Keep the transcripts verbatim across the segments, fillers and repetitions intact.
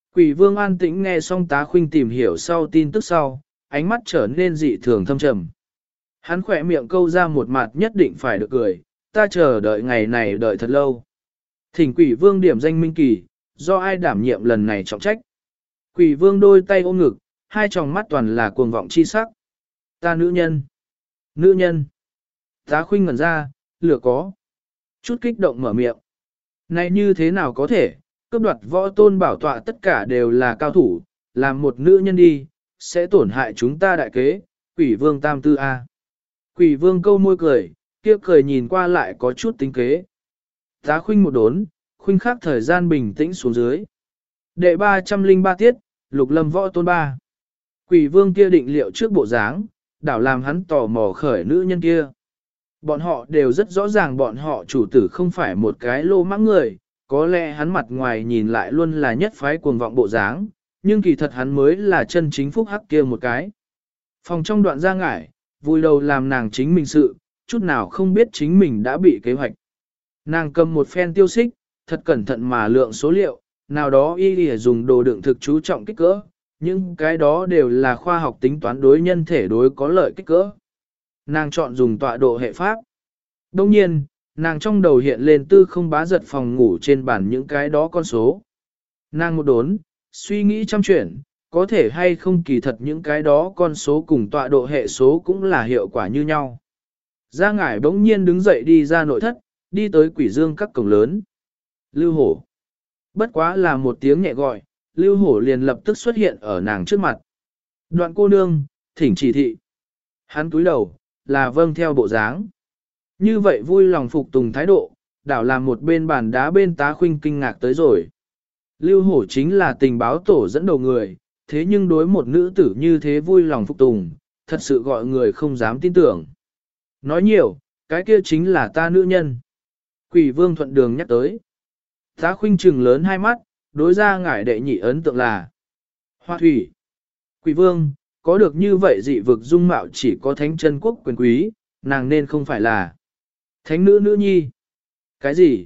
Quỷ vương an tĩnh nghe xong tá khuynh tìm hiểu sau tin tức sau, ánh mắt trở nên dị thường thâm trầm. Hắn khỏe miệng câu ra một mặt nhất định phải được cười, ta chờ đợi ngày này đợi thật lâu. Thỉnh quỷ vương điểm danh minh kỳ, do ai đảm nhiệm lần này trọng trách. Quỷ vương đôi tay ôm ngực, hai tròng mắt toàn là cuồng vọng chi sắc. Ta nữ nhân. Nữ nhân. Tá khuynh ngẩn ra, lửa có. Chút kích động mở miệng. Này như thế nào có thể, cướp đoạt võ tôn bảo tọa tất cả đều là cao thủ, làm một nữ nhân đi, sẽ tổn hại chúng ta đại kế, quỷ vương tam tư A. Quỷ vương câu môi cười, kia cười nhìn qua lại có chút tính kế. Tá khuynh một đốn, khuynh khắc thời gian bình tĩnh xuống dưới. Đệ ba trăm linh ba tiết, lục lâm võ tôn ba. Quỷ vương kia định liệu trước bộ dáng, đảo làm hắn tò mò khởi nữ nhân kia. Bọn họ đều rất rõ ràng bọn họ chủ tử không phải một cái lô mãng người, có lẽ hắn mặt ngoài nhìn lại luôn là nhất phái cuồng vọng bộ dáng, nhưng kỳ thật hắn mới là chân chính phúc hắc kia một cái. Phòng trong đoạn ra ngải, vui đầu làm nàng chính mình sự, chút nào không biết chính mình đã bị kế hoạch. Nàng cầm một phen tiêu xích, thật cẩn thận mà lượng số liệu, nào đó y lìa dùng đồ đựng thực chú trọng kích cỡ, nhưng cái đó đều là khoa học tính toán đối nhân thể đối có lợi kích cỡ. Nàng chọn dùng tọa độ hệ pháp. Đồng nhiên, nàng trong đầu hiện lên tư không bá giật phòng ngủ trên bàn những cái đó con số. Nàng một đốn, suy nghĩ trăm chuyện, có thể hay không kỳ thật những cái đó con số cùng tọa độ hệ số cũng là hiệu quả như nhau. Gia ngải bỗng nhiên đứng dậy đi ra nội thất, đi tới quỷ dương các cổng lớn. Lưu hổ. Bất quá là một tiếng nhẹ gọi, lưu hổ liền lập tức xuất hiện ở nàng trước mặt. Đoạn cô nương, thỉnh chỉ thị. Hắn cúi đầu, là vâng theo bộ dáng. Như vậy vui lòng phục tùng thái độ, đảo làm một bên bàn đá bên tá khuynh kinh ngạc tới rồi. Lưu hổ chính là tình báo tổ dẫn đầu người, thế nhưng đối một nữ tử như thế vui lòng phục tùng, thật sự gọi người không dám tin tưởng. Nói nhiều, cái kia chính là ta nữ nhân. Quỷ vương thuận đường nhắc tới. Tá khuynh trừng lớn hai mắt, đối ra ngải đệ nhị ấn tượng là Hoa thủy. Quỷ vương, có được như vậy dị vực dung mạo chỉ có thánh chân quốc quyền quý, nàng nên không phải là thánh nữ nữ nhi. Cái gì?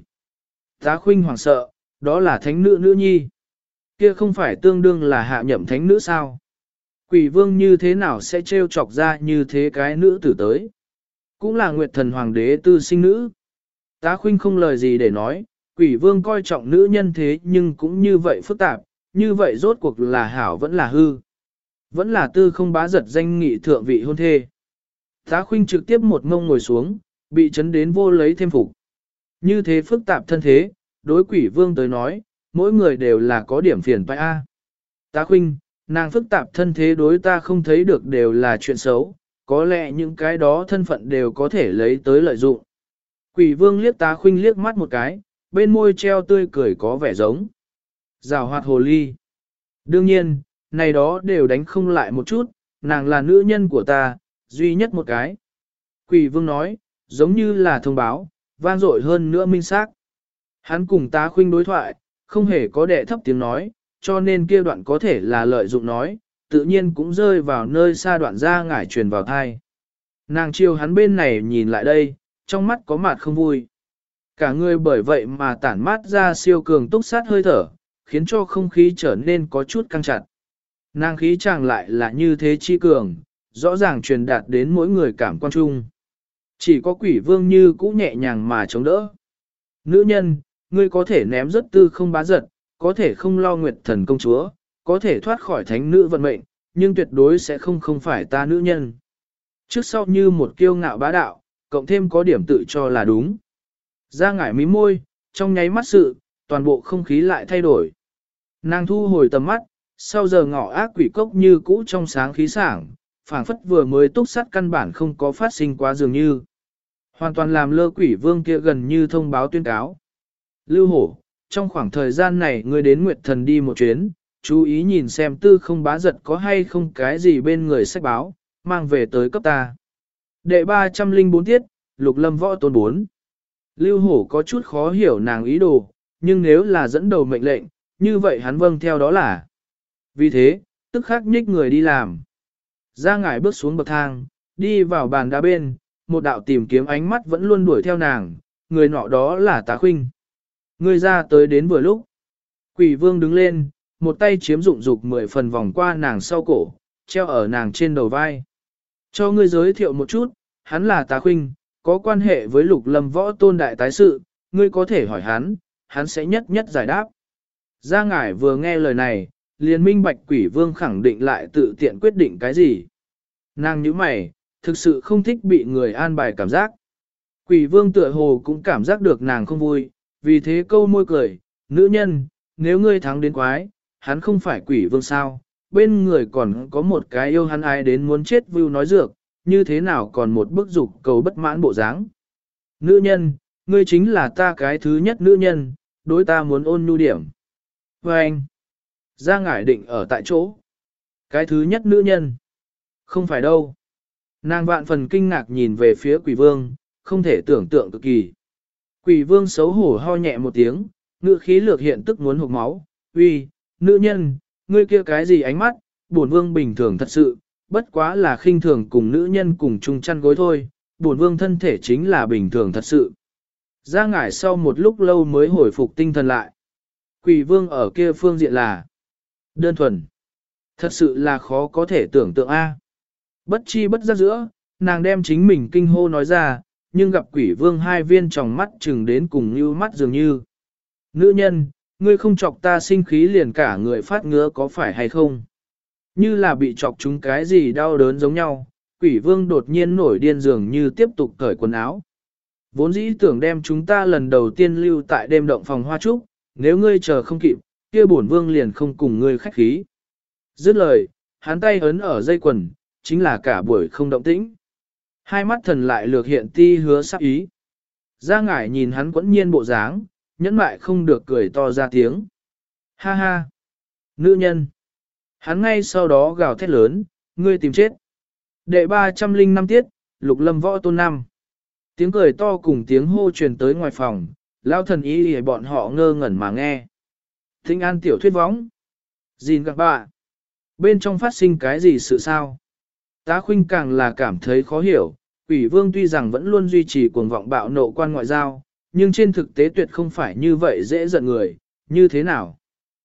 Tá khuynh hoảng sợ, đó là thánh nữ nữ nhi. Kia không phải tương đương là hạ nhậm thánh nữ sao? Quỷ vương như thế nào sẽ trêu chọc ra như thế cái nữ tử tới? Cũng là nguyệt thần hoàng đế tư sinh nữ. Tá khuynh không lời gì để nói, quỷ vương coi trọng nữ nhân thế nhưng cũng như vậy phức tạp, như vậy rốt cuộc là hảo vẫn là hư. Vẫn là tư không bá giật danh nghị thượng vị hôn thê. Tá khuynh trực tiếp một ngông ngồi xuống, bị chấn đến vô lấy thêm phục. Như thế phức tạp thân thế, đối quỷ vương tới nói, mỗi người đều là có điểm phiền phải a. Tá khuynh, nàng phức tạp thân thế đối ta không thấy được đều là chuyện xấu, có lẽ những cái đó thân phận đều có thể lấy tới lợi dụng. Quỷ vương liếc tá khuynh liếc mắt một cái, bên môi treo tươi cười có vẻ giống rào hoạt hồ ly. Đương nhiên, này đó đều đánh không lại một chút, nàng là nữ nhân của ta, duy nhất một cái. Quỷ vương nói, giống như là thông báo, vang dội hơn nữa minh xác. Hắn cùng tá khuynh đối thoại, không hề có đệ thấp tiếng nói, cho nên kia đoạn có thể là lợi dụng nói, tự nhiên cũng rơi vào nơi xa đoạn ra ngải truyền vào thai. Nàng chiều hắn bên này nhìn lại đây, trong mắt có mặt không vui. Cả người bởi vậy mà tản mát ra siêu cường túc sát hơi thở, khiến cho không khí trở nên có chút căng chặt. Nàng khí chàng lại là như thế chi cường, rõ ràng truyền đạt đến mỗi người cảm quan chung. Chỉ có quỷ vương như cũ nhẹ nhàng mà chống đỡ. Nữ nhân, ngươi có thể ném rất tư không bá giật, có thể không lo nguyệt thần công chúa, có thể thoát khỏi thánh nữ vận mệnh, nhưng tuyệt đối sẽ không không phải ta nữ nhân. Trước sau như một kiêu ngạo bá đạo, cộng thêm có điểm tự cho là đúng. Ra ngải mí môi, trong nháy mắt sự, toàn bộ không khí lại thay đổi. Nàng thu hồi tầm mắt, sau giờ ngọ ác quỷ cốc như cũ trong sáng khí sảng, phảng phất vừa mới túc sắt căn bản không có phát sinh quá dường như. Hoàn toàn làm lơ quỷ vương kia gần như thông báo tuyên cáo. Lưu hổ, trong khoảng thời gian này ngươi đến Nguyệt Thần đi một chuyến, chú ý nhìn xem tư không bá giật có hay không cái gì bên người sách báo, mang về tới cấp ta. Đệ ba trăm linh bốn tiết, lục lâm võ tôn bốn. Lưu hổ có chút khó hiểu nàng ý đồ, nhưng nếu là dẫn đầu mệnh lệnh, như vậy hắn vâng theo đó là. Vì thế, tức khắc nhích người đi làm. Ra ngải bước xuống bậc thang, đi vào bàn đá bên, một đạo tìm kiếm ánh mắt vẫn luôn đuổi theo nàng, người nọ đó là Tá Khuynh. Người ra tới đến vừa lúc. Quỷ vương đứng lên, một tay chiếm dụng dục mười phần vòng qua nàng sau cổ, treo ở nàng trên đầu vai. Cho ngươi giới thiệu một chút, hắn là Tá Khuynh, có quan hệ với Lục Lâm Võ Tôn đại tái sự, ngươi có thể hỏi hắn, hắn sẽ nhất nhất giải đáp. Gia Ngải vừa nghe lời này, liền minh bạch Quỷ Vương khẳng định lại tự tiện quyết định cái gì. Nàng nhíu mày, thực sự không thích bị người an bài cảm giác. Quỷ Vương tựa hồ cũng cảm giác được nàng không vui, vì thế câu môi cười, nữ nhân, nếu ngươi thắng đến quái, hắn không phải Quỷ Vương sao, bên người còn có một cái yêu hắn ai đến muốn chết view nói dược, như thế nào còn một bức dục cầu bất mãn bộ dáng. Nữ nhân, ngươi chính là ta cái thứ nhất nữ nhân, đối ta muốn ôn nhu điểm. Và anh, Gia Ngải định ở tại chỗ. Cái thứ nhất nữ nhân. Không phải đâu. Nàng vạn phần kinh ngạc nhìn về phía Quỷ Vương, không thể tưởng tượng cực kỳ. Quỷ Vương xấu hổ ho nhẹ một tiếng, ngữ khí lược hiện tức muốn hộc máu. Uy, nữ nhân, ngươi kia cái gì ánh mắt, bổn vương bình thường thật sự, bất quá là khinh thường cùng nữ nhân cùng chung chăn gối thôi, bổn vương thân thể chính là bình thường thật sự. Gia Ngải sau một lúc lâu mới hồi phục tinh thần lại. Quỷ Vương ở kia phương diện là đơn thuần. Thật sự là khó có thể tưởng tượng a. Bất chi bất giác giữa, nàng đem chính mình kinh hô nói ra, nhưng gặp Quỷ Vương hai viên tròng mắt chừng đến cùng như mắt dường như. Nữ nhân, ngươi không chọc ta sinh khí liền cả người phát ngứa có phải hay không? Như là bị chọc chúng cái gì đau đớn giống nhau, Quỷ Vương đột nhiên nổi điên dường như tiếp tục cởi quần áo. Vốn dĩ tưởng đem chúng ta lần đầu tiên lưu tại đêm động phòng hoa trúc, nếu ngươi chờ không kịp, kia bổn vương liền không cùng ngươi khách khí. Dứt lời, hắn tay ấn ở dây quần, chính là cả buổi không động tĩnh. Hai mắt thần lại lược hiện ti hứa sắc ý. Gia Ngải nhìn hắn quẫn nhiên bộ dáng, nhẫn mại không được cười to ra tiếng. Ha ha! Nữ nhân! Hắn ngay sau đó gào thét lớn, ngươi tìm chết. Đệ ba trăm linh năm tiết, Lục Lâm Võ Tôn năm. Tiếng cười to cùng tiếng hô truyền tới ngoài phòng, lao thần ý để bọn họ ngơ ngẩn mà nghe. Thinh an tiểu thuyết võng. Gìn gặp bà. Bên trong phát sinh cái gì sự sao? Tá Khuynh càng là cảm thấy khó hiểu, Quỷ Vương tuy rằng vẫn luôn duy trì cuồng vọng bạo nộ quan ngoại giao, nhưng trên thực tế tuyệt không phải như vậy dễ giận người, như thế nào?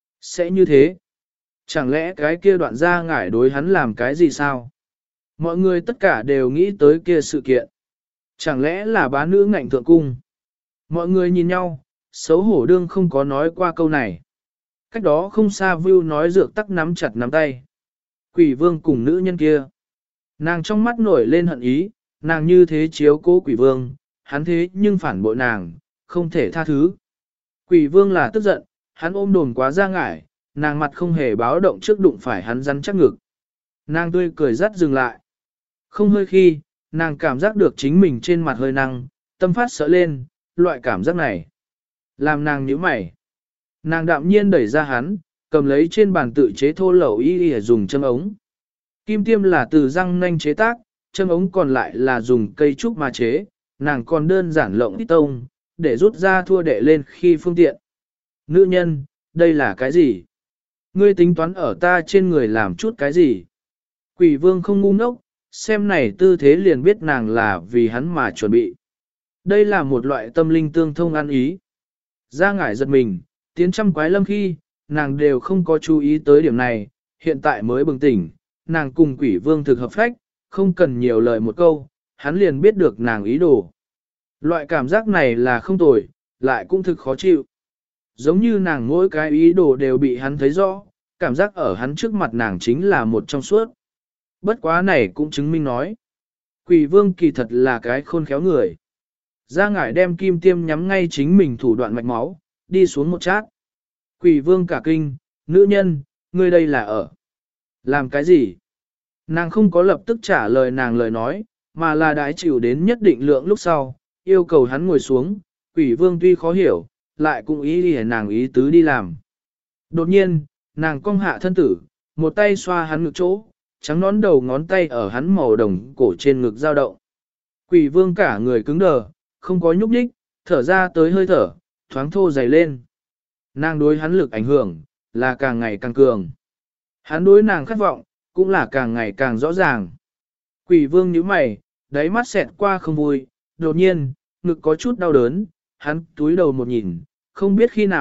Sẽ như thế? Chẳng lẽ cái kia đoạn Gia Ngải đối hắn làm cái gì sao? Mọi người tất cả đều nghĩ tới kia sự kiện. Chẳng lẽ là bá nữ ngạnh thượng cung? Mọi người nhìn nhau, xấu hổ đương không có nói qua câu này. Cách đó không xa Vưu nói dược tắc nắm chặt nắm tay. Quỷ Vương cùng nữ nhân kia. Nàng trong mắt nổi lên hận ý, nàng như thế chiếu cố Quỷ Vương, hắn thế nhưng phản bội nàng, không thể tha thứ. Quỷ Vương là tức giận, hắn ôm đồn quá Gia Ngải, nàng mặt không hề báo động trước đụng phải hắn rắn chắc ngực. Nàng tươi cười rắt dừng lại. Không hơi khi, nàng cảm giác được chính mình trên mặt hơi năng, tâm phát sợ lên, loại cảm giác này. Làm nàng nhíu mày. Nàng đạm nhiên đẩy ra hắn, cầm lấy trên bàn tự chế thô lẩu y y dùng châm ống. Kim tiêm là từ răng nanh chế tác, châm ống còn lại là dùng cây trúc mà chế, nàng còn đơn giản lộng ít tông, để rút ra thua đệ lên khi phương tiện. Nữ nhân, đây là cái gì? Ngươi tính toán ở ta trên người làm chút cái gì? Quỷ Vương không ngu ngốc, xem này tư thế liền biết nàng là vì hắn mà chuẩn bị. Đây là một loại tâm linh tương thông ăn ý. Gia Ngải giật mình, tiến trăm quái lâm khi, nàng đều không có chú ý tới điểm này, hiện tại mới bừng tỉnh, nàng cùng Quỷ Vương thực hợp phách, không cần nhiều lời một câu, hắn liền biết được nàng ý đồ. Loại cảm giác này là không tồi, lại cũng thực khó chịu. Giống như nàng mỗi cái ý đồ đều bị hắn thấy rõ, cảm giác ở hắn trước mặt nàng chính là một trong suốt. Bất quá này cũng chứng minh nói. Quỷ Vương kỳ thật là cái khôn khéo người. Gia Ngải đem kim tiêm nhắm ngay chính mình thủ đoạn mạch máu, đi xuống một chát. Quỷ Vương cả kinh, nữ nhân, ngươi đây là ở. Làm cái gì? Nàng không có lập tức trả lời nàng lời nói, mà là đái chịu đến nhất định lượng lúc sau, yêu cầu hắn ngồi xuống. Quỷ Vương tuy khó hiểu, lại cũng ý đi nàng ý tứ đi làm. Đột nhiên, nàng cong hạ thân tử, một tay xoa hắn ngực chỗ, trắng nón đầu ngón tay ở hắn màu đồng cổ trên ngực dao động. Quỷ Vương cả người cứng đờ, không có nhúc nhích, thở ra tới hơi thở, thoáng thô dày lên. Nàng đối hắn lực ảnh hưởng, là càng ngày càng cường. Hắn đối nàng khát vọng, cũng là càng ngày càng rõ ràng. Quỷ Vương nhíu mày, đáy mắt xẹt qua không vui, đột nhiên, ngực có chút đau đớn, hắn túi đầu một nhìn, không biết khi nào,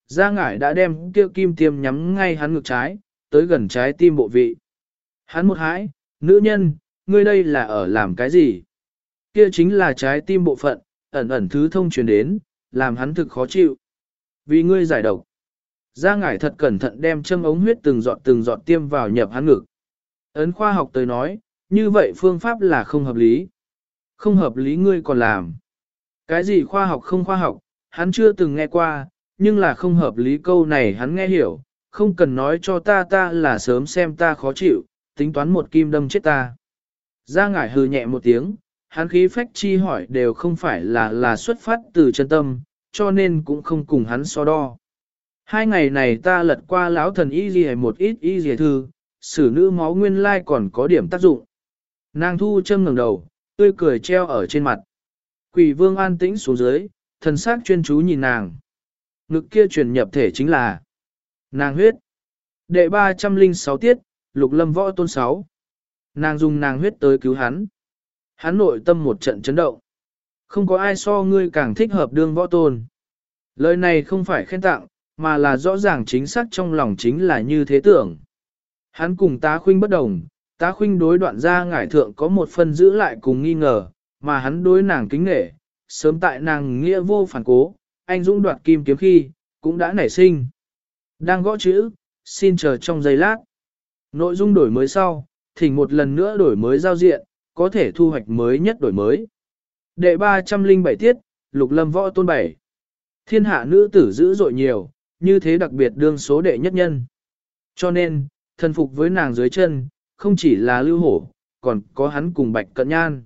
Gia Ngải đã đem kia kim tiêm nhắm ngay hắn ngực trái, tới gần trái tim bộ vị. Hắn một hãi, nữ nhân, ngươi đây là ở làm cái gì? Kia chính là trái tim bộ phận, ẩn ẩn thứ thông truyền đến, làm hắn thực khó chịu. Vì ngươi giải độc. Gia Ngải thật cẩn thận đem châm ống huyết từng giọt từng giọt tiêm vào nhập hắn ngực. Ấn khoa học tới nói, như vậy phương pháp là không hợp lý. Không hợp lý ngươi còn làm. Cái gì khoa học không khoa học, hắn chưa từng nghe qua, nhưng là không hợp lý câu này hắn nghe hiểu, không cần nói cho ta ta là sớm xem ta khó chịu, tính toán một kim đâm chết ta. Gia Ngải hừ nhẹ một tiếng, hắn khí phách chi hỏi đều không phải là là xuất phát từ chân tâm, cho nên cũng không cùng hắn so đo. Hai ngày này ta lật qua lão thần y gì một ít y gì thư, sử nữ máu nguyên lai còn có điểm tác dụng. Nàng thu châm ngẩng đầu, tươi cười treo ở trên mặt. Quỷ vương an tĩnh xuống dưới, thần sắc chuyên chú nhìn nàng. Ngực kia truyền nhập thể chính là nàng huyết. Đệ ba trăm linh sáu tiết, lục lâm võ tôn sáu. Nàng dùng nàng huyết tới cứu hắn. Hắn nội tâm một trận chấn động. Không có ai so ngươi càng thích hợp đương võ tôn. Lời này không phải khen tặng, mà là rõ ràng chính xác trong lòng chính là như thế tưởng. Hắn cùng tá khuynh bất đồng, tá khuynh đối đoạn Gia Ngải thượng có một phần giữ lại cùng nghi ngờ, mà hắn đối nàng kính nghệ, sớm tại nàng nghĩa vô phản cố, anh dũng đoạt kim kiếm khi, cũng đã nảy sinh. Đang gõ chữ, xin chờ trong giây lát. Nội dung đổi mới sau, thỉnh một lần nữa đổi mới giao diện, có thể thu hoạch mới nhất đổi mới. Đệ ba trăm linh bảy tiết, lục lâm võ tôn bảy. Thiên hạ nữ tử dữ dội nhiều, như thế đặc biệt đương số đệ nhất nhân. Cho nên, thần phục với nàng dưới chân, không chỉ là lưu hổ, còn có hắn cùng bạch cận nhan.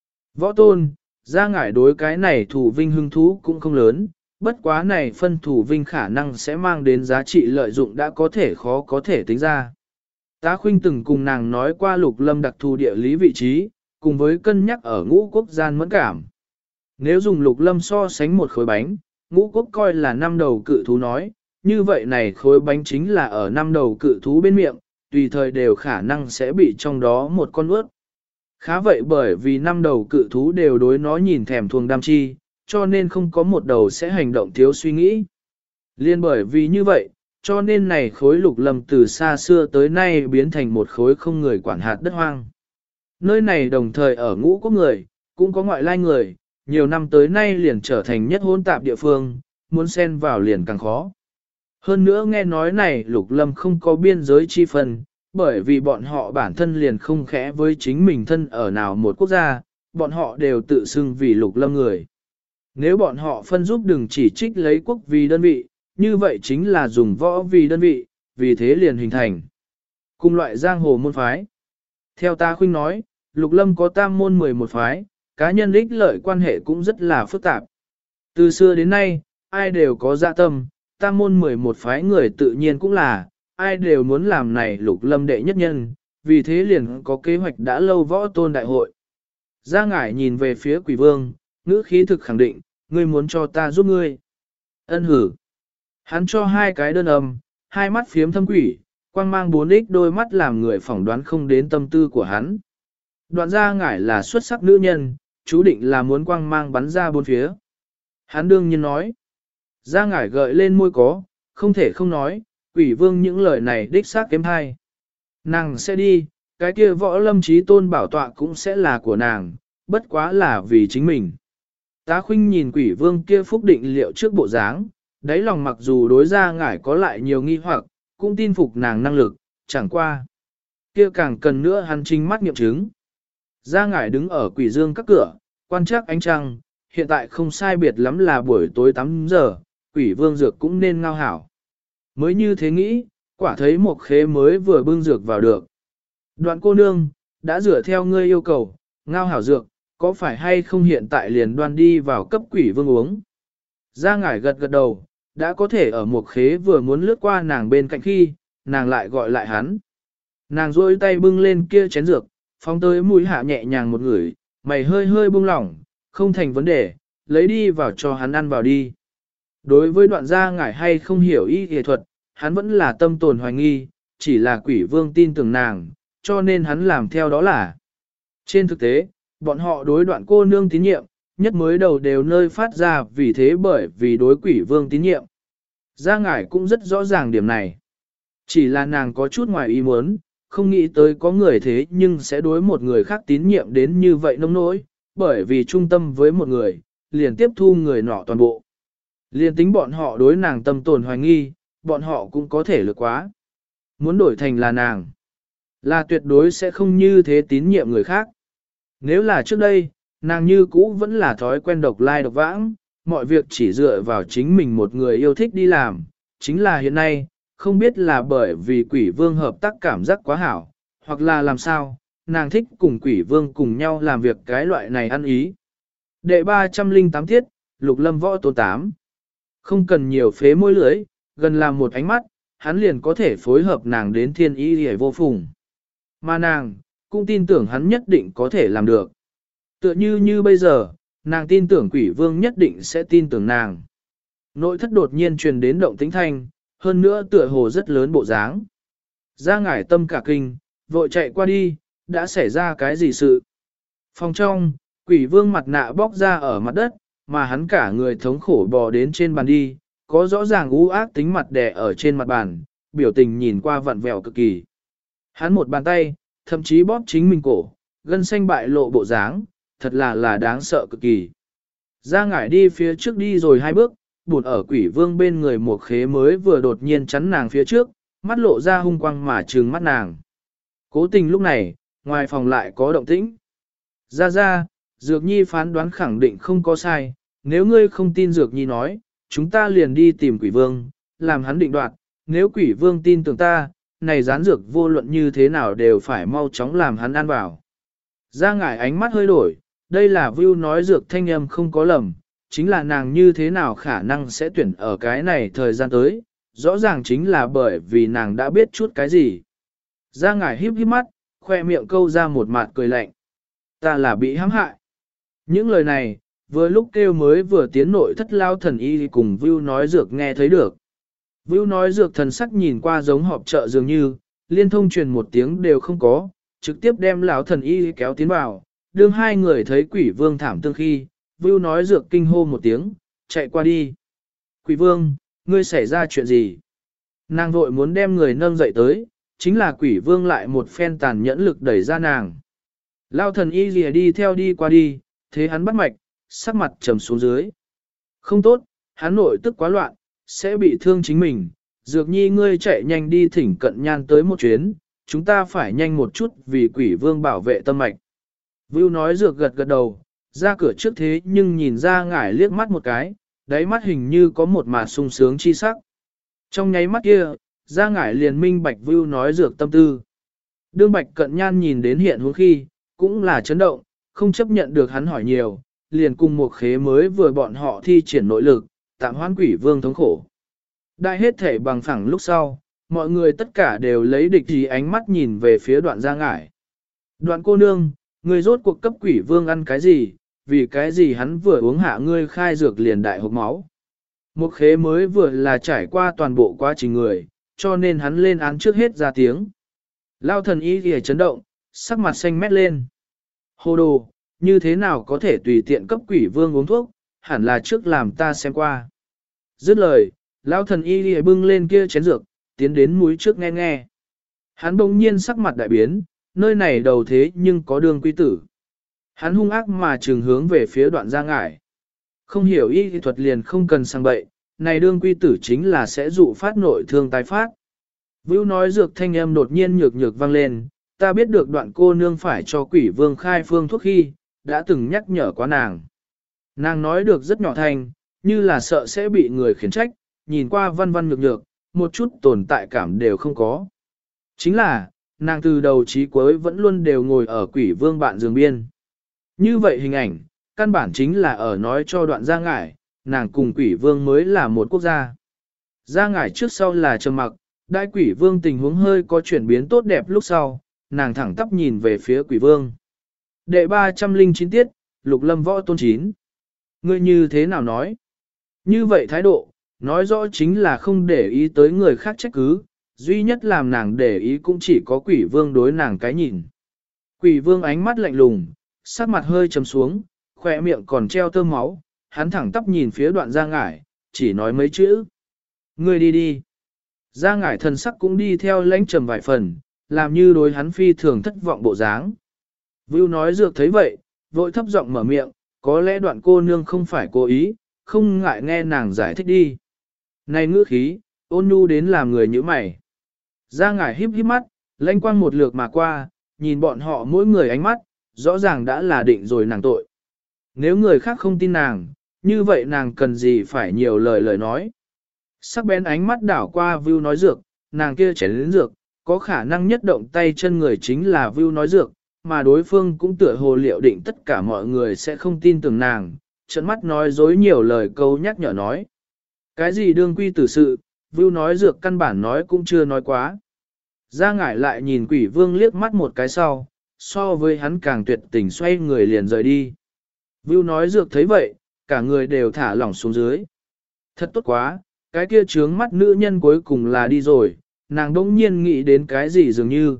Võ tôn, Gia Ngải đối cái này thủ vinh hưng thú cũng không lớn, bất quá này phân thủ vinh khả năng sẽ mang đến giá trị lợi dụng đã có thể khó có thể tính ra. Tá Khuynh từng cùng nàng nói qua lục lâm đặc thù địa lý vị trí, cùng với cân nhắc ở ngũ quốc gian mẫn cảm. Nếu dùng lục lâm so sánh một khối bánh, ngũ quốc coi là năm đầu cự thú nói, như vậy này khối bánh chính là ở năm đầu cự thú bên miệng, tùy thời đều khả năng sẽ bị trong đó một con ướt. Khá vậy bởi vì năm đầu cự thú đều đối nó nhìn thèm thuồng đam chi, cho nên không có một đầu sẽ hành động thiếu suy nghĩ. Liên bởi vì như vậy, cho nên này khối lục lâm từ xa xưa tới nay biến thành một khối không người quản hạt đất hoang. Nơi này đồng thời ở ngũ quốc người, cũng có ngoại lai người, nhiều năm tới nay liền trở thành nhất hỗn tạp địa phương, muốn xen vào liền càng khó. Hơn nữa nghe nói này lục lâm không có biên giới chi phần, bởi vì bọn họ bản thân liền không khẽ với chính mình thân ở nào một quốc gia, bọn họ đều tự xưng vì lục lâm người. Nếu bọn họ phân giúp đừng chỉ trích lấy quốc vì đơn vị, như vậy chính là dùng võ vì đơn vị, vì thế liền hình thành. Cùng loại giang hồ môn phái. Theo ta khuynh nói, lục lâm có tam môn mười một phái, cá nhân ích lợi quan hệ cũng rất là phức tạp. Từ xưa đến nay, ai đều có dạ tâm, tam môn mười một phái người tự nhiên cũng là, ai đều muốn làm này lục lâm đệ nhất nhân, vì thế liền có kế hoạch đã lâu võ tôn đại hội. Gia Ngải nhìn về phía quỷ vương, ngữ khí thực khẳng định, ngươi muốn cho ta giúp ngươi. Ân hử. Hắn cho hai cái đơn âm, hai mắt phiếm thâm quỷ, quang mang bốn ích đôi mắt làm người phỏng đoán không đến tâm tư của hắn. Đoạn Gia Ngải là xuất sắc nữ nhân, chú định là muốn quang mang bắn ra bốn phía. Hắn đương nhiên nói. Gia Ngải gợi lên môi có, không thể không nói, quỷ vương những lời này đích xác kém hay. Nàng sẽ đi, cái kia võ lâm trí tôn bảo tọa cũng sẽ là của nàng, bất quá là vì chính mình. Tá Khuynh nhìn quỷ vương kia phúc định liệu trước bộ dáng, đáy lòng mặc dù đối Gia Ngải có lại nhiều nghi hoặc, cũng tin phục nàng năng lực, chẳng qua. Kia càng cần nữa hắn chính mắt nghiệm chứng. Gia Ngải đứng ở quỷ dương các cửa, quan trắc ánh trăng, hiện tại không sai biệt lắm là buổi tối tám giờ, quỷ vương dược cũng nên ngao hảo. Mới như thế nghĩ, quả thấy một khế mới vừa bưng dược vào được. Đoạn cô nương, đã dựa theo ngươi yêu cầu, ngao hảo dược, có phải hay không hiện tại liền đoan đi vào cấp quỷ vương uống. Gia Ngải gật gật đầu, đã có thể ở một khế vừa muốn lướt qua nàng bên cạnh khi, nàng lại gọi lại hắn. Nàng rôi tay bưng lên kia chén dược, phóng tới mũi hạ nhẹ nhàng một người, mày hơi hơi bung lỏng, không thành vấn đề, lấy đi vào cho hắn ăn vào đi. Đối với đoạn Gia Ngải hay không hiểu y y thuật, hắn vẫn là tâm tồn hoài nghi, chỉ là quỷ vương tin tưởng nàng, cho nên hắn làm theo đó là. Trên thực tế, bọn họ đối đoạn cô nương tín nhiệm, nhất mới đầu đều nơi phát ra vì thế bởi vì đối quỷ vương tín nhiệm. Gia ngải cũng rất rõ ràng điểm này. Chỉ là nàng có chút ngoài ý muốn, không nghĩ tới có người thế nhưng sẽ đối một người khác tín nhiệm đến như vậy nông nỗi, bởi vì trung tâm với một người, liền tiếp thu người nọ toàn bộ. Liền tính bọn họ đối nàng tâm tồn hoài nghi, bọn họ cũng có thể lực quá. Muốn đổi thành là nàng, là tuyệt đối sẽ không như thế tín nhiệm người khác. Nếu là trước đây, nàng như cũ vẫn là thói quen độc lai độc vãng, mọi việc chỉ dựa vào chính mình một người yêu thích đi làm, chính là hiện nay, không biết là bởi vì quỷ vương hợp tác cảm giác quá hảo, hoặc là làm sao, nàng thích cùng quỷ vương cùng nhau làm việc cái loại này ăn ý. Đệ ba trăm linh tám tiết, Lục Lâm võ tôn tám. Không cần nhiều phế môi lưỡi, gần làm một ánh mắt, hắn liền có thể phối hợp nàng đến thiên ý hề vô phùng. Mà nàng, cũng tin tưởng hắn nhất định có thể làm được. Tựa như như bây giờ, nàng tin tưởng quỷ vương nhất định sẽ tin tưởng nàng. Nội thất đột nhiên truyền đến động tĩnh thanh, hơn nữa tựa hồ rất lớn bộ dáng. Ra ngải tâm cả kinh, vội chạy qua đi, đã xảy ra cái gì sự. Phòng trong, quỷ vương mặt nạ bóc ra ở mặt đất, mà hắn cả người thống khổ bò đến trên bàn đi, có rõ ràng u ác tính mặt đè ở trên mặt bàn, biểu tình nhìn qua vặn vẹo cực kỳ. Hắn một bàn tay, thậm chí bóp chính mình cổ, gân xanh bại lộ bộ dáng, thật là là đáng sợ cực kỳ. Ra ngải đi phía trước đi rồi hai bước, buồn ở quỷ vương bên người một khế mới vừa đột nhiên chắn nàng phía trước, mắt lộ ra hung quang mà trừng mắt nàng. Cố tình lúc này, ngoài phòng lại có động tĩnh. Ra ra, Dược Nhi phán đoán khẳng định không có sai, nếu ngươi không tin Dược Nhi nói, chúng ta liền đi tìm quỷ vương, làm hắn định đoạt, nếu quỷ vương tin tưởng ta, này gián dược vô luận như thế nào đều phải mau chóng làm hắn ăn vào. Ra ngải ánh mắt hơi đổi, đây là Vưu nói dược thanh âm không có lầm, chính là nàng như thế nào khả năng sẽ tuyển ở cái này thời gian tới, rõ ràng chính là bởi vì nàng đã biết chút cái gì. Ra ngải híp híp mắt, khoe miệng câu ra một mặt cười lạnh. Ta là bị hãm hại. Những lời này, vừa lúc kêu mới vừa tiến nội thất lao thần y cùng Vưu nói dược nghe thấy được. Vưu nói dược thần sắc nhìn qua giống họp chợ dường như, liên thông truyền một tiếng đều không có, trực tiếp đem lão thần y kéo tiến vào, đương hai người thấy quỷ vương thảm tương khi, Vưu nói dược kinh hô một tiếng, chạy qua đi. Quỷ vương, ngươi xảy ra chuyện gì? Nàng vội muốn đem người nâng dậy tới, chính là quỷ vương lại một phen tàn nhẫn lực đẩy ra nàng. Lão thần y lìa đi theo đi qua đi, thế hắn bắt mạch, sắc mặt trầm xuống dưới. Không tốt, hắn nội tức quá loạn, sẽ bị thương chính mình. Dược Nhi ngươi chạy nhanh đi thỉnh cận nhan tới một chuyến, chúng ta phải nhanh một chút vì quỷ vương bảo vệ tâm mạch. Vưu nói dược gật gật đầu, ra cửa trước thế nhưng nhìn ra ngải liếc mắt một cái, đáy mắt hình như có một mạt sung sướng chi sắc. Trong nháy mắt kia, ra ngải liền minh bạch Vưu nói dược tâm tư. Đương bạch cận nhan nhìn đến hiện hướng khi, cũng là chấn động, không chấp nhận được hắn hỏi nhiều, liền cùng một khế mới vừa bọn họ thi triển nội lực, tạm hoãn quỷ vương thống khổ. Đại hết thể bằng phẳng lúc sau, mọi người tất cả đều lấy địch ý ánh mắt nhìn về phía đoạn gia ngải. Đoạn cô nương, người rốt cuộc cấp quỷ vương ăn cái gì, vì cái gì hắn vừa uống hạ ngươi khai dược liền đại hộp máu. Một khế mới vừa là trải qua toàn bộ quá trình người, cho nên hắn lên án trước hết ra tiếng. Lao thần y thì chấn động, sắc mặt xanh mét lên. Hồ đồ, như thế nào có thể tùy tiện cấp quỷ vương uống thuốc, hẳn là trước làm ta xem qua. Dứt lời, lão thần y lìa bưng lên kia chén dược, tiến đến mũi trước nghe nghe. Hắn bỗng nhiên sắc mặt đại biến, nơi này đầu thế nhưng có đường quy tử. Hắn hung ác mà trừng hướng về phía đoạn gia ngải. Không hiểu y thuật liền không cần sang bậy, này đương quy tử chính là sẽ dụ phát nội thương tái phát. Vưu nói dược thanh âm đột nhiên nhược nhược vang lên, ta biết được đoạn cô nương phải cho quỷ vương khai phương thuốc khi, đã từng nhắc nhở quá nàng. Nàng nói được rất nhỏ thanh, như là sợ sẽ bị người khiển trách, nhìn qua văn văn nhược nhược, một chút tồn tại cảm đều không có. Chính là, nàng từ đầu chí cuối vẫn luôn đều ngồi ở quỷ vương bạn giường biên. Như vậy hình ảnh, căn bản chính là ở nói cho đoạn gia ngải, nàng cùng quỷ vương mới là một quốc gia. Gia ngải trước sau là trầm mặc, đại quỷ vương tình huống hơi có chuyển biến tốt đẹp lúc sau, nàng thẳng tắp nhìn về phía quỷ vương. Đệ ba trăm linh chín tiết, Lục Lâm võ tôn chín. Ngươi như thế nào nói? Như vậy thái độ, nói rõ chính là không để ý tới người khác trách cứ, duy nhất làm nàng để ý cũng chỉ có quỷ vương đối nàng cái nhìn. Quỷ vương ánh mắt lạnh lùng, sắc mặt hơi trầm xuống, khỏe miệng còn treo tơ máu, hắn thẳng tắp nhìn phía đoạn gia ngải, chỉ nói mấy chữ. Ngươi đi đi. Gia ngải thần sắc cũng đi theo lãnh trầm vài phần, làm như đối hắn phi thường thất vọng bộ dáng. Vưu nói dược thấy vậy, vội thấp giọng mở miệng, có lẽ đoạn cô nương không phải cố ý, không ngại nghe nàng giải thích đi. Này ngữ khí, ôn nhu đến làm người như mày. Gia ngải híp híp mắt, lãnh quang một lượt mà qua, nhìn bọn họ mỗi người ánh mắt, rõ ràng đã là định rồi nàng tội. Nếu người khác không tin nàng, như vậy nàng cần gì phải nhiều lời lời nói. Sắc bén ánh mắt đảo qua Vưu nói dược, nàng kia chén đến dược, có khả năng nhất động tay chân người chính là Vưu nói dược, mà đối phương cũng tựa hồ liệu định tất cả mọi người sẽ không tin tưởng nàng, trận mắt nói dối nhiều lời câu nhắc nhở nói. Cái gì đương quy tử sự, Vưu nói dược căn bản nói cũng chưa nói quá. Gia ngải lại nhìn quỷ vương liếc mắt một cái sau, so với hắn càng tuyệt tình xoay người liền rời đi. Vưu nói dược thấy vậy, cả người đều thả lỏng xuống dưới. Thật tốt quá, cái kia trướng mắt nữ nhân cuối cùng là đi rồi, nàng đông nhiên nghĩ đến cái gì dường như.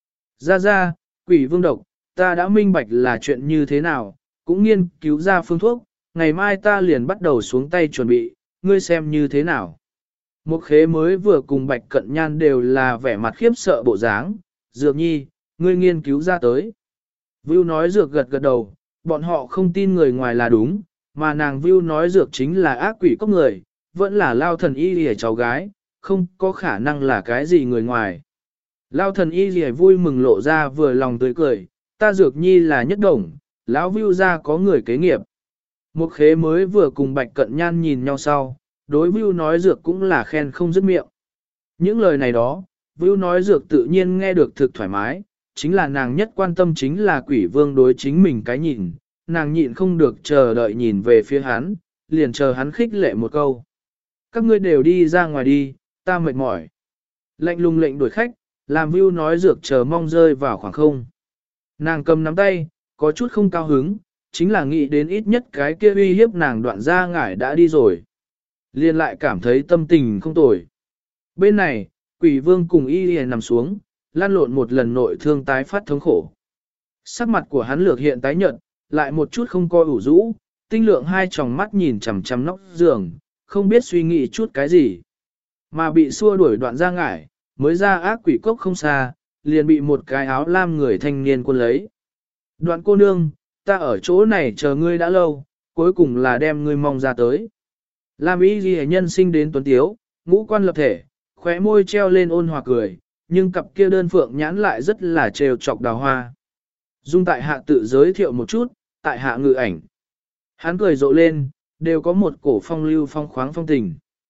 Ra ra, quỷ vương độc, ta đã minh bạch là chuyện như thế nào, cũng nghiên cứu ra phương thuốc, ngày mai ta liền bắt đầu xuống tay chuẩn bị, ngươi xem như thế nào. Một khế mới vừa cùng bạch cận nhan đều là vẻ mặt khiếp sợ bộ dáng, dược nhi, ngươi nghiên cứu ra tới. Vưu nói dược gật gật đầu, bọn họ không tin người ngoài là đúng, mà nàng Vưu nói dược chính là ác quỷ cốc người, vẫn là lao thần y lìa cháu gái, không có khả năng là cái gì người ngoài. Lao thần y lìa vui mừng lộ ra vừa lòng tươi cười, ta dược nhi là nhất đồng, lão Vưu ra có người kế nghiệp. Một khế mới vừa cùng bạch cận nhan nhìn nhau sau, đối Vưu nói dược cũng là khen không dứt miệng. Những lời này đó, Vưu nói dược tự nhiên nghe được thực thoải mái, chính là nàng nhất quan tâm chính là quỷ vương đối chính mình cái nhìn, nàng nhịn không được chờ đợi nhìn về phía hắn, liền chờ hắn khích lệ một câu. Các ngươi đều đi ra ngoài đi, ta mệt mỏi. Lệnh lùng lệnh đuổi khách, làm Vưu nói dược chờ mong rơi vào khoảng không. Nàng cầm nắm tay, có chút không cao hứng, chính là nghĩ đến ít nhất cái kia uy hiếp nàng đoạn ra ngải đã đi rồi. Liên lại cảm thấy tâm tình không tồi. Bên này, quỷ vương cùng y y nằm xuống, lan lộn một lần nội thương tái phát thống khổ. Sắc mặt của hắn lược hiện tái nhợt, lại một chút không coi ủ rũ, tinh lượng hai tròng mắt nhìn chằm chằm nóc giường, không biết suy nghĩ chút cái gì. Mà bị xua đuổi đoạn ra ngải, mới ra ác quỷ cốc không xa, liền bị một cái áo lam người thanh niên quân lấy. Đoạn cô nương, ta ở chỗ này chờ ngươi đã lâu, cuối cùng là đem ngươi mong ra tới. Lam y ghi nhân sinh đến tuấn tiếu, ngũ quan lập thể, khóe môi treo lên ôn hòa cười, nhưng cặp kia đơn phượng nhãn lại rất là trêu chọc đào hoa. Dung tại hạ tự giới thiệu một chút, tại hạ ngự ảnh. Hắn cười rộ lên, đều có một cổ phong lưu phong khoáng phong tình.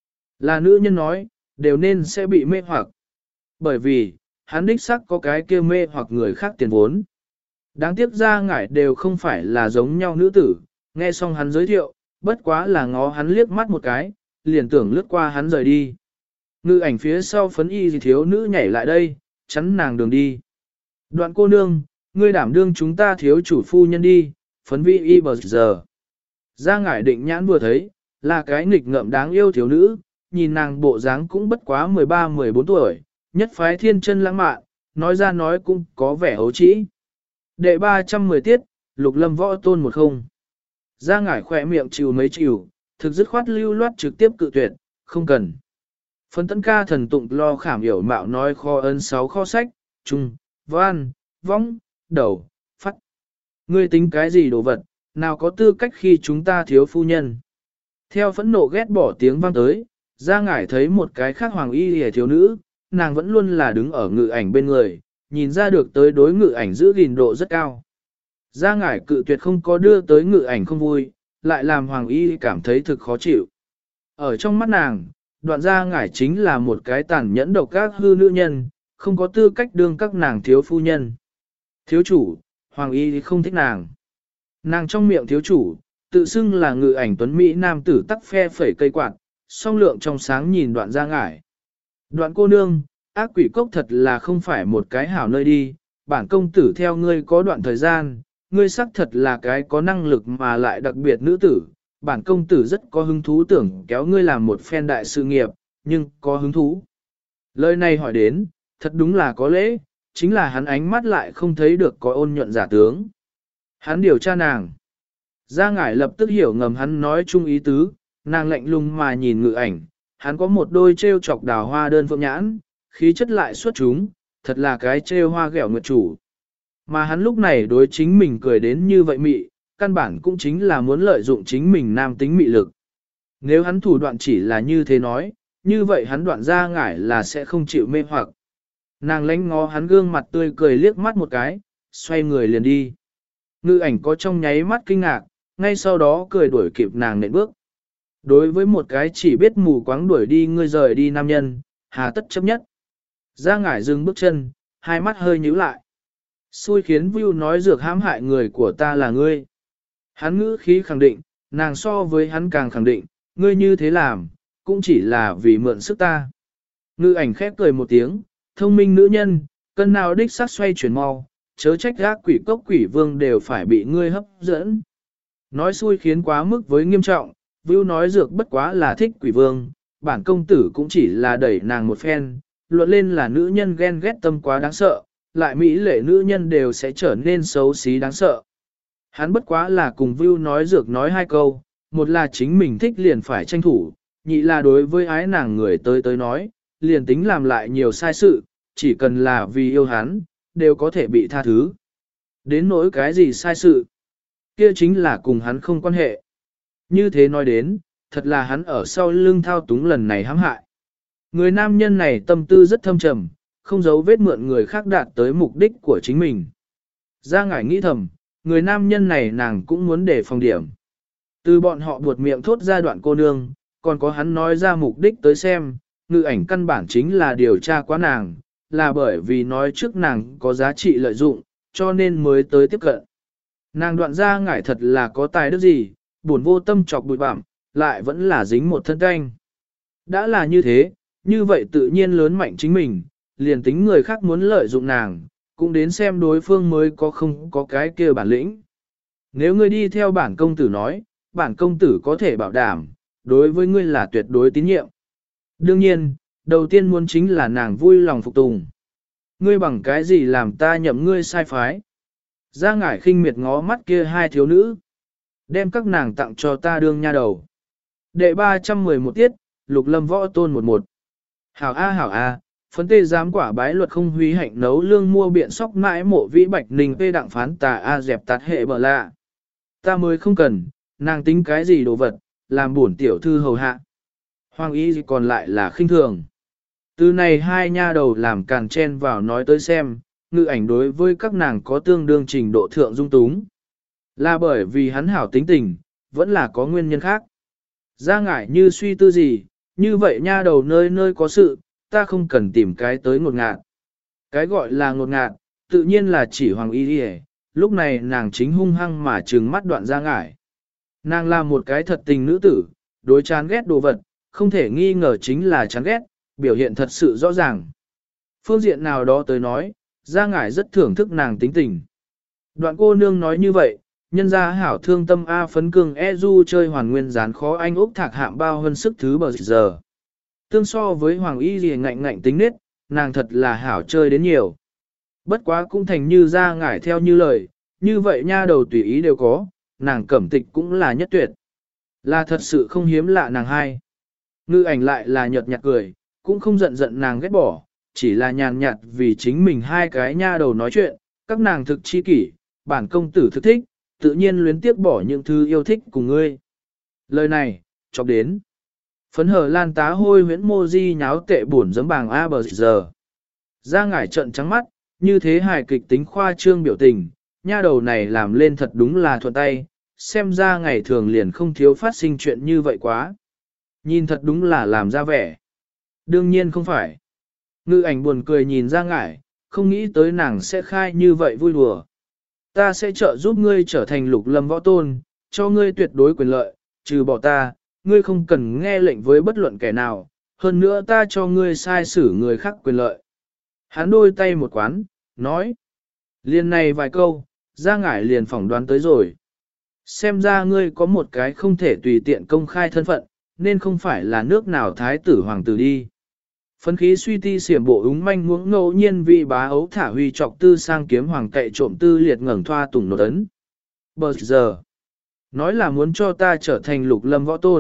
Là nữ nhân nói, đều nên sẽ bị mê hoặc. Bởi vì, hắn đích sắc có cái kia mê hoặc người khác tiền vốn. Đáng tiếc ra ngải đều không phải là giống nhau nữ tử, nghe xong hắn giới thiệu, bất quá là ngó hắn liếc mắt một cái, liền tưởng lướt qua hắn rời đi. Ngự ảnh phía sau phấn y gì thiếu nữ nhảy lại đây, chắn nàng đường đi. Đoạn cô nương, ngươi đảm đương chúng ta thiếu chủ phu nhân đi, phấn vi y bờ giờ. Ra ngải định nhãn vừa thấy, là cái nghịch ngợm đáng yêu thiếu nữ, nhìn nàng bộ dáng cũng bất quá mười ba mười bốn tuổi, nhất phái thiên chân lãng mạn, nói ra nói cũng có vẻ ấu trĩ. Đệ ba trăm mười tiết, lục lâm võ tôn một không. Ra ngải khỏe miệng chịu mấy chịu, thực dứt khoát lưu loát trực tiếp cự tuyệt, không cần. Phân tấn ca thần tụng lo khảm hiểu mạo nói kho ân sáu kho sách, trung, văn, võng, đầu, phát. Ngươi tính cái gì đồ vật, nào có tư cách khi chúng ta thiếu phu nhân. Theo phẫn nộ ghét bỏ tiếng vang tới, ra ngải thấy một cái khác hoàng y hề thiếu nữ, nàng vẫn luôn là đứng ở ngự ảnh bên người, nhìn ra được tới đối ngự ảnh giữ gìn độ rất cao. Ra ngải cự tuyệt không có đưa tới ngự ảnh không vui, lại làm hoàng y cảm thấy thực khó chịu. Ở trong mắt nàng, đoạn ra ngải chính là một cái tàn nhẫn độc ác hư nữ nhân, không có tư cách đương các nàng thiếu phu nhân. Thiếu chủ, hoàng y không thích nàng. Nàng trong miệng thiếu chủ, tự xưng là ngự ảnh tuấn Mỹ nam tử tắc phe phẩy cây quạt, song lượng trong sáng nhìn đoạn ra ngải. Đoạn cô nương, ác quỷ cốc thật là không phải một cái hảo nơi đi, bản công tử theo ngươi có đoạn thời gian, ngươi xác thật là cái có năng lực mà lại đặc biệt nữ tử, bản công tử rất có hứng thú tưởng kéo ngươi làm một phen đại sự nghiệp, nhưng có hứng thú. Lời này hỏi đến, thật đúng là có lễ, chính là hắn ánh mắt lại không thấy được có ôn nhuận giả tướng. Hắn điều tra nàng. Gia ngải lập tức hiểu ngầm hắn nói chung ý tứ, nàng lạnh lùng mà nhìn ngự ảnh, hắn có một đôi trêu chọc đào hoa đơn phượng nhãn, khí chất lại xuất chúng, thật là cái trêu hoa ghẹo nguyệt chủ. Mà hắn lúc này đối chính mình cười đến như vậy mị, căn bản cũng chính là muốn lợi dụng chính mình nam tính mị lực. Nếu hắn thủ đoạn chỉ là như thế nói, như vậy hắn đoạn ra ngải là sẽ không chịu mê hoặc. Nàng lánh ngó hắn gương mặt tươi cười liếc mắt một cái, xoay người liền đi. Ngư ảnh có trong nháy mắt kinh ngạc, ngay sau đó cười đuổi kịp nàng nện bước. Đối với một cái chỉ biết mù quáng đuổi đi ngươi rời đi nam nhân, hà tất chấp nhất. Ra ngải dừng bước chân, hai mắt hơi nhíu lại. Xui khiến Vưu nói dược hãm hại người của ta là ngươi. Hắn ngữ khí khẳng định, nàng so với hắn càng khẳng định, ngươi như thế làm, cũng chỉ là vì mượn sức ta. Ngư ảnh khép cười một tiếng, thông minh nữ nhân, cân nào đích sắc xoay chuyển mau, chớ trách gác quỷ cốc quỷ vương đều phải bị ngươi hấp dẫn. Nói xui khiến quá mức với nghiêm trọng, Vưu nói dược bất quá là thích quỷ vương, bản công tử cũng chỉ là đẩy nàng một phen, luận lên là nữ nhân ghen ghét tâm quá đáng sợ, lại mỹ lệ nữ nhân đều sẽ trở nên xấu xí đáng sợ. Hắn bất quá là cùng Vưu nói dược nói hai câu, một là chính mình thích liền phải tranh thủ, nhị là đối với ái nàng người tới tới nói, liền tính làm lại nhiều sai sự, chỉ cần là vì yêu hắn, đều có thể bị tha thứ. Đến nỗi cái gì sai sự, kia chính là cùng hắn không quan hệ. Như thế nói đến, thật là hắn ở sau lưng thao túng lần này hãm hại. Người nam nhân này tâm tư rất thâm trầm, không giấu vết mượn người khác đạt tới mục đích của chính mình. Ra ngải nghĩ thầm, người nam nhân này nàng cũng muốn để phòng điểm. Từ bọn họ buột miệng thốt ra đoạn cô nương, còn có hắn nói ra mục đích tới xem, ngự ảnh căn bản chính là điều tra quá nàng, là bởi vì nói trước nàng có giá trị lợi dụng, cho nên mới tới tiếp cận. Nàng đoạn ra ngải thật là có tài đức gì, buồn vô tâm chọc bụi bặm, lại vẫn là dính một thân canh. Đã là như thế, như vậy tự nhiên lớn mạnh chính mình, liền tính người khác muốn lợi dụng nàng, cũng đến xem đối phương mới có không có cái kia bản lĩnh. Nếu ngươi đi theo bản công tử nói, bản công tử có thể bảo đảm, đối với ngươi là tuyệt đối tín nhiệm. Đương nhiên, đầu tiên muốn chính là nàng vui lòng phục tùng. Ngươi bằng cái gì làm ta nhậm ngươi sai phái? Ra ngải khinh miệt ngó mắt kia hai thiếu nữ. Đem các nàng tặng cho ta đương nha đầu. Đệ ba trăm mười một tiết, lục lâm võ tôn một một. Hảo A hảo A, phấn tê giám quả bái luật không huy hạnh nấu lương mua biện sóc mãi mộ vĩ bạch ninh tê đặng phán tà A dẹp tạt hệ bờ lạ. Ta mới không cần, nàng tính cái gì đồ vật, làm bổn tiểu thư hầu hạ. Hoàng y còn lại là khinh thường. Từ này hai nha đầu làm càn chen vào nói tới xem, ngự ảnh đối với các nàng có tương đương trình độ thượng dung túng. Là bởi vì hắn hảo tính tình, vẫn là có nguyên nhân khác. Ra ngải như suy tư gì, như vậy nha đầu nơi nơi có sự, ta không cần tìm cái tới ngột ngạt. Cái gọi là ngột ngạt, tự nhiên là chỉ hoàng y đi. Lúc này nàng chính hung hăng mà trừng mắt đoạn ra ngải. Nàng là một cái thật tình nữ tử, đối chán ghét đồ vật, không thể nghi ngờ chính là chán ghét, biểu hiện thật sự rõ ràng. Phương diện nào đó tới nói, ra ngải rất thưởng thức nàng tính tình. Đoạn cô nương nói như vậy, nhân gia hảo thương tâm A phấn cường e du chơi hoàn nguyên gián khó anh úc thạc hạm bao hơn sức thứ bờ giờ. Tương so với hoàng y gì ngạnh ngạnh tính nết, nàng thật là hảo chơi đến nhiều. Bất quá cũng thành như ra ngải theo như lời, như vậy nha đầu tùy ý đều có, nàng cẩm tịch cũng là nhất tuyệt. Là thật sự không hiếm lạ nàng hai. Ngư ảnh lại là nhợt nhạt cười, cũng không giận giận nàng ghét bỏ, chỉ là nhàn nhạt vì chính mình hai cái nha đầu nói chuyện, các nàng thực chi kỷ, bản công tử thực thích, tự nhiên luyến tiếc bỏ những thứ yêu thích cùng ngươi. Lời này, chọc đến. Phấn hở lan tá hôi huyễn mô di nháo tệ buồn giấm bàng A bờ giờ. Ra ngải trận trắng mắt, như thế hài kịch tính khoa trương biểu tình, nha đầu này làm lên thật đúng là thuận tay, xem ra ngày thường liền không thiếu phát sinh chuyện như vậy quá. Nhìn thật đúng là làm ra vẻ. Đương nhiên không phải. Ngư ảnh buồn cười nhìn ra ngải, không nghĩ tới nàng sẽ khai như vậy vui đùa. Ta sẽ trợ giúp ngươi trở thành lục lâm võ tôn, cho ngươi tuyệt đối quyền lợi, trừ bỏ ta, ngươi không cần nghe lệnh với bất luận kẻ nào, hơn nữa ta cho ngươi sai xử người khác quyền lợi. Hắn đôi tay một quán, nói. Liền này vài câu, ra ngải liền phỏng đoán tới rồi. Xem ra ngươi có một cái không thể tùy tiện công khai thân phận, nên không phải là nước nào thái tử hoàng tử đi. Phấn khí suy ti xiểm bộ úng manh ngưỡng ngẫu nhiên vị bá ấu thả huy trọc tư sang kiếm hoàng cậy trộm tư liệt ngẩng thoa tùng nột ấn. Bờ giờ, nói là muốn cho ta trở thành lục lâm võ tôn,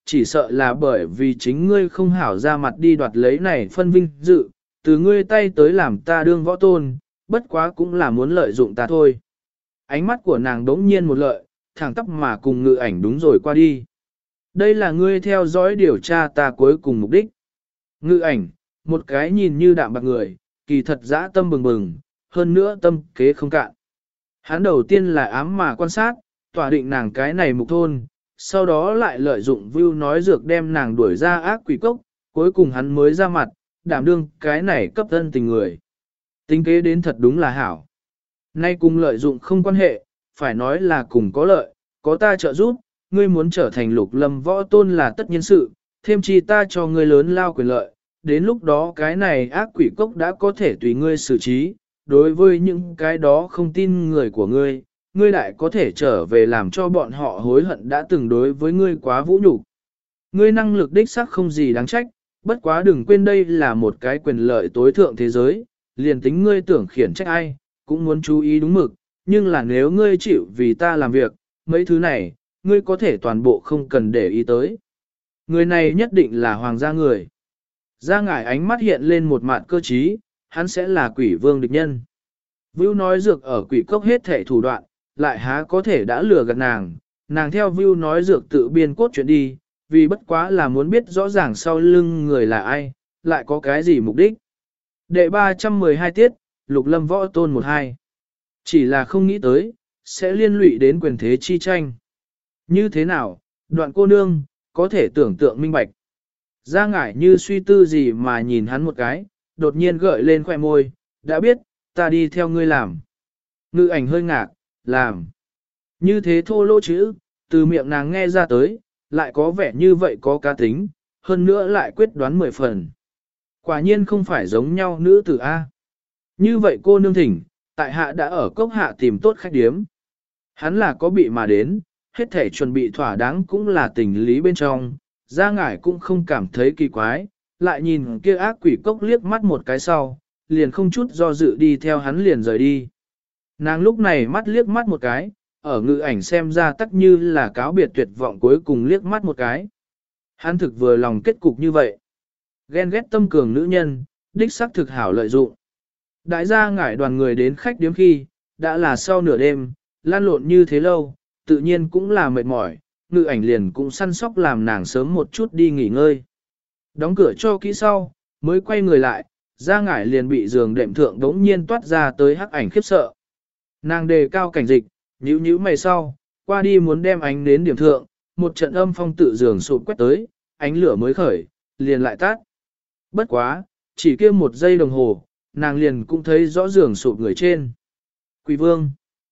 chỉ sợ là bởi vì chính ngươi không hảo ra mặt đi đoạt lấy này phân vinh dự, từ ngươi tay tới làm ta đương võ tôn, bất quá cũng là muốn lợi dụng ta thôi. Ánh mắt của nàng đống nhiên một lợi, thẳng tắp mà cùng ngự ảnh đúng rồi qua đi. Đây là ngươi theo dõi điều tra ta cuối cùng mục đích. Ngự ảnh, một cái nhìn như đạm bạc người, kỳ thật dã tâm bừng bừng, hơn nữa tâm kế không cạn. Hắn đầu tiên là ám mà quan sát, tỏa định nàng cái này mục thôn, sau đó lại lợi dụng view nói dược đem nàng đuổi ra ác quỷ cốc, cuối cùng hắn mới ra mặt, đảm đương cái này cấp thân tình người. Tính kế đến thật đúng là hảo. Nay cùng lợi dụng không quan hệ, phải nói là cùng có lợi, có ta trợ giúp, ngươi muốn trở thành lục lâm võ tôn là tất nhiên sự, thêm chi ta cho ngươi lớn lao quyền lợi, đến lúc đó cái này ác quỷ cốc đã có thể tùy ngươi xử trí, đối với những cái đó không tin người của ngươi, ngươi lại có thể trở về làm cho bọn họ hối hận đã từng đối với ngươi quá vũ nhục. Ngươi năng lực đích xác không gì đáng trách, bất quá đừng quên đây là một cái quyền lợi tối thượng thế giới, liền tính ngươi tưởng khiển trách ai, cũng muốn chú ý đúng mực, nhưng là nếu ngươi chịu vì ta làm việc, mấy thứ này, ngươi có thể toàn bộ không cần để ý tới. Người này nhất định là hoàng gia người. Gia ngải ánh mắt hiện lên một mạn cơ trí, hắn sẽ là quỷ vương địch nhân. Vưu nói dược ở quỷ cốc hết thể thủ đoạn, lại há có thể đã lừa gạt nàng, nàng theo Vưu nói dược tự biên cốt chuyện đi, vì bất quá là muốn biết rõ ràng sau lưng người là ai, lại có cái gì mục đích. Đệ ba trăm mười hai tiết, Lục Lâm Võ Tôn một hai. Chỉ là không nghĩ tới, sẽ liên lụy đến quyền thế chi tranh. Như thế nào, đoạn cô nương, có thể tưởng tượng minh bạch. Gia ngải như suy tư gì mà nhìn hắn một cái, đột nhiên gợi lên khoẻ môi, đã biết, ta đi theo ngươi làm. Ngự ảnh hơi ngạc, làm. Như thế thô lỗ chữ, từ miệng nàng nghe ra tới, lại có vẻ như vậy có cá tính, hơn nữa lại quyết đoán mười phần. Quả nhiên không phải giống nhau nữ tử A. Như vậy cô nương thỉnh, tại hạ đã ở cốc hạ tìm tốt khách điếm. Hắn là có bị mà đến, hết thể chuẩn bị thỏa đáng cũng là tình lý bên trong, Gia ngải cũng không cảm thấy kỳ quái, lại nhìn kia ác quỷ cốc liếc mắt một cái sau, liền không chút do dự đi theo hắn liền rời đi. Nàng lúc này mắt liếc mắt một cái, ở ngự ảnh xem ra tắc như là cáo biệt tuyệt vọng cuối cùng liếc mắt một cái. Hắn thực vừa lòng kết cục như vậy. Ghen ghét tâm cường nữ nhân, đích xác thực hảo lợi dụng. Đại gia ngải đoàn người đến khách điếm khi, đã là sau nửa đêm, lan lộn như thế lâu, tự nhiên cũng là mệt mỏi, ngự ảnh liền cũng săn sóc làm nàng sớm một chút đi nghỉ ngơi. Đóng cửa cho kỹ sau, mới quay người lại, gia ngải liền bị giường đệm thượng đống nhiên toát ra tới hắc ảnh khiếp sợ. Nàng đề cao cảnh dịch, nhíu nhíu mày sau, qua đi muốn đem ánh đến điểm thượng, một trận âm phong tự giường sụp quét tới, ánh lửa mới khởi, liền lại tắt. Bất quá, chỉ kia một giây đồng hồ, nàng liền cũng thấy rõ giường sụp người trên. Quỷ vương,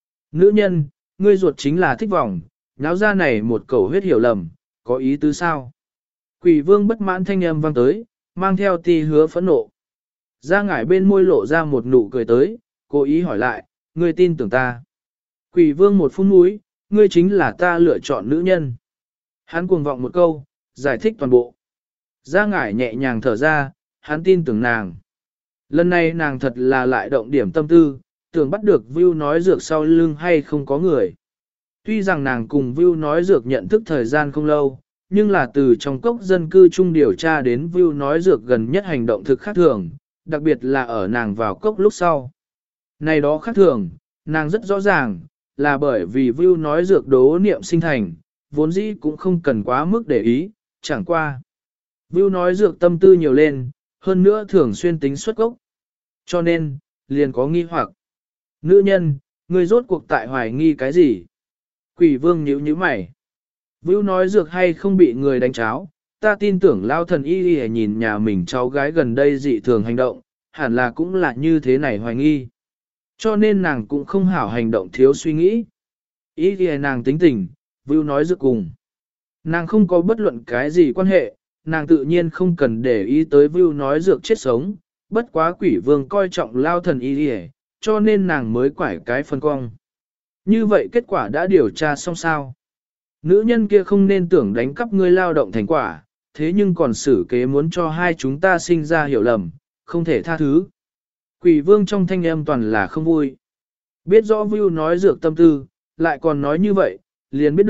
nữ nhân, ngươi ruột chính là thích vọng, náo ra này một cầu huyết hiểu lầm, có ý tứ sao? Quỷ vương bất mãn thanh âm vang tới, mang theo ti hứa phẫn nộ. Gia ngải bên môi lộ ra một nụ cười tới, cố ý hỏi lại, ngươi tin tưởng ta. Quỷ vương một phút mũi, ngươi chính là ta lựa chọn nữ nhân. Hắn cuồng vọng một câu, giải thích toàn bộ. Gia ngải nhẹ nhàng thở ra, hắn tin tưởng nàng. Lần này nàng thật là lại động điểm tâm tư, tưởng bắt được Vưu nói dược sau lưng hay không có người. Tuy rằng nàng cùng Vưu nói dược nhận thức thời gian không lâu, nhưng là từ trong cốc dân cư chung điều tra đến Vưu nói dược gần nhất hành động thực khác thường, đặc biệt là ở nàng vào cốc lúc sau. Này đó khác thường, nàng rất rõ ràng, là bởi vì Vưu nói dược đố niệm sinh thành, vốn dĩ cũng không cần quá mức để ý, chẳng qua. Vưu nói dược tâm tư nhiều lên, hơn nữa thường xuyên tính xuất cốc. Cho nên, liền có nghi hoặc. Nữ nhân, ngươi rốt cuộc tại hoài nghi cái gì? Quỷ vương nhíu nhíu mày. Vưu nói dược hay không bị người đánh cháo, ta tin tưởng lao thần y y nhìn nhà mình cháu gái gần đây dị thường hành động, hẳn là cũng là như thế này hoài nghi. Cho nên nàng cũng không hảo hành động thiếu suy nghĩ. Y y nàng tính tình, Vưu nói dược cùng. Nàng không có bất luận cái gì quan hệ, nàng tự nhiên không cần để ý tới Vưu nói dược chết sống, bất quá quỷ vương coi trọng lao thần y y, cho nên nàng mới quải cái phân cong. Như vậy kết quả đã điều tra xong sao? Nữ nhân kia không nên tưởng đánh cắp ngươi lao động thành quả, thế nhưng còn xử kế muốn cho hai chúng ta sinh ra hiểu lầm, không thể tha thứ. Quỷ vương trong thanh âm toàn là không vui. Biết rõ Vưu nói dược tâm tư, lại còn nói như vậy, liền biết được,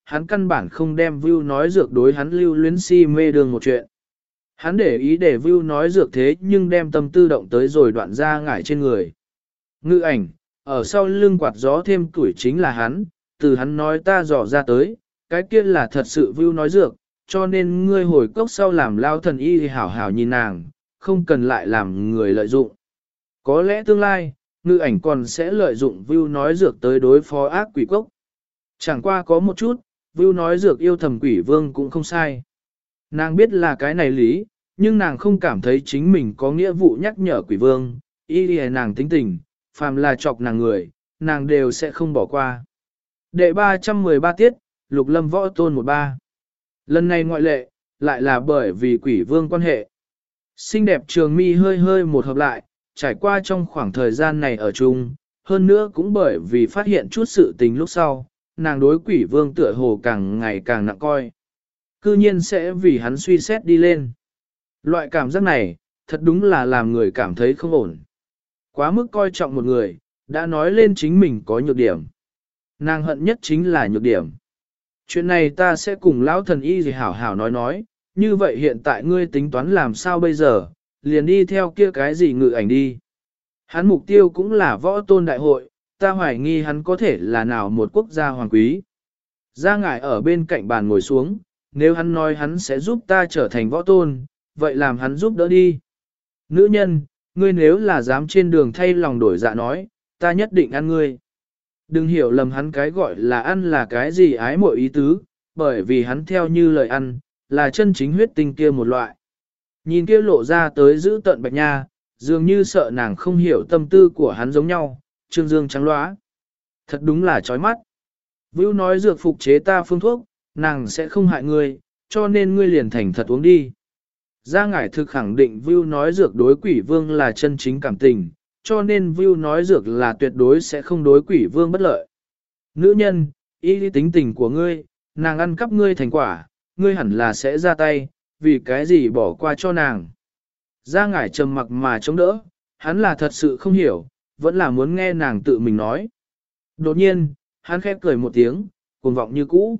hắn căn bản không đem Vưu nói dược đối hắn lưu luyến si mê đường một chuyện. Hắn để ý để Vưu nói dược thế nhưng đem tâm tư động tới rồi đoạn ra ngải trên người. Ngự ảnh, ở sau lưng quạt gió thêm tuổi chính là hắn, từ hắn nói ta dò ra tới, cái kia là thật sự Vưu nói dược, cho nên ngươi hồi cốc sau làm lao thần y thì hảo hảo nhìn nàng, không cần lại làm người lợi dụng. Có lẽ tương lai, ngự ảnh còn sẽ lợi dụng Vưu nói dược tới đối phó ác quỷ cốc. Chẳng qua có một chút, Vưu nói dược yêu thầm quỷ vương cũng không sai. Nàng biết là cái này lý, nhưng nàng không cảm thấy chính mình có nghĩa vụ nhắc nhở quỷ vương, y đi nàng tính tình, phàm là chọc nàng người, nàng đều sẽ không bỏ qua. Đệ ba trăm mười ba tiết, Lục Lâm Võ Tôn một ba. Lần này ngoại lệ, lại là bởi vì quỷ vương quan hệ. Xinh đẹp trường mi hơi hơi một hợp lại, trải qua trong khoảng thời gian này ở chung, hơn nữa cũng bởi vì phát hiện chút sự tình lúc sau, nàng đối quỷ vương tựa hồ càng ngày càng nặng coi. Cư nhiên sẽ vì hắn suy xét đi lên. Loại cảm giác này, thật đúng là làm người cảm thấy không ổn. Quá mức coi trọng một người, đã nói lên chính mình có nhược điểm. Nàng hận nhất chính là nhược điểm. Chuyện này ta sẽ cùng lão thần y gì hảo hảo nói nói, như vậy hiện tại ngươi tính toán làm sao bây giờ, liền đi theo kia cái gì ngự ảnh đi. Hắn mục tiêu cũng là võ tôn đại hội, ta hoài nghi hắn có thể là nào một quốc gia hoàng quý. Gia ngải ở bên cạnh bàn ngồi xuống, nếu hắn nói hắn sẽ giúp ta trở thành võ tôn, vậy làm hắn giúp đỡ đi. Nữ nhân, ngươi nếu là dám trên đường thay lòng đổi dạ nói, ta nhất định ăn ngươi. Đừng hiểu lầm hắn cái gọi là ăn là cái gì ái muội ý tứ, bởi vì hắn theo như lời ăn, là chân chính huyết tinh kia một loại. Nhìn kia lộ ra tới giữ tận bạch nha, dường như sợ nàng không hiểu tâm tư của hắn giống nhau, trương dương trắng loá. Thật đúng là chói mắt. Vưu nói dược phục chế ta phương thuốc, nàng sẽ không hại ngươi, cho nên ngươi liền thành thật uống đi. Gia ngải thực khẳng định Vưu nói dược đối quỷ vương là chân chính cảm tình, cho nên Vưu nói dược là tuyệt đối sẽ không đối quỷ vương bất lợi. Nữ nhân, ý lý tính tình của ngươi, nàng ăn cắp ngươi thành quả, ngươi hẳn là sẽ ra tay, vì cái gì bỏ qua cho nàng. Gia ngải trầm mặc mà chống đỡ, hắn là thật sự không hiểu, vẫn là muốn nghe nàng tự mình nói. Đột nhiên, hắn khép cười một tiếng, cuồng vọng như cũ.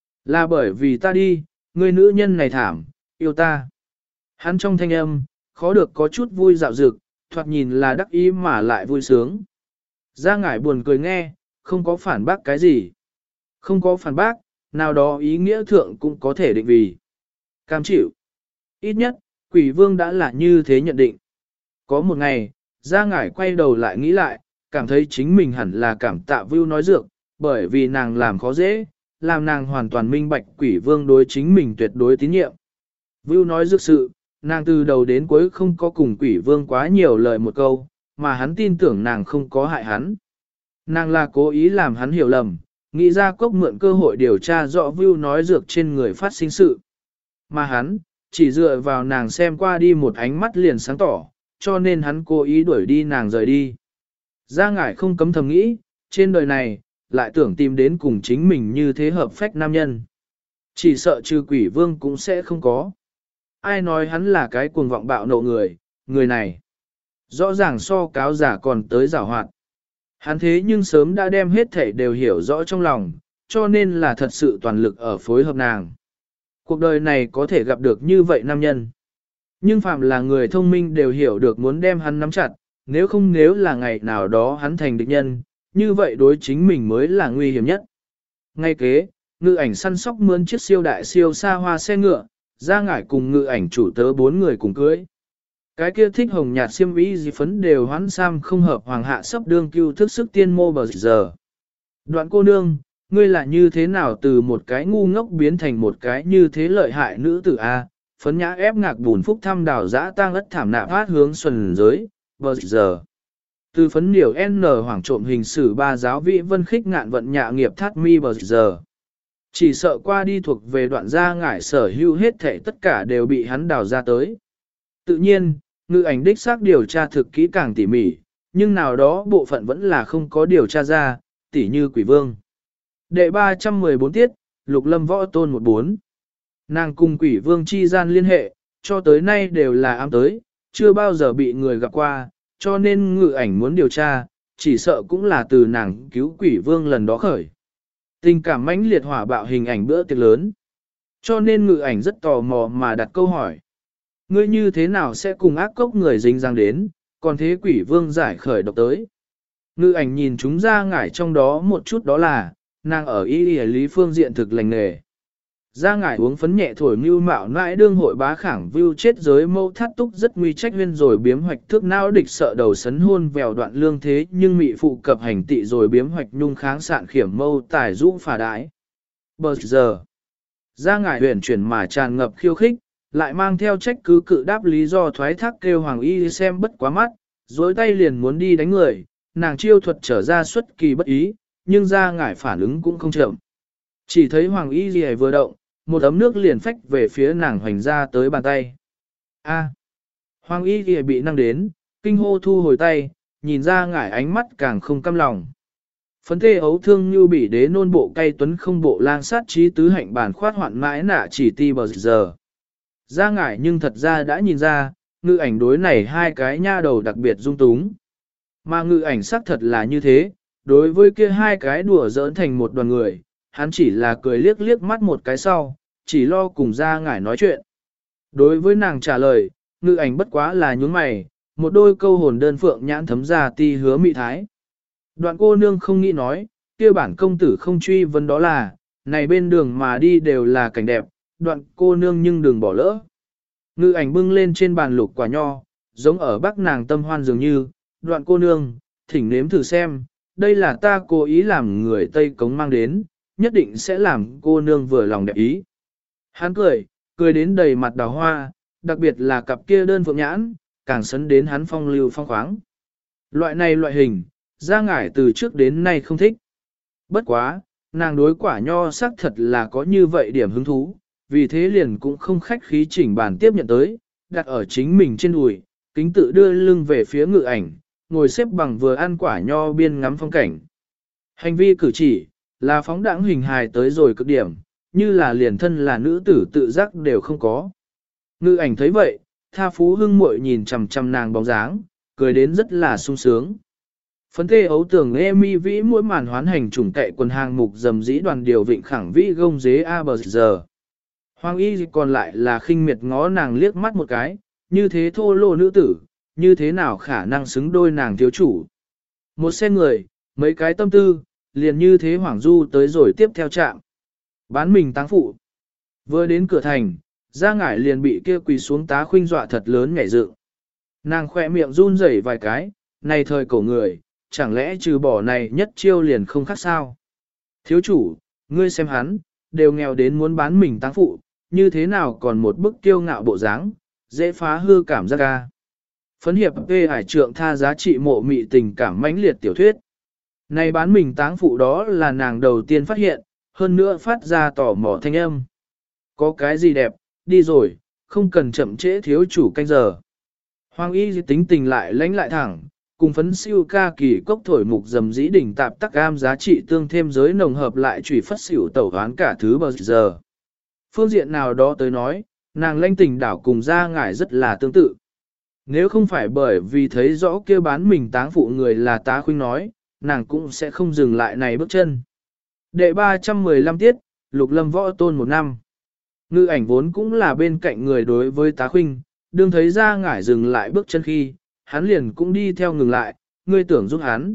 Là bởi vì ta đi, ngươi nữ nhân này thảm, yêu ta. Hắn trong thanh âm, khó được có chút vui dạo dực, thoạt nhìn là đắc ý mà lại vui sướng. Gia ngải buồn cười nghe, không có phản bác cái gì. Không có phản bác, nào đó ý nghĩa thượng cũng có thể định vì. Cam chịu. Ít nhất, quỷ vương đã là như thế nhận định. Có một ngày, Gia ngải quay đầu lại nghĩ lại, cảm thấy chính mình hẳn là cảm tạ Vưu nói dược, bởi vì nàng làm khó dễ, làm nàng hoàn toàn minh bạch quỷ vương đối chính mình tuyệt đối tín nhiệm. Vưu nói dược sự, nàng từ đầu đến cuối không có cùng quỷ vương quá nhiều lời một câu, mà hắn tin tưởng nàng không có hại hắn. Nàng là cố ý làm hắn hiểu lầm, nghĩ ra cốc mượn cơ hội điều tra rõ Vưu nói dược trên người phát sinh sự. Mà hắn, chỉ dựa vào nàng xem qua đi một ánh mắt liền sáng tỏ, cho nên hắn cố ý đuổi đi nàng rời đi. Gia ngải không cấm thầm nghĩ, trên đời này, lại tưởng tìm đến cùng chính mình như thế hợp phách nam nhân. Chỉ sợ trừ quỷ vương cũng sẽ không có. Ai nói hắn là cái cuồng vọng bạo nộ người, người này. Rõ ràng so cáo giả còn tới giảo hoạt. Hắn thế nhưng sớm đã đem hết thể đều hiểu rõ trong lòng, cho nên là thật sự toàn lực ở phối hợp nàng. Cuộc đời này có thể gặp được như vậy nam nhân. Nhưng phạm là người thông minh đều hiểu được muốn đem hắn nắm chặt, nếu không nếu là ngày nào đó hắn thành địch nhân, như vậy đối chính mình mới là nguy hiểm nhất. Ngay kế, ngự ảnh săn sóc mướn chiếc siêu đại siêu xa hoa xe ngựa, Gia ngải cùng ngự ảnh chủ tớ bốn người cùng cưới. Cái kia thích hồng nhạt xiêm vĩ gì phấn đều hoán sam không hợp hoàng hạ sắp đương cưu thức sức tiên mô bờ giờ. Đoạn cô nương, ngươi là như thế nào từ một cái ngu ngốc biến thành một cái như thế lợi hại nữ tử A, phấn nhã ép ngạc bùn phúc thăm đào giã tang ất thảm nạp hát hướng xuân giới, bờ giờ. Từ phấn điểu N hoảng trộm hình sử ba giáo vị vân khích ngạn vận nhạ nghiệp thát mi bờ giờ. Chỉ sợ qua đi thuộc về đoạn gia ngải sở hữu hết thể tất cả đều bị hắn đào ra tới. Tự nhiên, ngự ảnh đích xác điều tra thực kỹ càng tỉ mỉ, nhưng nào đó bộ phận vẫn là không có điều tra ra, tỉ như quỷ vương. Đệ ba trăm mười bốn tiết, Lục Lâm Võ Tôn một bốn. Nàng cùng quỷ vương chi gian liên hệ, cho tới nay đều là ám tới, chưa bao giờ bị người gặp qua, cho nên ngự ảnh muốn điều tra, chỉ sợ cũng là từ nàng cứu quỷ vương lần đó khởi. Tình cảm mãnh liệt hỏa bạo hình ảnh bữa tiệc lớn. Cho nên ngự ảnh rất tò mò mà đặt câu hỏi. Ngươi như thế nào sẽ cùng ác cốc người dính dáng đến, còn thế quỷ vương giải khởi độc tới. Ngự ảnh nhìn chúng ra ngải trong đó một chút đó là, nàng ở y y lý phương diện thực lành nghề. Ra ngải uống phấn nhẹ thổi mưu mạo nãi đương hội bá khẳng view chết giới mâu thắt túc rất nguy trách huyên rồi biếm hoạch thước não địch sợ đầu sấn hôn vèo đoạn lương thế nhưng mị phụ cập hành tị rồi biếm hoạch nhung kháng sạn khiểm mâu tài dũ phà đái. Bờ giờ, ra ngải huyền chuyển mà tràn ngập khiêu khích, lại mang theo trách cứ cự đáp lý do thoái thác kêu Hoàng Y xem bất quá mắt, dối tay liền muốn đi đánh người, nàng chiêu thuật trở ra xuất kỳ bất ý, nhưng ra ngải phản ứng cũng không chậm. Chỉ thấy Hoàng Y gì vừa động, một ấm nước liền phách về phía nàng hoành ra tới bàn tay. A. Hoàng Y gì bị năng đến, kinh hô thu hồi tay, nhìn ra ngải ánh mắt càng không căm lòng. Phấn thê ấu thương như bị đế nôn bộ cay tuấn không bộ lang sát trí tứ hạnh bản khoát hoạn mãi nạ chỉ ti bờ giờ. Ra ngải nhưng thật ra đã nhìn ra, ngự ảnh đối này hai cái nha đầu đặc biệt dung túng. Mà ngự ảnh xác thật là như thế, đối với kia hai cái đùa giỡn thành một đoàn người, hắn chỉ là cười liếc liếc mắt một cái sau, chỉ lo cùng ra ngải nói chuyện. Đối với nàng trả lời, ngự ảnh bất quá là nhún mày, một đôi câu hồn đơn phượng nhãn thấm ra ti hứa mị thái. Đoạn cô nương không nghĩ nói, kia bản công tử không truy vấn đó là, này bên đường mà đi đều là cảnh đẹp, đoạn cô nương nhưng đừng bỏ lỡ. Ngự ảnh bưng lên trên bàn lục quả nho, giống ở bắc nàng tâm hoan dường như, đoạn cô nương, thỉnh nếm thử xem, đây là ta cố ý làm người Tây Cống mang đến, nhất định sẽ làm cô nương vừa lòng đẹp ý. Hắn cười, cười đến đầy mặt đào hoa, đặc biệt là cặp kia đơn phượng nhãn, càng sấn đến hắn phong lưu phong khoáng. Loại này loại hình, ra ngải từ trước đến nay không thích. Bất quá, nàng đối quả nho xác thật là có như vậy điểm hứng thú, vì thế liền cũng không khách khí chỉnh bàn tiếp nhận tới, đặt ở chính mình trên đùi, kính tự đưa lưng về phía ngự ảnh, ngồi xếp bằng vừa ăn quả nho biên ngắm phong cảnh. Hành vi cử chỉ, là phóng đãng hình hài tới rồi cực điểm, như là liền thân là nữ tử tự giác đều không có. Ngự ảnh thấy vậy, tha phú hưng muội nhìn chằm chằm nàng bóng dáng, cười đến rất là sung sướng. Phấn tê ấu tưởng ê mi vĩ mỗi màn hoán hành trùng cậy quần hàng mục dầm dĩ đoàn điều vịnh khẳng vĩ gông dế a bờ giờ. Hoàng Y còn lại là khinh miệt ngó nàng liếc mắt một cái, như thế thô lô nữ tử, như thế nào khả năng xứng đôi nàng thiếu chủ. Một xe người, mấy cái tâm tư, liền như thế Hoàng Du tới rồi tiếp theo trạm. Bán mình táng phụ. Vừa đến cửa thành, ra ngải liền bị kia quỳ xuống tá khuynh dọa thật lớn nhảy dựng. Nàng khỏe miệng run rẩy vài cái, này thời cổ người, chẳng lẽ trừ bỏ này nhất chiêu liền không khác sao? Thiếu chủ, ngươi xem hắn, đều nghèo đến muốn bán mình táng phụ, như thế nào còn một bức kiêu ngạo bộ dáng, dễ phá hư cảm giác ca. Phấn hiệp về hải trượng tha giá trị mộ mị tình cảm mãnh liệt tiểu thuyết. Này bán mình táng phụ đó là nàng đầu tiên phát hiện, hơn nữa phát ra tỏ mỏ thanh âm. Có cái gì đẹp, đi rồi, không cần chậm trễ thiếu chủ canh giờ. Hoàng Y tính tình lại lãnh lại thẳng, cùng phấn siêu ca kỳ cốc thổi mục dầm dĩ đỉnh tạp tắc am giá trị tương thêm giới nồng hợp lại chủy phất xỉu tẩu hoán cả thứ bao giờ. Phương diện nào đó tới nói, nàng lãnh tình đảo cùng ra ngải rất là tương tự. Nếu không phải bởi vì thấy rõ kia bán mình táng phụ người là tá khuynh nói, nàng cũng sẽ không dừng lại này bước chân. Đệ ba trăm mười lăm tiết, lục lâm võ tôn một năm. Ngư ảnh vốn cũng là bên cạnh người đối với tá khuynh, đương thấy ra ngải dừng lại bước chân khi, hắn liền cũng đi theo ngừng lại, ngươi tưởng giúp hắn.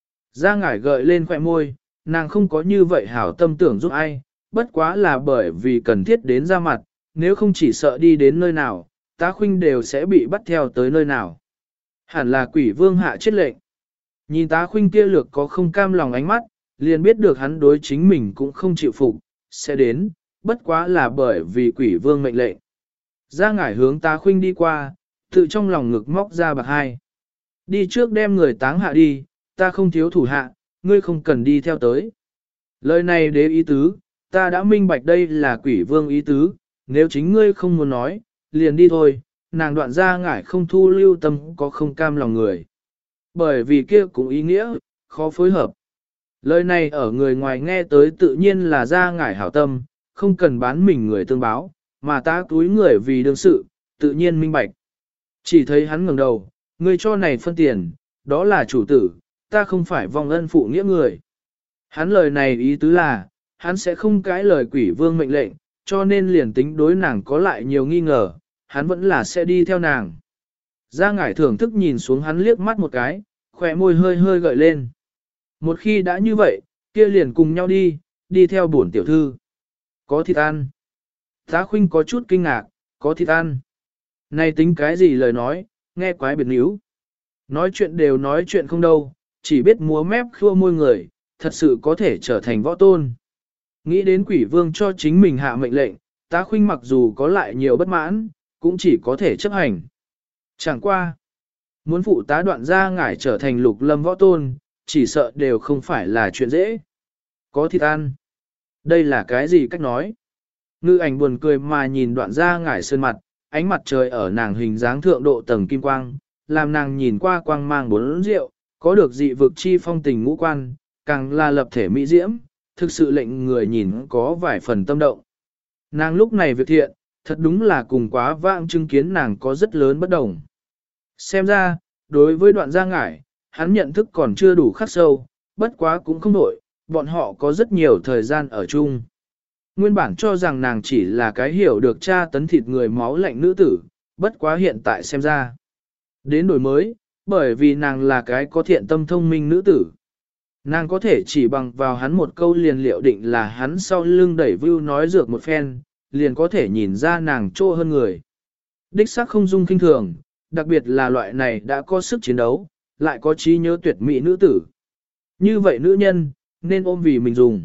Ra ngải gợi lên khỏe môi, nàng không có như vậy hảo tâm tưởng giúp ai, bất quá là bởi vì cần thiết đến ra mặt, nếu không chỉ sợ đi đến nơi nào, tá khuynh đều sẽ bị bắt theo tới nơi nào. Hẳn là quỷ vương hạ chết lệnh. Nhìn tá khuynh kia lược có không cam lòng ánh mắt, liền biết được hắn đối chính mình cũng không chịu phục, sẽ đến, bất quá là bởi vì quỷ vương mệnh lệnh. Ra ngải hướng tá khuynh đi qua, tự trong lòng ngực móc ra bạc hai. Đi trước đem người táng hạ đi, ta không thiếu thủ hạ, ngươi không cần đi theo tới. Lời này đế ý tứ, ta đã minh bạch đây là quỷ vương ý tứ, nếu chính ngươi không muốn nói, liền đi thôi, nàng đoạn ra ngải không thu lưu tâm có không cam lòng người. Bởi vì kia cũng ý nghĩa, khó phối hợp. Lời này ở người ngoài nghe tới tự nhiên là ra ngải hảo tâm, không cần bán mình người tương báo, mà ta túi người vì đương sự, tự nhiên minh bạch. Chỉ thấy hắn ngẩng đầu, ngươi cho này phân tiền, đó là chủ tử, ta không phải vong ân phụ nghĩa người. Hắn lời này ý tứ là, hắn sẽ không cãi lời quỷ vương mệnh lệnh, cho nên liền tính đối nàng có lại nhiều nghi ngờ, hắn vẫn là sẽ đi theo nàng. Gia Ngải thưởng thức nhìn xuống hắn liếc mắt một cái, khỏe môi hơi hơi gợi lên. Một khi đã như vậy, kia liền cùng nhau đi, đi theo bổn tiểu thư. Có thịt ăn. Tá Khuynh có chút kinh ngạc, có thịt ăn. Này tính cái gì lời nói, nghe quái biệt níu. Nói chuyện đều nói chuyện không đâu, chỉ biết múa mép khua môi người, thật sự có thể trở thành võ tôn. Nghĩ đến quỷ vương cho chính mình hạ mệnh lệnh, Tá Khuynh mặc dù có lại nhiều bất mãn, cũng chỉ có thể chấp hành. Chẳng qua. Muốn phụ tá Đoạn Gia Ngải trở thành lục lâm võ tôn, chỉ sợ đều không phải là chuyện dễ. Có thịt ăn. Đây là cái gì cách nói? Ngư ảnh buồn cười mà nhìn Đoạn Gia Ngải sơn mặt, ánh mặt trời ở nàng hình dáng thượng độ tầng kim quang, làm nàng nhìn qua quang mang bốn rượu, có được dị vực chi phong tình ngũ quan, càng là lập thể mỹ diễm, thực sự lệnh người nhìn có vài phần tâm động. Nàng lúc này việc thiện, thật đúng là cùng quá vãng chứng kiến nàng có rất lớn bất đồng. Xem ra, đối với Đoạn Gia Ngải, hắn nhận thức còn chưa đủ khắc sâu, bất quá cũng không nổi, bọn họ có rất nhiều thời gian ở chung. Nguyên bản cho rằng nàng chỉ là cái hiểu được tra tấn thịt người máu lạnh nữ tử, bất quá hiện tại xem ra. Đến đổi mới, bởi vì nàng là cái có thiện tâm thông minh nữ tử. Nàng có thể chỉ bằng vào hắn một câu liền liệu định là hắn sau lưng đẩy view nói dược một phen, liền có thể nhìn ra nàng trô hơn người. Đích xác không dung kinh thường, đặc biệt là loại này đã có sức chiến đấu, lại có trí nhớ tuyệt mỹ nữ tử. Như vậy nữ nhân, nên ôm vì mình dùng.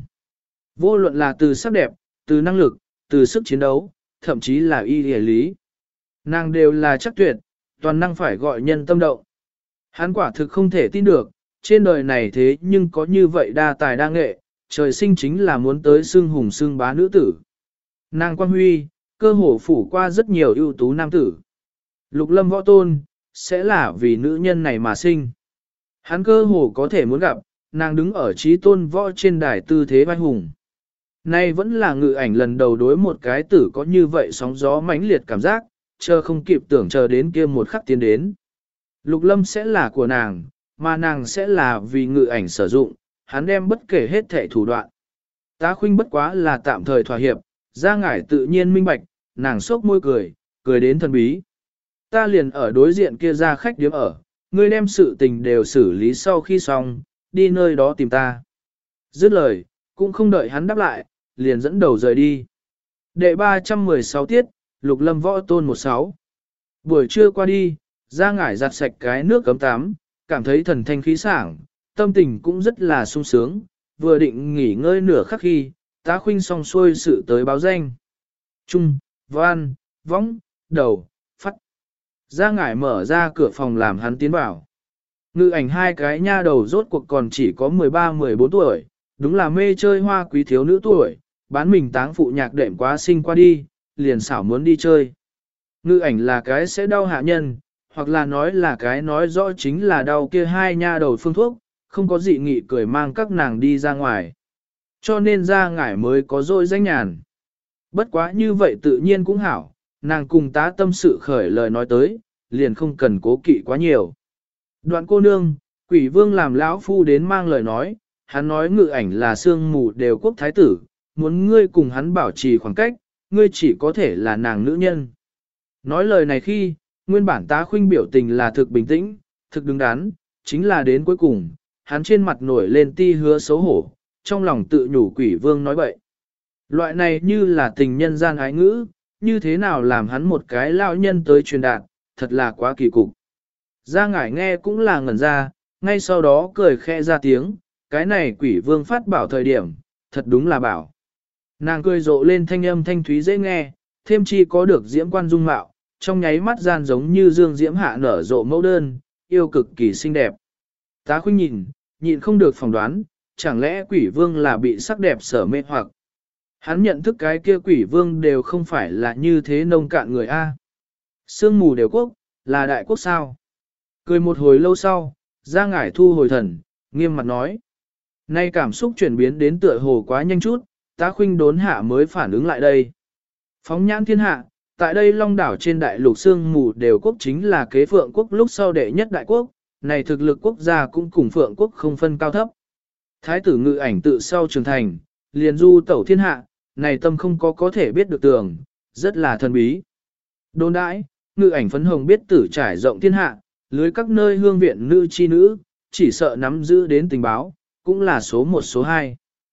Vô luận là từ sắc đẹp, từ năng lực, từ sức chiến đấu, thậm chí là y địa lý. Nàng đều là chắc tuyệt, toàn năng phải gọi nhân tâm động. Hắn quả thực không thể tin được, trên đời này thế nhưng có như vậy đa tài đa nghệ, trời sinh chính là muốn tới xưng hùng xưng bá nữ tử. Nàng quan huy, cơ hồ phủ qua rất nhiều ưu tú nam tử. Lục lâm võ tôn, sẽ là vì nữ nhân này mà sinh. Hắn cơ hồ có thể muốn gặp, nàng đứng ở trí tôn võ trên đài tư thế vai hùng. Nay vẫn là ngự ảnh lần đầu đối một cái tử có như vậy sóng gió mãnh liệt cảm giác, chờ không kịp tưởng chờ đến kia một khắc tiến đến. Lục lâm sẽ là của nàng, mà nàng sẽ là vì ngự ảnh sử dụng, hắn đem bất kể hết thể thủ đoạn. Tá Khuynh bất quá là tạm thời thỏa hiệp, Gia Ngải tự nhiên minh bạch, nàng sốc môi cười, cười đến thần bí. Ta liền ở đối diện kia ra khách điếm ở, ngươi đem sự tình đều xử lý sau khi xong, đi nơi đó tìm ta. Dứt lời, cũng không đợi hắn đáp lại, liền dẫn đầu rời đi. Đệ ba trăm mười sáu tiết, Lục Lâm Võ Tôn mười sáu. Buổi trưa qua đi, Gia Ngải giặt sạch cái nước cấm tắm, cảm thấy thần thanh khí sảng, tâm tình cũng rất là sung sướng, vừa định nghỉ ngơi nửa khắc khi, Tá Khuynh xong xuôi sự tới báo danh. Trung, Văn, Võng, Đầu, Phát. Gia Ngải mở ra cửa phòng làm hắn tiến vào. Ngự ảnh hai cái nha đầu rốt cuộc còn chỉ có mười ba mười bốn tuổi, đúng là mê chơi hoa quý thiếu nữ tuổi, bán mình táng phụ nhạc đệm quá sinh qua đi, liền xảo muốn đi chơi. Ngự ảnh là cái sẽ đau hạ nhân, hoặc là nói là cái nói rõ chính là đau kia hai nha đầu phương thuốc, không có dị nghị cười mang các nàng đi ra ngoài. Cho nên Gia Ngải mới có dội danh nhàn. Bất quá như vậy tự nhiên cũng hảo, nàng cùng tá tâm sự khởi lời nói tới, liền không cần cố kỵ quá nhiều. Đoạn cô nương, quỷ vương làm lão phu đến mang lời nói, hắn nói ngự ảnh là sương mù đều quốc thái tử, muốn ngươi cùng hắn bảo trì khoảng cách, ngươi chỉ có thể là nàng nữ nhân. Nói lời này khi, nguyên bản Tá Khuynh biểu tình là thực bình tĩnh, thực đứng đắn, chính là đến cuối cùng, hắn trên mặt nổi lên ti hứa xấu hổ, trong lòng tự nhủ quỷ vương nói bậy. Loại này như là tình nhân gian ái ngữ, như thế nào làm hắn một cái lão nhân tới truyền đạt, thật là quá kỳ cục. Gia Ngải nghe cũng là ngẩn ra, ngay sau đó cười khẽ ra tiếng, cái này quỷ vương phát bảo thời điểm, thật đúng là bảo. Nàng cười rộ lên thanh âm thanh thúy dễ nghe, thêm chi có được diễm quan dung mạo, trong nháy mắt gian giống như dương diễm hạ nở rộ mẫu đơn, yêu cực kỳ xinh đẹp. Tá Khuynh nhìn, nhịn không được phỏng đoán, chẳng lẽ quỷ vương là bị sắc đẹp sở mê hoặc. Hắn nhận thức cái kia quỷ vương đều không phải là như thế nông cạn người A. Sương mù đều quốc, là đại quốc sao. Cười một hồi lâu sau, Gia Ngải thu hồi thần, nghiêm mặt nói. Nay cảm xúc chuyển biến đến tựa hồ quá nhanh chút, Tá Khuynh đốn hạ mới phản ứng lại đây. Phóng nhãn thiên hạ, tại đây Long đảo trên đại lục sương mù đều quốc chính là kế Phượng quốc lúc sau đệ nhất đại quốc, này thực lực quốc gia cũng cùng Phượng quốc không phân cao thấp. Thái tử Ngự ảnh tự sau trưởng thành, liền du tẩu thiên hạ, này tâm không có có thể biết được tường, rất là thần bí. Đồn đãi, ngự ảnh phấn hồng biết tử trải rộng thiên hạ, lưới các nơi hương viện nữ chi nữ, chỉ sợ nắm giữ đến tình báo, cũng là số một số hai.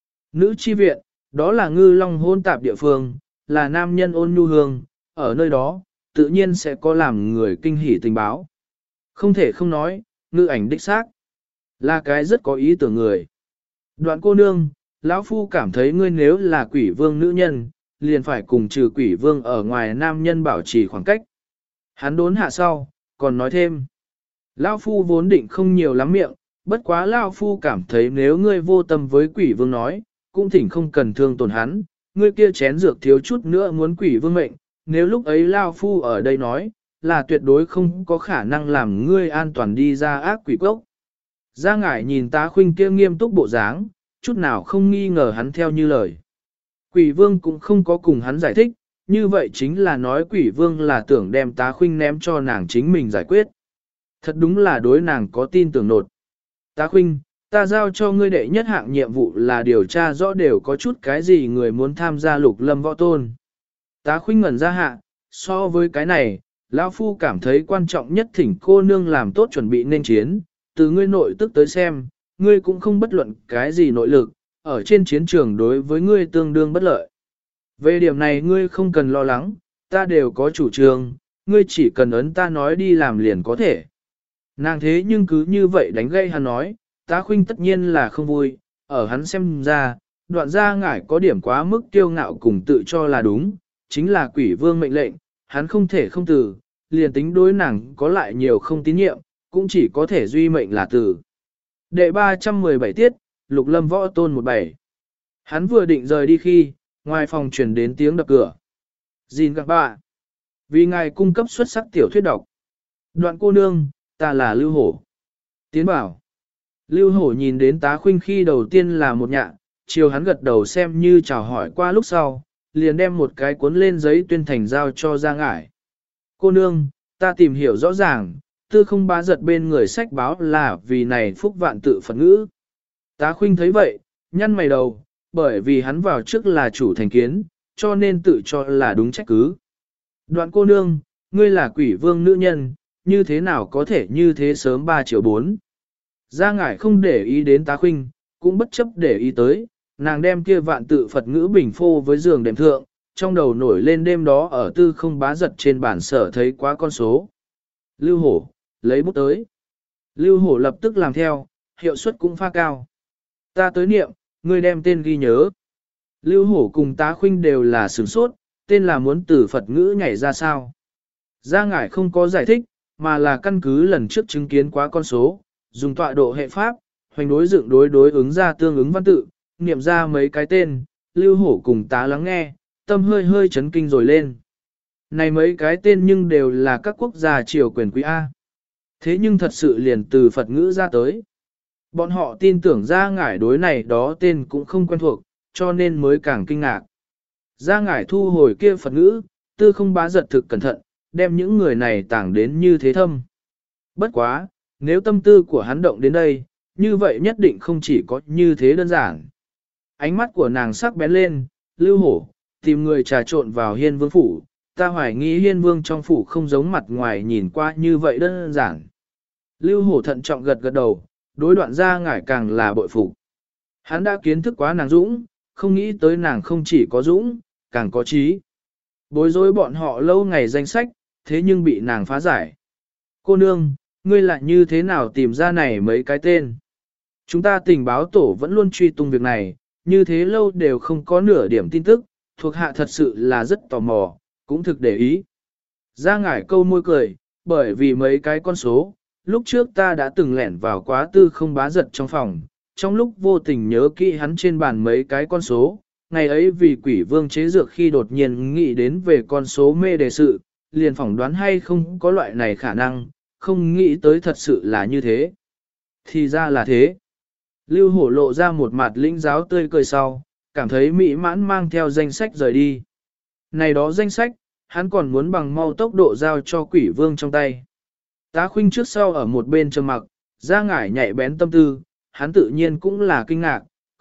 Nữ chi viện, đó là ngư long hôn tạp địa phương, là nam nhân ôn nhu hương, ở nơi đó, tự nhiên sẽ có làm người kinh hỉ tình báo. Không thể không nói, ngư ảnh đích xác, là cái rất có ý tưởng người. Đoạn cô nương, lão phu cảm thấy ngươi nếu là quỷ vương nữ nhân, liền phải cùng trừ quỷ vương ở ngoài nam nhân bảo trì khoảng cách. Hắn đốn hạ sau, còn nói thêm. Lão phu vốn định không nhiều lắm miệng, bất quá lão phu cảm thấy nếu ngươi vô tâm với quỷ vương nói, cũng thỉnh không cần thương tổn hắn, ngươi kia chén dược thiếu chút nữa muốn quỷ vương mệnh, nếu lúc ấy lão phu ở đây nói, là tuyệt đối không có khả năng làm ngươi an toàn đi ra ác quỷ cốc. Gia Ngải nhìn Tá Khuynh kia nghiêm túc bộ dáng, chút nào không nghi ngờ hắn theo như lời. Quỷ vương cũng không có cùng hắn giải thích, như vậy chính là nói quỷ vương là tưởng đem Tá Khuynh ném cho nàng chính mình giải quyết. Thật đúng là đối nàng có tin tưởng nột. Tá Khuynh, ta giao cho ngươi đệ nhất hạng nhiệm vụ là điều tra rõ đều có chút cái gì người muốn tham gia Lục Lâm võ tôn. Tá Khuynh ngẩn ra hạ, so với cái này, lão phu cảm thấy quan trọng nhất thỉnh cô nương làm tốt chuẩn bị nên chiến, từ ngươi nội tức tới xem, ngươi cũng không bất luận cái gì nội lực, ở trên chiến trường đối với ngươi tương đương bất lợi. Về điểm này ngươi không cần lo lắng, ta đều có chủ trương, ngươi chỉ cần ấn ta nói đi làm liền có thể. Nàng thế nhưng cứ như vậy đánh gây hắn nói, Tá Khuynh tất nhiên là không vui, ở hắn xem ra, Đoạn Gia Ngải có điểm quá mức kiêu ngạo cùng tự cho là đúng, chính là quỷ vương mệnh lệnh, hắn không thể không từ, liền tính đối nàng có lại nhiều không tín nhiệm, cũng chỉ có thể duy mệnh là từ. Đệ ba trăm mười bảy tiết, Lục Lâm võ tôn một bảy. Hắn vừa định rời đi khi, ngoài phòng truyền đến tiếng đập cửa. Xin các bạn. Vì ngài cung cấp xuất sắc tiểu thuyết độc. Đoạn cô nương, ta là Lưu Hổ. Tiến bảo. Lưu Hổ nhìn đến Tá Khuynh khi đầu tiên là một nhạ, chiều hắn gật đầu xem như chào hỏi qua lúc sau, liền đem một cái cuốn lên giấy tuyên thành giao cho Gia Ngải. Cô nương, ta tìm hiểu rõ ràng, tư không bá giật bên người sách báo là vì này phúc vạn tự Phật ngữ. Tá Khuynh thấy vậy, nhăn mày đầu, bởi vì hắn vào trước là chủ thành kiến, cho nên tự cho là đúng trách cứ. Đoạn cô nương, ngươi là quỷ vương nữ nhân, như thế nào có thể như thế sớm ba triệu bốn. Gia Ngải không để ý đến Tá Khuynh, cũng bất chấp để ý tới, nàng đem kia vạn tự Phật ngữ bình phô với giường đệm thượng, trong đầu nổi lên đêm đó ở tư không bá giật trên bản sở thấy quá con số. Lưu Hổ, lấy bút tới. Lưu Hổ lập tức làm theo, hiệu suất cũng pha cao. Ta tới niệm, ngươi đem tên ghi nhớ. Lưu Hổ cùng Tá Khuynh đều là sửng sốt, tên là muốn từ Phật ngữ nhảy ra sao. Gia Ngải không có giải thích, mà là căn cứ lần trước chứng kiến quá con số, dùng tọa độ hệ pháp, hoành đối dựng đối đối ứng ra tương ứng văn tự, niệm ra mấy cái tên, Lưu Hổ cùng Tá lắng nghe, tâm hơi hơi chấn kinh rồi lên. Này mấy cái tên nhưng đều là các quốc gia triều quyền quý A. Thế nhưng thật sự liền từ Phật ngữ ra tới. Bọn họ tin tưởng Gia Ngải đối này đó tên cũng không quen thuộc, cho nên mới càng kinh ngạc. Gia Ngải thu hồi kia Phật ngữ, tư không bá giật thực cẩn thận, đem những người này tảng đến như thế thâm. Bất quá, nếu tâm tư của hắn động đến đây, như vậy nhất định không chỉ có như thế đơn giản. Ánh mắt của nàng sắc bén lên, Lưu Hổ, tìm người trà trộn vào hiên vương phủ, ta hoài nghi hiên vương trong phủ không giống mặt ngoài nhìn qua như vậy đơn giản. Lưu Hổ thận trọng gật gật đầu, đối Đoạn Gia Ngải càng là bội phục. Hắn đã kiến thức quá nàng dũng, không nghĩ tới nàng không chỉ có dũng, càng có trí. Bối rối bọn họ lâu ngày danh sách, thế nhưng bị nàng phá giải. Cô nương, ngươi lại như thế nào tìm ra này mấy cái tên? Chúng ta tình báo tổ vẫn luôn truy tung việc này, như thế lâu đều không có nửa điểm tin tức, thuộc hạ thật sự là rất tò mò, cũng thực để ý. Gia Ngải câu môi cười, bởi vì mấy cái con số, lúc trước ta đã từng lẻn vào quá tư không bá giật trong phòng, trong lúc vô tình nhớ kỹ hắn trên bàn mấy cái con số, ngày ấy vì quỷ vương chế dược khi đột nhiên nghĩ đến về con số mê đề sự, liền phỏng đoán hay không có loại này khả năng, không nghĩ tới thật sự là như thế. Thì ra là thế. Lưu Hổ lộ ra một mặt lĩnh giáo tươi cười sau, cảm thấy mỹ mãn mang theo danh sách rời đi. Này đó danh sách, hắn còn muốn bằng mau tốc độ giao cho quỷ vương trong tay. Tá Khuynh trước sau ở một bên trầm mặc, Gia Ngải nhạy bén tâm tư, hắn tự nhiên cũng là kinh ngạc,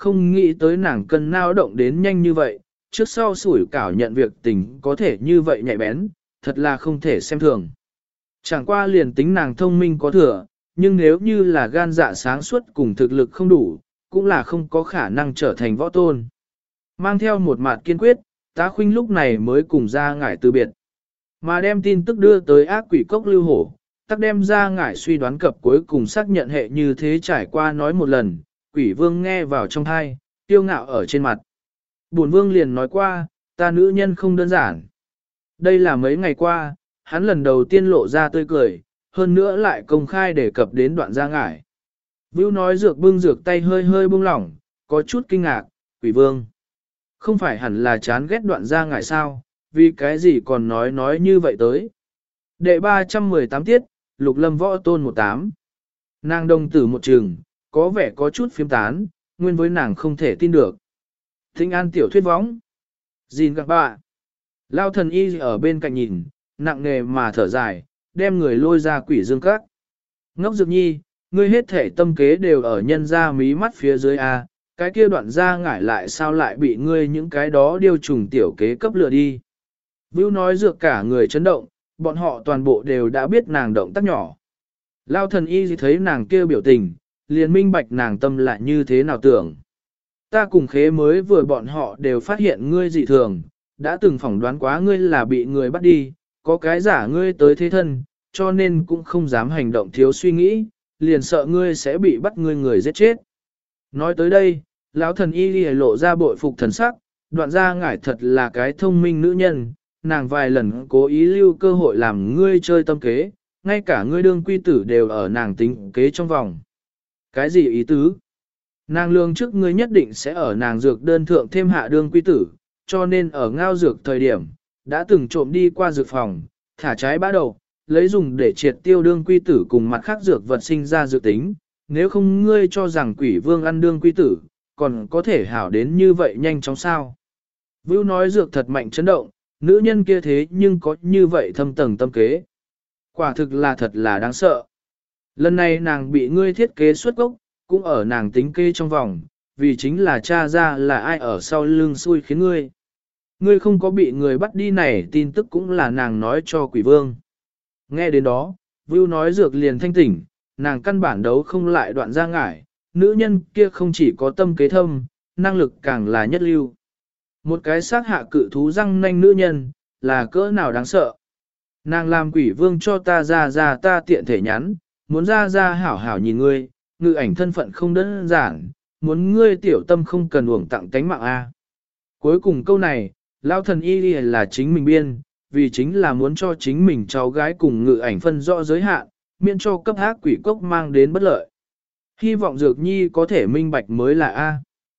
không nghĩ tới nàng cân nao động đến nhanh như vậy, trước sau sủi cảo nhận việc tình có thể như vậy nhạy bén, thật là không thể xem thường. Chẳng qua liền tính nàng thông minh có thừa, nhưng nếu như là gan dạ sáng suốt cùng thực lực không đủ, cũng là không có khả năng trở thành võ tôn. Mang theo một mặt kiên quyết, tá khuynh lúc này mới cùng ra ngải từ biệt. Mà đem tin tức đưa tới ác quỷ cốc lưu hổ, tắc đem ra ngải suy đoán cập cuối cùng xác nhận hệ như thế trải qua nói một lần, quỷ vương nghe vào trong thai, tiêu ngạo ở trên mặt. Bổn vương liền nói qua, ta nữ nhân không đơn giản. Đây là mấy ngày qua, hắn lần đầu tiên lộ ra tươi cười, hơn nữa lại công khai đề cập đến đoạn ra ngải. Vưu nói dược bưng dược tay hơi hơi buông lỏng, có chút kinh ngạc, quỷ vương. Không phải hẳn là chán ghét đoạn ra ngải sao, vì cái gì còn nói nói như vậy tới. Đệ ba trăm mười tám tiết, lục lâm võ tôn một tám. Nàng đồng tử một trường, có vẻ có chút phiếm tán, nguyên với nàng không thể tin được. Thính an tiểu thuyết võng. Gìn gặp bà. Lao thần y ở bên cạnh nhìn, nặng nề mà thở dài, đem người lôi ra quỷ dương các. Ngốc Dược Nhi, ngươi hết thể tâm kế đều ở nhân ra mí mắt phía dưới A, cái kia đoạn ra ngải lại sao lại bị ngươi những cái đó điêu trùng tiểu kế cấp lừa đi. Vưu nói Dược cả người chấn động, bọn họ toàn bộ đều đã biết nàng động tác nhỏ. Lao thần y thấy nàng kia biểu tình, liền minh bạch nàng tâm lại như thế nào tưởng. Ta cùng khế mới vừa bọn họ đều phát hiện ngươi dị thường, đã từng phỏng đoán quá ngươi là bị người bắt đi, có cái giả ngươi tới thế thân, cho nên cũng không dám hành động thiếu suy nghĩ, liền sợ ngươi sẽ bị bắt ngươi người giết chết. Nói tới đây, lão thần y lìa lộ ra bội phục thần sắc, đoạn ra ngải thật là cái thông minh nữ nhân, nàng vài lần cố ý lưu cơ hội làm ngươi chơi tâm kế, ngay cả ngươi đương quy tử đều ở nàng tính kế trong vòng. Cái gì ý tứ? Nàng lương trước ngươi nhất định sẽ ở nàng dược đơn thượng thêm hạ đương quy tử, cho nên ở ngao dược thời điểm, đã từng trộm đi qua dược phòng, thả trái bã đầu, lấy dùng để triệt tiêu đương quy tử cùng mặt khác dược vật sinh ra dược tính, nếu không ngươi cho rằng quỷ vương ăn đương quy tử, còn có thể hảo đến như vậy nhanh chóng sao. Vưu nói dược thật mạnh chấn động, nữ nhân kia thế nhưng có như vậy thâm tầng tâm kế. Quả thực là thật là đáng sợ. Lần này nàng bị ngươi thiết kế xuất gốc, cũng ở nàng tính kê trong vòng, vì chính là cha ra là ai ở sau lưng xui khiến ngươi. Ngươi không có bị người bắt đi này tin tức cũng là nàng nói cho quỷ vương. Nghe đến đó, Vưu nói dược liền thanh tỉnh, nàng căn bản đấu không lại đoạn ra ngải, nữ nhân kia không chỉ có tâm kế thâm, năng lực càng là nhất lưu. Một cái sát hạ cự thú răng nanh nữ nhân, là cỡ nào đáng sợ. Nàng làm quỷ vương cho ta ra ra ta tiện thể nhắn, muốn ra ra hảo hảo nhìn ngươi, ngự ảnh thân phận không đơn giản, muốn ngươi tiểu tâm không cần uổng tặng tánh mạng a. Cuối cùng câu này, lao thần y là chính mình biên, vì chính là muốn cho chính mình cháu gái cùng ngự ảnh phân rõ giới hạn, miễn cho cấp ác quỷ cốc mang đến bất lợi. Hy vọng Dược Nhi có thể minh bạch mới là A.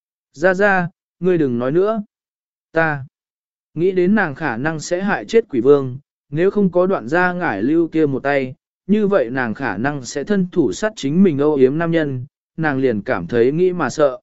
Ra ra, ngươi đừng nói nữa. Ta nghĩ đến nàng khả năng sẽ hại chết quỷ vương, nếu không có đoạn ra ngải lưu kia một tay, như vậy nàng khả năng sẽ thân thủ sát chính mình âu yếm nam nhân, nàng liền cảm thấy nghĩ mà sợ.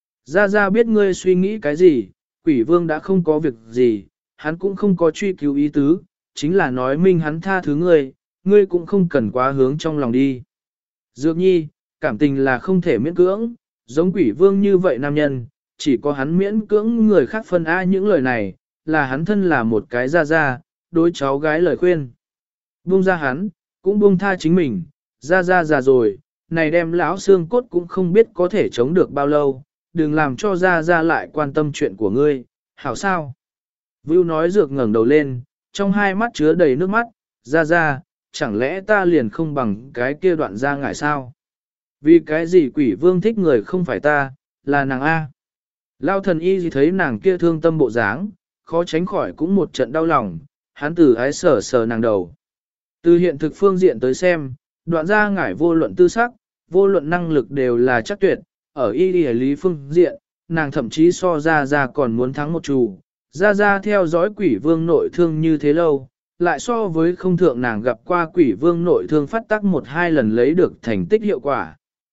Ra ra biết ngươi suy nghĩ cái gì, quỷ vương đã không có việc gì, hắn cũng không có truy cứu ý tứ, chính là nói minh hắn tha thứ ngươi, ngươi cũng không cần quá hướng trong lòng đi. Dược Nhi, cảm tình là không thể miễn cưỡng, giống quỷ vương như vậy nam nhân, chỉ có hắn miễn cưỡng người khác phân A những lời này, là hắn thân là một cái ra ra, đối cháu gái lời khuyên. Buông ra hắn, cũng buông tha chính mình, ra ra già rồi, này đem lão xương cốt cũng không biết có thể chống được bao lâu, đừng làm cho ra ra lại quan tâm chuyện của ngươi, hảo sao? Vưu nói dược ngẩng đầu lên, trong hai mắt chứa đầy nước mắt, ra ra, chẳng lẽ ta liền không bằng cái kia đoạn ra ngại sao? Vì cái gì quỷ vương thích người không phải ta, là nàng A. Lao thần y gì thấy nàng kia thương tâm bộ dáng, khó tránh khỏi cũng một trận đau lòng, hắn từ ái sờ sờ nàng đầu. Từ hiện thực phương diện tới xem, đoạn ra ngải vô luận tư sắc, vô luận năng lực đều là chắc tuyệt, ở y lý lý phương diện, nàng thậm chí so ra ra còn muốn thắng một chủ. Ra ra theo dõi quỷ vương nội thương như thế lâu, lại so với không thượng nàng gặp qua quỷ vương nội thương phát tác một hai lần lấy được thành tích hiệu quả.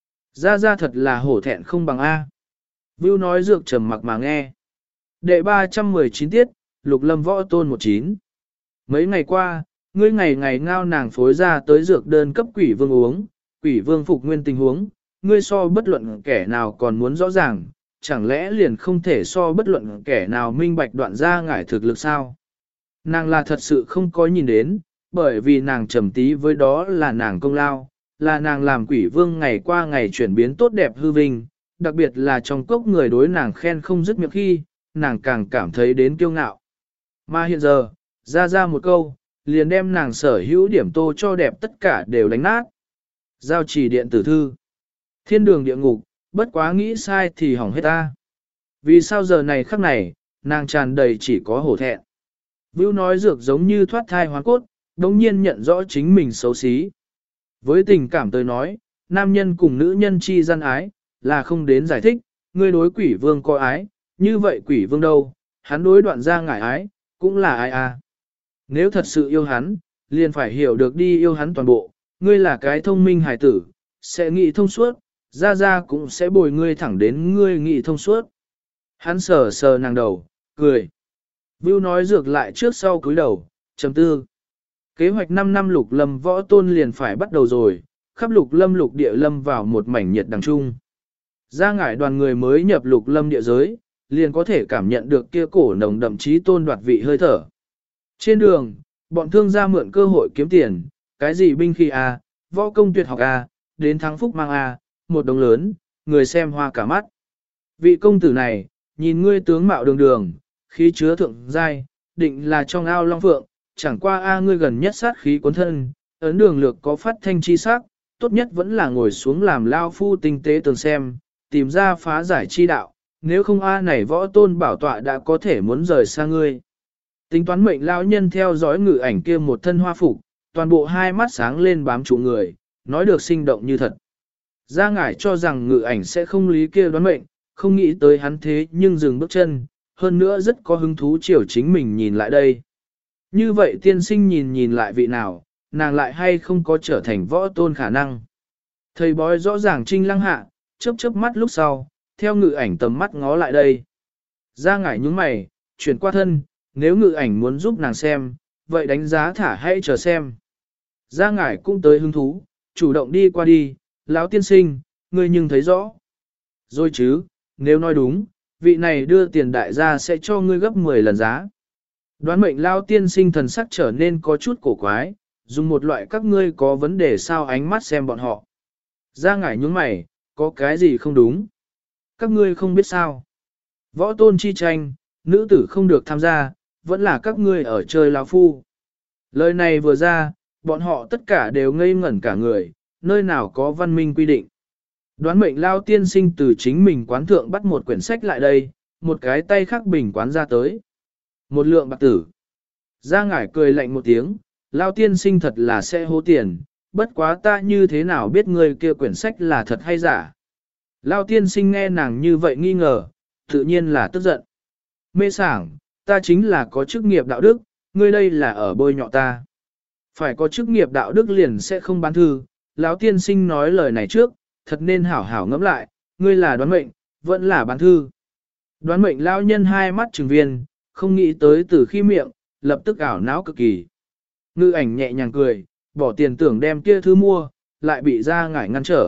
Ra ra thật là hổ thẹn không bằng A. Vưu nói dược trầm mặc mà nghe. Đệ ba trăm mười chín tiết, lục lâm võ tôn một chín. Mấy ngày qua, ngươi ngày ngày ngao nàng phối ra tới dược đơn cấp quỷ vương uống, quỷ vương phục nguyên tình huống, ngươi so bất luận kẻ nào còn muốn rõ ràng, chẳng lẽ liền không thể so bất luận kẻ nào minh bạch đoạn gia ngải thực lực sao? Nàng là thật sự không có nhìn đến, bởi vì nàng trầm tí với đó là nàng công lao, là nàng làm quỷ vương ngày qua ngày chuyển biến tốt đẹp hư vinh, đặc biệt là trong cốc người đối nàng khen không dứt miệng khi, nàng càng cảm thấy đến kiêu ngạo. Mà hiện giờ, ra ra một câu, liền đem nàng sở hữu điểm tô cho đẹp tất cả đều đánh nát. Giao chỉ điện tử thư. Thiên đường địa ngục, bất quá nghĩ sai thì hỏng hết ta. Vì sao giờ này khắc này, nàng tràn đầy chỉ có hổ thẹn. Vưu nói dược giống như thoát thai hoàn cốt, đồng nhiên nhận rõ chính mình xấu xí. Với tình cảm tôi nói, nam nhân cùng nữ nhân chi gian ái, là không đến giải thích, ngươi đối quỷ vương có ái, như vậy quỷ vương đâu, hắn đối đoạn ra ngải ái, cũng là ai à. Nếu thật sự yêu hắn, liền phải hiểu được đi yêu hắn toàn bộ, ngươi là cái thông minh hài tử, sẽ nghĩ thông suốt, ra ra cũng sẽ bồi ngươi thẳng đến ngươi nghĩ thông suốt. Hắn sờ sờ nàng đầu, cười. Vưu nói dược lại trước sau cúi đầu, chấm tư. Kế hoạch năm năm lục lâm võ tôn liền phải bắt đầu rồi, khắp lục lâm lục địa lâm vào một mảnh nhiệt đằng trung. Ra ngải đoàn người mới nhập lục lâm địa giới, liền có thể cảm nhận được kia cổ nồng đậm chí tôn đoạt vị hơi thở. Trên đường, bọn thương gia mượn cơ hội kiếm tiền, cái gì binh khí A, võ công tuyệt học A, đến thắng phúc mang A, một đồng lớn, người xem hoa cả mắt. Vị công tử này, nhìn ngươi tướng mạo đường đường, khí chứa thượng giai, định là trong ao long phượng, chẳng qua A ngươi gần nhất sát khí cuốn thân, ấn đường lược có phát thanh chi sắc, tốt nhất vẫn là ngồi xuống làm lao phu tinh tế tường xem, tìm ra phá giải chi đạo, nếu không A này võ tôn bảo tọa đã có thể muốn rời xa ngươi. Tính toán mệnh lão nhân theo dõi ngự ảnh kia một thân hoa phục, toàn bộ hai mắt sáng lên bám trụ người, nói được sinh động như thật. Gia ngải cho rằng ngự ảnh sẽ không lý kia đoán mệnh, không nghĩ tới hắn thế nhưng dừng bước chân, hơn nữa rất có hứng thú chiều chính mình nhìn lại đây. Như vậy tiên sinh nhìn nhìn lại vị nào, nàng lại hay không có trở thành võ tôn khả năng. Thầy bói rõ ràng trinh lăng hạ, chớp chớp mắt lúc sau, theo ngự ảnh tầm mắt ngó lại đây. Gia ngải nhướng mày, chuyển qua thân, nếu ngự ảnh muốn giúp nàng xem, vậy đánh giá thả hãy chờ xem. Gia ngải cũng tới hứng thú, chủ động đi qua đi, lão tiên sinh, ngươi nhưng thấy rõ. Rồi chứ, nếu nói đúng, vị này đưa tiền đại gia sẽ cho ngươi gấp mười lần giá. Đoán mệnh lão tiên sinh thần sắc trở nên có chút cổ quái, dùng một loại các ngươi có vấn đề sao ánh mắt xem bọn họ. Gia ngải nhướng mày, có cái gì không đúng? Các ngươi không biết sao. Võ tôn chi tranh, nữ tử không được tham gia, vẫn là các ngươi ở chơi lão phu. Lời này vừa ra, bọn họ tất cả đều ngây ngẩn cả người, nơi nào có văn minh quy định. Đoán mệnh lao tiên sinh từ chính mình quán thượng bắt một quyển sách lại đây, một cái tay khác bình quán ra tới. Một lượng bạc tử. Gia ngải cười lạnh một tiếng, lao tiên sinh thật là sẽ hố tiền, bất quá ta như thế nào biết người kia quyển sách là thật hay giả. Lao tiên sinh nghe nàng như vậy nghi ngờ, tự nhiên là tức giận. Mê sảng, ta chính là có chức nghiệp đạo đức, ngươi đây là ở bôi nhọ ta. Phải có chức nghiệp đạo đức liền sẽ không bán thư, lão tiên sinh nói lời này trước, thật nên hảo hảo ngẫm lại, ngươi là đoán mệnh, vẫn là bán thư. Đoán mệnh lão nhân hai mắt trừng viên, không nghĩ tới từ khi miệng, lập tức ảo não cực kỳ. Ngư ảnh nhẹ nhàng cười, bỏ tiền tưởng đem kia thư mua, lại bị ra ngải ngăn trở.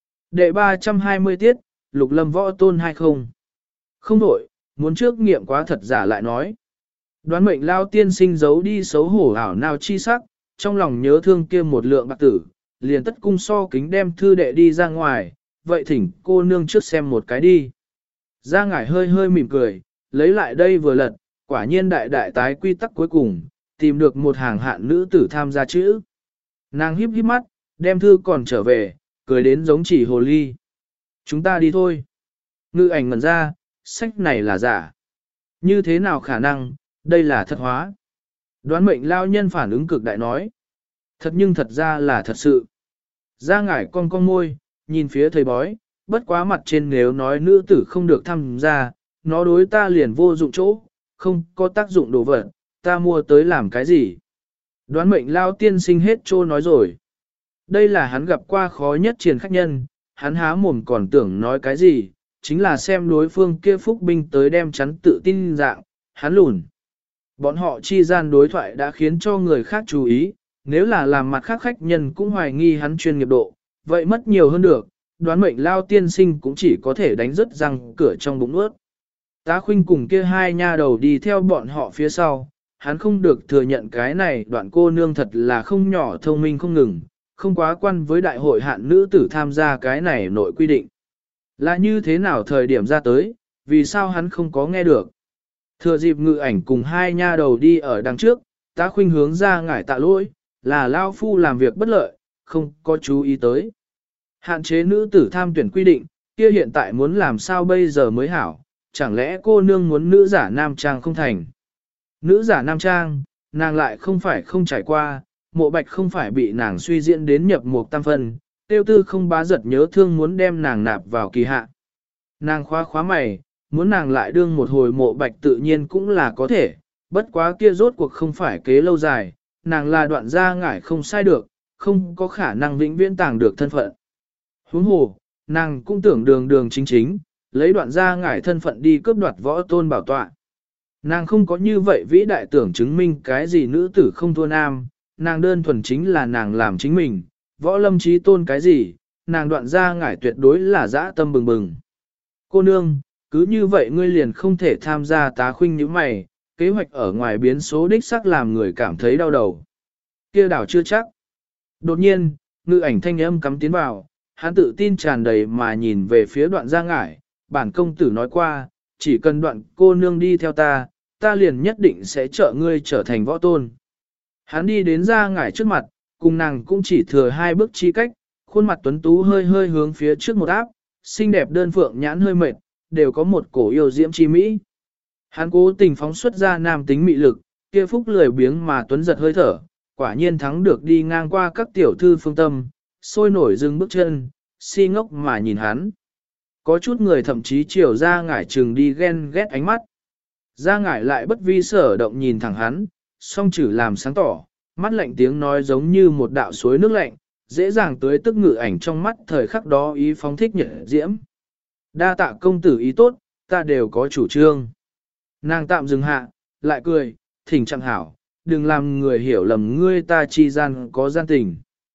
Đệ ba trăm hai mươi tiết, lục lâm võ tôn hay không? Không đổi, muốn trước nghiệm quá thật giả lại nói. Đoán mệnh lao tiên sinh giấu đi xấu hổ ảo nào chi sắc, trong lòng nhớ thương kia một lượng bạc tử, liền tất cung so kính đem thư đệ đi ra ngoài, vậy thỉnh cô nương trước xem một cái đi. Gia ngải hơi hơi mỉm cười, lấy lại đây vừa lật, quả nhiên đại đại tái quy tắc cuối cùng, tìm được một hàng hạn nữ tử tham gia chữ. Nàng híp híp mắt, đem thư còn trở về, cười đến giống chỉ hồ ly. Chúng ta đi thôi. Ngự ảnh ngẩn ra, sách này là giả. Như thế nào khả năng, đây là thật hóa. Đoán mệnh lao nhân phản ứng cực đại nói. Thật nhưng thật ra là thật sự. Gia ngải con con môi, nhìn phía thầy bói, bất quá mặt trên nếu nói nữ tử không được tham gia, nó đối ta liền vô dụng chỗ, không có tác dụng đồ vật, ta mua tới làm cái gì. Đoán mệnh lao tiên sinh hết trô nói rồi. Đây là hắn gặp qua khó nhất triền khách nhân, hắn há mồm còn tưởng nói cái gì, chính là xem đối phương kia phúc binh tới đem chắn tự tin dạng, hắn lùn. Bọn họ chi gian đối thoại đã khiến cho người khác chú ý, nếu là làm mặt khác khách nhân cũng hoài nghi hắn chuyên nghiệp độ, vậy mất nhiều hơn được, đoán mệnh lao tiên sinh cũng chỉ có thể đánh rớt răng cửa trong bụng nuốt. Tá Khuynh cùng kia hai nha đầu đi theo bọn họ phía sau, hắn không được thừa nhận cái này đoạn cô nương thật là không nhỏ thông minh không ngừng, không quá quan với đại hội hạn nữ tử tham gia cái này nội quy định. Là như thế nào thời điểm ra tới, vì sao hắn không có nghe được. Thừa dịp Ngự Ảnh cùng hai nha đầu đi ở đằng trước, Tá Khuynh hướng ra ngải tạ lỗi, là lao phu làm việc bất lợi, không có chú ý tới. Hạn chế nữ tử tham tuyển quy định, kia hiện tại muốn làm sao bây giờ mới hảo, chẳng lẽ cô nương muốn nữ giả nam trang không thành. Nữ giả nam trang, nàng lại không phải không trải qua, Mộ Bạch không phải bị nàng suy diễn đến nhập một tam phân, tiêu tư không bá giật nhớ thương muốn đem nàng nạp vào kỳ hạ. Nàng khóa khóa mày, muốn nàng lại đương một hồi Mộ Bạch tự nhiên cũng là có thể, bất quá kia rốt cuộc không phải kế lâu dài, nàng là đoạn gia ngải không sai được, không có khả năng vĩnh viễn tàng được thân phận. Huống hồ, nàng cũng tưởng đường đường chính chính, lấy đoạn gia ngải thân phận đi cướp đoạt võ tôn bảo tọa. Nàng không có như vậy vĩ đại tưởng chứng minh cái gì nữ tử không thua nam, nàng đơn thuần chính là nàng làm chính mình, võ lâm trí tôn cái gì, nàng đoạn gia ngải tuyệt đối là dã tâm bừng bừng. Cô nương, cứ như vậy ngươi liền không thể tham gia. Tá Khuynh như mày, kế hoạch ở ngoài biến số đích sắc làm người cảm thấy đau đầu. Kia đảo chưa chắc. Đột nhiên, Ngự Ảnh thanh âm cắm tiến vào, hắn tự tin tràn đầy mà nhìn về phía đoạn gia ngải, bản công tử nói qua, chỉ cần đoạn cô nương đi theo ta, ta liền nhất định sẽ trợ ngươi trở thành võ tôn. Hắn đi đến gia ngải trước mặt, cùng nàng cũng chỉ thừa hai bước chi cách, khuôn mặt tuấn tú hơi hơi hướng phía trước một áp, xinh đẹp đơn phượng nhãn hơi mệt, đều có một cổ yêu diễm chi mỹ. Hắn cố tình phóng xuất ra nam tính mị lực, kia phúc lười biếng mà tuấn giật hơi thở, quả nhiên thắng được đi ngang qua các tiểu thư phương tâm, sôi nổi dừng bước chân, si ngốc mà nhìn hắn. Có chút người thậm chí chiều ra ngải trừng đi ghen ghét ánh mắt. Ra ngải lại bất vi sở động nhìn thẳng hắn, song chử làm sáng tỏ, mắt lạnh tiếng nói giống như một đạo suối nước lạnh, dễ dàng tới tức Ngự Ảnh trong mắt thời khắc đó ý phóng thích nhiệt diễm. Đa tạ công tử ý tốt, ta đều có chủ trương. Nàng tạm dừng hạ, lại cười, thỉnh chẳng hảo, đừng làm người hiểu lầm ngươi ta chi gian có gian tình.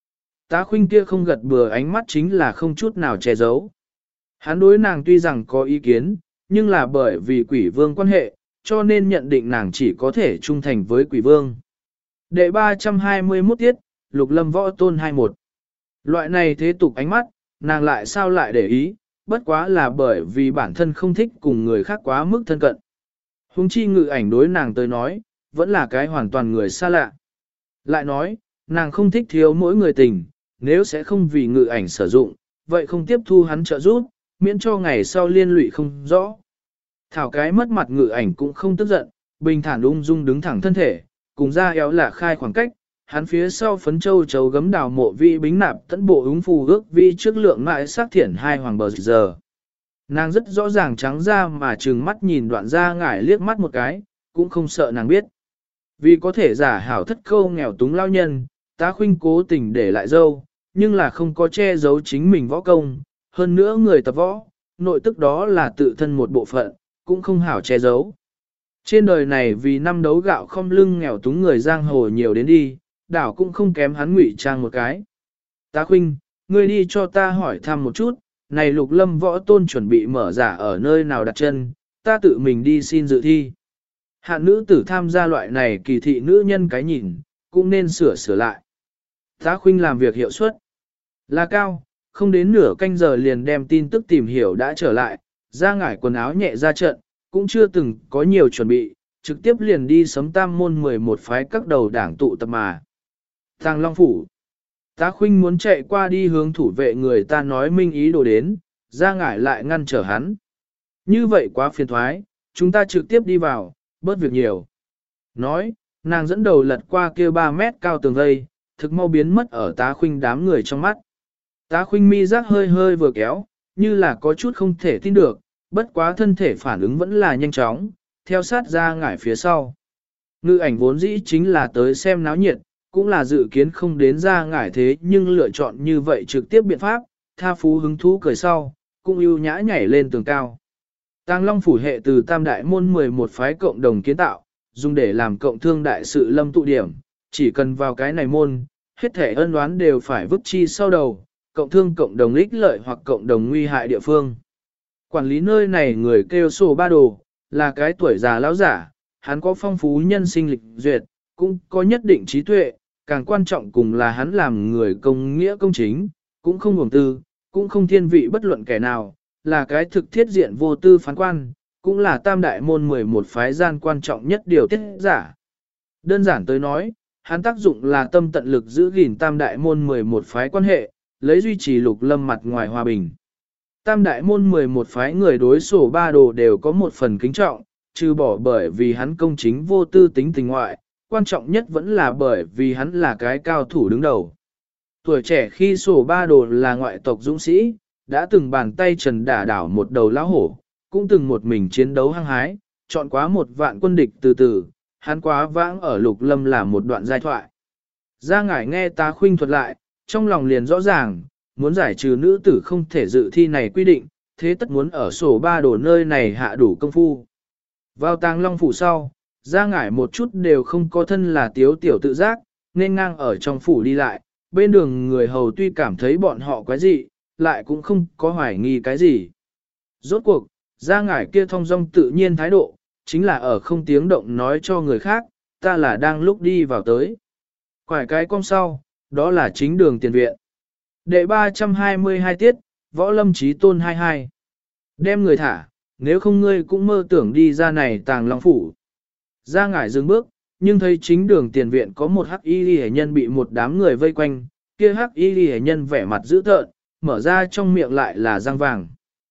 Tá Khuynh kia không gật bừa ánh mắt chính là không chút nào che giấu. Hắn đối nàng tuy rằng có ý kiến, nhưng là bởi vì quỷ vương quan hệ, cho nên nhận định nàng chỉ có thể trung thành với quỷ vương. Đệ ba trăm hai mươi mốt tiết, Lục Lâm võ tôn hai mươi mốt. Loại này thế tục ánh mắt, nàng lại sao lại để ý, bất quá là bởi vì bản thân không thích cùng người khác quá mức thân cận. Hùng chi Ngự Ảnh đối nàng tới nói, vẫn là cái hoàn toàn người xa lạ. Lại nói, nàng không thích thiếu mỗi người tình, nếu sẽ không vì Ngự Ảnh sử dụng, vậy không tiếp thu hắn trợ giúp, miễn cho ngày sau liên lụy không rõ. Thảo cái mất mặt Ngự Ảnh cũng không tức giận, bình thản ung dung đứng thẳng thân thể, cùng ra éo là khai khoảng cách, hắn phía sau phấn châu chấu gấm đào mộ vi bính nạp tẫn bộ ứng phù ước vi trước lượng mại sát thiển hai hoàng bờ giờ. Nàng rất rõ ràng trắng ra mà trừng mắt nhìn đoạn ra ngải liếc mắt một cái, cũng không sợ nàng biết. Vì có thể giả hảo thất câu nghèo túng lao nhân, Tá Khuynh cố tình để lại dâu, nhưng là không có che giấu chính mình võ công, hơn nữa người tập võ, nội tức đó là tự thân một bộ phận, cũng không hảo che giấu. Trên đời này vì năm đấu gạo không lưng nghèo túng người giang hồ nhiều đến đi, đảo cũng không kém hắn ngụy trang một cái. Tá Khuynh, ngươi đi cho ta hỏi thăm một chút, này Lục Lâm võ tôn chuẩn bị mở giả ở nơi nào đặt chân, ta tự mình đi xin dự thi. Hạn nữ tử tham gia loại này kỳ thị nữ nhân cái nhìn, cũng nên sửa sửa lại. Tá Khuynh làm việc hiệu suất là cao, không đến nửa canh giờ liền đem tin tức tìm hiểu đã trở lại, ra ngải quần áo nhẹ ra trận, cũng chưa từng có nhiều chuẩn bị, trực tiếp liền đi sấm tam môn mười một phái các đầu đảng tụ tập mà. Tàng Long Phủ. Tá Khuynh muốn chạy qua đi hướng thủ vệ người ta nói minh ý đồ đến, ra ngải lại ngăn trở hắn. Như vậy quá phiền thoái, chúng ta trực tiếp đi vào, bớt việc nhiều. Nói, nàng dẫn đầu lật qua kia ba mét cao tường vây, thực mau biến mất ở Tá Khuynh đám người trong mắt. Tá Khuynh mi giác hơi hơi vừa kéo, như là có chút không thể tin được, bất quá thân thể phản ứng vẫn là nhanh chóng, theo sát ra ngải phía sau. Ngự Ảnh vốn dĩ chính là tới xem náo nhiệt, cũng là dự kiến không đến ra ngải thế nhưng lựa chọn như vậy trực tiếp biện pháp, tha phú hứng thú cười sau, cũng ưu nhã nhảy lên tường cao. Tàng Long Phủ hệ từ tam đại môn mười một phái cộng đồng kiến tạo, dùng để làm cộng thương đại sự lâm tụ điểm, chỉ cần vào cái này môn, hết thể ân oán đều phải vứt chi sau đầu, cộng thương cộng đồng ích lợi hoặc cộng đồng nguy hại địa phương. Quản lý nơi này người kêu sổ ba đồ, là cái tuổi già lão giả, hắn có phong phú nhân sinh lịch duyệt, cũng có nhất định trí tuệ, càng quan trọng cùng là hắn làm người công nghĩa công chính, cũng không hưởng tư, cũng không thiên vị bất luận kẻ nào, là cái thực thiết diện vô tư phán quan, cũng là tam đại môn mười một phái gian quan trọng nhất điều tiết giả. Đơn giản tới nói, hắn tác dụng là tâm tận lực giữ gìn tam đại môn mười một phái quan hệ, lấy duy trì Lục Lâm mặt ngoài hòa bình. Tam đại môn mười một phái người đối sổ ba đồ đều có một phần kính trọng, trừ bỏ bởi vì hắn công chính vô tư tính tình ngoại, quan trọng nhất vẫn là bởi vì hắn là cái cao thủ đứng đầu. Tuổi trẻ khi sổ ba đồ là ngoại tộc dũng sĩ, đã từng bàn tay trần đả đảo một đầu lão hổ, cũng từng một mình chiến đấu hăng hái, chọn quá một vạn quân địch từ từ, hắn quá vãng ở Lục Lâm là một đoạn giai thoại. Gia Ngải nghe Tá Khuynh thuật lại, trong lòng liền rõ ràng, muốn giải trừ nữ tử không thể dự thi này quy định, thế tất muốn ở sổ ba đồ nơi này hạ đủ công phu. Vào Tàng Long phủ sau, Gia Ngải một chút đều không có thân là tiếu tiểu tự giác, nên ngang ở trong phủ đi lại, bên đường người hầu tuy cảm thấy bọn họ quái dị, lại cũng không có hoài nghi cái gì. Rốt cuộc, Gia Ngải kia thong dong tự nhiên thái độ, chính là ở không tiếng động nói cho người khác, ta là đang lúc đi vào tới. Quải cái cong sau, đó là chính đường tiền viện. Đệ ba trăm hai mươi hai tiết, Võ Lâm Chí Tôn hai mươi hai. Đem người thả, nếu không ngươi cũng mơ tưởng đi ra này Tàng Long phủ. Gia Ngải dừng bước, nhưng thấy chính đường tiền viện có một hắc y liễu nhân bị một đám người vây quanh, kia hắc y liễu nhân vẻ mặt dữ tợn, mở ra trong miệng lại là răng vàng.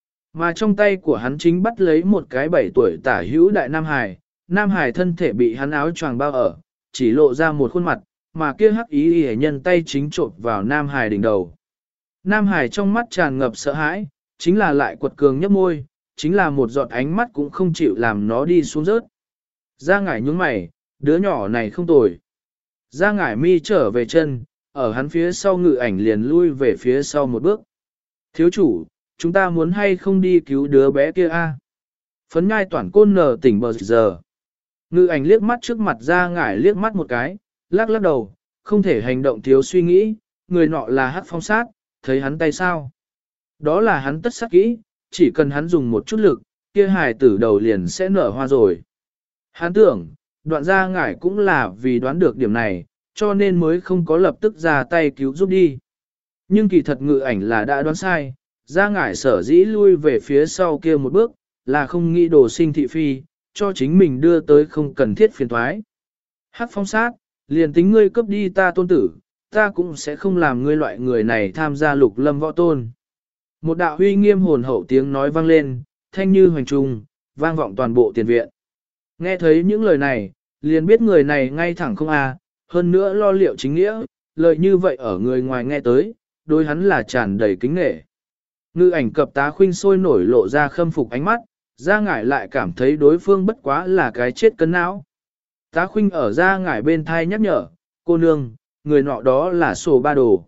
Mà trong tay của hắn chính bắt lấy một cái bảy tuổi tả hữu đại Nam Hải, Nam Hải thân thể bị hắn áo choàng bao ở, chỉ lộ ra một khuôn mặt, mà kia hắc y liễu nhân tay chính trộn vào Nam Hải đỉnh đầu. Nam Hải trong mắt tràn ngập sợ hãi, chính là lại quật cường nhấp môi, chính là một giọt ánh mắt cũng không chịu làm nó đi xuống rớt. Gia Ngải nhướng mày, đứa nhỏ này không tồi. Gia Ngải mi trở về chân, ở hắn phía sau ngự ảnh liền lui về phía sau một bước. Thiếu chủ, chúng ta muốn hay không đi cứu đứa bé kia a? Phấn ngai toàn côn nở tỉnh bờ giờ. Ngự ảnh liếc mắt trước mặt Gia Ngải liếc mắt một cái, lắc lắc đầu, không thể hành động thiếu suy nghĩ, người nọ là Hắc Phong Sát, thấy hắn tay sao? Đó là hắn tất sắc kỹ, chỉ cần hắn dùng một chút lực, kia hài tử đầu liền sẽ nở hoa rồi. Hắn tưởng, đoạn Gia Ngải cũng là vì đoán được điểm này, cho nên mới không có lập tức ra tay cứu giúp đi. Nhưng kỳ thật ngự ảnh là đã đoán sai, Gia Ngải sở dĩ lui về phía sau kia một bước, là không nghĩ đồ sinh thị phi, cho chính mình đưa tới không cần thiết phiền thoái. Hắc Phong Sát, liền tính ngươi cướp đi ta tôn tử, ta cũng sẽ không làm ngươi loại người này tham gia Lục Lâm võ tôn. Một đạo huy nghiêm hồn hậu tiếng nói vang lên, thanh như hoành trung, vang vọng toàn bộ tiền viện. Nghe thấy những lời này, liền biết người này ngay thẳng không à, hơn nữa lo liệu chính nghĩa, lời như vậy ở người ngoài nghe tới, đối hắn là tràn đầy kính nể. Ngư ảnh cập Tá Khuynh sôi nổi lộ ra khâm phục ánh mắt, Gia Ngải lại cảm thấy đối phương bất quá là cái chết cân não. Tá Khuynh ở Gia Ngải bên thai nhắc nhở, cô nương, người nọ đó là Sổ Ba Đồ.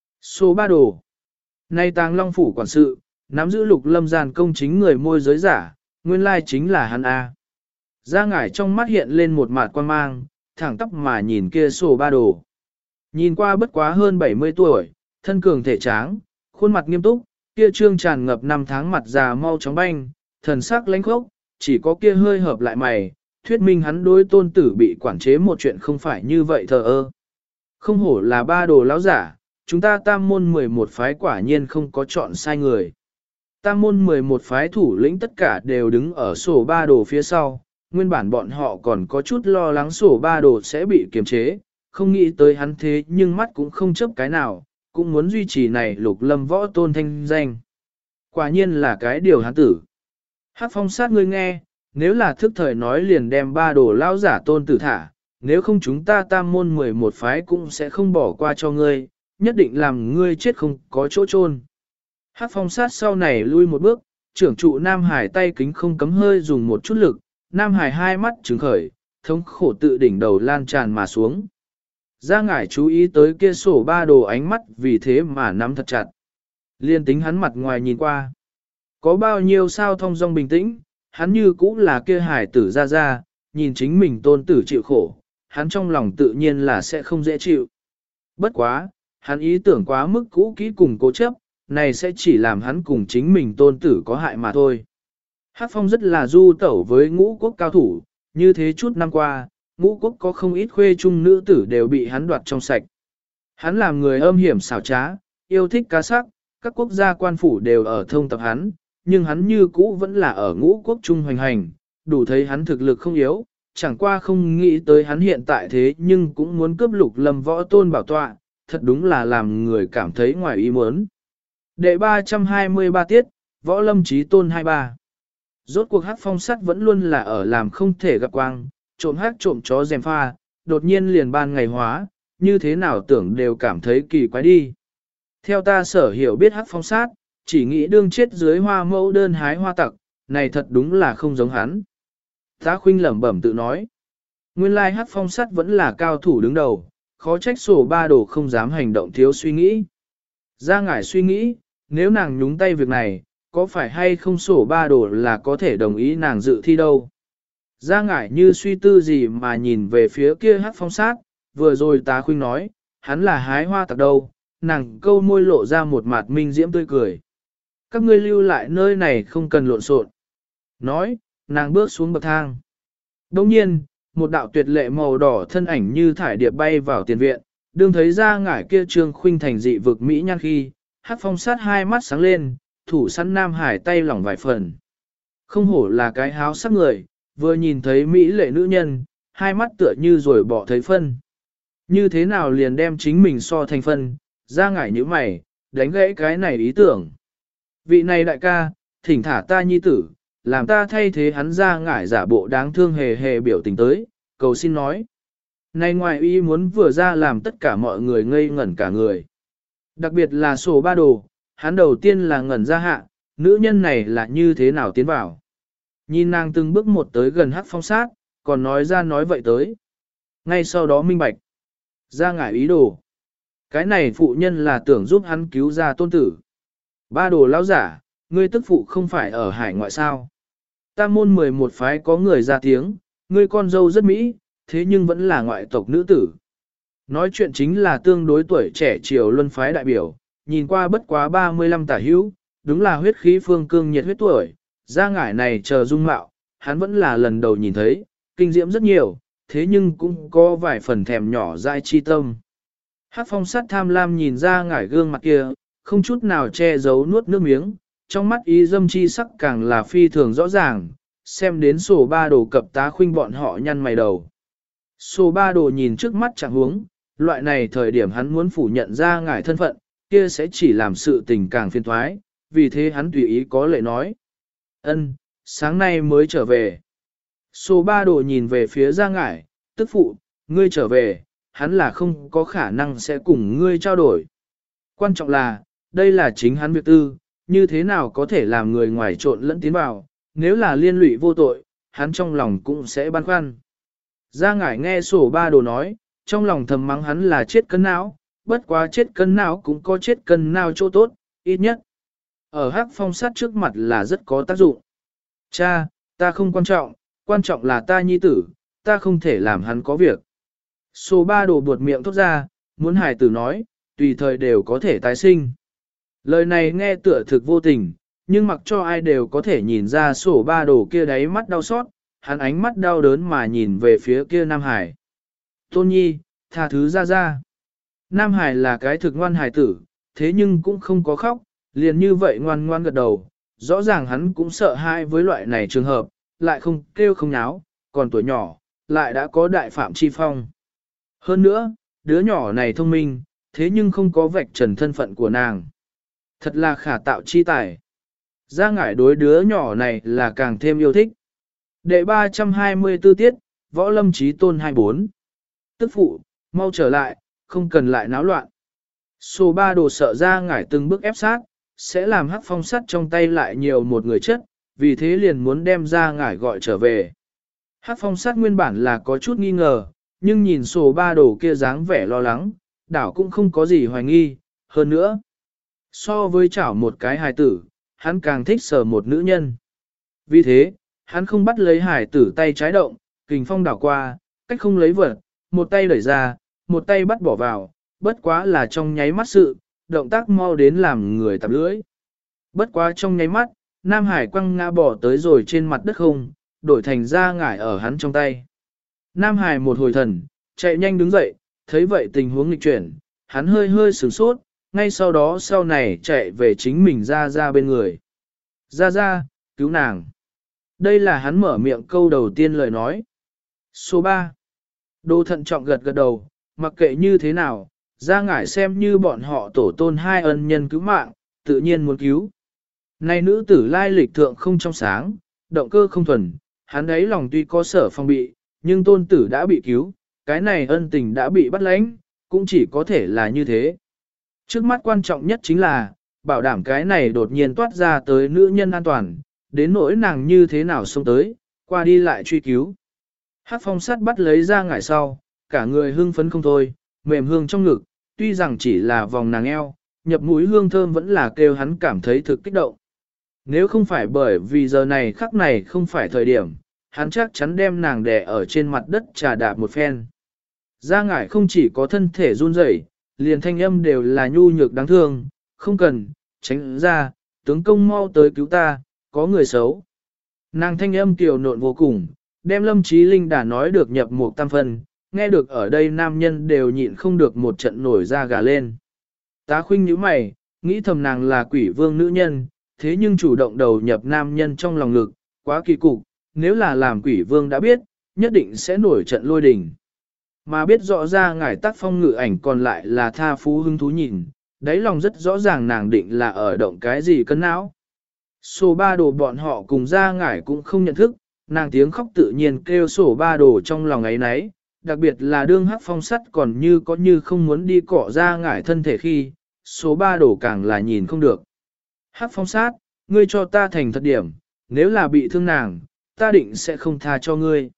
Sổ Ba Đồ. Nay Tàng Long phủ quản sự, nắm giữ Lục Lâm gian công chính người môi giới giả, nguyên lai chính là hắn A. Gia Ngải trong mắt hiện lên một mạt quan mang, thẳng tóc mà nhìn kia Sổ Ba Đồ. Nhìn qua bất quá hơn bảy mươi tuổi, thân cường thể tráng, khuôn mặt nghiêm túc, kia trương tràn ngập năm tháng mặt già mau chóng banh, thần sắc lãnh khốc, chỉ có kia hơi hợp lại mày, thuyết minh hắn đối tôn tử bị quản chế một chuyện không phải như vậy thờ ơ. Không hổ là Ba Đồ lão giả, chúng ta tam môn mười một phái quả nhiên không có chọn sai người. Tam môn mười một phái thủ lĩnh tất cả đều đứng ở Sổ Ba Đồ phía sau, nguyên bản bọn họ còn có chút lo lắng Sổ Ba Đồ sẽ bị kiềm chế, không nghĩ tới hắn thế nhưng mắt cũng không chấp cái nào, cũng muốn duy trì này Lục Lâm võ tôn thanh danh. Quả nhiên là cái điều hắn tử. Hắc Phong Sát ngươi nghe, nếu là thức thời nói liền đem Ba Đồ lão giả tôn tử thả, nếu không chúng ta tam môn mười một phái cũng sẽ không bỏ qua cho ngươi, nhất định làm ngươi chết không có chỗ chôn. Hắc Phong Sát sau này lui một bước, trưởng trụ Nam Hải tay kính không cấm hơi dùng một chút lực, Nam Hải hai mắt trừng khởi, thống khổ tự đỉnh đầu lan tràn mà xuống. Gia Ngải chú ý tới kia Sổ Ba Đồ ánh mắt vì thế mà nắm thật chặt. Liên tính hắn mặt ngoài nhìn qua. Có bao nhiêu sao thông dong bình tĩnh, hắn như cũng là kia hải tử ra ra, nhìn chính mình tôn tử chịu khổ, hắn trong lòng tự nhiên là sẽ không dễ chịu. Bất quá, hắn ý tưởng quá mức cũ kỹ cùng cố chấp, này sẽ chỉ làm hắn cùng chính mình tôn tử có hại mà thôi. Hắc Phong rất là du tẩu với ngũ quốc cao thủ, như thế chút năm qua, ngũ quốc có không ít khuê trung nữ tử đều bị hắn đoạt trong sạch. Hắn làm người âm hiểm xảo trá, yêu thích cá sắc, các quốc gia quan phủ đều ở thông tập hắn, nhưng hắn như cũ vẫn là ở ngũ quốc trung hoành hành, đủ thấy hắn thực lực không yếu, chẳng qua không nghĩ tới hắn hiện tại thế nhưng cũng muốn cướp Lục Lâm võ tôn bảo tọa, thật đúng là làm người cảm thấy ngoài ý muốn. Đệ ba trăm hai mươi ba tiết, Võ Lâm Chí Tôn hai mươi ba. Rốt cuộc Hắc Phong sắt vẫn luôn là ở làm không thể gặp quang, trộm hát trộm chó dèm pha, đột nhiên liền ban ngày hóa, như thế nào tưởng đều cảm thấy kỳ quái đi. Theo ta sở hiểu biết Hắc Phong sát, chỉ nghĩ đương chết dưới hoa mẫu đơn hái hoa tặc, này thật đúng là không giống hắn. Tá Khuynh lẩm bẩm tự nói. Nguyên lai Hắc Phong sát vẫn là cao thủ đứng đầu, khó trách sổ ba đồ không dám hành động thiếu suy nghĩ. Ra ngải suy nghĩ, nếu nàng nhúng tay việc này, có phải hay không sổ ba đồ là có thể đồng ý nàng dự thi đâu. Ra ngải như suy tư gì mà nhìn về phía kia Hắc Phong sát, vừa rồi Tá Khuynh nói, hắn là hái hoa tặc đâu, nàng câu môi lộ ra một mặt minh diễm tươi cười. Các ngươi lưu lại nơi này không cần lộn xộn. Nói, nàng bước xuống bậc thang. Đồng nhiên, một đạo tuyệt lệ màu đỏ thân ảnh như thải điệp bay vào tiền viện, đương thấy ra ngải kia Trương Khuynh thành dị vực Mỹ nhan khi, Hắc Phong sát hai mắt sáng lên, thủ săn Nam Hải tay lỏng vài phần. Không hổ là cái háo sắc người, vừa nhìn thấy Mỹ lệ nữ nhân, hai mắt tựa như rồi bỏ thấy phân. Như thế nào liền đem chính mình so thành phân, ra ngải như mày, đánh gãy cái này ý tưởng. Vị này đại ca, thỉnh thả ta nhi tử, làm ta thay thế hắn ra ngải giả bộ đáng thương hề hề biểu tình tới, cầu xin nói. Này ngoài ý muốn vừa ra làm tất cả mọi người ngây ngẩn cả người. Đặc biệt là sổ ba đồ, hắn đầu tiên là ngẩn ra hạ, nữ nhân này là như thế nào tiến vào. Nhìn nàng từng bước một tới gần Hắc Phong sát, còn nói ra nói vậy tới. Ngay sau đó minh bạch. Ra ngải ý đồ. Cái này phụ nhân là tưởng giúp hắn cứu ra tôn tử. Ba đồ lão giả, ngươi tức phụ không phải ở hải ngoại sao. Ta môn mười một phái có người ra tiếng, ngươi con dâu rất mỹ, thế nhưng vẫn là ngoại tộc nữ tử. Nói chuyện chính là tương đối tuổi trẻ triều luân phái đại biểu, nhìn qua bất quá ba mươi lăm tả hữu, đúng là huyết khí phương cương nhiệt huyết tuổi, ra ngải này chờ dung mạo, hắn vẫn là lần đầu nhìn thấy, kinh diễm rất nhiều, thế nhưng cũng có vài phần thèm nhỏ dai chi tâm. Hắc Phong sát tham lam nhìn ra ngải gương mặt kia, không chút nào che giấu nuốt nước miếng, trong mắt ý dâm chi sắc càng là phi thường rõ ràng, xem đến sổ ba đồ cập Tá Khuynh bọn họ nhăn mày đầu. Sổ ba đồ nhìn trước mắt chẳng huống, loại này thời điểm hắn muốn phủ nhận ra ngải thân phận, kia sẽ chỉ làm sự tình càng phiền thoái, vì thế hắn tùy ý có lệ nói. Ân, sáng nay mới trở về. Sổ ba đồ nhìn về phía ra ngải, tức phụ, ngươi trở về, hắn là không có khả năng sẽ cùng ngươi trao đổi. Quan trọng là, đây là chính hắn việc tư, như thế nào có thể làm người ngoài trộn lẫn tiến vào, nếu là liên lụy vô tội, hắn trong lòng cũng sẽ băn khoăn. Gia ngải nghe sổ ba đồ nói, trong lòng thầm mắng hắn là chết cân não, bất quá chết cân não cũng có chết cân não chỗ tốt, ít nhất. Ở Hắc Phong sát trước mặt là rất có tác dụng. Cha, ta không quan trọng, quan trọng là ta nhi tử, ta không thể làm hắn có việc. Sổ ba đồ buột miệng thốt ra, muốn hài tử nói, tùy thời đều có thể tái sinh. Lời này nghe tựa thực vô tình, nhưng mặc cho ai đều có thể nhìn ra sổ ba đồ kia đáy mắt đau xót, hắn ánh mắt đau đớn mà nhìn về phía kia Nam Hải. Tôn nhi, tha thứ ra ra. Nam Hải là cái thực ngoan hài tử, thế nhưng cũng không có khóc, liền như vậy ngoan ngoan gật đầu. Rõ ràng hắn cũng sợ hãi với loại này trường hợp, lại không kêu không nháo, còn tuổi nhỏ, lại đã có đại phạm chi phong. Hơn nữa, đứa nhỏ này thông minh, thế nhưng không có vạch trần thân phận của nàng. Thật là khả tạo chi tài. Gia ngải đối đứa nhỏ này là càng thêm yêu thích. Đệ ba trăm hai mươi tư tiết, Võ Lâm Chí Tôn hai mươi bốn. Tức phụ, mau trở lại, không cần lại náo loạn. Sổ ba đồ sợ Gia ngải từng bước ép sát, sẽ làm Hắc Phong sắt trong tay lại nhiều một người chất, vì thế liền muốn đem Gia ngải gọi trở về. Hắc Phong sắt nguyên bản là có chút nghi ngờ, nhưng nhìn sổ ba đồ kia dáng vẻ lo lắng, đảo cũng không có gì hoài nghi, hơn nữa. So với chảo một cái hài tử, hắn càng thích sờ một nữ nhân. Vì thế, hắn không bắt lấy hài tử tay trái động, kình phong đảo qua, cách không lấy vật, một tay đẩy ra, một tay bắt bỏ vào, bất quá là trong nháy mắt sự, động tác mau đến làm người tạp lưỡi. Bất quá trong nháy mắt, Nam Hải quăng ngã bỏ tới rồi trên mặt đất không, đổi thành ra ngải ở hắn trong tay. Nam Hải một hồi thần, chạy nhanh đứng dậy, thấy vậy tình huống nghịch chuyển, hắn hơi hơi sửng sốt, ngay sau đó sau này chạy về chính mình ra ra bên người. Ra ra, cứu nàng. Đây là hắn mở miệng câu đầu tiên lời nói. Số ba. Đồ thận trọng gật gật đầu, mặc kệ như thế nào, ra ngải xem như bọn họ tổ tôn hai ân nhân cứu mạng, tự nhiên muốn cứu. Này nữ tử lai lịch thượng không trong sáng, động cơ không thuần, hắn ấy lòng tuy có sở phong bị, nhưng tôn tử đã bị cứu, cái này ân tình đã bị bắt lãnh, cũng chỉ có thể là như thế. Trước mắt quan trọng nhất chính là, bảo đảm cái này đột nhiên toát ra tới nữ nhân an toàn, đến nỗi nàng như thế nào xông tới, qua đi lại truy cứu. Hát phong sát bắt lấy ra ngải sau, cả người hưng phấn không thôi, mềm hương trong ngực, tuy rằng chỉ là vòng nàng eo, nhập mũi hương thơm vẫn là kêu hắn cảm thấy thực kích động. Nếu không phải bởi vì giờ này khắc này không phải thời điểm, hắn chắc chắn đem nàng đè ở trên mặt đất trà đạp một phen. Gia ngải không chỉ có thân thể run rẩy, liền thanh âm đều là nhu nhược đáng thương, không cần, tránh ra, tướng công mau tới cứu ta, có người xấu. Nàng thanh âm kiều nộn vô cùng, đem Lâm Chí Linh đã nói được nhập một tam phân, nghe được ở đây nam nhân đều nhịn không được một trận nổi da gà lên. Tá khuynh nhíu mày, nghĩ thầm nàng là quỷ vương nữ nhân, thế nhưng chủ động đầu nhập nam nhân trong lòng ngực, quá kỳ cục, nếu là làm quỷ vương đã biết, nhất định sẽ nổi trận lôi đình. Mà biết rõ ra ngải tác phong ngự ảnh còn lại là tha phú hứng thú nhìn, đáy lòng rất rõ ràng nàng định là ở động cái gì cân não. Sổ ba đồ bọn họ cùng ra ngải cũng không nhận thức, nàng tiếng khóc tự nhiên kêu sổ ba đồ trong lòng ấy nấy, đặc biệt là đương hắc phong sắt còn như có như không muốn đi cọ ra ngải thân thể khi, số ba đồ càng là nhìn không được. Hắc phong sát, ngươi cho ta thành thật điểm, nếu là bị thương nàng, ta định sẽ không tha cho ngươi.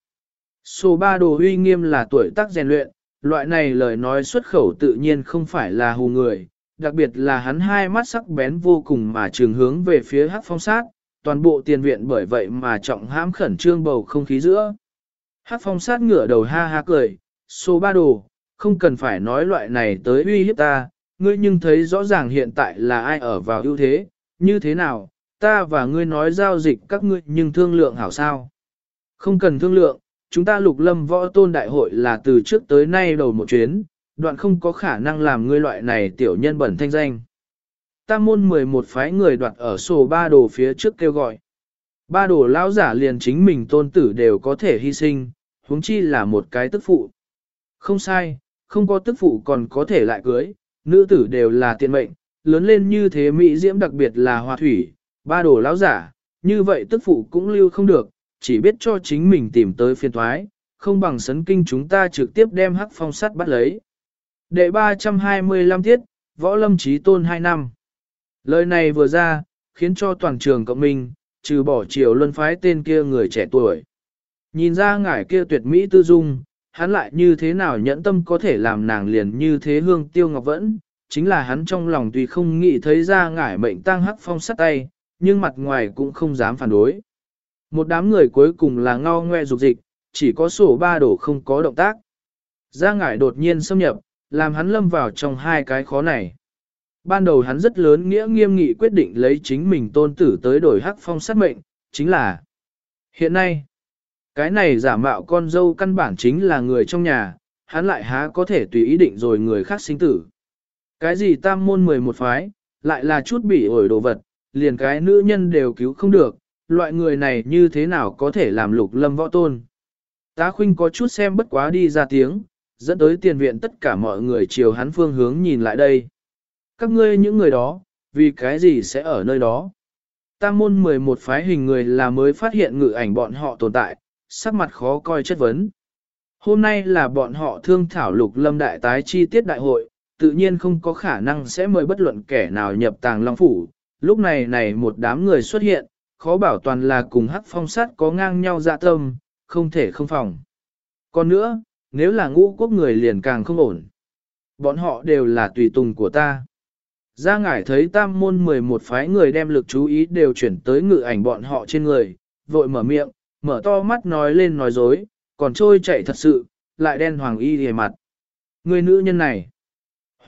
Số ba đồ uy nghiêm là tuổi tác rèn luyện, loại này lời nói xuất khẩu tự nhiên không phải là hù người, đặc biệt là hắn hai mắt sắc bén vô cùng mà trường hướng về phía hắc phong sát, toàn bộ tiền viện bởi vậy mà trọng hãm khẩn trương bầu không khí giữa. Hắc phong sát ngửa đầu ha ha cười, số ba đồ, không cần phải nói loại này tới uy hiếp ta, ngươi nhưng thấy rõ ràng hiện tại là ai ở vào ưu thế, như thế nào, ta và ngươi nói giao dịch các ngươi nhưng thương lượng hảo sao. Không cần thương lượng, chúng ta lục lâm võ tôn đại hội là từ trước tới nay đầu một chuyến, đoạn không có khả năng làm ngươi loại này tiểu nhân bẩn thanh danh. Tam môn mười một phái người đoạt ở sổ ba đồ phía trước kêu gọi. Ba đồ lão giả liền chính mình tôn tử đều có thể hy sinh, huống chi là một cái tức phụ. Không sai, không có tức phụ còn có thể lại cưới, nữ tử đều là tiện mệnh, lớn lên như thế mỹ diễm đặc biệt là hoa thủy, ba đồ lão giả, như vậy tức phụ cũng lưu không được, chỉ biết cho chính mình tìm tới phiên thoái, không bằng sấn kinh chúng ta trực tiếp đem hắc phong sắt bắt lấy. Đệ ba trăm hai mươi lăm tiết, võ lâm trí tôn hai năm. Lời này vừa ra, khiến cho toàn trường cộng minh, trừ bỏ triều luân phái tên kia người trẻ tuổi. Nhìn ra ngải kia tuyệt mỹ tư dung, hắn lại như thế nào nhẫn tâm có thể làm nàng liền như thế hương tiêu ngọc vẫn, chính là hắn trong lòng tuy không nghĩ thấy ra ngải mệnh tăng hắc phong sắt tay, nhưng mặt ngoài cũng không dám phản đối. Một đám người cuối cùng là ngao ngoe dục dịch, chỉ có sổ ba đổ không có động tác. Ra ngải đột nhiên xâm nhập, làm hắn lâm vào trong hai cái khó này. Ban đầu hắn rất lớn nghĩa nghiêm nghị quyết định lấy chính mình tôn tử tới đổi hắc phong sát mệnh, chính là hiện nay, cái này giả mạo con dâu căn bản chính là người trong nhà, hắn lại há có thể tùy ý định rồi người khác sinh tử. Cái gì tam môn mười một phái, lại là chút bị ổi đồ vật, liền cái nữ nhân đều cứu không được, loại người này như thế nào có thể làm lục lâm võ tôn. Tá khuynh có chút xem bất quá đi ra tiếng, dẫn tới tiền viện tất cả mọi người chiều hắn phương hướng nhìn lại đây. Các ngươi những người đó, vì cái gì sẽ ở nơi đó? Tam môn mười một phái hình người là mới phát hiện ngự ảnh bọn họ tồn tại, sắc mặt khó coi chất vấn. Hôm nay là bọn họ thương thảo lục lâm đại tái chi tiết đại hội, tự nhiên không có khả năng sẽ mời bất luận kẻ nào nhập tàng long phủ. Lúc này này một đám người xuất hiện, khó bảo toàn là cùng hắc phong sát có ngang nhau dạ tâm, không thể không phòng. Còn nữa, nếu là ngũ quốc người liền càng không ổn. Bọn họ đều là tùy tùng của ta. Gia ngải thấy tam môn mười một phái người đem lực chú ý đều chuyển tới ngự ảnh bọn họ trên người, vội mở miệng, mở to mắt nói lên nói dối, còn trôi chạy thật sự, lại đen hoàng y hề mặt. Người nữ nhân này,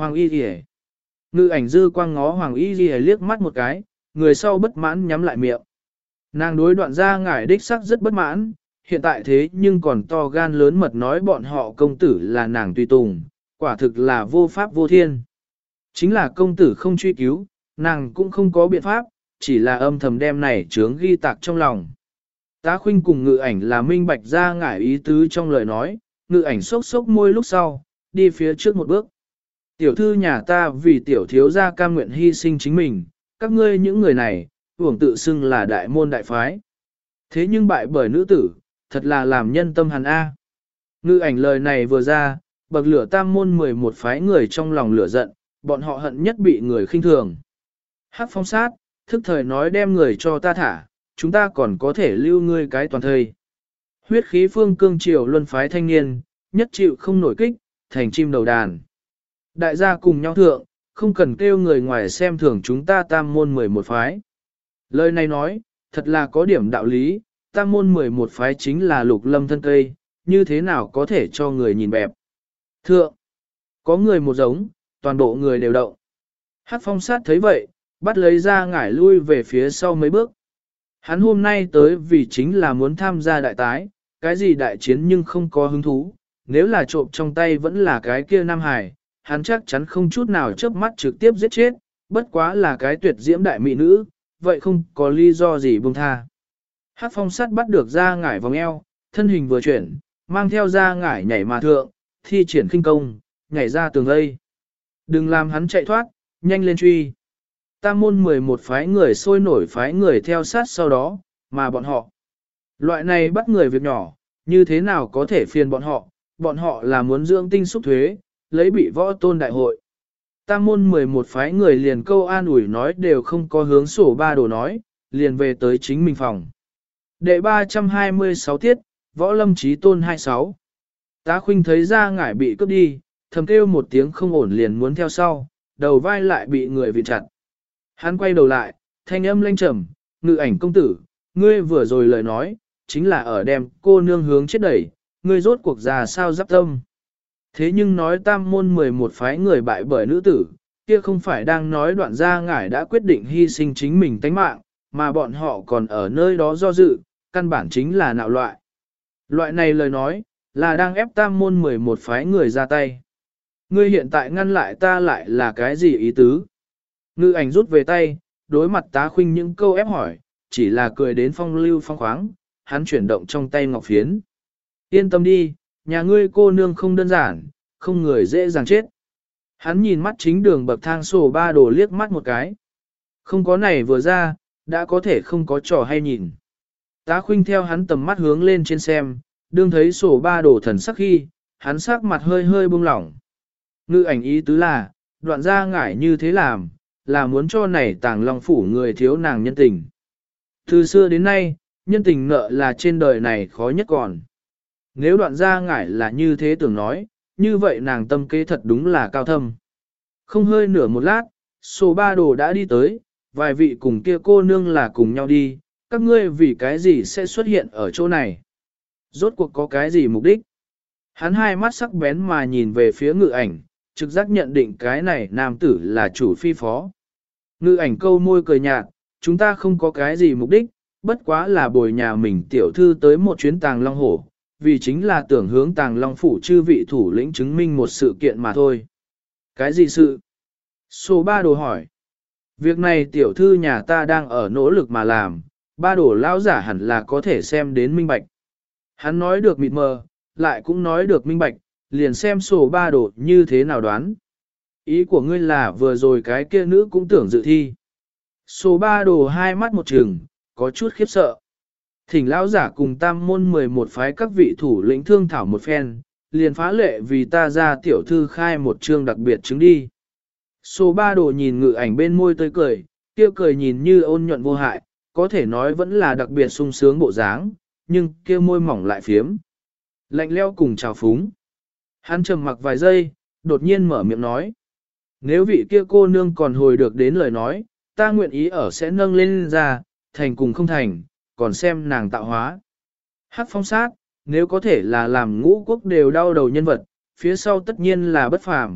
Hoàng y gì hết. Ngự ảnh dư quang ngó Hoàng y gì liếc mắt một cái, người sau bất mãn nhắm lại miệng. Nàng đối đoạn ra ngải đích sắc rất bất mãn, hiện tại thế nhưng còn to gan lớn mật nói bọn họ công tử là nàng tùy tùng, quả thực là vô pháp vô thiên. Chính là công tử không truy cứu, nàng cũng không có biện pháp, chỉ là âm thầm đem này chướng ghi tạc trong lòng. Tá Khuynh cùng ngự ảnh là minh bạch ra ngải ý tứ trong lời nói, ngự ảnh sốc sốc môi lúc sau, đi phía trước một bước. Tiểu thư nhà ta vì tiểu thiếu gia cam nguyện hy sinh chính mình, các ngươi những người này, hưởng tự xưng là đại môn đại phái. Thế nhưng bại bởi nữ tử, thật là làm nhân tâm hàn A. Ngự ảnh lời này vừa ra, bậc lửa tam môn mười một phái người trong lòng lửa giận, bọn họ hận nhất bị người khinh thường. Hắc phong sát, thức thời nói đem người cho ta thả, chúng ta còn có thể lưu ngươi cái toàn thời. Huyết khí phương cương triều luân phái thanh niên, nhất chịu không nổi kích, thành chim đầu đàn. Đại gia cùng nhau thượng, không cần kêu người ngoài xem thường chúng ta tam môn mười một phái. Lời này nói, thật là có điểm đạo lý, tam môn mười một phái chính là lục lâm thân cây, như thế nào có thể cho người nhìn bẹp. Thượng, có người một giống, toàn bộ người đều động. Hát phong sát thấy vậy, bắt lấy ra ngải lui về phía sau mấy bước. Hắn hôm nay tới vì chính là muốn tham gia đại tái, cái gì đại chiến nhưng không có hứng thú, nếu là trộm trong tay vẫn là cái kia Nam Hải, hắn chắc chắn không chút nào chớp mắt trực tiếp giết chết, bất quá là cái tuyệt diễm đại mỹ nữ, vậy không có lý do gì buông tha. Hát phong sắt bắt được ra ngải vòng eo, thân hình vừa chuyển, mang theo ra ngải nhảy mà thượng, thi triển khinh công, nhảy ra tường lây. Đừng làm hắn chạy thoát, nhanh lên truy. Tam môn mười một phái người sôi nổi phái người theo sát sau đó, mà bọn họ. Loại này bắt người việc nhỏ, như thế nào có thể phiền bọn họ, bọn họ là muốn dưỡng tinh xúc thuế, lấy bị võ tôn đại hội. Tam môn mười một phái người liền câu an ủi nói đều không có hướng sổ ba đồ nói, liền về tới chính mình phòng. Đệ ba trăm hai mươi sáu tiết, võ lâm trí tôn hai mươi sáu. Tá Khuynh thấy ra ngải bị cướp đi, thầm kêu một tiếng không ổn liền muốn theo sau, đầu vai lại bị người vịt chặt. Hắn quay đầu lại, thanh âm lanh trầm, ngự ảnh công tử, ngươi vừa rồi lời nói, chính là ở đem cô nương hướng chết đẩy, ngươi rốt cuộc già sao giáp tâm. Thế nhưng nói tam môn mười một phái người bại bởi nữ tử, kia không phải đang nói đoạn gia ngải đã quyết định hy sinh chính mình tánh mạng, mà bọn họ còn ở nơi đó do dự, căn bản chính là nạo loại. Loại này lời nói, là đang ép tam môn mười một phái người ra tay. Ngươi hiện tại ngăn lại ta lại là cái gì ý tứ? Ngự ảnh rút về tay, đối mặt Tá Khuynh những câu ép hỏi, chỉ là cười đến phong lưu phong khoáng, hắn chuyển động trong tay ngọc phiến. Yên tâm đi, nhà ngươi cô nương không đơn giản, không người dễ dàng chết. Hắn nhìn mắt chính đường bậc thang sổ ba đồ liếc mắt một cái. Không có này vừa ra, đã có thể không có trò hay nhìn. Tá Khuynh theo hắn tầm mắt hướng lên trên xem, đương thấy sổ ba đồ thần sắc khi, hắn sắc mặt hơi hơi buông lỏng. Ngự ảnh ý tứ là, đoạn ra ngải như thế làm, là muốn cho này tàng long phủ người thiếu nàng nhân tình. Từ xưa đến nay, nhân tình nợ là trên đời này khó nhất còn. Nếu đoạn ra ngải là như thế tưởng nói, như vậy nàng tâm kế thật đúng là cao thâm. Không hơi nửa một lát, sổ ba đồ đã đi tới, vài vị cùng kia cô nương là cùng nhau đi, các ngươi vì cái gì sẽ xuất hiện ở chỗ này? Rốt cuộc có cái gì mục đích? Hắn hai mắt sắc bén mà nhìn về phía ngự ảnh, trực giác nhận định cái này nam tử là chủ phi phó. Ngự ảnh câu môi cười nhạt, chúng ta không có cái gì mục đích, bất quá là bồi nhà mình tiểu thư tới một chuyến tàng long hổ, vì chính là tưởng hướng tàng long phủ chư vị thủ lĩnh chứng minh một sự kiện mà thôi. Cái gì sự? Số ba đồ hỏi. Việc này tiểu thư nhà ta đang ở nỗ lực mà làm, ba đồ lão giả hẳn là có thể xem đến minh bạch. Hắn nói được mịt mờ, lại cũng nói được minh bạch, liền xem sổ ba đồ như thế nào đoán. Ý của ngươi là vừa rồi cái kia nữ cũng tưởng dự thi. Sổ ba đồ hai mắt một trừng, có chút khiếp sợ. Thỉnh lão giả cùng tam môn mười một phái các vị thủ lĩnh thương thảo một phen, liền phá lệ vì ta ra tiểu thư khai một chương đặc biệt chứng đi. Sổ ba đồ nhìn ngự ảnh bên môi tươi cười, kia cười nhìn như ôn nhuận vô hại, có thể nói vẫn là đặc biệt sung sướng bộ dáng, nhưng kia môi mỏng lại phiếm. Lạnh leo cùng chào phúng. Hắn trầm mặc vài giây, đột nhiên mở miệng nói. Nếu vị kia cô nương còn hồi được đến lời nói, ta nguyện ý ở sẽ nâng lên ra, thành cùng không thành, còn xem nàng tạo hóa. Hắc phong sát, nếu có thể là làm ngũ quốc đều đau đầu nhân vật, phía sau tất nhiên là bất phàm,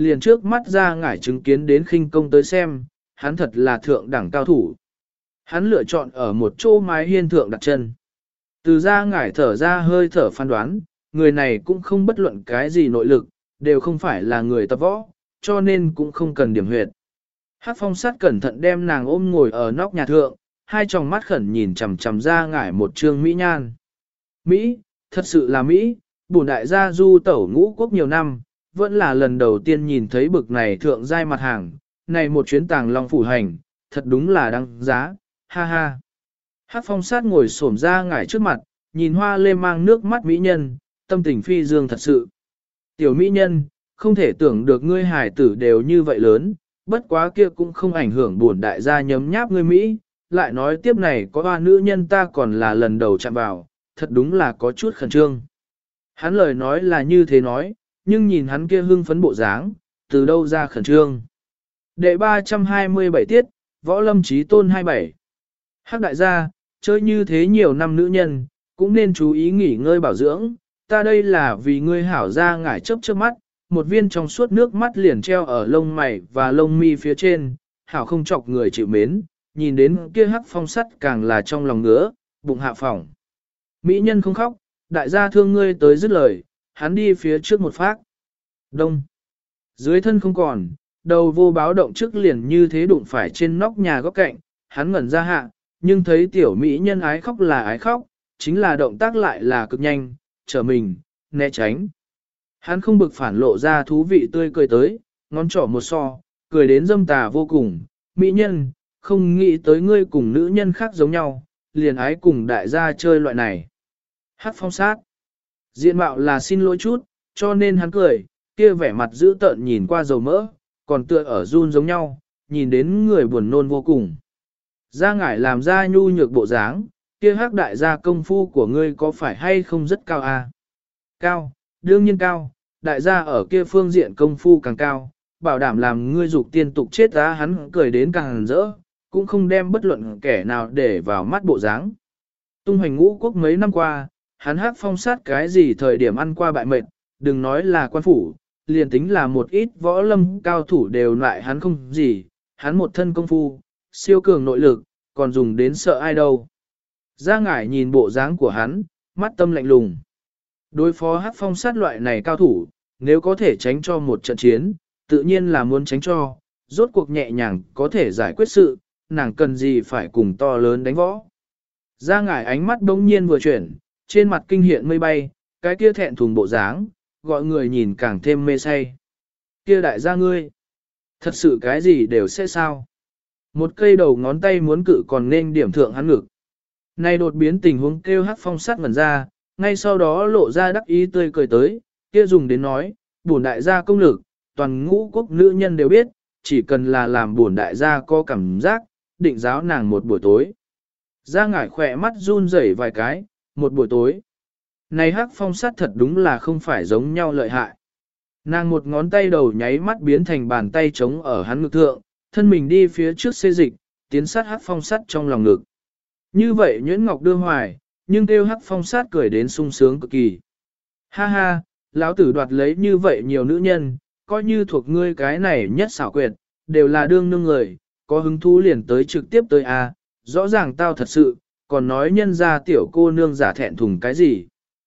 liền trước mắt ra ngải chứng kiến đến khinh công tới xem, hắn thật là thượng đẳng cao thủ. Hắn lựa chọn ở một chỗ mái hiên thượng đặt chân. Từ ra ngải thở ra hơi thở phán đoán, người này cũng không bất luận cái gì nội lực, đều không phải là người tập võ, cho nên cũng không cần điểm huyệt. Hắc phong sát cẩn thận đem nàng ôm ngồi ở nóc nhà thượng, hai tròng mắt khẩn nhìn chằm chằm ra ngải một trương Mỹ nhan. Mỹ, thật sự là Mỹ, bổn đại gia du tẩu ngũ quốc nhiều năm, vẫn là lần đầu tiên nhìn thấy bực này thượng giai mặt hàng, này một chuyến tàng long phủ hành, thật đúng là đăng giá, ha ha. Hắc phong sát ngồi xổm ra ngải trước mặt, nhìn hoa lê mang nước mắt mỹ nhân, tâm tình phi dương thật sự. Tiểu mỹ nhân, không thể tưởng được ngươi hài tử đều như vậy lớn, bất quá kia cũng không ảnh hưởng bổn đại gia nhấm nháp ngươi Mỹ, lại nói tiếp này có hoa nữ nhân ta còn là lần đầu chạm vào, thật đúng là có chút khẩn trương. Hắn lời nói là như thế nói, nhưng nhìn hắn kia hưng phấn bộ dáng, từ đâu ra khẩn trương. Đệ ba trăm hai mươi bảy tiết, Võ Lâm Chí Tôn hai mươi bảy. Hắc đại gia, chơi như thế nhiều năm nữ nhân, cũng nên chú ý nghỉ ngơi bảo dưỡng, ta đây là vì ngươi hảo ra ngải chớp chớp mắt, một viên trong suốt nước mắt liền treo ở lông mày và lông mi phía trên, hảo không chọc người chịu mến, nhìn đến kia hắc phong sắt càng là trong lòng ngứa, bụng hạ phỏng. Mỹ nhân không khóc, đại gia thương ngươi tới dứt lời, hắn đi phía trước một phát. Đông. Dưới thân không còn, đầu vô báo động trước liền như thế đụng phải trên nóc nhà góc cạnh, hắn ngẩn ra hạ, nhưng thấy tiểu Mỹ nhân ái khóc là ái khóc, chính là động tác lại là cực nhanh, trở mình, né tránh. Hắn không bực phản lộ ra thú vị tươi cười tới, ngón trỏ một so, cười đến dâm tà vô cùng, Mỹ nhân, không nghĩ tới ngươi cùng nữ nhân khác giống nhau, liền ái cùng đại gia chơi loại này. Hắc phong sát. Diện mạo là xin lỗi chút, cho nên hắn cười, kia vẻ mặt dữ tợn nhìn qua dầu mỡ, còn tựa ở run giống nhau, nhìn đến người buồn nôn vô cùng. Gia ngải làm ra nhu nhược bộ dáng, kia hắc đại gia công phu của ngươi có phải hay không rất cao à? Cao, đương nhiên cao, đại gia ở kia phương diện công phu càng cao, bảo đảm làm ngươi dục tiên tục chết ra hắn cười đến càng rỡ, cũng không đem bất luận kẻ nào để vào mắt bộ dáng. Tung hoành ngũ quốc mấy năm qua, hắn hắc phong sát cái gì thời điểm ăn qua bại mệt, đừng nói là quan phủ, liền tính là một ít võ lâm cao thủ đều lại hắn không gì, hắn một thân công phu, siêu cường nội lực, còn dùng đến sợ ai đâu. Gia ngải nhìn bộ dáng của hắn, mắt tâm lạnh lùng. Đối phó hắc phong sát loại này cao thủ, nếu có thể tránh cho một trận chiến, tự nhiên là muốn tránh cho, rốt cuộc nhẹ nhàng có thể giải quyết sự, nàng cần gì phải cùng to lớn đánh võ. Gia ngải ánh mắt bỗng nhiên vừa chuyển, trên mặt kinh hiện mây bay, cái kia thẹn thùng bộ dáng, gọi người nhìn càng thêm mê say. Kia đại gia ngươi, thật sự cái gì đều sẽ sao. Một cây đầu ngón tay muốn cự còn nên điểm thượng hắn ngực. Này đột biến tình huống kêu hắc phong sát ngẩn ra, ngay sau đó lộ ra đắc ý tươi cười tới, kia dùng đến nói, bổn đại gia công lực, toàn ngũ quốc nữ nhân đều biết, chỉ cần là làm bổn đại gia có cảm giác, định giáo nàng một buổi tối. Gia ngải khỏe mắt run rẩy vài cái, một buổi tối. Này hắc phong sát thật đúng là không phải giống nhau lợi hại. Nàng một ngón tay đầu nháy mắt biến thành bàn tay trống ở hắn ngực thượng, thân mình đi phía trước xê dịch, tiến sát hắc phong sát trong lòng ngực. Như vậy Nhuyễn Ngọc đưa hoài, nhưng kêu hắc phong sát cười đến sung sướng cực kỳ. Ha ha, lão tử đoạt lấy như vậy nhiều nữ nhân, coi như thuộc ngươi cái này nhất xảo quyệt, đều là đương nương người, có hứng thú liền tới trực tiếp tới a, rõ ràng tao thật sự, còn nói nhân ra tiểu cô nương giả thẹn thùng cái gì.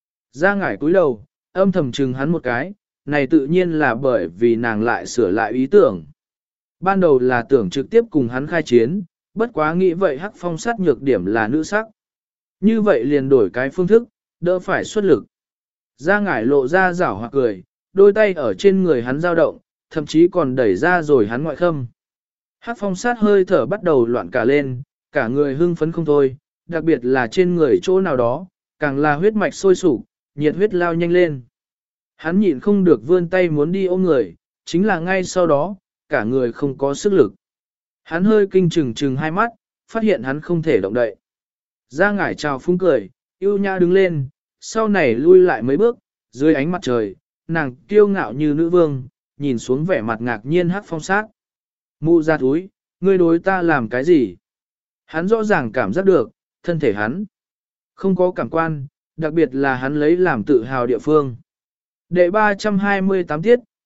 Ra ngải cúi đầu, âm thầm chừng hắn một cái, này tự nhiên là bởi vì nàng lại sửa lại ý tưởng. Ban đầu là tưởng trực tiếp cùng hắn khai chiến, bất quá nghĩ vậy hắc phong sát nhược điểm là nữ sắc. Như vậy liền đổi cái phương thức, đỡ phải xuất lực. Ra ngải lộ ra rảo hoặc cười, đôi tay ở trên người hắn dao động, thậm chí còn đẩy ra rồi hắn ngoại khâm. Hắc phong sát hơi thở bắt đầu loạn cả lên, cả người hưng phấn không thôi, đặc biệt là trên người chỗ nào đó, càng là huyết mạch sôi sục, nhiệt huyết lao nhanh lên. Hắn nhịn không được vươn tay muốn đi ôm người, chính là ngay sau đó, cả người không có sức lực. Hắn hơi kinh chừng chừng hai mắt, phát hiện hắn không thể động đậy. Ra ngải chào phúng cười, yêu nhã đứng lên, sau này lui lại mấy bước, dưới ánh mặt trời, nàng kiêu ngạo như nữ vương, nhìn xuống vẻ mặt ngạc nhiên hắc phong sát. Mụ ra túi, ngươi đối ta làm cái gì? Hắn rõ ràng cảm giác được, thân thể hắn không có cảm quan, đặc biệt là hắn lấy làm tự hào địa phương. Đệ ba trăm hai mươi tám tiết,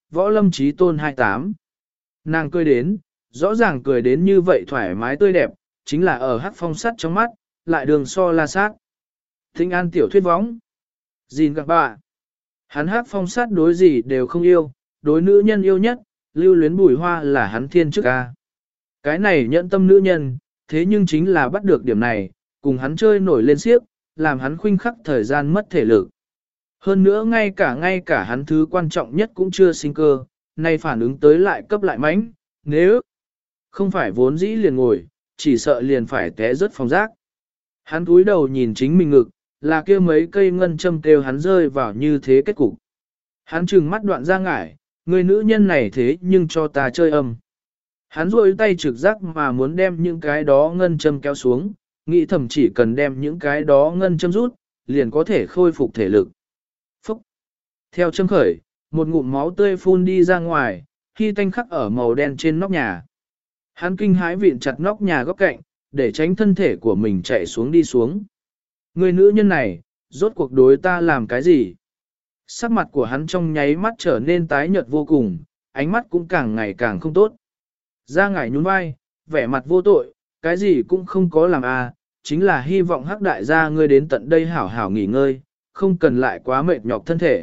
võ lâm trí tôn hai tám. Nàng cười đến, rõ ràng cười đến như vậy thoải mái tươi đẹp, chính là ở hắc phong sắt trong mắt, lại đường so la sát. Thinh an tiểu thuyết võng. Gìn các bạn. Hắn hắc phong sát đối gì đều không yêu, đối nữ nhân yêu nhất, lưu luyến bùi hoa là hắn thiên chức ca. Cái này nhận tâm nữ nhân, thế nhưng chính là bắt được điểm này, cùng hắn chơi nổi lên xiếc, làm hắn khuynh khắc thời gian mất thể lực. Hơn nữa ngay cả ngay cả hắn thứ quan trọng nhất cũng chưa sinh cơ, nay phản ứng tới lại cấp lại mãnh, nếu không phải vốn dĩ liền ngồi, chỉ sợ liền phải té rớt phòng rác. Hắn cúi đầu nhìn chính mình ngực, là kia mấy cây ngân châm kêu hắn rơi vào như thế kết cục. Hắn trừng mắt đoạn ra ngải, người nữ nhân này thế nhưng cho ta chơi âm. Hắn rôi tay trực giác mà muốn đem những cái đó ngân châm kéo xuống, nghĩ thầm chỉ cần đem những cái đó ngân châm rút, liền có thể khôi phục thể lực. Phúc! Theo châm khởi, một ngụm máu tươi phun đi ra ngoài, khi tanh khắc ở màu đen trên nóc nhà. Hắn kinh hãi vịn chặt nóc nhà góc cạnh, để tránh thân thể của mình chạy xuống đi xuống. Người nữ nhân này, rốt cuộc đối ta làm cái gì? Sắc mặt của hắn trong nháy mắt trở nên tái nhợt vô cùng, ánh mắt cũng càng ngày càng không tốt. Ra ngải nhún vai, vẻ mặt vô tội, cái gì cũng không có làm à, chính là hy vọng hắc đại gia ngươi đến tận đây hảo hảo nghỉ ngơi, không cần lại quá mệt nhọc thân thể.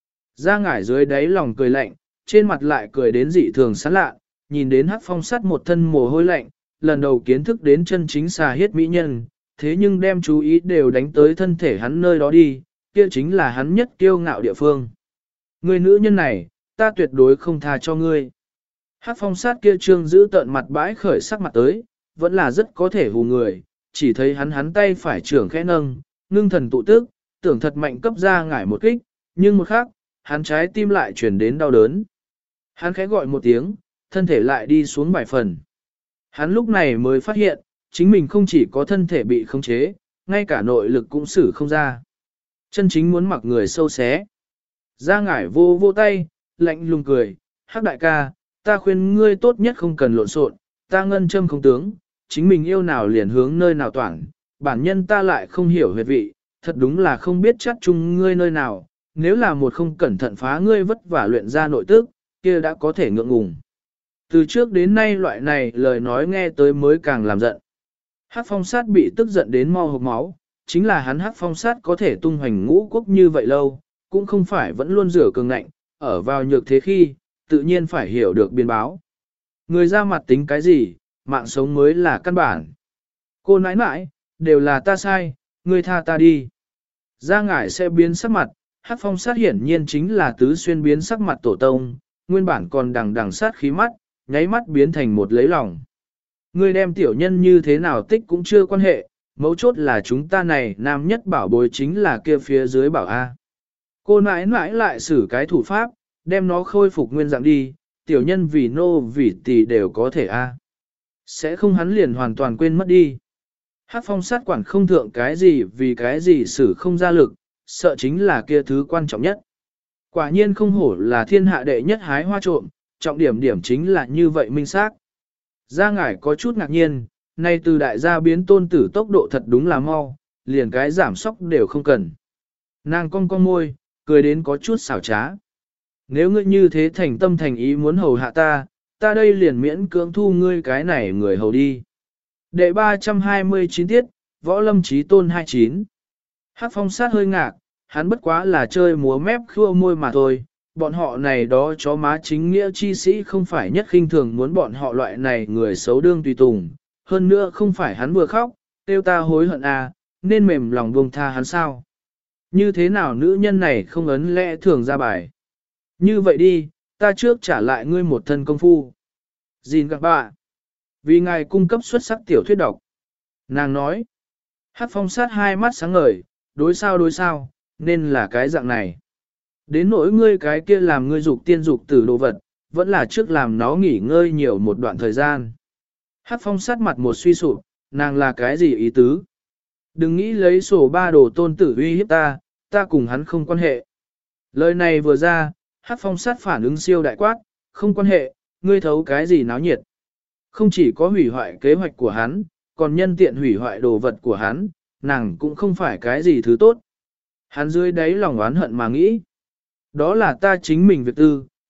Ra ngải dưới đáy lòng cười lạnh, trên mặt lại cười đến dị thường sán lạ, nhìn đến hắc phong sắt một thân mồ hôi lạnh, lần đầu kiến thức đến chân chính xà hiết mỹ nhân, thế nhưng đem chú ý đều đánh tới thân thể hắn nơi đó đi, kia chính là hắn nhất kiêu ngạo địa phương. Người nữ nhân này, ta tuyệt đối không tha cho ngươi. Hắc phong sát kia trương giữ tợn mặt bãi khởi sắc mặt tới, vẫn là rất có thể hù người, chỉ thấy hắn hắn tay phải trưởng khẽ nâng, ngưng thần tụ tức, tưởng thật mạnh cấp ra ngải một kích, nhưng một khắc, hắn trái tim lại chuyển đến đau đớn. Hắn khẽ gọi một tiếng, thân thể lại đi xuống vài phần. Hắn lúc này mới phát hiện, chính mình không chỉ có thân thể bị khống chế, ngay cả nội lực cũng xử không ra. Chân chính muốn mặc người sâu xé. Ra ngải vô vô tay, lạnh lùng cười, hắc đại ca, ta khuyên ngươi tốt nhất không cần lộn xộn, ta ngân châm không tướng, chính mình yêu nào liền hướng nơi nào toàn, bản nhân ta lại không hiểu huyệt vị, thật đúng là không biết chắc chung ngươi nơi nào, nếu là một không cẩn thận phá ngươi vất vả luyện ra nội tức, kia đã có thể ngượng ngùng. Từ trước đến nay loại này lời nói nghe tới mới càng làm giận. Hắc phong sát bị tức giận đến mau hộc máu, chính là hắn hắc phong sát có thể tung hoành ngũ quốc như vậy lâu, cũng không phải vẫn luôn rửa cường ngạnh, ở vào nhược thế khi, tự nhiên phải hiểu được biên báo. Người ra mặt tính cái gì, mạng sống mới là căn bản. Cô nãi nãi, đều là ta sai, ngươi tha ta đi. Ra ngải sẽ biến sắc mặt, hắc phong sát hiển nhiên chính là tứ xuyên biến sắc mặt tổ tông, nguyên bản còn đằng đằng sát khí mắt, nháy mắt biến thành một lấy lòng. Ngươi đem tiểu nhân như thế nào tích cũng chưa quan hệ, mấu chốt là chúng ta này nam nhất bảo bối chính là kia phía dưới bảo A. Cô nãi nãi lại xử cái thủ pháp, đem nó khôi phục nguyên dạng đi, tiểu nhân vì nô vì tỷ đều có thể A. Sẽ không hắn liền hoàn toàn quên mất đi. Hắc phong sát quản không thượng cái gì vì cái gì xử không ra lực, sợ chính là kia thứ quan trọng nhất. Quả nhiên không hổ là thiên hạ đệ nhất hái hoa trộm, trọng điểm điểm chính là như vậy minh xác. Gia ngải có chút ngạc nhiên, nay từ đại gia biến tôn tử tốc độ thật đúng là mau, liền cái giảm sóc đều không cần. Nàng cong cong môi, cười đến có chút xảo trá. Nếu ngươi như thế thành tâm thành ý muốn hầu hạ ta, ta đây liền miễn cưỡng thu ngươi cái này người hầu đi. Đệ ba trăm hai mươi chín tiết, võ lâm trí tôn hai mươi chín. Hắc phong sát hơi ngạc, hắn bất quá là chơi múa mép khua môi mà thôi, bọn họ này đó chó má chính nghĩa chi sĩ không phải nhất khinh thường muốn bọn họ loại này người xấu đương tùy tùng, hơn nữa không phải hắn vừa khóc, tiêu ta hối hận à, nên mềm lòng buông tha hắn sao. Như thế nào nữ nhân này không ấn lẽ thường ra bài. Như vậy đi, ta trước trả lại ngươi một thân công phu. Gìn các bạn, vì ngài cung cấp xuất sắc tiểu thuyết độc. Nàng nói, Hắc phong sát hai mắt sáng ngời, đối sao đối sao, nên là cái dạng này. Đến nỗi ngươi cái kia làm ngươi dục tiên dục tử đồ vật, vẫn là trước làm nó nghỉ ngơi nhiều một đoạn thời gian. Hắc phong sát mặt một suy sụp, nàng là cái gì ý tứ? Đừng nghĩ lấy sổ ba đồ tôn tử uy hiếp ta, ta cùng hắn không quan hệ. Lời này vừa ra, Hắc phong sát phản ứng siêu đại quát, không quan hệ, ngươi thấu cái gì náo nhiệt. Không chỉ có hủy hoại kế hoạch của hắn, còn nhân tiện hủy hoại đồ vật của hắn, nàng cũng không phải cái gì thứ tốt. Hắn dưới đáy lòng oán hận mà nghĩ. Đó là ta chính mình việc tư,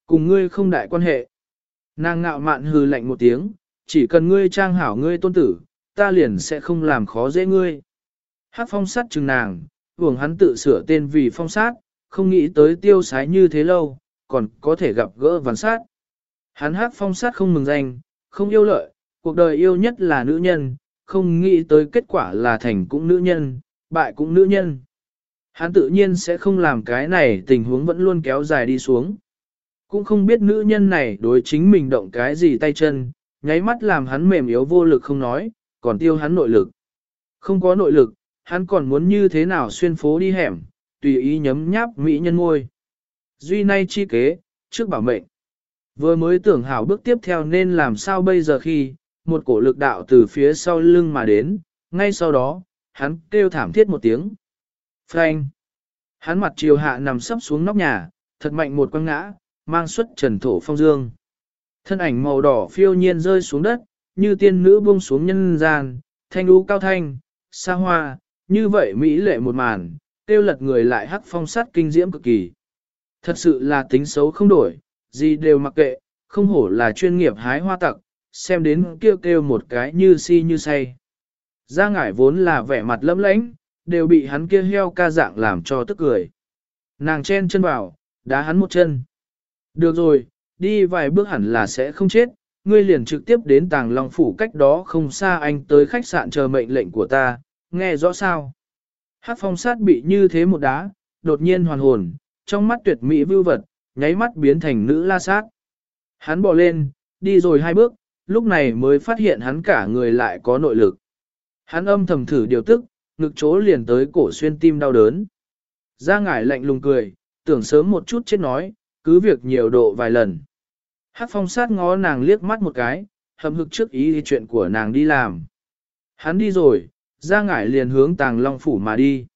Cùng ngươi không đại quan hệ. Nàng ngạo mạn hừ lạnh một tiếng, chỉ cần ngươi trang hảo ngươi tôn tử, ta liền sẽ không làm khó dễ ngươi. Hát phong sát chừng nàng, hưởng hắn tự sửa tên vì phong sát, không nghĩ tới tiêu sái như thế lâu, còn có thể gặp gỡ ván sát. Hắn hát phong sát không mừng danh, không yêu lợi, cuộc đời yêu nhất là nữ nhân, không nghĩ tới kết quả là thành cũng nữ nhân, bại cũng nữ nhân. Hắn tự nhiên sẽ không làm cái này tình huống vẫn luôn kéo dài đi xuống. Cũng không biết nữ nhân này đối chính mình động cái gì tay chân, nháy mắt làm hắn mềm yếu vô lực không nói, còn tiêu hắn nội lực. Không có nội lực, hắn còn muốn như thế nào xuyên phố đi hẻm, tùy ý nhấm nháp mỹ nhân môi. Duy nay chi kế, trước bảo mệnh. Vừa mới tưởng hảo bước tiếp theo nên làm sao bây giờ khi, một cổ lực đạo từ phía sau lưng mà đến, ngay sau đó, hắn kêu thảm thiết một tiếng. Phanh! Hắn mặt chiều hạ nằm sấp xuống nóc nhà, thật mạnh một quăng ngã, mang xuất trần thổ phong dương. Thân ảnh màu đỏ phiêu nhiên rơi xuống đất, như tiên nữ buông xuống nhân gian, thanh đú cao thanh, xa hoa, như vậy mỹ lệ một màn, tiêu lật người lại hắc phong sát kinh diễm cực kỳ. Thật sự là tính xấu không đổi, gì đều mặc kệ, không hổ là chuyên nghiệp hái hoa tặc, xem đến kêu kêu một cái như si như say. Gia ngải vốn là vẻ mặt lẫm lãnh, đều bị hắn kia heo ca dạng làm cho tức cười. Nàng chen chân vào, đá hắn một chân. Được rồi, đi vài bước hẳn là sẽ không chết, ngươi liền trực tiếp đến Tàng Long Phủ cách đó không xa anh tới khách sạn chờ mệnh lệnh của ta, nghe rõ sao? Hát phong sát bị như thế một đá, đột nhiên hoàn hồn, trong mắt tuyệt mỹ vưu vật, nháy mắt biến thành nữ la sát. Hắn bỏ lên, đi rồi hai bước, lúc này mới phát hiện hắn cả người lại có nội lực. Hắn âm thầm thử điều tức, ngực chỗ liền tới cổ xuyên tim đau đớn. Gia ngải lạnh lùng cười, tưởng sớm một chút chết nói, cứ việc nhiều độ vài lần. Hát phong sát ngó nàng liếc mắt một cái, hầm hực trước ý chuyện của nàng đi làm. Hắn đi rồi, Gia ngải liền hướng Tàng Long Phủ mà đi.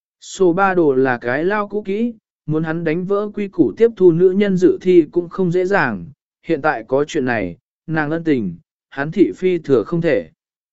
Sổ ba đồ là cái lao cũ kỹ, muốn hắn đánh vỡ quy củ tiếp thu nữ nhân dự thi cũng không dễ dàng. Hiện tại có chuyện này, nàng ân tình, hắn thị phi thừa không thể.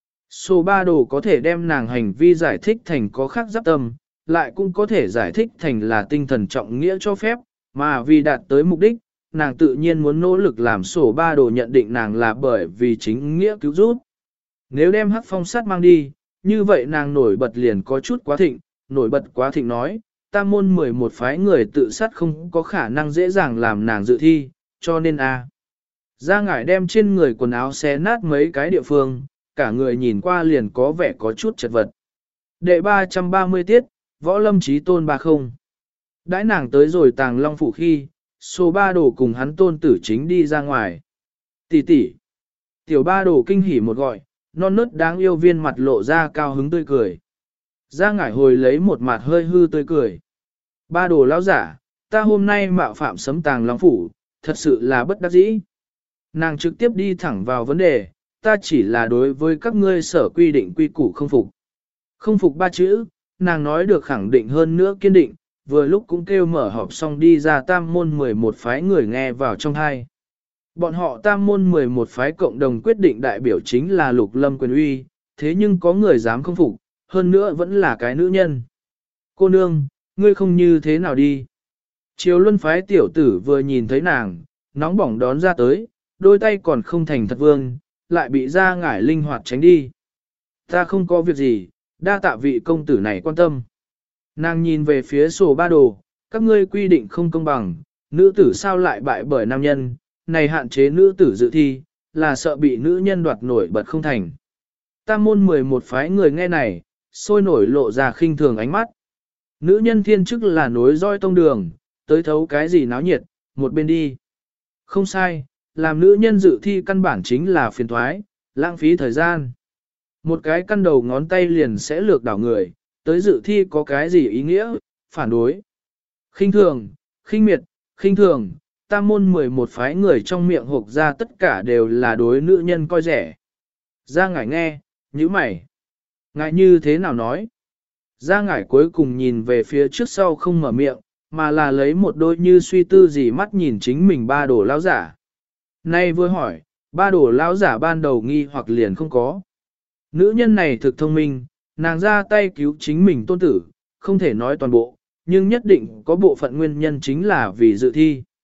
Sổ ba đồ có thể đem nàng hành vi giải thích thành có khác giáp tâm, lại cũng có thể giải thích thành là tinh thần trọng nghĩa cho phép, mà vì đạt tới mục đích, nàng tự nhiên muốn nỗ lực làm sổ ba đồ nhận định nàng là bởi vì chính nghĩa cứu giúp. Nếu đem hắc phong sát mang đi, như vậy nàng nổi bật liền có chút quá thịnh, nổi bật quá thịnh nói, tam môn mười một phái người tự sát không có khả năng dễ dàng làm nàng dự thi, cho nên a à. Gia ngải đem trên người quần áo xé nát mấy cái địa phương, cả người nhìn qua liền có vẻ có chút chật vật. Đệ ba trăm ba mươi tiết, võ lâm trí tôn ba không. Đãi nàng tới rồi Tàng Long Phủ khi, số ba đồ cùng hắn tôn tử chính đi ra ngoài. Tỷ tỷ. Tiểu ba đồ kinh hỉ một gọi, non nớt đáng yêu viên mặt lộ ra cao hứng tươi cười. Gia ngải hồi lấy một mặt hơi hư tươi cười. Ba đồ lão giả, ta hôm nay mạo phạm sấm Tàng Long Phủ, thật sự là bất đắc dĩ. Nàng trực tiếp đi thẳng vào vấn đề, ta chỉ là đối với các ngươi sở quy định quy củ không phục. Không phục ba chữ, nàng nói được khẳng định hơn nữa kiên định, vừa lúc cũng kêu mở họp xong đi ra tam môn mười một phái người nghe vào trong hai. Bọn họ tam môn mười một phái cộng đồng quyết định đại biểu chính là Lục Lâm quyền uy, thế nhưng có người dám không phục, hơn nữa vẫn là cái nữ nhân. Cô nương, ngươi không như thế nào đi. Triều Luân phái tiểu tử vừa nhìn thấy nàng, nóng bỏng đón ra tới, đôi tay còn không thành thật vương, lại bị Gia ngải linh hoạt tránh đi. Ta không có việc gì, đa tạ vị công tử này quan tâm. Nàng nhìn về phía sổ ba đồ, các ngươi quy định không công bằng, nữ tử sao lại bại bởi nam nhân, này hạn chế nữ tử dự thi, là sợ bị nữ nhân đoạt nổi bật không thành. Tam môn mười một phái người nghe này, sôi nổi lộ ra khinh thường ánh mắt. Nữ nhân thiên chức là nối roi tông đường, tới thấu cái gì náo nhiệt, một bên đi. Không sai, làm nữ nhân dự thi căn bản chính là phiền thoái, lãng phí thời gian. Một cái căn đầu ngón tay liền sẽ lược đảo người, tới dự thi có cái gì ý nghĩa, phản đối. Khinh thường, khinh miệt, khinh thường, tam môn mười một phái người trong miệng hộp ra tất cả đều là đối nữ nhân coi rẻ. Gia ngải nghe, như mày. Ngại như thế nào nói? Gia ngải cuối cùng nhìn về phía trước sau không mở miệng, mà là lấy một đôi như suy tư gì mắt nhìn chính mình ba đồ lão giả. Nay vừa hỏi, ba đồ lão giả ban đầu nghi hoặc liền không có. Nữ nhân này thực thông minh, nàng ra tay cứu chính mình tôn tử, không thể nói toàn bộ, nhưng nhất định có bộ phận nguyên nhân chính là vì dự thi.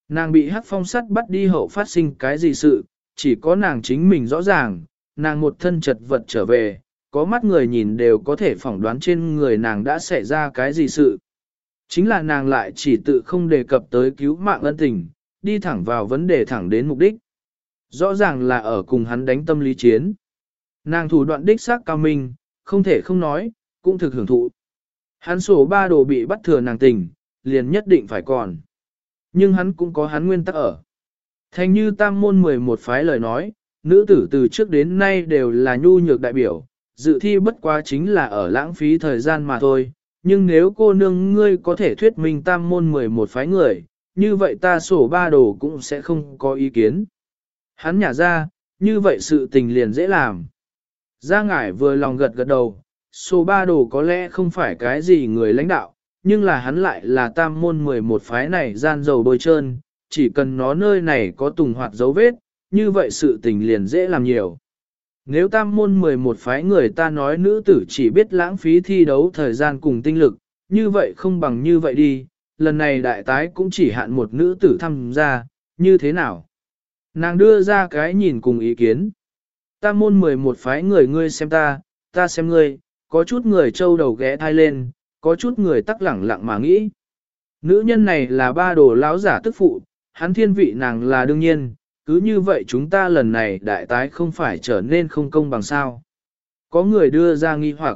Nàng bị hắc phong sắt bắt đi hậu phát sinh cái gì sự, chỉ có nàng chính mình rõ ràng, nàng một thân chật vật trở về, có mắt người nhìn đều có thể phỏng đoán trên người nàng đã xảy ra cái gì sự. Chính là nàng lại chỉ tự không đề cập tới cứu mạng ân tình, đi thẳng vào vấn đề thẳng đến mục đích. Rõ ràng là ở cùng hắn đánh tâm lý chiến. Nàng thủ đoạn đích xác cao minh, không thể không nói, cũng thực hưởng thụ. Hắn sổ ba đồ bị bắt thừa nàng tình, liền nhất định phải còn. Nhưng hắn cũng có hắn nguyên tắc ở. Thành như tam môn mười một phái lời nói, nữ tử từ trước đến nay đều là nhu nhược đại biểu, dự thi bất quá chính là ở lãng phí thời gian mà thôi. Nhưng nếu cô nương ngươi có thể thuyết minh tam môn mười một phái người, như vậy ta sổ ba đồ cũng sẽ không có ý kiến. Hắn nhả ra, như vậy sự tình liền dễ làm. Gia Ngải vừa lòng gật gật đầu, sổ ba đồ có lẽ không phải cái gì người lãnh đạo, nhưng là hắn lại là tam môn mười một phái này gian dầu bôi trơn, chỉ cần nó nơi này có tùng hoạt dấu vết, như vậy sự tình liền dễ làm nhiều. Nếu tam môn mười một phái người ta nói nữ tử chỉ biết lãng phí thi đấu thời gian cùng tinh lực, như vậy không bằng như vậy đi, lần này đại tái cũng chỉ hạn một nữ tử tham gia, như thế nào? Nàng đưa ra cái nhìn cùng ý kiến. Tam môn mười một phái người ngươi xem ta, ta xem ngươi, có chút người trâu đầu ghé thai lên, có chút người tắc lẳng lặng mà nghĩ. Nữ nhân này là ba đồ lão giả tức phụ, hắn thiên vị nàng là đương nhiên, cứ như vậy chúng ta lần này đại tái không phải trở nên không công bằng sao. Có người đưa ra nghi hoặc.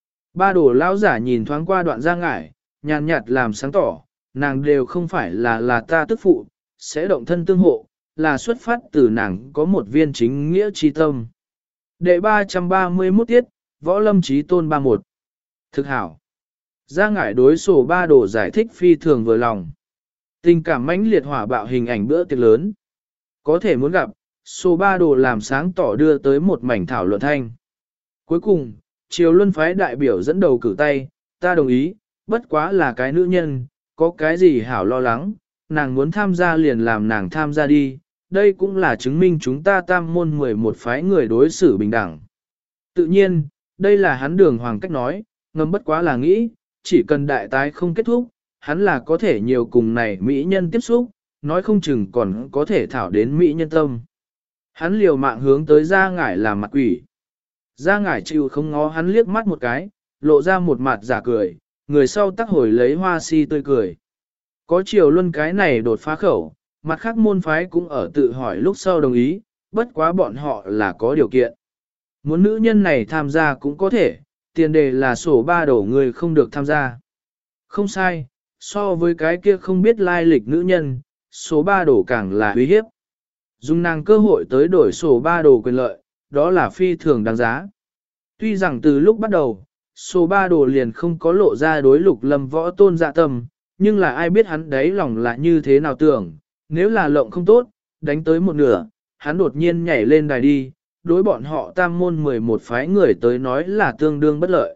Ba đồ lão giả nhìn thoáng qua đoạn Gia Ngải, nhàn nhạt làm sáng tỏ, nàng đều không phải là là ta tức phụ, sẽ động thân tương hộ, là xuất phát từ nàng có một viên chính nghĩa chi tâm. Đệ ba trăm ba mươi mốt tiết, Võ Lâm Chí Tôn ba một. Thực hảo. Gia Ngải đối sổ ba đồ giải thích phi thường vừa lòng. Tình cảm mãnh liệt hỏa bạo hình ảnh bữa tiệc lớn. Có thể muốn gặp, sổ ba đồ làm sáng tỏ đưa tới một mảnh thảo luận thanh. Cuối cùng, Triều Luân phái đại biểu dẫn đầu cử tay, ta đồng ý, bất quá là cái nữ nhân, có cái gì hảo lo lắng, nàng muốn tham gia liền làm nàng tham gia đi, đây cũng là chứng minh chúng ta tam môn mười một phái người đối xử bình đẳng. Tự nhiên, đây là hắn đường hoàng cách nói, ngầm bất quá là nghĩ, chỉ cần đại tái không kết thúc, hắn là có thể nhiều cùng này mỹ nhân tiếp xúc, nói không chừng còn có thể thảo đến mỹ nhân tâm. Hắn liều mạng hướng tới Gia Ngải làm mặt quỷ. Gia Ngải chịu không ngó hắn liếc mắt một cái, lộ ra một mặt giả cười, người sau tắc hồi lấy hoa si tươi cười. Có Triều Luân cái này đột phá khẩu, mặt khác môn phái cũng ở tự hỏi lúc sau đồng ý, bất quá bọn họ là có điều kiện. Muốn nữ nhân này tham gia cũng có thể, tiền đề là sổ ba đổ người không được tham gia. Không sai, so với cái kia không biết lai lịch nữ nhân, số ba đổ càng là uy hiếp. Dùng nàng cơ hội tới đổi sổ ba đồ quyền lợi, đó là phi thường đáng giá. Tuy rằng từ lúc bắt đầu, sổ ba đồ liền không có lộ ra đối Lục Lâm Võ Tôn dạ tâm, nhưng là ai biết hắn đấy lòng là như thế nào tưởng, nếu là lộng không tốt, đánh tới một nửa, hắn đột nhiên nhảy lên đài đi, đối bọn họ tam môn mười một phái người tới nói là tương đương bất lợi.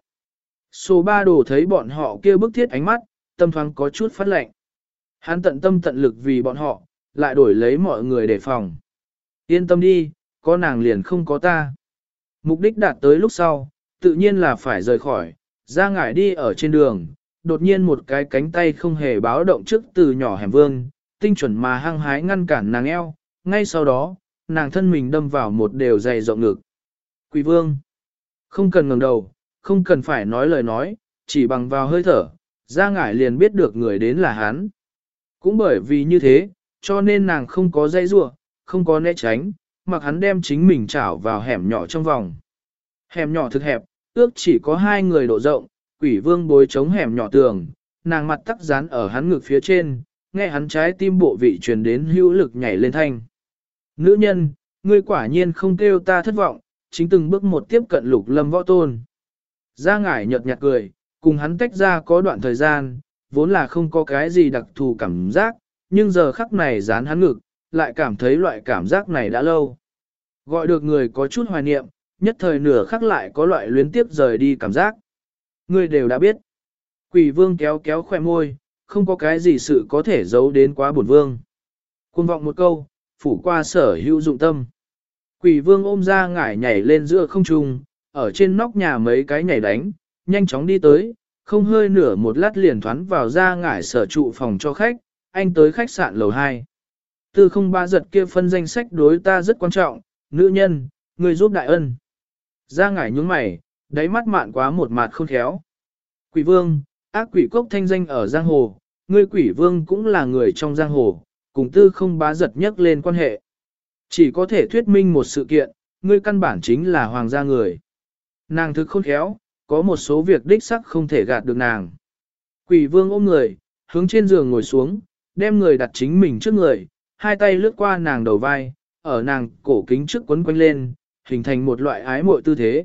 Sổ ba đồ thấy bọn họ kia bức thiết ánh mắt, tâm thoáng có chút phát lệnh. Hắn tận tâm tận lực vì bọn họ, lại đổi lấy mọi người đề phòng. Yên tâm đi, có nàng liền không có ta. Mục đích đạt tới lúc sau, tự nhiên là phải rời khỏi, Gia Ngải đi ở trên đường, đột nhiên một cái cánh tay không hề báo động trước từ nhỏ hẻm vương, tinh chuẩn mà hăng hái ngăn cản nàng eo, ngay sau đó, nàng thân mình đâm vào một đều dày rộng ngực. Quỷ vương, không cần ngẩng đầu, không cần phải nói lời nói, chỉ bằng vào hơi thở, Gia Ngải liền biết được người đến là hắn. Cũng bởi vì như thế, cho nên nàng không có dây rua, không có né tránh, mặc hắn đem chính mình chảo vào hẻm nhỏ trong vòng. Hẻm nhỏ thực hẹp, ước chỉ có hai người độ rộng, quỷ vương bối chống hẻm nhỏ tường, nàng mặt tắc dán ở hắn ngực phía trên, nghe hắn trái tim bộ vị truyền đến hữu lực nhảy lên thanh. Nữ nhân, ngươi quả nhiên không kêu ta thất vọng, chính từng bước một tiếp cận Lục Lâm Võ Tôn. Gia Ngải nhợt nhạt cười, cùng hắn tách ra có đoạn thời gian, vốn là không có cái gì đặc thù cảm giác, nhưng giờ khắc này dán hắn ngực, lại cảm thấy loại cảm giác này đã lâu. Gọi được người có chút hoài niệm, nhất thời nửa khắc lại có loại luyến tiếp rời đi cảm giác. Ngươi đều đã biết. Quỷ vương kéo kéo khỏe môi, không có cái gì sự có thể giấu đến quá bổn vương. Cuồng vọng một câu, phủ qua sở hữu dụng tâm. Quỷ vương ôm Ra Ngải nhảy lên giữa không trung, ở trên nóc nhà mấy cái nhảy đánh, nhanh chóng đi tới, không hơi nửa một lát liền thoán vào Ra Ngải sở trụ phòng cho khách, anh tới khách sạn lầu hai. Tư không ba giật kia phân danh sách đối ta rất quan trọng, nữ nhân, người giúp đại ân. Ra ngải nhướng mày, đáy mắt mạn quá một mặt khôn khéo. Quỷ vương, ác quỷ cốc thanh danh ở giang hồ, ngươi quỷ vương cũng là người trong giang hồ, cùng tư không bá giật nhắc lên quan hệ. Chỉ có thể thuyết minh một sự kiện, ngươi căn bản chính là hoàng gia người. Nàng thực khôn khéo, có một số việc đích sắc không thể gạt được nàng. Quỷ vương ôm người, hướng trên giường ngồi xuống, đem người đặt chính mình trước người, hai tay lướt qua nàng đầu vai, ở nàng cổ kính trước quấn quanh lên, hình thành một loại ái muội tư thế.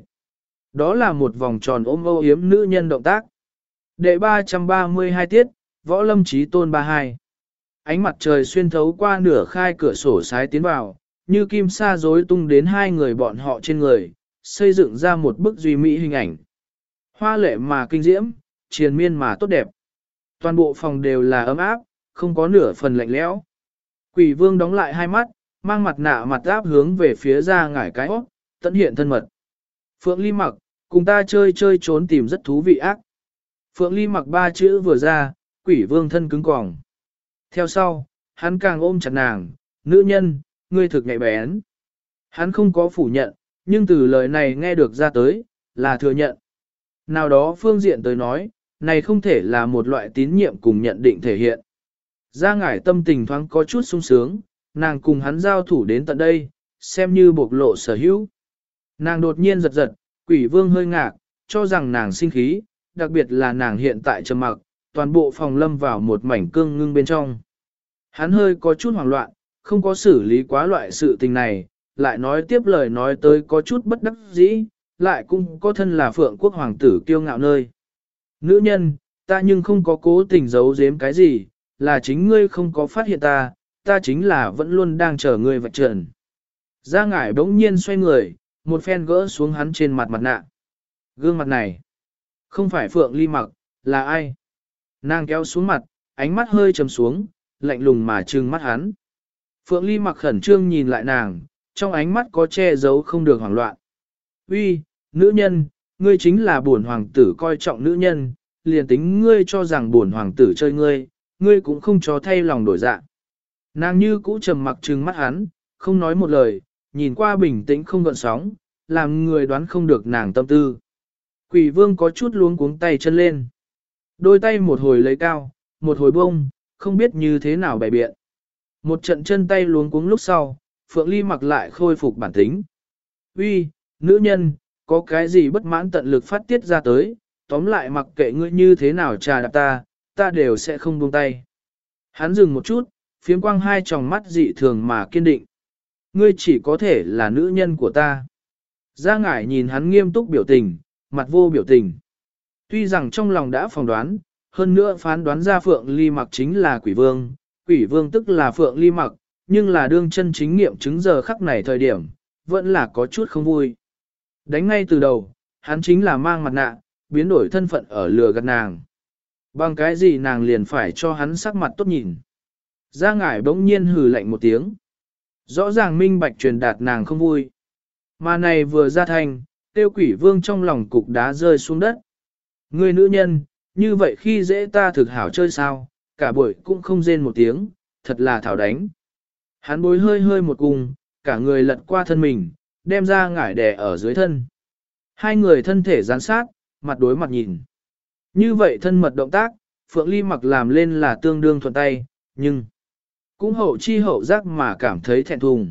Đó là một vòng tròn ôm âu yếm nữ nhân động tác. Đệ ba trăm ba mươi hai tiết, Võ Lâm Chí Tôn ba hai. Ánh mặt trời xuyên thấu qua nửa khai cửa sổ sái tiến vào, như kim sa rối tung đến hai người bọn họ trên người, xây dựng ra một bức duy mỹ hình ảnh. Hoa lệ mà kinh diễm, triền miên mà tốt đẹp. Toàn bộ phòng đều là ấm áp, không có nửa phần lạnh lẽo. Quỷ vương đóng lại hai mắt, mang mặt nạ mặt áp hướng về phía ra ngải cái hót, tận hiện thân mật. Phượng Ly Mặc, cùng ta chơi chơi trốn tìm rất thú vị ác. Phượng Ly Mặc ba chữ vừa ra, quỷ vương thân cứng cỏng. Theo sau, hắn càng ôm chặt nàng, nữ nhân, ngươi thực nhạy bén. Hắn không có phủ nhận, nhưng từ lời này nghe được ra tới, là thừa nhận. Nào đó phương diện tới nói, này không thể là một loại tín nhiệm cùng nhận định thể hiện. Gia ngải tâm tình thoáng có chút sung sướng, nàng cùng hắn giao thủ đến tận đây, xem như bộc lộ sở hữu. Nàng đột nhiên giật giật, quỷ vương hơi ngạc, cho rằng nàng sinh khí, đặc biệt là nàng hiện tại trầm mặc, toàn bộ phòng lâm vào một mảnh cương ngưng bên trong. Hắn hơi có chút hoảng loạn, không có xử lý quá loại sự tình này, lại nói tiếp lời nói tới có chút bất đắc dĩ, lại cũng có thân là phượng quốc hoàng tử kiêu ngạo nơi. Nữ nhân, ta nhưng không có cố tình giấu giếm cái gì, là chính ngươi không có phát hiện ta, ta chính là vẫn luôn đang chờ ngươi vạch trần. Gia ngải bỗng nhiên xoay người, một phen gỡ xuống hắn trên mặt mặt nạ. Gương mặt này, không phải Phượng Ly Mặc, là ai? Nàng kéo xuống mặt, ánh mắt hơi trầm xuống, lạnh lùng mà trừng mắt hắn. Phượng Ly Mặc khẩn trương nhìn lại nàng, trong ánh mắt có che giấu không được hoảng loạn. Uy, nữ nhân, ngươi chính là bổn hoàng tử coi trọng nữ nhân, liền tính ngươi cho rằng bổn hoàng tử chơi ngươi, ngươi cũng không cho thay lòng đổi dạ. Nàng như cũ trầm mặc trừng mắt hắn, không nói một lời, nhìn qua bình tĩnh không gợn sóng, làm người đoán không được nàng tâm tư. Quỷ vương có chút luống cuống tay chân lên. Đôi tay một hồi lấy cao, một hồi bông, không biết như thế nào bày biện. Một trận chân tay luống cuống lúc sau, Phượng Ly Mặc lại khôi phục bản tính. Uy, nữ nhân, có cái gì bất mãn tận lực phát tiết ra tới, tóm lại mặc kệ ngươi như thế nào trà đạp ta, ta đều sẽ không buông tay. Hắn dừng một chút, phiếm quang hai tròng mắt dị thường mà kiên định. Ngươi chỉ có thể là nữ nhân của ta. Gia ngải nhìn hắn nghiêm túc biểu tình, mặt vô biểu tình. Tuy rằng trong lòng đã phỏng đoán, hơn nữa phán đoán ra Phượng Ly Mặc chính là quỷ vương, quỷ vương tức là Phượng Ly Mặc, nhưng là đương chân chính nghiệm chứng giờ khắc này thời điểm, vẫn là có chút không vui. Đánh ngay từ đầu, hắn chính là mang mặt nạ, biến đổi thân phận ở lừa gạt nàng. Bằng cái gì nàng liền phải cho hắn sắc mặt tốt nhìn. Gia ngải bỗng nhiên hừ lạnh một tiếng. Rõ ràng minh bạch truyền đạt nàng không vui. Mà này vừa ra thành, tiêu quỷ vương trong lòng cục đá rơi xuống đất. Người nữ nhân, như vậy khi dễ ta thực hảo chơi sao, cả buổi cũng không rên một tiếng, thật là thảo đánh. Hắn bối hơi hơi một cùng, cả người lật qua thân mình, đem ra ngải đè ở dưới thân. Hai người thân thể gián sát, mặt đối mặt nhìn. Như vậy thân mật động tác, Phượng Ly Mặc làm lên là tương đương thuận tay, nhưng cũng hậu chi hậu giác mà cảm thấy thẹn thùng.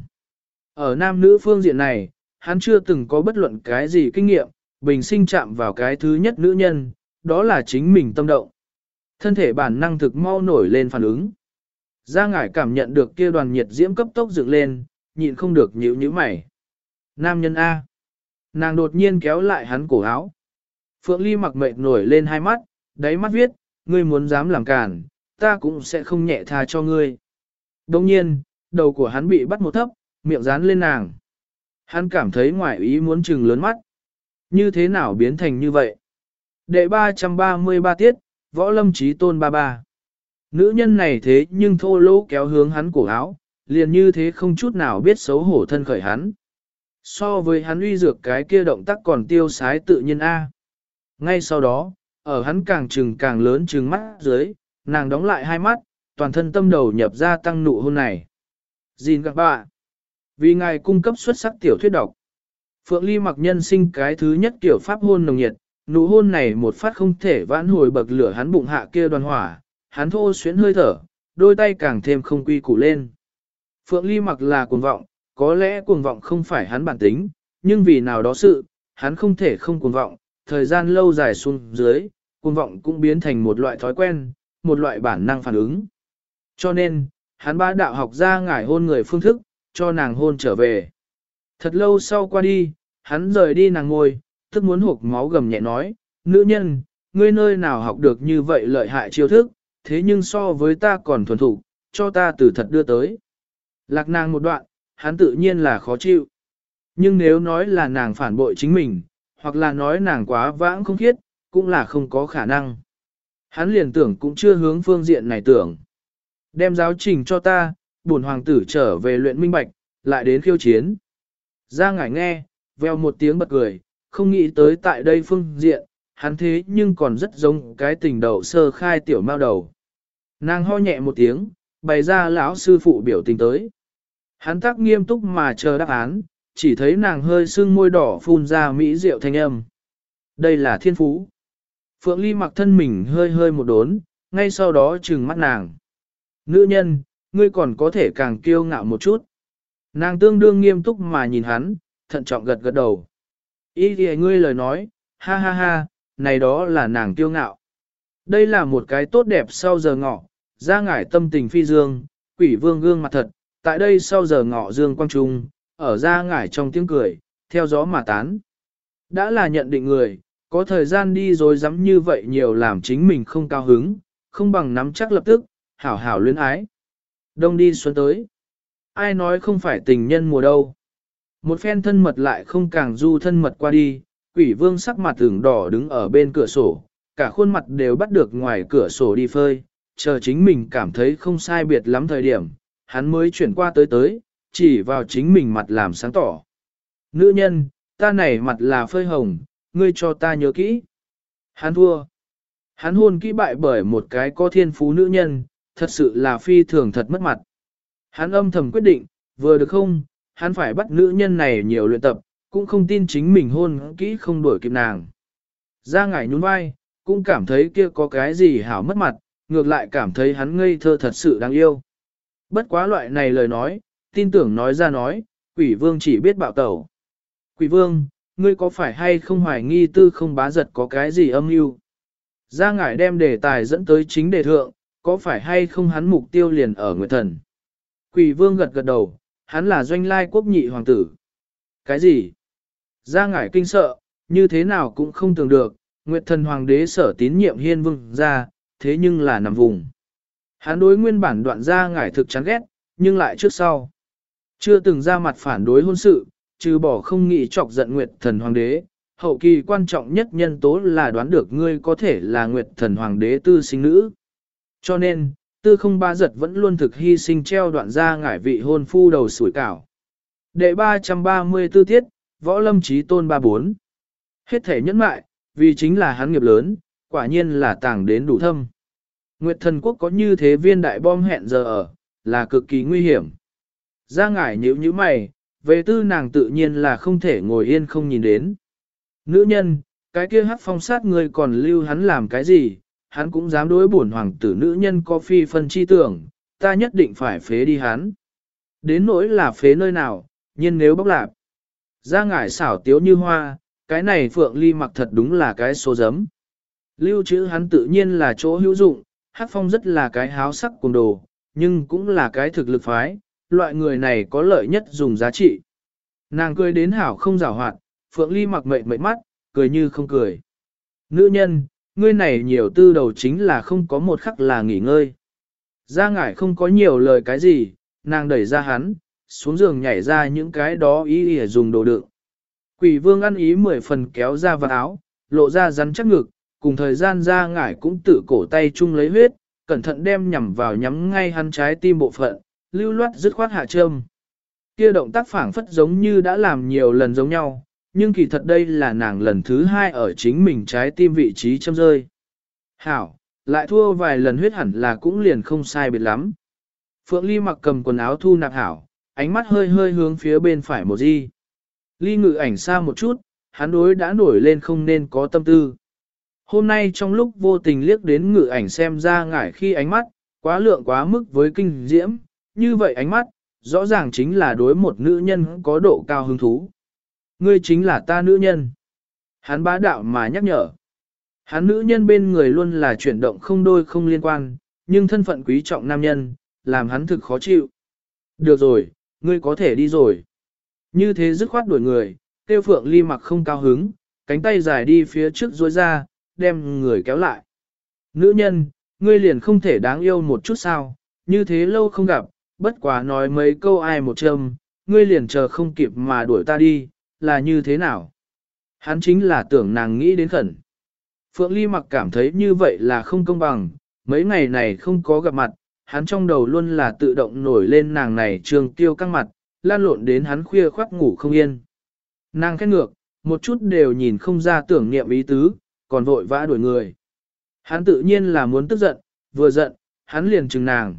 Ở nam nữ phương diện này, hắn chưa từng có bất luận cái gì kinh nghiệm, bình sinh chạm vào cái thứ nhất nữ nhân, đó là chính mình tâm động. Thân thể bản năng thực mau nổi lên phản ứng. Gia ngải cảm nhận được kia đoàn nhiệt diễm cấp tốc dựng lên, nhịn không được nhíu nhíu mày. Nam nhân A. Nàng đột nhiên kéo lại hắn cổ áo. Phượng Ly Mặc mệt nổi lên hai mắt, đáy mắt viết, ngươi muốn dám làm cản, ta cũng sẽ không nhẹ tha cho ngươi. Đồng nhiên, đầu của hắn bị bắt một thấp, miệng dán lên nàng. Hắn cảm thấy ngoài ý muốn trừng lớn mắt. Như thế nào biến thành như vậy? Đệ ba trăm ba mươi ba tiết, Võ Lâm Chí Tôn ba ba. Nữ nhân này thế nhưng thô lỗ kéo hướng hắn cổ áo, liền như thế không chút nào biết xấu hổ thân khởi hắn. So với hắn uy dược cái kia động tác còn tiêu sái tự nhiên A. Ngay sau đó, ở hắn càng trừng càng lớn trừng mắt dưới, nàng đóng lại hai mắt, toàn thân tâm đầu nhập ra tăng nụ hôn này. Gìn gặp bà. Vì ngài cung cấp xuất sắc tiểu thuyết độc. Phượng Ly mặc nhân sinh cái thứ nhất kiểu pháp hôn nồng nhiệt, nụ hôn này một phát không thể vãn hồi bậc lửa hắn bụng hạ kia đoàn hỏa, hắn thô xuyến hơi thở, đôi tay càng thêm không quy củ lên. Phượng Ly mặc là cuồng vọng, có lẽ cuồng vọng không phải hắn bản tính, nhưng vì nào đó sự, hắn không thể không cuồng vọng, thời gian lâu dài xuống dưới, cuồng vọng cũng biến thành một loại thói quen, một loại bản năng phản ứng. Cho nên, hắn bá đạo học ra ngải hôn người phương thức, cho nàng hôn trở về. Thật lâu sau qua đi, hắn rời đi nàng ngồi, tức muốn hộp máu gầm nhẹ nói, nữ nhân, ngươi nơi nào học được như vậy lợi hại chiêu thức, thế nhưng so với ta còn thuần thủ, cho ta từ thật đưa tới. Lạc nàng một đoạn, hắn tự nhiên là khó chịu. Nhưng nếu nói là nàng phản bội chính mình, hoặc là nói nàng quá vãng không khiết, cũng là không có khả năng. Hắn liền tưởng cũng chưa hướng phương diện này tưởng. Đem giáo trình cho ta, bổn hoàng tử trở về luyện minh bạch, lại đến khiêu chiến. Ra ngải nghe, veo một tiếng bật cười, không nghĩ tới tại đây phương diện, hắn thế nhưng còn rất giống cái tình đầu sơ khai tiểu mao đầu. Nàng ho nhẹ một tiếng, bày ra lão sư phụ biểu tình tới. Hắn tác nghiêm túc mà chờ đáp án, chỉ thấy nàng hơi sưng môi đỏ phun ra mỹ rượu thanh âm. Đây là thiên phú. Phượng Ly mặc thân mình hơi hơi một đốn, ngay sau đó trừng mắt nàng. Nữ nhân, ngươi còn có thể càng kiêu ngạo một chút. Nàng tương đương nghiêm túc mà nhìn hắn, thận trọng gật gật đầu. Ý thì ngươi lời nói, ha ha ha, này đó là nàng kiêu ngạo. Đây là một cái tốt đẹp sau giờ ngọ, ra ngải tâm tình phi dương, quỷ vương gương mặt thật, tại đây sau giờ ngọ dương quang trung, ở ra ngải trong tiếng cười, theo gió mà tán. Đã là nhận định người, có thời gian đi rồi dám như vậy nhiều làm chính mình không cao hứng, không bằng nắm chắc lập tức, hảo hảo luyến ái. Đông đi xuân tới. Ai nói không phải tình nhân mùa đâu. Một phen thân mật lại không càng du thân mật qua đi, quỷ vương sắc mặt ửng đỏ đứng ở bên cửa sổ, cả khuôn mặt đều bắt được ngoài cửa sổ đi phơi, chờ chính mình cảm thấy không sai biệt lắm thời điểm, hắn mới chuyển qua tới tới, chỉ vào chính mình mặt làm sáng tỏ. Nữ nhân, ta này mặt là phơi hồng, ngươi cho ta nhớ kỹ. Hắn thua. Hắn hôn kỹ bại bởi một cái có thiên phú nữ nhân, thật sự là phi thường thật mất mặt. Hắn âm thầm quyết định, vừa được không, hắn phải bắt nữ nhân này nhiều luyện tập, cũng không tin chính mình hôn kỹ không đuổi kịp nàng. Ra ngải nhún vai, cũng cảm thấy kia có cái gì hảo mất mặt, ngược lại cảm thấy hắn ngây thơ thật sự đáng yêu. Bất quá loại này lời nói, tin tưởng nói ra nói, quỷ vương chỉ biết bạo tẩu. Quỷ vương, ngươi có phải hay không hoài nghi tư không bá giật có cái gì âm mưu? Ra ngải đem đề tài dẫn tới chính đề thượng, có phải hay không hắn mục tiêu liền ở Nguyệt Thần? Quỷ vương gật gật đầu, hắn là doanh lai quốc nhị hoàng tử. Cái gì? Ra ngải kinh sợ, như thế nào cũng không tưởng được, Nguyệt Thần hoàng đế sở tín nhiệm hiên vương ra, thế nhưng là nằm vùng. Hắn đối nguyên bản đoạn ra ngải thực chán ghét, nhưng lại trước sau. Chưa từng ra mặt phản đối hôn sự, trừ bỏ không nghĩ chọc giận Nguyệt Thần hoàng đế. Hậu kỳ quan trọng nhất nhân tố là đoán được ngươi có thể là Nguyệt Thần hoàng đế tư sinh nữ. Cho nên, tư không ba giật vẫn luôn thực hy sinh treo đoạn ra ngải vị hôn phu đầu sủi cảo. Đệ ba trăm ba mươi tư tiết, võ lâm trí tôn ba bốn. Hết thể nhẫn mại, vì chính là hắn nghiệp lớn, quả nhiên là tàng đến đủ thâm. Nguyệt Thần quốc có như thế viên đại bom hẹn giờ ở, là cực kỳ nguy hiểm. Ra ngải nhíu nhíu mày, về tư nàng tự nhiên là không thể ngồi yên không nhìn đến. Nữ nhân, cái kia hắc phong sát người còn lưu hắn làm cái gì, hắn cũng dám đối bổn hoàng tử nữ nhân có phi phân chi tưởng, ta nhất định phải phế đi hắn. Đến nỗi là phế nơi nào, nhưng nếu bóc lạp. Ra ngải xảo tiếu như hoa, cái này Phượng Ly mặc thật đúng là cái số giấm. Lưu trữ hắn tự nhiên là chỗ hữu dụng, hắc phong rất là cái háo sắc cùng đồ, nhưng cũng là cái thực lực phái, loại người này có lợi nhất dùng giá trị. Nàng cười đến hảo không giảo hoạt, Phượng Ly mặc mệt mệt mắt, cười như không cười. Nữ nhân, ngươi này nhiều tư đầu chính là không có một khắc là nghỉ ngơi. Ra ngải không có nhiều lời cái gì, nàng đẩy ra hắn, xuống giường nhảy ra những cái đó ý ỉa dùng đồ đựng. Quỷ vương ăn ý mười phần kéo ra vào áo, lộ ra rắn chắc ngực, cùng thời gian ra ngải cũng tự cổ tay chung lấy huyết, cẩn thận đem nhằm vào nhắm ngay hắn trái tim bộ phận, lưu loát dứt khoát hạ châm. Kia động tác phảng phất giống như đã làm nhiều lần giống nhau, nhưng kỳ thật đây là nàng lần thứ hai ở chính mình trái tim vị trí châm rơi. Hảo, lại thua vài lần huyết hẳn là cũng liền không sai biệt lắm. Phượng Ly mặc cầm quần áo thu nạp hảo, ánh mắt hơi hơi hướng phía bên phải một di. Ly Ngự Ảnh xa một chút, hắn đối đã nổi lên không nên có tâm tư. Hôm nay trong lúc vô tình liếc đến Ngự Ảnh xem ra ngải khi ánh mắt, quá lượng quá mức với kinh diễm, như vậy ánh mắt, rõ ràng chính là đối một nữ nhân có độ cao hứng thú. Ngươi chính là ta nữ nhân. Hắn bá đạo mà nhắc nhở. Hắn nữ nhân bên người luôn là chuyển động không đôi không liên quan, nhưng thân phận quý trọng nam nhân, làm hắn thực khó chịu. Được rồi, ngươi có thể đi rồi. Như thế dứt khoát đuổi người, Tiêu Phượng Ly mặc không cao hứng, cánh tay dài đi phía trước duỗi ra, đem người kéo lại. Nữ nhân, ngươi liền không thể đáng yêu một chút sao, như thế lâu không gặp, bất quá nói mấy câu ai một châm, ngươi liền chờ không kịp mà đuổi ta đi, là như thế nào? Hắn chính là tưởng nàng nghĩ đến khẩn. Phượng Ly mặc cảm thấy như vậy là không công bằng, mấy ngày này không có gặp mặt, hắn trong đầu luôn là tự động nổi lên nàng này trường tiêu căng mặt, lan lộn đến hắn khuya khoác ngủ không yên. Nàng khét ngược, một chút đều nhìn không ra tưởng niệm ý tứ, còn vội vã đuổi người. Hắn tự nhiên là muốn tức giận, vừa giận, hắn liền chừng nàng.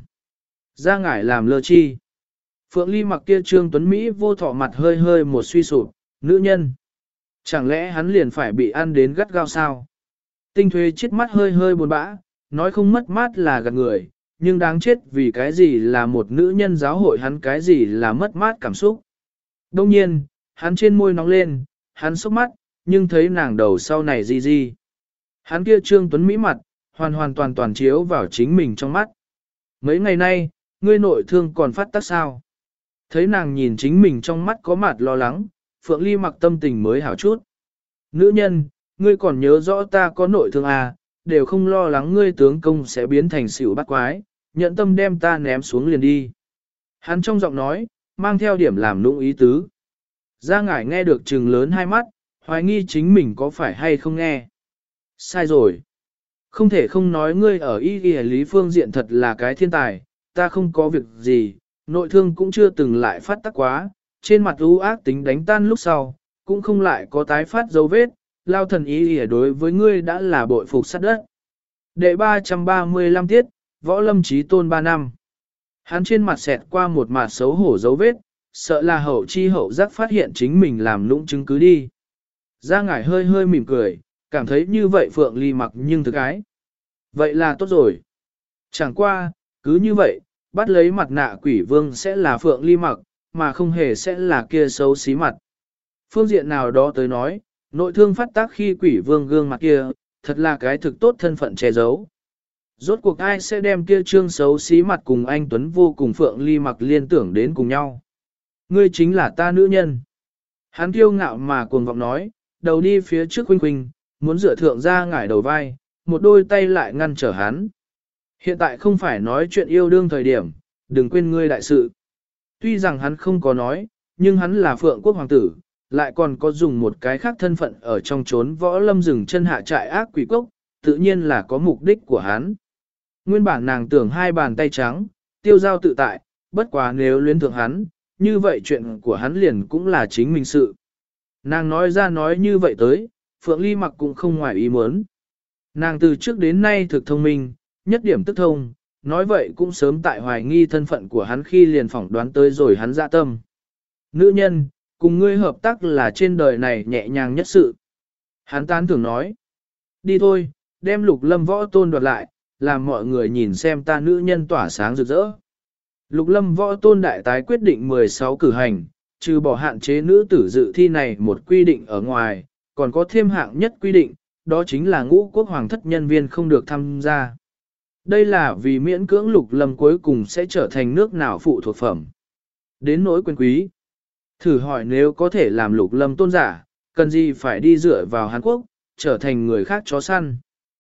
Ra ngải làm lơ chi. Phượng Ly mặc kia trương tuấn Mỹ vô thọ mặt hơi hơi một suy sụp, nữ nhân. Chẳng lẽ hắn liền phải bị ăn đến gắt gao sao? Tinh Thuế chết mắt hơi hơi buồn bã, nói không mất mát là gạt người, nhưng đáng chết vì cái gì là một nữ nhân giáo hội hắn cái gì là mất mát cảm xúc. Đông nhiên, hắn trên môi nóng lên, hắn sốc mắt, nhưng thấy nàng đầu sau này di di. Hắn kia trương tuấn Mỹ mặt, hoàn hoàn toàn toàn chiếu vào chính mình trong mắt. Mấy ngày nay, ngươi nội thương còn phát tác sao? Thấy nàng nhìn chính mình trong mắt có mặt lo lắng, Phượng Ly mặc tâm tình mới hảo chút. Nữ nhân, ngươi còn nhớ rõ ta có nội thương à, đều không lo lắng ngươi tướng công sẽ biến thành xỉu bắt quái, nhận tâm đem ta ném xuống liền đi. Hắn trong giọng nói, mang theo điểm làm nũng ý tứ. Gia ngải nghe được trừng lớn hai mắt, hoài nghi chính mình có phải hay không nghe. Sai rồi. Không thể không nói ngươi ở y y lý phương diện thật là cái thiên tài, ta không có việc gì, nội thương cũng chưa từng lại phát tác quá, trên mặt u ác tính đánh tan lúc sau, cũng không lại có tái phát dấu vết, lao thần y y đối với ngươi đã là bội phục sát đất. Đệ ba trăm ba mươi lăm tiết, võ lâm trí tôn ba năm. Hắn trên mặt xẹt qua một mặt xấu hổ dấu vết, sợ là hậu chi hậu giác phát hiện chính mình làm lũng chứng cứ đi. Gia ngải hơi hơi mỉm cười, cảm thấy như vậy Phượng Ly mặc nhưng thực ái. Vậy là tốt rồi. Chẳng qua, cứ như vậy, bắt lấy mặt nạ quỷ vương sẽ là Phượng Ly mặc, mà không hề sẽ là kia xấu xí mặt. Phương diện nào đó tới nói, nội thương phát tác khi quỷ vương gương mặt kia, thật là cái thực tốt thân phận che giấu. Rốt cuộc ai sẽ đem kia trương xấu xí mặt cùng anh Tuấn vô cùng Phượng Ly mặc liên tưởng đến cùng nhau. Ngươi chính là ta nữ nhân. Hắn kiêu ngạo mà cuồng vọng nói, đầu đi phía trước khuynh khuynh, muốn dựa thượng ra ngải đầu vai, một đôi tay lại ngăn trở hắn. Hiện tại không phải nói chuyện yêu đương thời điểm, đừng quên ngươi đại sự. Tuy rằng hắn không có nói, nhưng hắn là Phượng quốc hoàng tử, lại còn có dùng một cái khác thân phận ở trong chốn võ lâm rừng chân hạ trại ác quỷ cốc, tự nhiên là có mục đích của hắn. Nguyên bản nàng tưởng hai bàn tay trắng, tiêu giao tự tại, bất quá nếu luyến thượng hắn, như vậy chuyện của hắn liền cũng là chính mình sự. Nàng nói ra nói như vậy tới, Phượng Ly mặc cũng không ngoài ý muốn. Nàng từ trước đến nay thực thông minh, nhất điểm tức thông, nói vậy cũng sớm tại hoài nghi thân phận của hắn khi liền phỏng đoán tới rồi hắn dạ tâm. Nữ nhân, cùng ngươi hợp tác là trên đời này nhẹ nhàng nhất sự. Hắn tán tưởng nói, đi thôi, đem Lục Lâm võ tôn đoạt lại, làm mọi người nhìn xem ta nữ nhân tỏa sáng rực rỡ. Lục Lâm võ tôn đại tái quyết định mười sáu cử hành, trừ bỏ hạn chế nữ tử dự thi này một quy định ở ngoài, còn có thêm hạng nhất quy định, đó chính là ngũ quốc hoàng thất nhân viên không được tham gia. Đây là vì miễn cưỡng Lục Lâm cuối cùng sẽ trở thành nước nào phụ thuộc phẩm. Đến nỗi quyền quý. Thử hỏi nếu có thể làm Lục Lâm tôn giả, cần gì phải đi dựa vào Hàn Quốc, trở thành người khác chó săn.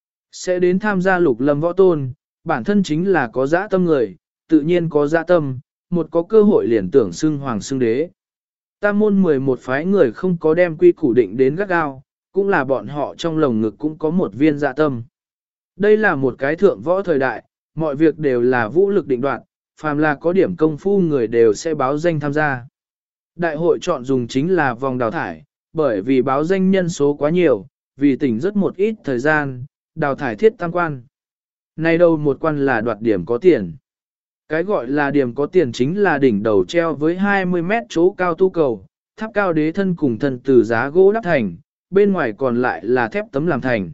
Sẽ đến tham gia Lục Lâm võ tôn, bản thân chính là có dã tâm người, tự nhiên có dã tâm, một có cơ hội liền tưởng xưng hoàng xưng đế. Tam môn mười một phái người không có đem quy củ định đến gắt gao, cũng là bọn họ trong lồng ngực cũng có một viên dạ tâm. Đây là một cái thượng võ thời đại, mọi việc đều là vũ lực định đoạt, phàm là có điểm công phu người đều sẽ báo danh tham gia. Đại hội chọn dùng chính là vòng đào thải, bởi vì báo danh nhân số quá nhiều, vì tỉnh rất một ít thời gian, đào thải thiết tam quan. Nay đâu một quan là đoạt điểm có tiền. Cái gọi là điểm có tiền chính là đỉnh đầu treo với hai mươi mét chỗ cao tu cầu, tháp cao đế thân cùng thân từ giá gỗ đắp thành, bên ngoài còn lại là thép tấm làm thành.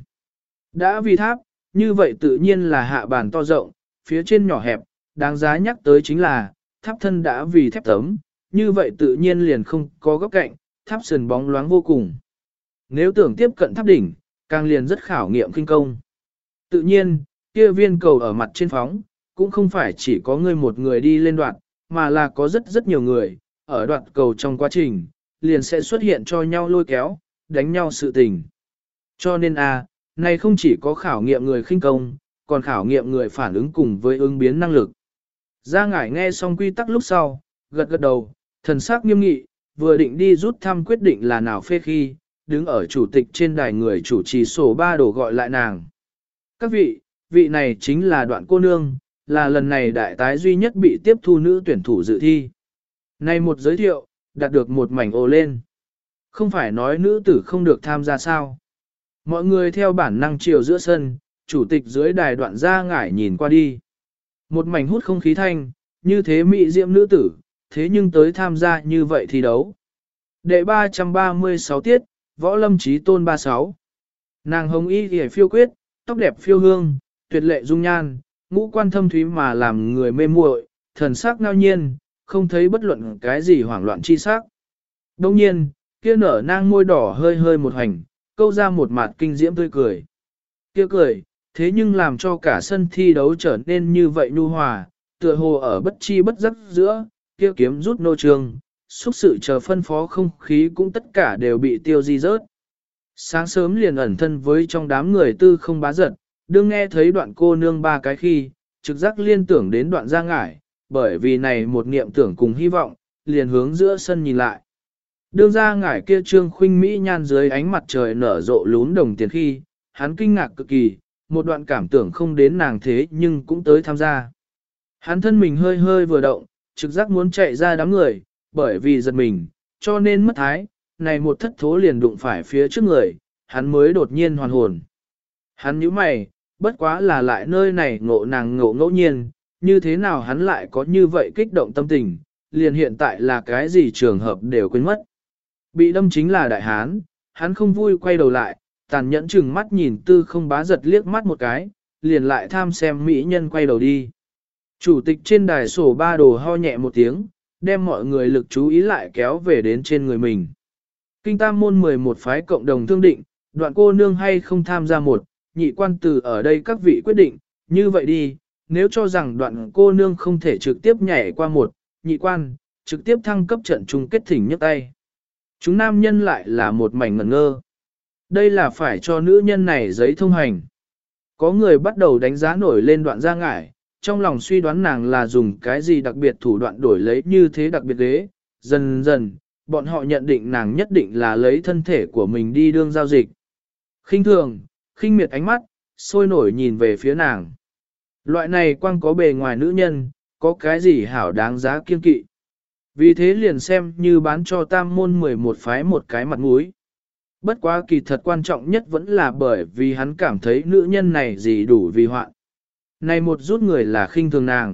Đã vì tháp, như vậy tự nhiên là hạ bàn to rộng, phía trên nhỏ hẹp, đáng giá nhắc tới chính là, tháp thân đã vì thép tấm, như vậy tự nhiên liền không có góc cạnh, tháp sườn bóng loáng vô cùng. Nếu tưởng tiếp cận tháp đỉnh, càng liền rất khảo nghiệm kinh công. Tự nhiên, kia viên cầu ở mặt trên phóng, cũng không phải chỉ có người một người đi lên đoạn, mà là có rất rất nhiều người, ở đoạn cầu trong quá trình, liền sẽ xuất hiện cho nhau lôi kéo, đánh nhau sự tình. Cho nên a, này không chỉ có khảo nghiệm người khinh công, còn khảo nghiệm người phản ứng cùng với ứng biến năng lực. Gia Ngải nghe xong quy tắc lúc sau, gật gật đầu, thần sắc nghiêm nghị, vừa định đi rút thăm quyết định là nào phê khi, đứng ở chủ tịch trên đài người chủ trì sổ ba đổ gọi lại nàng. Các vị, vị này chính là Đoạn cô nương, là lần này đại tái duy nhất bị tiếp thu nữ tuyển thủ dự thi. Này một giới thiệu, đạt được một mảnh ồ lên. Không phải nói nữ tử không được tham gia sao. Mọi người theo bản năng chiều giữa sân, chủ tịch dưới đài Đoạn Gia Ngải nhìn qua đi. Một mảnh hút không khí thanh, như thế mỹ diệm nữ tử, thế nhưng tới tham gia như vậy thi đấu. Đệ ba trăm ba mươi sáu tiết, Võ Lâm Chí Tôn ba mươi sáu. Nàng hồng y thì phiêu quyết, tóc đẹp phiêu hương, tuyệt lệ dung nhan, ngũ quan thâm thúy mà làm người mê muội, thần sắc ngao nhiên, không thấy bất luận cái gì hoảng loạn chi sắc. Đồng nhiên, kia nở nang môi đỏ hơi hơi một hành, câu ra một mặt kinh diễm tươi cười. Kia cười, thế nhưng làm cho cả sân thi đấu trở nên như vậy nhu hòa, tựa hồ ở bất chi bất giác giữa, kia kiếm rút nô trường, xúc sự chờ phân phó không khí cũng tất cả đều bị tiêu di rớt. Sáng sớm liền ẩn thân với trong đám người tư không bá giật, đương nghe thấy Đoạn cô nương ba cái khi, trực giác liên tưởng đến Đoạn Gia Ngải, bởi vì này một niệm tưởng cùng hy vọng, liền hướng giữa sân nhìn lại. Đương Gia Ngải kia trương khuynh mỹ nhan dưới ánh mặt trời nở rộ lún đồng tiền khi, hắn kinh ngạc cực kỳ, một đoạn cảm tưởng không đến nàng thế nhưng cũng tới tham gia. Hắn thân mình hơi hơi vừa động, trực giác muốn chạy ra đám người, bởi vì giật mình, cho nên mất thái, này một thất thố liền đụng phải phía trước người, hắn mới đột nhiên hoàn hồn. Hắn nhíu mày, bất quá là lại nơi này ngộ nàng ngộ ngẫu nhiên, như thế nào hắn lại có như vậy kích động tâm tình, liền hiện tại là cái gì trường hợp đều quên mất. Bị đâm chính là đại hán, hắn không vui quay đầu lại, tàn nhẫn chừng mắt nhìn tư không bá giật liếc mắt một cái, liền lại tham xem mỹ nhân quay đầu đi. Chủ tịch trên đài sổ ba đồ ho nhẹ một tiếng, đem mọi người lực chú ý lại kéo về đến trên người mình. Kinh tam môn mười một phái cộng đồng thương định, Đoạn cô nương hay không tham gia một, nhị quan từ ở đây các vị quyết định, như vậy đi, nếu cho rằng Đoạn cô nương không thể trực tiếp nhảy qua một, nhị quan, trực tiếp thăng cấp trận chung kết thỉnh nhấc tay. Chúng nam nhân lại là một mảnh ngẩn ngơ. Đây là phải cho nữ nhân này giấy thông hành. Có người bắt đầu đánh giá nổi lên Đoạn Gia Ngải, trong lòng suy đoán nàng là dùng cái gì đặc biệt thủ đoạn đổi lấy như thế đặc biệt ghế. Dần dần, bọn họ nhận định nàng nhất định là lấy thân thể của mình đi đương giao dịch. Khinh thường, khinh miệt ánh mắt, sôi nổi nhìn về phía nàng. Loại này quang có bề ngoài nữ nhân, có cái gì hảo đáng giá kiên kỵ. Vì thế liền xem như bán cho tam môn mười một phái một cái mặt mũi. Bất quá kỳ thật quan trọng nhất vẫn là bởi vì hắn cảm thấy nữ nhân này gì đủ vì hoạn. Này một rút người là khinh thường nàng.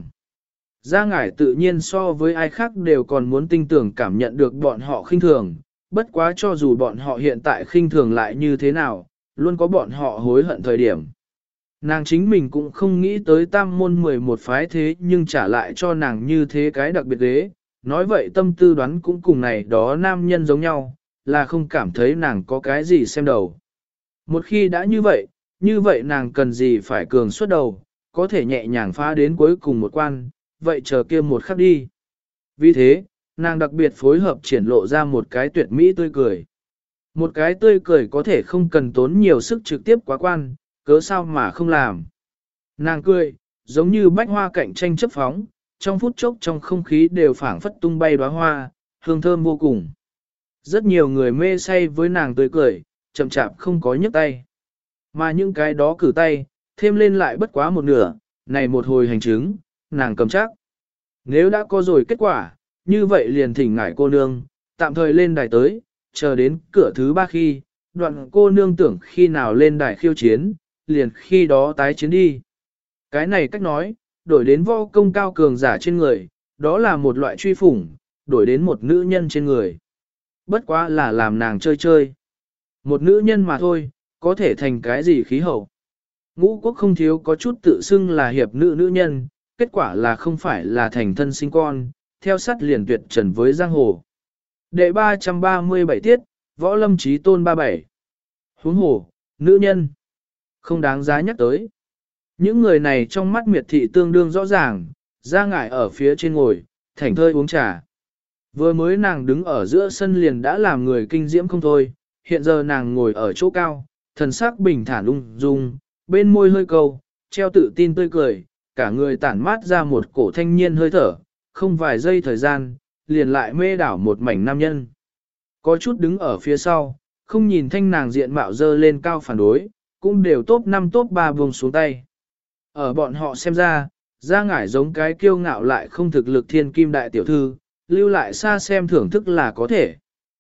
Gia Ngải tự nhiên so với ai khác đều còn muốn tinh tưởng cảm nhận được bọn họ khinh thường, bất quá cho dù bọn họ hiện tại khinh thường lại như thế nào, luôn có bọn họ hối hận thời điểm. Nàng chính mình cũng không nghĩ tới tam môn mười một phái thế nhưng trả lại cho nàng như thế cái đặc biệt ghế, nói vậy tâm tư đoán cũng cùng này đó nam nhân giống nhau, là không cảm thấy nàng có cái gì xem đầu. Một khi đã như vậy, như vậy nàng cần gì phải cường suốt đầu, có thể nhẹ nhàng phá đến cuối cùng một quan, vậy chờ kia một khắc đi. Vì thế, nàng đặc biệt phối hợp triển lộ ra một cái tuyệt mỹ tươi cười. Một cái tươi cười có thể không cần tốn nhiều sức trực tiếp quá quan, cớ sao mà không làm. Nàng cười, giống như bách hoa cạnh tranh chấp phóng, trong phút chốc trong không khí đều phảng phất tung bay đóa hoa, hương thơm vô cùng. Rất nhiều người mê say với nàng tươi cười, chậm chạp không có nhấc tay. Mà những cái đó cử tay, thêm lên lại bất quá một nửa, này một hồi hành chứng, nàng cầm chắc. Nếu đã có rồi kết quả, như vậy liền thỉnh ngải cô nương, tạm thời lên đài tới, chờ đến cửa thứ ba khi, Đoạn cô nương tưởng khi nào lên đài khiêu chiến, liền khi đó tái chiến đi. Cái này cách nói, đổi đến võ công cao cường giả trên người, đó là một loại truy phủng, đổi đến một nữ nhân trên người. Bất quá là làm nàng chơi chơi. Một nữ nhân mà thôi, có thể thành cái gì khí hậu. Ngũ quốc không thiếu có chút tự xưng là hiệp nữ nữ nhân, kết quả là không phải là thành thân sinh con, theo sát liền tuyệt trần với giang hồ. Đệ ba trăm ba mươi bảy tiết, võ lâm trí tôn ba mươi bảy. Huống hồ, nữ nhân. Không đáng giá nhắc tới. Những người này trong mắt miệt thị tương đương rõ ràng, ra ngải ở phía trên ngồi, thảnh thơi uống trà. Vừa mới nàng đứng ở giữa sân liền đã làm người kinh diễm không thôi, hiện giờ nàng ngồi ở chỗ cao, thần sắc bình thản ung dung, bên môi hơi câu, treo tự tin tươi cười, cả người tản mát ra một cổ thanh niên hơi thở, không vài giây thời gian, liền lại mê đảo một mảnh nam nhân. Có chút đứng ở phía sau, không nhìn thanh nàng diện mạo dơ lên cao phản đối, cũng đều top năm top ba vùng xuống tay. Ở bọn họ xem ra, ra ngải giống cái kiêu ngạo lại không thực lực thiên kim đại tiểu thư, lưu lại xa xem thưởng thức là có thể.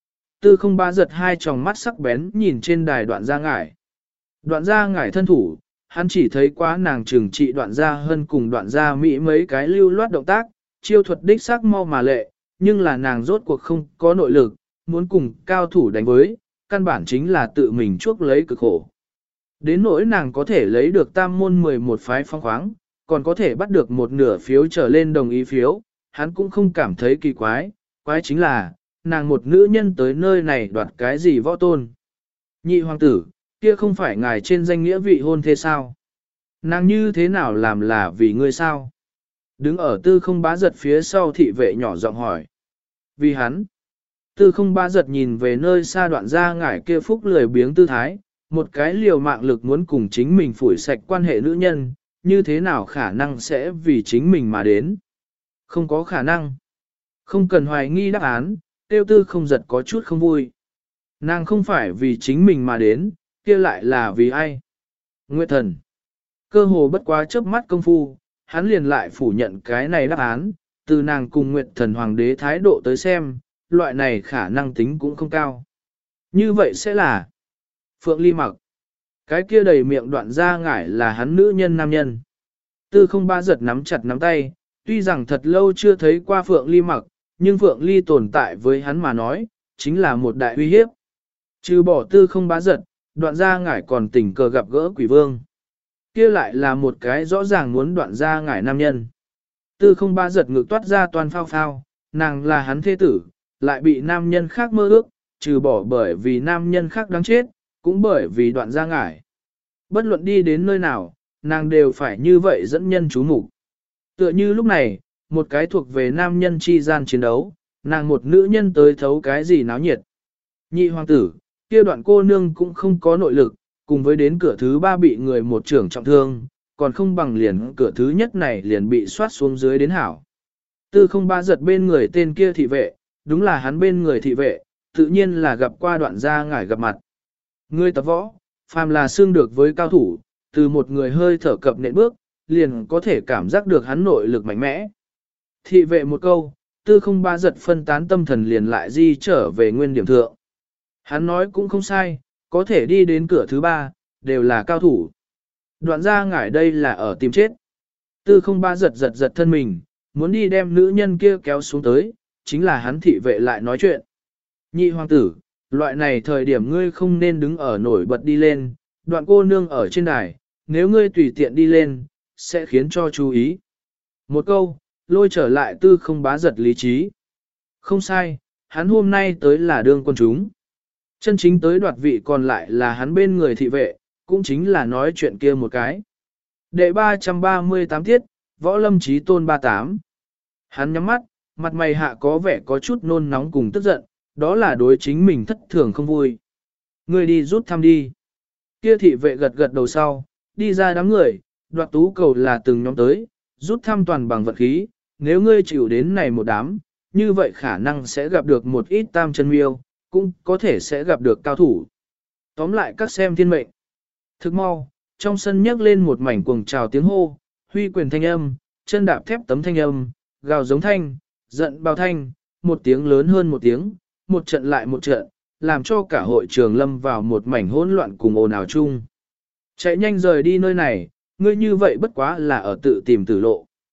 Tư không ba giật hai tròng mắt sắc bén nhìn trên đài đoạn ra ngải. Đoạn ra ngải thân thủ, hắn chỉ thấy quá nàng trừng trị đoạn ra hơn cùng đoạn ra mỹ mấy cái lưu loát động tác, chiêu thuật đích sắc mau mà lệ, nhưng là nàng rốt cuộc không có nội lực, muốn cùng cao thủ đánh với, căn bản chính là tự mình chuốc lấy cực khổ. Đến nỗi nàng có thể lấy được tam môn mười một phái phong khoáng, còn có thể bắt được một nửa phiếu trở lên đồng ý phiếu, hắn cũng không cảm thấy kỳ quái, quái chính là, nàng một nữ nhân tới nơi này đoạt cái gì võ tôn. Nhị hoàng tử, kia không phải ngài trên danh nghĩa vị hôn thế sao? Nàng như thế nào làm là vì ngươi sao? Đứng ở tư không bá giật phía sau thị vệ nhỏ giọng hỏi. Vì hắn. Tư không bá giật nhìn về nơi xa đoạn ra ngải kia phúc lười biếng tư thái, một cái liều mạng lực muốn cùng chính mình phủi sạch quan hệ nữ nhân, như thế nào khả năng sẽ vì chính mình mà đến? Không có khả năng. Không cần hoài nghi đáp án, tiêu tư không giật có chút không vui. Nàng không phải vì chính mình mà đến, kia lại là vì ai? Nguyệt thần. Cơ hồ bất quá chớp mắt công phu, hắn liền lại phủ nhận cái này đáp án, từ nàng cùng Nguyệt thần hoàng đế thái độ tới xem, loại này khả năng tính cũng không cao. Như vậy sẽ là Phượng Ly Mặc. Cái kia đầy miệng đoạn ra ngải là hắn nữ nhân nam nhân. Tư không ba giật nắm chặt nắm tay, tuy rằng thật lâu chưa thấy qua Phượng Ly Mặc, nhưng Phượng Ly tồn tại với hắn mà nói, chính là một đại uy hiếp. Trừ bỏ tư không bá giật, đoạn ra ngải còn tình cờ gặp gỡ quỷ vương. Kia lại là một cái rõ ràng muốn đoạn ra ngải nam nhân. Tư không bá giật ngực toát ra toàn phao phao, nàng là hắn thế tử, lại bị nam nhân khác mơ ước, trừ bỏ bởi vì nam nhân khác đáng chết, cũng bởi vì đoạn ra ngải. Bất luận đi đến nơi nào, nàng đều phải như vậy dẫn nhân chú mục. Tựa như lúc này, một cái thuộc về nam nhân chi gian chiến đấu, nàng một nữ nhân tới thấu cái gì náo nhiệt. Nhị hoàng tử, kia đoạn cô nương cũng không có nội lực, cùng với đến cửa thứ ba bị người một trưởng trọng thương, còn không bằng liền cửa thứ nhất này liền bị soát xuống dưới đến hảo. Tư không ba giật bên người tên kia thị vệ, đúng là hắn bên người thị vệ, tự nhiên là gặp qua đoạn gia ngải gặp mặt. Người tập võ, phàm là xương được với cao thủ, từ một người hơi thở cập nện bước, liền có thể cảm giác được hắn nội lực mạnh mẽ. Thị vệ một câu, tư không ba giật phân tán tâm thần liền lại di trở về nguyên điểm thượng. Hắn nói cũng không sai, có thể đi đến cửa thứ ba, đều là cao thủ. Đoạn ra ngải đây là ở tìm chết. Tư không ba giật giật giật thân mình, muốn đi đem nữ nhân kia kéo xuống tới, chính là hắn thị vệ lại nói chuyện. Nhị hoàng tử, loại này thời điểm ngươi không nên đứng ở nổi bật đi lên, đoạn cô nương ở trên đài, nếu ngươi tùy tiện đi lên, sẽ khiến cho chú ý. Một câu, lôi trở lại tư không bá giật lý trí. Không sai, hắn hôm nay tới là đương quân chúng. Chân chính tới đoạt vị còn lại là hắn bên người thị vệ, cũng chính là nói chuyện kia một cái. Đệ ba trăm ba mươi tám tiết, võ lâm trí tôn ba mươi tám. Hắn nhắm mắt, mặt mày hạ có vẻ có chút nôn nóng cùng tức giận, đó là đối chính mình thất thường không vui. Người đi rút thăm đi. Kia thị vệ gật gật đầu sau, đi ra đám người, đoạt tú cầu là từng nhóm tới, rút thăm toàn bằng vật khí, nếu ngươi chịu đến này một đám, như vậy khả năng sẽ gặp được một ít tam chân miêu, cũng có thể sẽ gặp được cao thủ. Tóm lại các xem thiên mệnh. Thức mau, trong sân nhấc lên một mảnh cuồng trào tiếng hô, huy quyền thanh âm, chân đạp thép tấm thanh âm, gào giống thanh, giận bao thanh, một tiếng lớn hơn một tiếng, một trận lại một trận, làm cho cả hội trường lâm vào một mảnh hỗn loạn cùng ồn ào chung. Chạy nhanh rời đi nơi này, ngươi như vậy bất quá là ở tự tìm tử lộ.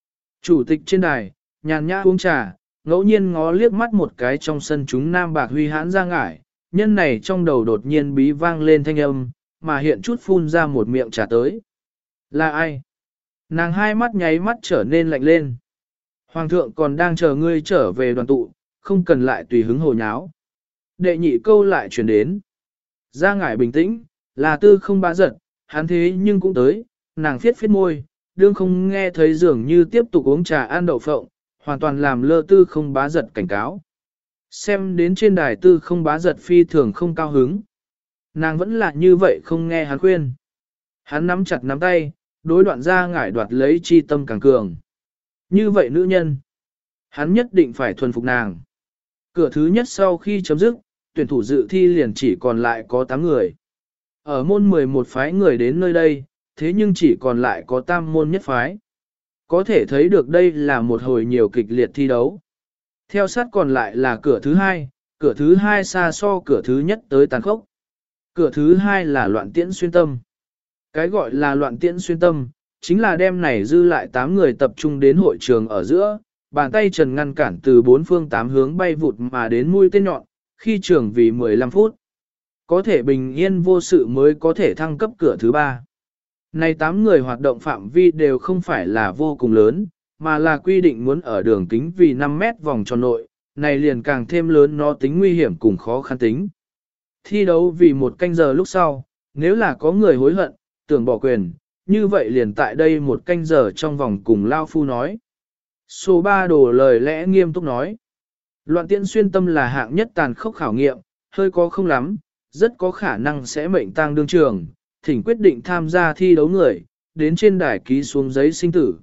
Chủ tịch trên đài, nhàn nhã uống trà, ngẫu nhiên ngó liếc mắt một cái trong sân chúng nam bạc huy hãn ra ngải, nhân này trong đầu đột nhiên bí vang lên thanh âm, mà hiện chút phun ra một miệng trà tới. Là ai? Nàng hai mắt nháy mắt trở nên lạnh lên. Hoàng thượng còn đang chờ ngươi trở về đoàn tụ, không cần lại tùy hứng hồ nháo. Đệ nhị câu lại chuyển đến. Ra ngải bình tĩnh, là tư không bá giật, hắn thế nhưng cũng tới, nàng phiết phiết môi, đương không nghe thấy dường như tiếp tục uống trà ăn đậu phộng, hoàn toàn làm lơ tư không bá giật cảnh cáo. Xem đến trên đài tư không bá giật phi thường không cao hứng. Nàng vẫn là như vậy không nghe hắn khuyên. Hắn nắm chặt nắm tay, đối đoạn ra ngải đoạt lấy chi tâm càng cường. Như vậy nữ nhân, hắn nhất định phải thuần phục nàng. Cửa thứ nhất sau khi chấm dứt, tuyển thủ dự thi liền chỉ còn lại có tám người. Ở môn mười một phái người đến nơi đây, thế nhưng chỉ còn lại có tam môn nhất phái. Có thể thấy được đây là một hồi nhiều kịch liệt thi đấu. Theo sát còn lại là cửa thứ hai, cửa thứ hai xa so cửa thứ nhất tới tàn khốc. Cửa thứ hai là loạn tiễn xuyên tâm. Cái gọi là loạn tiễn xuyên tâm, chính là đêm này dư lại tám người tập trung đến hội trường ở giữa, bàn tay trần ngăn cản từ bốn phương tám hướng bay vụt mà đến mũi tên nhọn, khi trường vì mười lăm phút. Có thể bình yên vô sự mới có thể thăng cấp cửa thứ ba. Này tám người hoạt động phạm vi đều không phải là vô cùng lớn, mà là quy định muốn ở đường kính vì năm mét vòng tròn nội, này liền càng thêm lớn nó tính nguy hiểm cùng khó khăn tính. Thi đấu vì một canh giờ lúc sau, nếu là có người hối hận, tưởng bỏ quyền, như vậy liền tại đây một canh giờ trong vòng cùng Lao Phu nói. Số ba đổ lời lẽ nghiêm túc nói. Loạn tiễn xuyên tâm là hạng nhất tàn khốc khảo nghiệm, hơi có không lắm, rất có khả năng sẽ mệnh tang đương trường, thỉnh quyết định tham gia thi đấu người, đến trên đài ký xuống giấy sinh tử.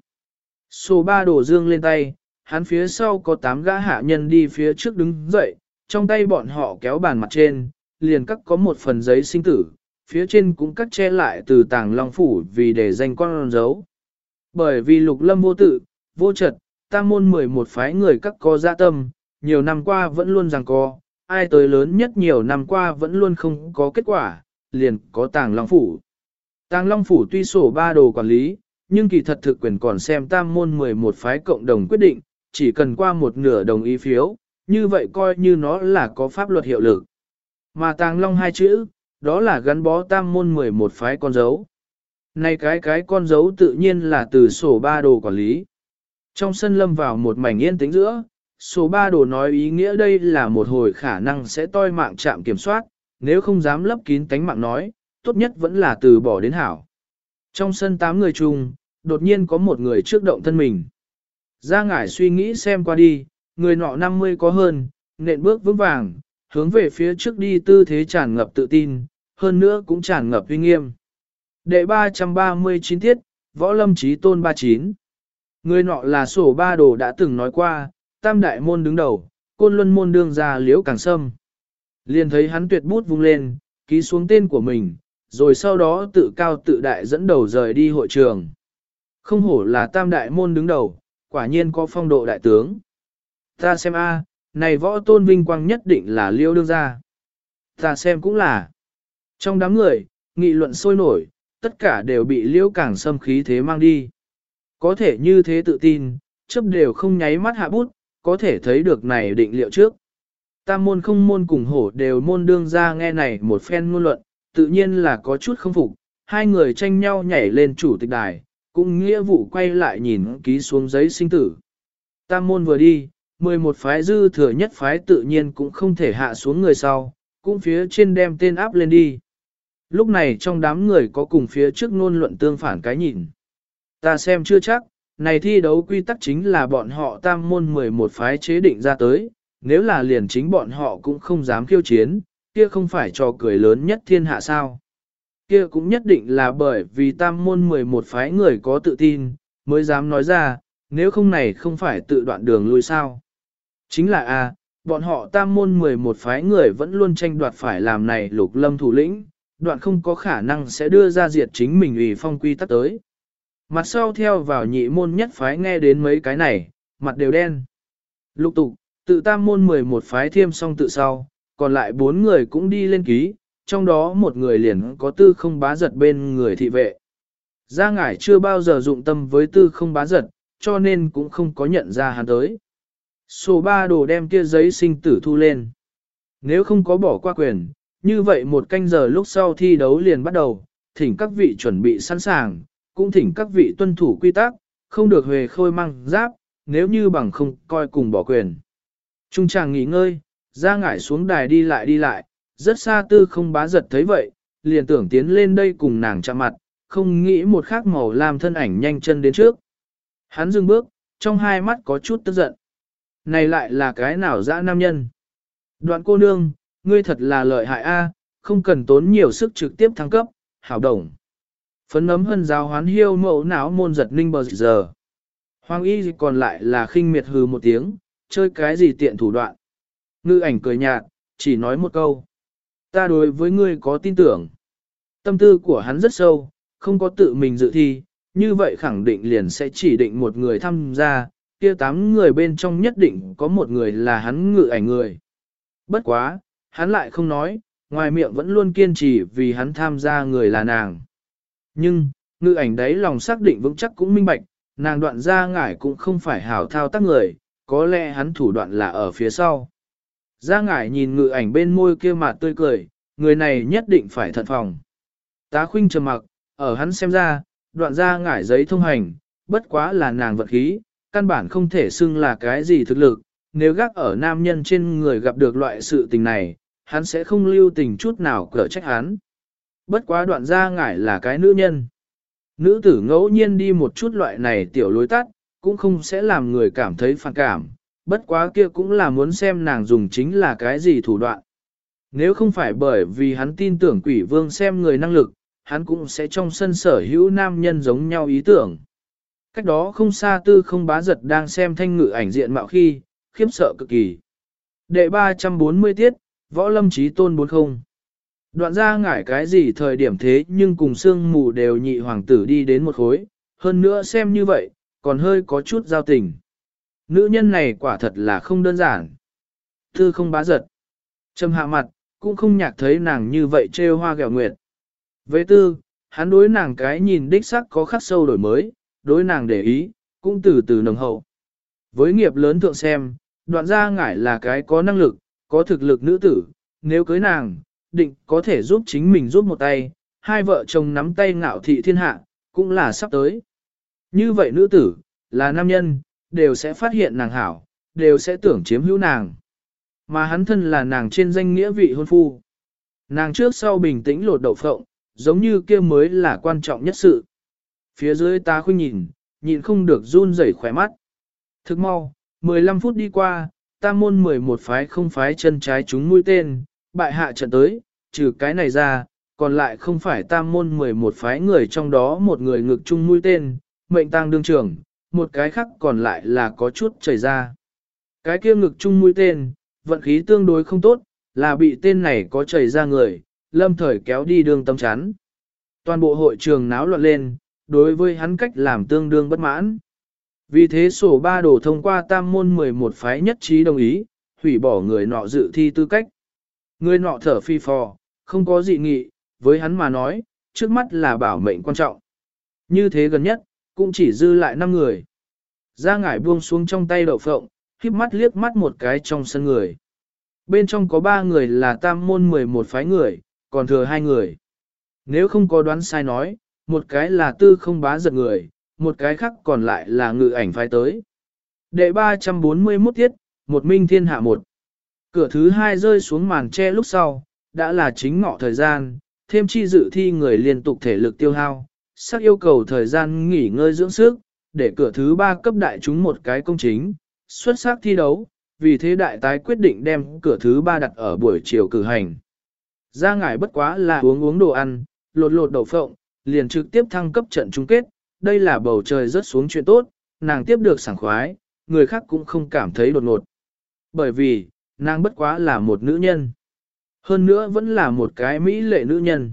Số ba đổ dương lên tay, hắn phía sau có tám gã hạ nhân đi phía trước đứng dậy, trong tay bọn họ kéo bàn mặt trên, liền cắt có một phần giấy sinh tử, phía trên cũng cắt che lại từ tàng long phủ vì để danh con dấu. Bởi vì lục lâm vô tự, vô trật, tam môn mười một phái người các có dạ tâm, nhiều năm qua vẫn luôn rằng co, ai tới lớn nhất nhiều năm qua vẫn luôn không có kết quả, liền có tàng long phủ. Tàng long phủ tuy sổ ba đồ quản lý, nhưng kỳ thật thực quyền còn xem tam môn mười một phái cộng đồng quyết định, chỉ cần qua một nửa đồng ý phiếu, như vậy coi như nó là có pháp luật hiệu lực. Mà tàng long hai chữ, đó là gắn bó tam môn mười một phái con dấu. Này cái cái con dấu tự nhiên là từ sổ ba đồ quản lý. Trong sân lâm vào một mảnh yên tĩnh giữa, sổ ba đồ nói ý nghĩa đây là một hồi khả năng sẽ toi mạng trạm kiểm soát, nếu không dám lấp kín tánh mạng nói, tốt nhất vẫn là từ bỏ đến hảo. Trong sân tám người chung, đột nhiên có một người trước động thân mình. Ra ngải suy nghĩ xem qua đi, người nọ năm mươi có hơn, nện bước vững vàng, hướng về phía trước đi tư thế tràn ngập tự tin, hơn nữa cũng tràn ngập uy nghiêm. Đệ ba trăm ba mươi chín tiết, Võ Lâm Chí Tôn ba mươi chín. Người nọ là sổ ba đồ đã từng nói qua, tam đại môn đứng đầu, côn luân môn đương ra liễu càng sâm. Liền thấy hắn tuyệt bút vung lên, ký xuống tên của mình, rồi sau đó tự cao tự đại dẫn đầu rời đi hội trường. Không hổ là tam đại môn đứng đầu, quả nhiên có phong độ đại tướng. Ta xem a, này võ tôn vinh quang nhất định là liễu đương gia. Ta xem cũng là. Trong đám người, nghị luận sôi nổi, tất cả đều bị liễu càng sâm khí thế mang đi. Có thể như thế tự tin, chấp đều không nháy mắt hạ bút, có thể thấy được này định liệu trước. Tam môn không môn cùng hổ đều môn đương ra nghe này một phen ngôn luận, tự nhiên là có chút không phục, hai người tranh nhau nhảy lên chủ tịch đài, cũng nghĩa vụ quay lại nhìn ký xuống giấy sinh tử. Tam môn vừa đi, mười một phái dư thừa nhất phái tự nhiên cũng không thể hạ xuống người sau, cũng phía trên đem tên áp lên đi. Lúc này trong đám người có cùng phía trước ngôn luận tương phản cái nhìn. Ta xem chưa chắc, này thi đấu quy tắc chính là bọn họ tam môn mười một phái chế định ra tới, nếu là liền chính bọn họ cũng không dám khiêu chiến, kia không phải trò cười lớn nhất thiên hạ sao. Kia cũng nhất định là bởi vì tam môn mười một phái người có tự tin, mới dám nói ra, nếu không này không phải tự đoạn đường lui sao. Chính là a, bọn họ tam môn mười một phái người vẫn luôn tranh đoạt phải làm này lục lâm thủ lĩnh, đoạn không có khả năng sẽ đưa ra diệt chính mình ủy phong quy tắc tới. Mặt sau theo vào nhị môn nhất phái nghe đến mấy cái này, mặt đều đen. Lục tục, tự tam môn mười một phái thiêm xong tự sau, còn lại bốn người cũng đi lên ký, trong đó một người liền có tư không bá giật bên người thị vệ. Gia ngải chưa bao giờ dụng tâm với tư không bá giật, cho nên cũng không có nhận ra hắn tới. Sổ ba đồ đem kia giấy sinh tử thu lên. Nếu không có bỏ qua quyền, như vậy một canh giờ lúc sau thi đấu liền bắt đầu, thỉnh các vị chuẩn bị sẵn sàng, cũng thỉnh các vị tuân thủ quy tắc, không được huề khôi mang giáp, nếu như bằng không coi cùng bỏ quyền. Trung chàng nghỉ ngơi, ra ngải xuống đài đi lại đi lại, rất xa tư không bá giật thấy vậy, liền tưởng tiến lên đây cùng nàng chạm mặt, không nghĩ một khác màu làm thân ảnh nhanh chân đến trước. Hắn dừng bước, trong hai mắt có chút tức giận. Này lại là cái nào dã nam nhân? Đoạn cô nương, ngươi thật là lợi hại a, không cần tốn nhiều sức trực tiếp thăng cấp, hảo đồng. Phấn ấm hân giáo hoán hiêu mẫu não môn giật ninh bờ giờ. Hoàng y còn lại là khinh miệt hừ một tiếng, chơi cái gì tiện thủ đoạn. Ngư ảnh cười nhạt, chỉ nói một câu. Ta đối với ngươi có tin tưởng. Tâm tư của hắn rất sâu, không có tự mình dự thi, như vậy khẳng định liền sẽ chỉ định một người tham gia, kia tám người bên trong nhất định có một người là hắn ngự ảnh người. Bất quá, hắn lại không nói, ngoài miệng vẫn luôn kiên trì vì hắn tham gia người là nàng. Nhưng, ngự ảnh đấy lòng xác định vững chắc cũng minh bạch, nàng đoạn ra ngải cũng không phải hảo thao tác người, có lẽ hắn thủ đoạn là ở phía sau. Ra ngải nhìn ngự ảnh bên môi kia mặt tươi cười, người này nhất định phải thận phòng. Tá khuynh trầm mặc, ở hắn xem ra, đoạn ra ngải giấy thông hành, bất quá là nàng vật khí, căn bản không thể xưng là cái gì thực lực, nếu gác ở nam nhân trên người gặp được loại sự tình này, hắn sẽ không lưu tình chút nào cỡ trách hắn. Bất quá đoạn ra ngải là cái nữ nhân. Nữ tử ngẫu nhiên đi một chút loại này tiểu lối tắt, cũng không sẽ làm người cảm thấy phản cảm, bất quá kia cũng là muốn xem nàng dùng chính là cái gì thủ đoạn. Nếu không phải bởi vì hắn tin tưởng quỷ vương xem người năng lực, hắn cũng sẽ trong sân sở hữu nam nhân giống nhau ý tưởng. Cách đó không xa tư không bá giật đang xem thanh ngự ảnh diện mạo khi, khiếp sợ cực kỳ. Đệ ba trăm bốn mươi tiết, võ lâm trí tôn bốn không. Đoạn ra ngải cái gì thời điểm thế nhưng cùng sương mù đều nhị hoàng tử đi đến một khối, hơn nữa xem như vậy, còn hơi có chút giao tình. Nữ nhân này quả thật là không đơn giản. Tư không bá giật. Trầm hạ mặt, cũng không nhạc thấy nàng như vậy trêu hoa gẹo nguyệt. Với tư, hắn đối nàng cái nhìn đích sắc có khắc sâu đổi mới, đối nàng để ý, cũng từ từ nồng hậu. Với nghiệp lớn thượng xem, đoạn gia ngải là cái có năng lực, có thực lực nữ tử, nếu cưới nàng, định có thể giúp chính mình giúp một tay, hai vợ chồng nắm tay ngạo thị thiên hạ, cũng là sắp tới. Như vậy nữ tử, là nam nhân, đều sẽ phát hiện nàng hảo, đều sẽ tưởng chiếm hữu nàng. Mà hắn thân là nàng trên danh nghĩa vị hôn phu. Nàng trước sau bình tĩnh lột đậu phộng, giống như kia mới là quan trọng nhất sự. Phía dưới ta khuynh nhìn, nhìn không được run rẩy khỏe mắt. Thức mau, mười lăm phút đi qua, tam môn mười một phái không phái chân trái chúng mũi tên, bại hạ trận tới, trừ cái này ra, còn lại không phải tam môn mười một phái người trong đó một người ngực chung mũi tên, mệnh tang đương trưởng, một cái khác còn lại là có chút chảy ra. Cái kia ngực chung mũi tên, vận khí tương đối không tốt, là bị tên này có chảy ra người, lâm thời kéo đi đường tâm chắn. Toàn bộ hội trường náo loạn lên, đối với hắn cách làm tương đương bất mãn. Vì thế sổ ba đổ thông qua tam môn mười một phái nhất trí đồng ý, hủy bỏ người nọ dự thi tư cách. Người nọ thở phi phò, không có dị nghị, với hắn mà nói, trước mắt là bảo mệnh quan trọng. Như thế gần nhất, cũng chỉ dư lại năm người. Ra ngải buông xuống trong tay đậu phộng, khiếp mắt liếc mắt một cái trong sân người. Bên trong có ba người là tam môn mười một phái người, còn thừa hai người. Nếu không có đoán sai nói, một cái là tư không bá giật người, một cái khác còn lại là ngự ảnh phái tới. Đệ ba trăm bốn mươi mốt tiết, một minh thiên hạ một. Cửa thứ hai rơi xuống màn che lúc sau, đã là chính ngọ thời gian, thêm chi dự thi người liên tục thể lực tiêu hao, sắc yêu cầu thời gian nghỉ ngơi dưỡng sức, để cửa thứ ba cấp đại chúng một cái công chính, xuất sắc thi đấu, vì thế đại tái quyết định đem cửa thứ ba đặt ở buổi chiều cử hành. Ra ngải bất quá là uống uống đồ ăn, lột lột đậu phộng, liền trực tiếp thăng cấp trận chung kết, đây là bầu trời rớt xuống chuyện tốt, nàng tiếp được sảng khoái, người khác cũng không cảm thấy đột ngột. Bởi vì, nàng bất quá là một nữ nhân. Hơn nữa vẫn là một cái mỹ lệ nữ nhân.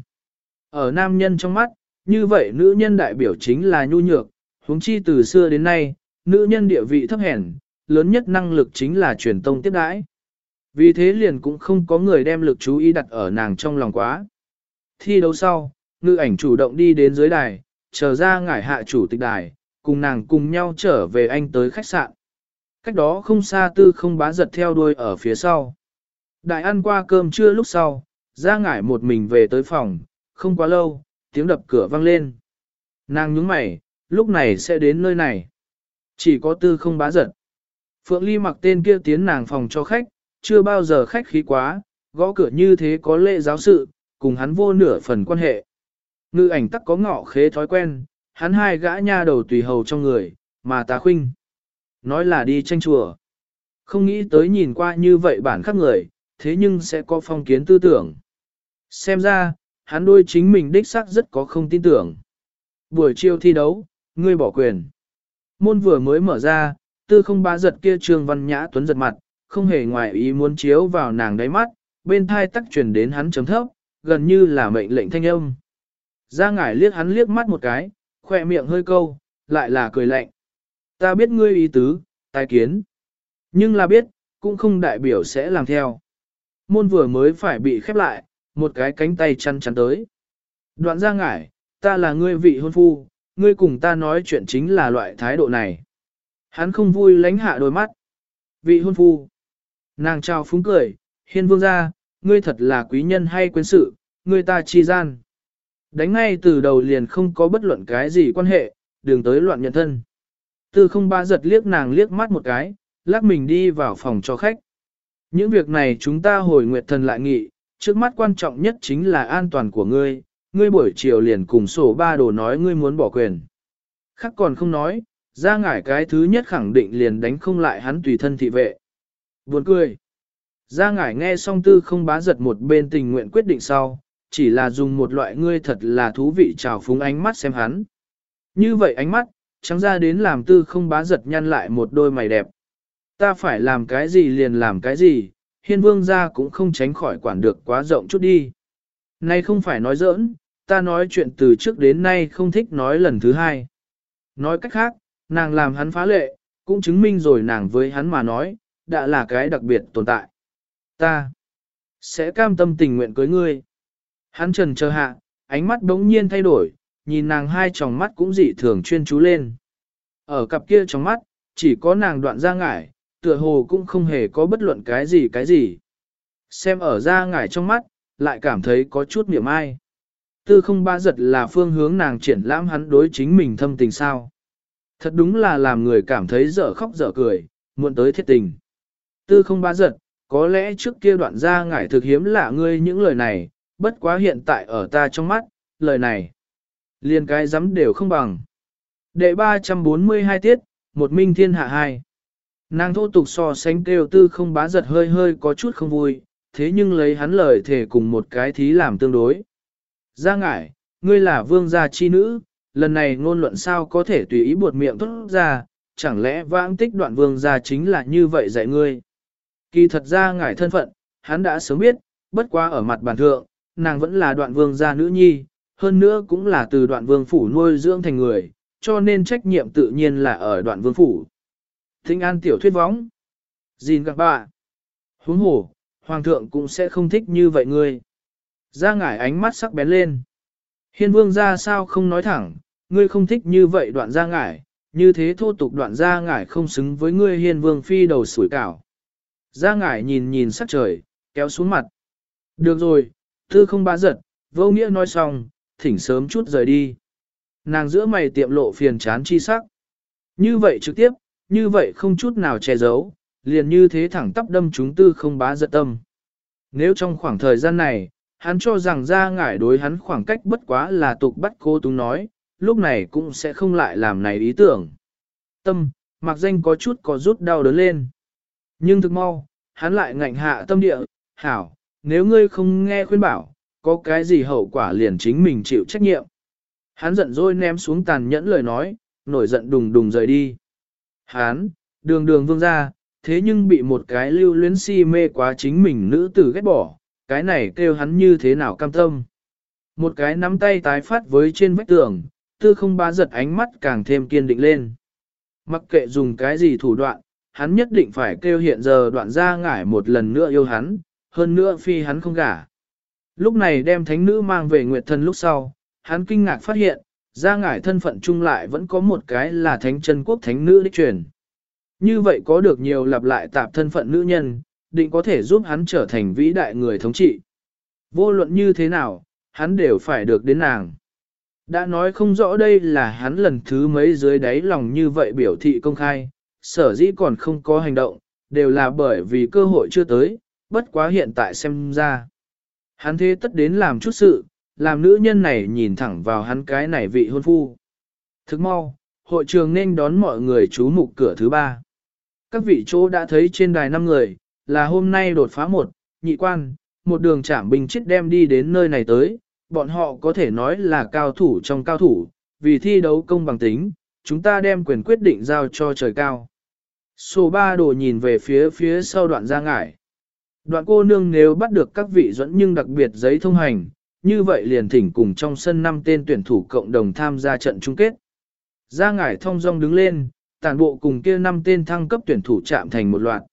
Ở nam nhân trong mắt, như vậy nữ nhân đại biểu chính là nhu nhược, huống chi từ xưa đến nay, nữ nhân địa vị thấp hèn, lớn nhất năng lực chính là truyền tông tiếp đãi. Vì thế liền cũng không có người đem lực chú ý đặt ở nàng trong lòng quá. Thi đấu sau, ngự ảnh chủ động đi đến dưới đài, chờ ra ngải hạ chủ tịch đài, cùng nàng cùng nhau trở về anh tới khách sạn. Cách đó không xa tư không bá giật theo đuôi ở phía sau. Đại ăn qua cơm trưa lúc sau, ra ngải một mình về tới phòng, không quá lâu, tiếng đập cửa vang lên. Nàng nhướng mày, lúc này sẽ đến nơi này. Chỉ có tư không bá giật. Phượng Ly mặc tên kia tiến nàng phòng cho khách, chưa bao giờ khách khí quá, gõ cửa như thế có lễ giáo sự, cùng hắn vô nửa phần quan hệ. Ngư ảnh tắc có ngọ khế thói quen, hắn hai gã nha đầu tùy hầu trong người, mà tá khuynh. Nói là đi tranh chùa. Không nghĩ tới nhìn qua như vậy bản khác người, thế nhưng sẽ có phong kiến tư tưởng. Xem ra, hắn đôi chính mình đích xác rất có không tin tưởng. Buổi chiều thi đấu, ngươi bỏ quyền. Môn vừa mới mở ra, tư không bá giật kia trương văn nhã tuấn giật mặt, không hề ngoài ý muốn chiếu vào nàng đáy mắt, bên thai tắc truyền đến hắn chấm thấp, gần như là mệnh lệnh thanh âm. Ra ngải liếc hắn liếc mắt một cái, khoe miệng hơi câu, lại là cười lạnh. Ta biết ngươi ý tứ, tai kiến. Nhưng là biết, cũng không đại biểu sẽ làm theo. Môn vừa mới phải bị khép lại, một cái cánh tay chăn chắn tới. Đoạn ra ngải, ta là ngươi vị hôn phu, ngươi cùng ta nói chuyện chính là loại thái độ này. Hắn không vui lánh hạ đôi mắt. Vị hôn phu. Nàng trao phúng cười, hiên vương gia, ngươi thật là quý nhân hay quyến sự, ngươi ta chi gian. Đánh ngay từ đầu liền không có bất luận cái gì quan hệ, đừng tới loạn nhận thân. Tư không ba giật liếc nàng liếc mắt một cái, lắc mình đi vào phòng cho khách. Những việc này chúng ta hồi nguyệt thần lại nghị, trước mắt quan trọng nhất chính là an toàn của ngươi, ngươi buổi chiều liền cùng sổ ba đồ nói ngươi muốn bỏ quyền. Khác còn không nói, ra ngải cái thứ nhất khẳng định liền đánh không lại hắn tùy thân thị vệ. Buồn cười. Ra ngải nghe xong tư không bá giật một bên tình nguyện quyết định sau, chỉ là dùng một loại ngươi thật là thú vị trào phúng ánh mắt xem hắn. Như vậy ánh mắt, trắng ra đến làm tư không bá giật nhăn lại một đôi mày đẹp. Ta phải làm cái gì liền làm cái gì, hiên vương gia cũng không tránh khỏi quản được quá rộng chút đi. Nay không phải nói giỡn, ta nói chuyện từ trước đến nay không thích nói lần thứ hai. Nói cách khác, nàng làm hắn phá lệ, cũng chứng minh rồi nàng với hắn mà nói, đã là cái đặc biệt tồn tại. Ta sẽ cam tâm tình nguyện cưới ngươi. Hắn trần chờ hạ, ánh mắt bỗng nhiên thay đổi, nhìn nàng hai tròng mắt cũng dị thường chuyên chú lên. Ở cặp kia trong mắt, chỉ có nàng đoạn ra ngải, tựa hồ cũng không hề có bất luận cái gì cái gì. Xem ở ra ngải trong mắt, lại cảm thấy có chút niệm ai. Tư không ba giật là phương hướng nàng triển lãm hắn đối chính mình thâm tình sao. Thật đúng là làm người cảm thấy dở khóc dở cười, muộn tới thiết tình. Tư không ba giật, có lẽ trước kia đoạn ra ngải thực hiếm lạ ngươi những lời này, bất quá hiện tại ở ta trong mắt, lời này. Liền cái dám đều không bằng. Đệ ba trăm bốn mươi hai tiết, một minh thiên hạ hai. Nàng thô tục so sánh kêu tư không bá giật hơi hơi có chút không vui, thế nhưng lấy hắn lời thể cùng một cái thí làm tương đối. Ra ngải, ngươi là vương gia chi nữ, lần này ngôn luận sao có thể tùy ý buột miệng thốt ra, chẳng lẽ vãng tích đoạn vương gia chính là như vậy dạy ngươi. Kỳ thật ra ngải thân phận, hắn đã sớm biết, bất quá ở mặt bàn thượng, nàng vẫn là đoạn vương gia nữ nhi, hơn nữa cũng là từ đoạn vương phủ nuôi dưỡng thành người, cho nên trách nhiệm tự nhiên là ở đoạn vương phủ. Thính an tiểu thuyết võng. Gìn các bạn. Huống hồ, hoàng thượng cũng sẽ không thích như vậy ngươi. Ra ngải ánh mắt sắc bén lên. Hiên vương ra sao không nói thẳng, ngươi không thích như vậy đoạn ra ngải, như thế thô tục đoạn ra ngải không xứng với ngươi hiên vương phi đầu sủi cảo. Ra ngải nhìn nhìn sắc trời, kéo xuống mặt. Được rồi, tư không bá giật, vô nghĩa nói xong, thỉnh sớm chút rời đi. Nàng giữa mày tiệm lộ phiền chán chi sắc. Như vậy trực tiếp, như vậy không chút nào che giấu, liền như thế thẳng tắp đâm chúng tư không bá giật tâm. Nếu trong khoảng thời gian này, hắn cho rằng ra ngải đối hắn khoảng cách bất quá là tục bắt cô túng nói, lúc này cũng sẽ không lại làm này ý tưởng. Tâm, mặc danh có chút có rút đau đớn lên. Nhưng thực mau, hắn lại ngạnh hạ tâm địa, hảo, nếu ngươi không nghe khuyên bảo, có cái gì hậu quả liền chính mình chịu trách nhiệm. Hắn giận dỗi ném xuống tàn nhẫn lời nói, nổi giận đùng đùng rời đi. Hắn, đường đường vương ra, thế nhưng bị một cái lưu luyến si mê quá chính mình nữ tử ghét bỏ, cái này kêu hắn như thế nào cam tâm. Một cái nắm tay tái phát với trên vách tường, tư không bá giật ánh mắt càng thêm kiên định lên. Mặc kệ dùng cái gì thủ đoạn, hắn nhất định phải kêu hiện giờ đoạn ra ngải một lần nữa yêu hắn, hơn nữa phi hắn không gả. Lúc này đem thánh nữ mang về nguyệt thần lúc sau, hắn kinh ngạc phát hiện, Ra ngải thân phận chung lại vẫn có một cái là thánh chân quốc thánh nữ đích truyền. Như vậy có được nhiều lặp lại tạp thân phận nữ nhân, định có thể giúp hắn trở thành vĩ đại người thống trị. Vô luận như thế nào, hắn đều phải được đến nàng. Đã nói không rõ đây là hắn lần thứ mấy dưới đáy lòng như vậy biểu thị công khai, sở dĩ còn không có hành động, đều là bởi vì cơ hội chưa tới, bất quá hiện tại xem ra. Hắn thế tất đến làm chút sự, làm nữ nhân này nhìn thẳng vào hắn cái này vị hôn phu. Thức mau, hội trường nên đón mọi người chú mục cửa thứ ba. Các vị chỗ đã thấy trên đài năm người, là hôm nay đột phá một, nhị quan, một đường trảm binh chết đem đi đến nơi này tới, bọn họ có thể nói là cao thủ trong cao thủ, vì thi đấu công bằng tính, chúng ta đem quyền quyết định giao cho trời cao. Số ba đồ nhìn về phía phía sau đoạn ra ngải. Đoạn cô nương nếu bắt được các vị dẫn nhưng đặc biệt giấy thông hành, như vậy liền thỉnh cùng trong sân năm tên tuyển thủ cộng đồng tham gia trận chung kết. Ra ngải thong dong đứng lên, tản bộ cùng kia năm tên thăng cấp tuyển thủ chạm thành một loạt.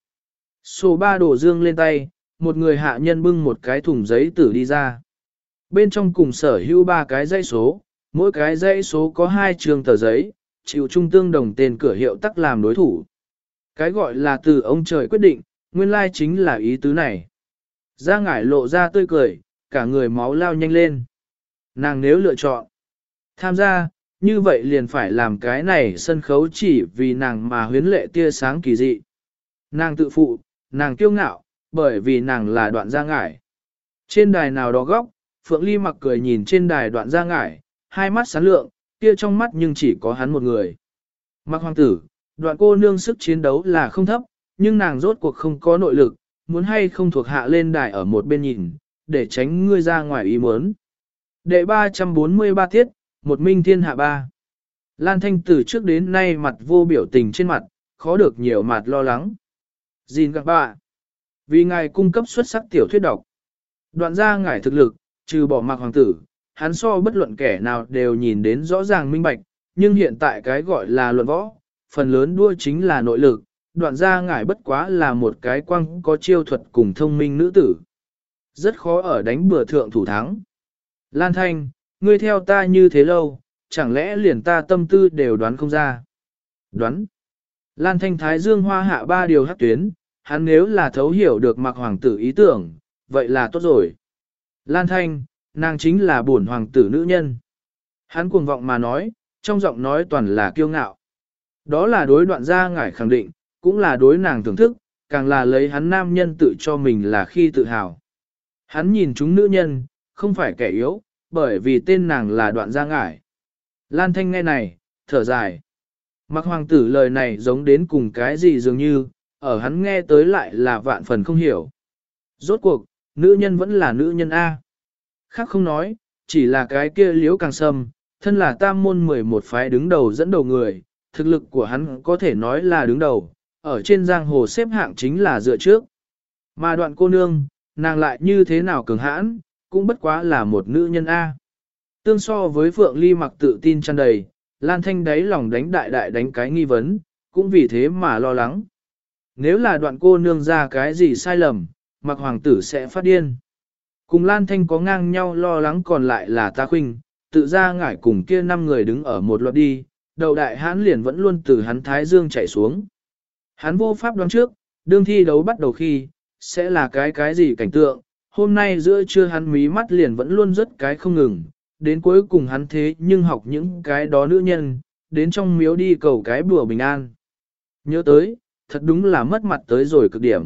Số ba đổ dương lên tay, một người hạ nhân bưng một cái thùng giấy tử đi ra. Bên trong cùng sở hữu ba cái dãy số, mỗi cái dãy số có hai trường tờ giấy, chịu trung tương đồng tên cửa hiệu tắc làm đối thủ. Cái gọi là từ ông trời quyết định, nguyên lai chính là ý tứ này. Ra ngải lộ ra tươi cười, cả người máu lao nhanh lên. Nàng nếu lựa chọn tham gia, như vậy liền phải làm cái này sân khấu chỉ vì nàng mà huyến lệ tia sáng kỳ dị. Nàng tự phụ, nàng kiêu ngạo, bởi vì nàng là đoạn gia ngải. Trên đài nào đó góc, Phượng Ly mặc cười nhìn trên đài đoạn gia ngải, hai mắt sáng lượng, kia trong mắt nhưng chỉ có hắn một người. Mặc hoàng tử, đoạn cô nương sức chiến đấu là không thấp, nhưng nàng rốt cuộc không có nội lực, muốn hay không thuộc hạ lên đài ở một bên nhìn, để tránh ngươi ra ngoài ý muốn. Đệ ba trăm bốn mươi ba tiết, một minh thiên hạ ba. Lan Thanh từ trước đến nay mặt vô biểu tình trên mặt, khó được nhiều mặt lo lắng. Gìn gặp bà. Vì ngài cung cấp xuất sắc tiểu thuyết độc. Đoạn ra ngải thực lực, trừ bỏ mặc hoàng tử, hắn so bất luận kẻ nào đều nhìn đến rõ ràng minh bạch, nhưng hiện tại cái gọi là luận võ, phần lớn đua chính là nội lực, đoạn ra ngải bất quá là một cái quăng có chiêu thuật cùng thông minh nữ tử. Rất khó ở đánh bừa thượng thủ thắng. Lan Thanh, ngươi theo ta như thế lâu, chẳng lẽ liền ta tâm tư đều đoán không ra? Đoán. Lan Thanh thái dương hoa hạ ba điều hắc tuyến, hắn nếu là thấu hiểu được mặc hoàng tử ý tưởng, vậy là tốt rồi. Lan Thanh, nàng chính là bổn hoàng tử nữ nhân. Hắn cuồng vọng mà nói, trong giọng nói toàn là kiêu ngạo. Đó là đối đoạn gia ngải khẳng định, cũng là đối nàng thưởng thức, càng là lấy hắn nam nhân tự cho mình là khi tự hào. Hắn nhìn chúng nữ nhân, không phải kẻ yếu, bởi vì tên nàng là đoạn gia ngải. Lan Thanh nghe này, thở dài. Mặc hoàng tử lời này giống đến cùng cái gì dường như, ở hắn nghe tới lại là vạn phần không hiểu. Rốt cuộc, nữ nhân vẫn là nữ nhân A. Khác không nói, chỉ là cái kia liễu càng sâm, thân là tam môn mười một phái đứng đầu dẫn đầu người, thực lực của hắn có thể nói là đứng đầu, ở trên giang hồ xếp hạng chính là dựa trước. Mà đoạn cô nương, nàng lại như thế nào cường hãn, cũng bất quá là một nữ nhân A. Tương so với Phượng Ly mặc tự tin tràn đầy, Lan Thanh đáy lòng đánh đại đại đánh cái nghi vấn, cũng vì thế mà lo lắng. Nếu là đoạn cô nương ra cái gì sai lầm, mặc hoàng tử sẽ phát điên. Cùng Lan Thanh có ngang nhau lo lắng còn lại là Ta Khuynh, tự ra ngải cùng kia năm người đứng ở một loạt đi, đầu đại hãn liền vẫn luôn từ hắn thái dương chạy xuống. Hắn vô pháp đoán trước, đương thi đấu bắt đầu khi, sẽ là cái cái gì cảnh tượng, hôm nay giữa trưa hắn mí mắt liền vẫn luôn rất cái không ngừng, đến cuối cùng hắn thế nhưng học những cái đó nữ nhân, đến trong miếu đi cầu cái bùa bình an. Nhớ tới, thật đúng là mất mặt tới rồi cực điểm.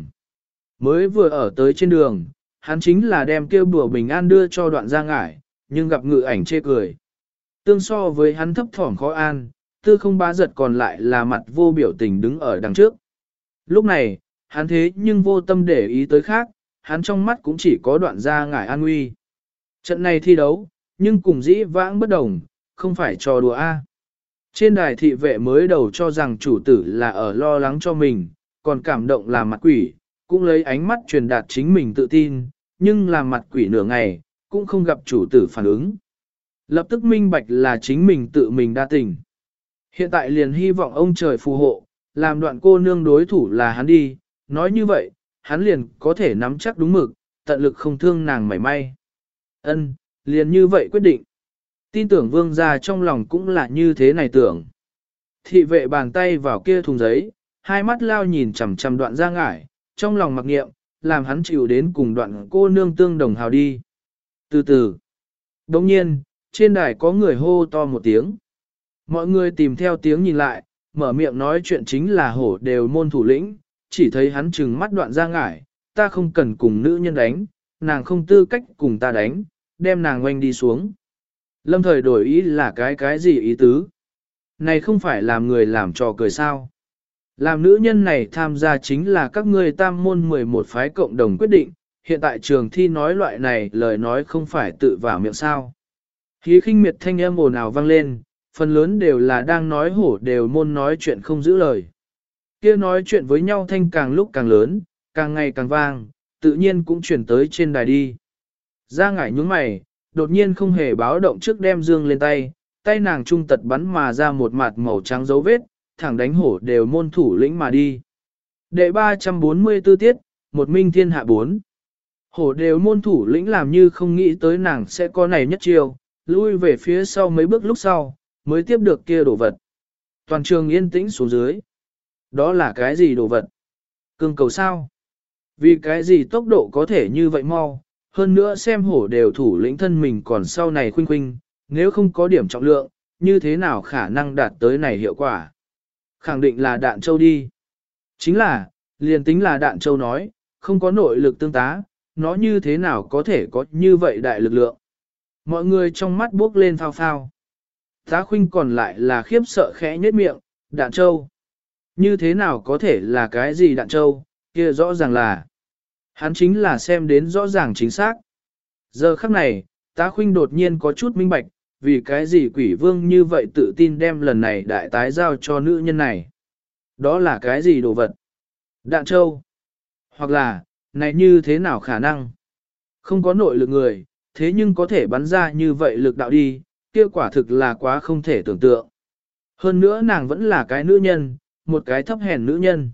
Mới vừa ở tới trên đường, hắn chính là đem kêu bùa bình an đưa cho đoạn gia ngải, nhưng gặp ngự ảnh chê cười. Tương so với hắn thấp thỏm khó an, tư không bá giật còn lại là mặt vô biểu tình đứng ở đằng trước. Lúc này, hắn thế nhưng vô tâm để ý tới khác, hắn trong mắt cũng chỉ có đoạn gia ngải an nguy. Trận này thi đấu, nhưng cùng dĩ vãng bất đồng, không phải trò đùa A. Trên đài thị vệ mới đầu cho rằng chủ tử là ở lo lắng cho mình, còn cảm động làm mặt quỷ, cũng lấy ánh mắt truyền đạt chính mình tự tin, nhưng làm mặt quỷ nửa ngày, cũng không gặp chủ tử phản ứng. Lập tức minh bạch là chính mình tự mình đa tình. Hiện tại liền hy vọng ông trời phù hộ, làm đoạn cô nương đối thủ là hắn đi, nói như vậy, hắn liền có thể nắm chắc đúng mực, tận lực không thương nàng mảy may. Ân, liền như vậy quyết định. Tin tưởng vương gia trong lòng cũng là như thế này tưởng. Thị vệ bàn tay vào kia thùng giấy, hai mắt lao nhìn chằm chằm đoạn ra ngải, trong lòng mặc niệm, làm hắn chịu đến cùng đoạn cô nương tương đồng hào đi. Từ từ, đồng nhiên, trên đài có người hô to một tiếng. Mọi người tìm theo tiếng nhìn lại, mở miệng nói chuyện chính là hổ đều môn thủ lĩnh, chỉ thấy hắn trừng mắt đoạn ra ngải, ta không cần cùng nữ nhân đánh, nàng không tư cách cùng ta đánh, đem nàng oanh đi xuống. Lâm thời đổi ý là cái cái gì ý tứ? Này không phải làm người làm trò cười sao? Làm nữ nhân này tham gia chính là các ngươi tam môn mười một phái cộng đồng quyết định, hiện tại trường thi nói loại này lời nói không phải tự vào miệng sao. Khí khinh miệt thanh âm ồn ào vang lên, phần lớn đều là đang nói hổ đều môn nói chuyện không giữ lời. Kia nói chuyện với nhau thanh càng lúc càng lớn, càng ngày càng vang, tự nhiên cũng chuyển tới trên đài đi. Ra ngải nhướng mày, đột nhiên không hề báo động trước đem dương lên tay, tay nàng trung tật bắn mà ra một mặt màu trắng dấu vết, thẳng đánh hổ đều môn thủ lĩnh mà đi. Đệ ba trăm bốn mươi tư tiết, một minh thiên hạ bốn. Hổ đều môn thủ lĩnh làm như không nghĩ tới nàng sẽ có này nhất chiêu, lui về phía sau mấy bước lúc sau, mới tiếp được kia đồ vật. Toàn trường yên tĩnh xuống dưới. Đó là cái gì đồ vật? Cương cầu sao? Vì cái gì tốc độ có thể như vậy mau, hơn nữa xem hổ đều thủ lĩnh thân mình còn sau này khuynh khuynh, nếu không có điểm trọng lượng, như thế nào khả năng đạt tới này hiệu quả? Khẳng định là đạn châu đi. Chính là, liền tính là đạn châu nói, không có nội lực tương tá, nó như thế nào có thể có như vậy đại lực lượng? Mọi người trong mắt bước lên phao phao. Tá khuynh còn lại là khiếp sợ khẽ nhếch miệng, đạn châu. Như thế nào có thể là cái gì đạn châu, kia rõ ràng là. Hắn chính là xem đến rõ ràng chính xác. Giờ khắc này, tá khuynh đột nhiên có chút minh bạch, vì cái gì quỷ vương như vậy tự tin đem lần này đại tái giao cho nữ nhân này. Đó là cái gì đồ vật? Đạn châu. Hoặc là, này như thế nào khả năng? Không có nội lực người, thế nhưng có thể bắn ra như vậy lực đạo đi, kia quả thực là quá không thể tưởng tượng. Hơn nữa nàng vẫn là cái nữ nhân, một cái thấp hèn nữ nhân.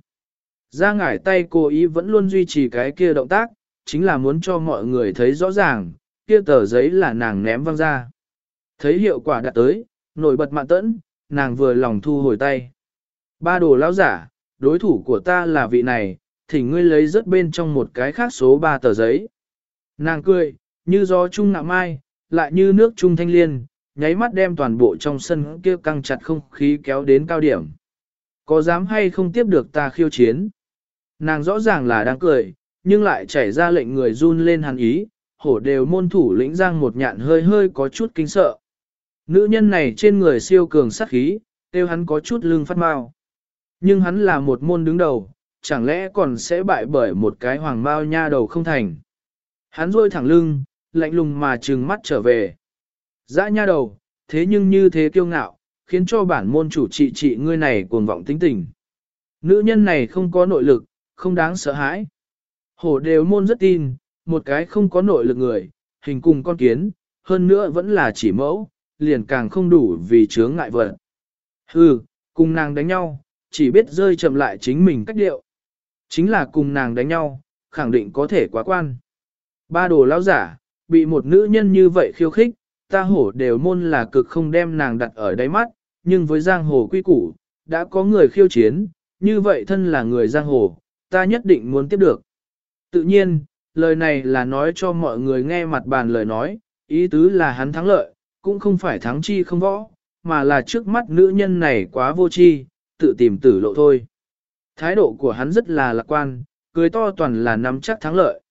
Ra ngải tay cố ý vẫn luôn duy trì cái kia động tác, chính là muốn cho mọi người thấy rõ ràng, kia tờ giấy là nàng ném văng ra. Thấy hiệu quả đạt tới, nổi bật mạn tẫn, nàng vừa lòng thu hồi tay. Ba đồ lão giả, đối thủ của ta là vị này, thỉnh ngươi lấy rớt bên trong một cái khác số ba tờ giấy. Nàng cười, như gió trung nạm mai, lại như nước trung thanh liên, nháy mắt đem toàn bộ trong sân kia căng chặt không khí kéo đến cao điểm. Có dám hay không tiếp được ta khiêu chiến? Nàng rõ ràng là đang cười, nhưng lại chảy ra lệnh người run lên hàn ý, hổ đều môn thủ lĩnh Giang một nhạn hơi hơi có chút kinh sợ. Nữ nhân này trên người siêu cường sát khí, tiêu hắn có chút lưng phát mau. Nhưng hắn là một môn đứng đầu, chẳng lẽ còn sẽ bại bởi một cái hoàng mao nha đầu không thành. Hắn rôi thẳng lưng, lạnh lùng mà trừng mắt trở về. Dã nha đầu, thế nhưng như thế kiêu ngạo, khiến cho bản môn chủ trị trị ngươi này cuồng vọng tính tình. Nữ nhân này không có nội lực, không đáng sợ hãi. Hổ đều môn rất tin, một cái không có nội lực người, hình cùng con kiến, hơn nữa vẫn là chỉ mẫu, liền càng không đủ vì chướng ngại vật. Hừ, cùng nàng đánh nhau, chỉ biết rơi chậm lại chính mình cách điệu. Chính là cùng nàng đánh nhau, khẳng định có thể quá quan. Ba đồ lão giả, bị một nữ nhân như vậy khiêu khích, ta hổ đều môn là cực không đem nàng đặt ở đáy mắt, nhưng với giang hồ quy củ, đã có người khiêu chiến, như vậy thân là người giang hồ, ta nhất định muốn tiếp được. Tự nhiên, lời này là nói cho mọi người nghe mặt bàn lời nói, ý tứ là hắn thắng lợi, cũng không phải thắng chi không võ, mà là trước mắt nữ nhân này quá vô chi, tự tìm tử lộ thôi. Thái độ của hắn rất là lạc quan, cười to toàn là nắm chắc thắng lợi.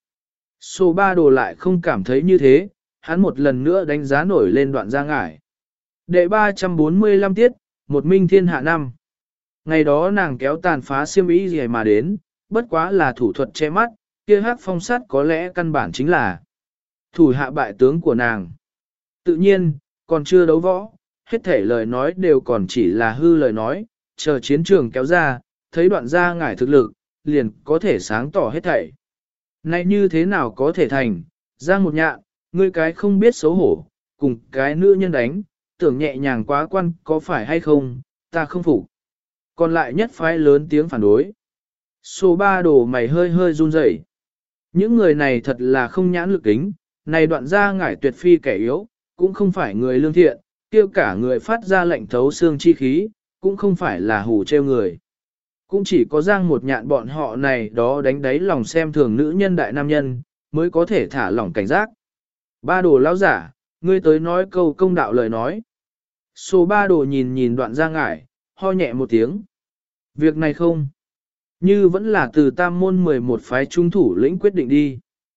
Số ba đồ lại không cảm thấy như thế, hắn một lần nữa đánh giá nổi lên đoạn ra ngải. Đệ ba trăm bốn mươi lăm tiết, một minh thiên hạ năm. Ngày đó nàng kéo tàn phá xiêm y gì mà đến, bất quá là thủ thuật che mắt, kia hắc phong sát có lẽ căn bản chính là thủ hạ bại tướng của nàng. Tự nhiên, còn chưa đấu võ, hết thể lời nói đều còn chỉ là hư lời nói, chờ chiến trường kéo ra, thấy đoạn ra ngải thực lực, liền có thể sáng tỏ hết thảy. Này như thế nào có thể thành, Giang một nhạn, ngươi cái không biết xấu hổ, cùng cái nữ nhân đánh, tưởng nhẹ nhàng quá quan có phải hay không, ta không phục. Còn lại nhất phái lớn tiếng phản đối. Số ba đồ mày hơi hơi run rẩy. Những người này thật là không nhãn lực kính, này đoạn ra ngải tuyệt phi kẻ yếu, cũng không phải người lương thiện, kêu cả người phát ra lệnh thấu xương chi khí, cũng không phải là hù trêu người. Cũng chỉ có Giang một nhạn bọn họ này đó đánh đáy lòng xem thường nữ nhân đại nam nhân, mới có thể thả lỏng cảnh giác. Ba đồ lão giả, ngươi tới nói câu công đạo lời nói. Số ba đồ nhìn nhìn đoạn Giang Ngải, ho nhẹ một tiếng. Việc này không, như vẫn là từ tam môn mười một phái trung thủ lĩnh quyết định đi.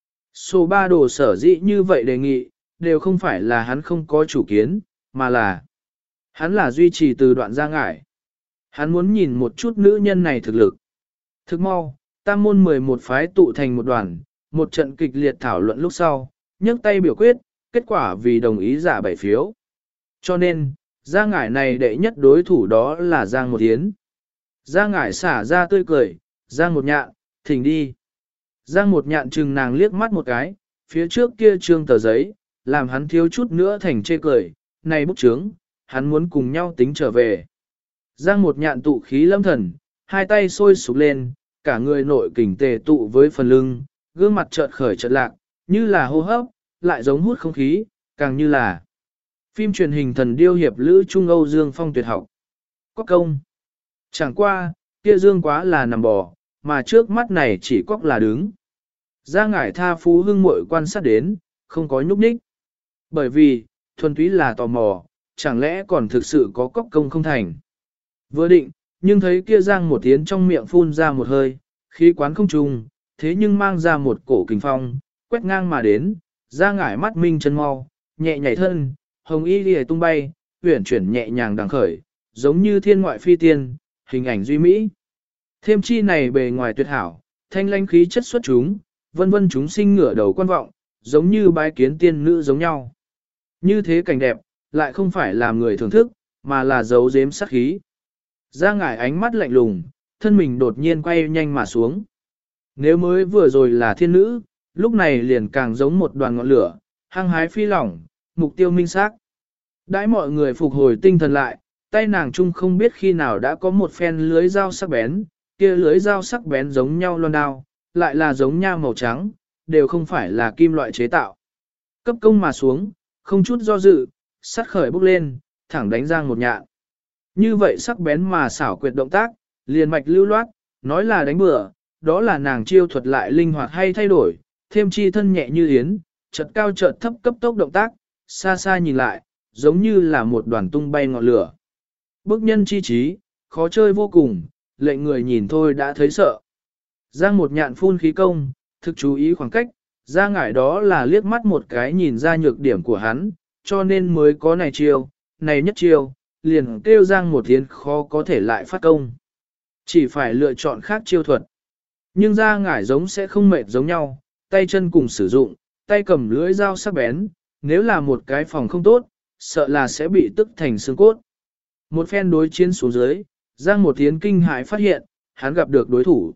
Số ba đồ sở dĩ như vậy đề nghị, đều không phải là hắn không có chủ kiến, mà là hắn là duy trì từ đoạn Giang Ngải. Hắn muốn nhìn một chút nữ nhân này thực lực. Thức mau, tam môn mười một phái tụ thành một đoàn, một trận kịch liệt thảo luận lúc sau, nhấc tay biểu quyết, kết quả vì đồng ý giả bảy phiếu. Cho nên, Giang Ngải này đệ nhất đối thủ đó là Giang Một Yến. Giang Ngải xả ra tươi cười, Giang Một Nhạn, thỉnh đi. Giang Một Nhạn chừng nàng liếc mắt một cái, phía trước kia trương tờ giấy, làm hắn thiếu chút nữa thành chê cười, này bút chướng, hắn muốn cùng nhau tính trở về. Giang Một Nhạn tụ khí lâm thần, hai tay sôi sục lên, cả người nội kình tề tụ với phần lưng, gương mặt chợt khởi chợt lạc, như là hô hấp, lại giống hút không khí, càng như là phim truyền hình thần điêu hiệp lữ Trung Âu Dương Phong tuyệt học. Có công. Chẳng qua, kia Dương quá là nằm bò, mà trước mắt này chỉ cóc là đứng. Giang Ngải tha phú hưng muội quan sát đến, không có nhúc nhích. Bởi vì, thuần túy là tò mò, chẳng lẽ còn thực sự có cóc công không thành. Vừa định, nhưng thấy kia Giang Một Yến trong miệng phun ra một hơi, khí quán không trùng, thế nhưng mang ra một cổ kình phong, quét ngang mà đến, Giang Ngải mắt minh chân mau, nhẹ nhảy thân, hồng y lìa tung bay, uyển chuyển nhẹ nhàng đằng khởi, giống như thiên ngoại phi tiên, hình ảnh duy mỹ. Thêm chi này bề ngoài tuyệt hảo, thanh lãnh khí chất xuất chúng, vân vân chúng sinh ngửa đầu quan vọng, giống như bái kiến tiên nữ giống nhau. Như thế cảnh đẹp, lại không phải làm người thưởng thức, mà là giấu giếm sát khí. Giang Ngải ánh mắt lạnh lùng, thân mình đột nhiên quay nhanh mà xuống. Nếu mới vừa rồi là thiên nữ, lúc này liền càng giống một đoàn ngọn lửa, hăng hái phi lỏng, mục tiêu minh xác. Đãi mọi người phục hồi tinh thần lại, tay nàng chung không biết khi nào đã có một phen lưới dao sắc bén, kia lưới dao sắc bén giống nhau loan đao, lại là giống nha màu trắng, đều không phải là kim loại chế tạo. Cấp công mà xuống, không chút do dự, sát khởi bốc lên, thẳng đánh Giang Một Nhạn. Như vậy sắc bén mà xảo quyệt động tác, liền mạch lưu loát, nói là đánh bừa, đó là nàng chiêu thuật lại linh hoạt hay thay đổi, thêm chi thân nhẹ như yến, chợt cao chợt thấp cấp tốc động tác, xa xa nhìn lại, giống như là một đoàn tung bay ngọn lửa. Bức nhân chi trí, khó chơi vô cùng, lệnh người nhìn thôi đã thấy sợ. Giang Một Nhạn phun khí công, thực chú ý khoảng cách, Giang Ngải đó là liếc mắt một cái nhìn ra nhược điểm của hắn, cho nên mới có này chiêu, này nhất chiêu, liền kêu Giang Một Yến khó có thể lại phát công. Chỉ phải lựa chọn khác chiêu thuật. Nhưng Giang Ngải giống sẽ không mệt giống nhau, tay chân cùng sử dụng, tay cầm lưỡi dao sắc bén, nếu là một cái phòng không tốt, sợ là sẽ bị tức thành xương cốt. Một phen đối chiến xuống dưới, Giang Một Yến kinh hãi phát hiện, hắn gặp được đối thủ.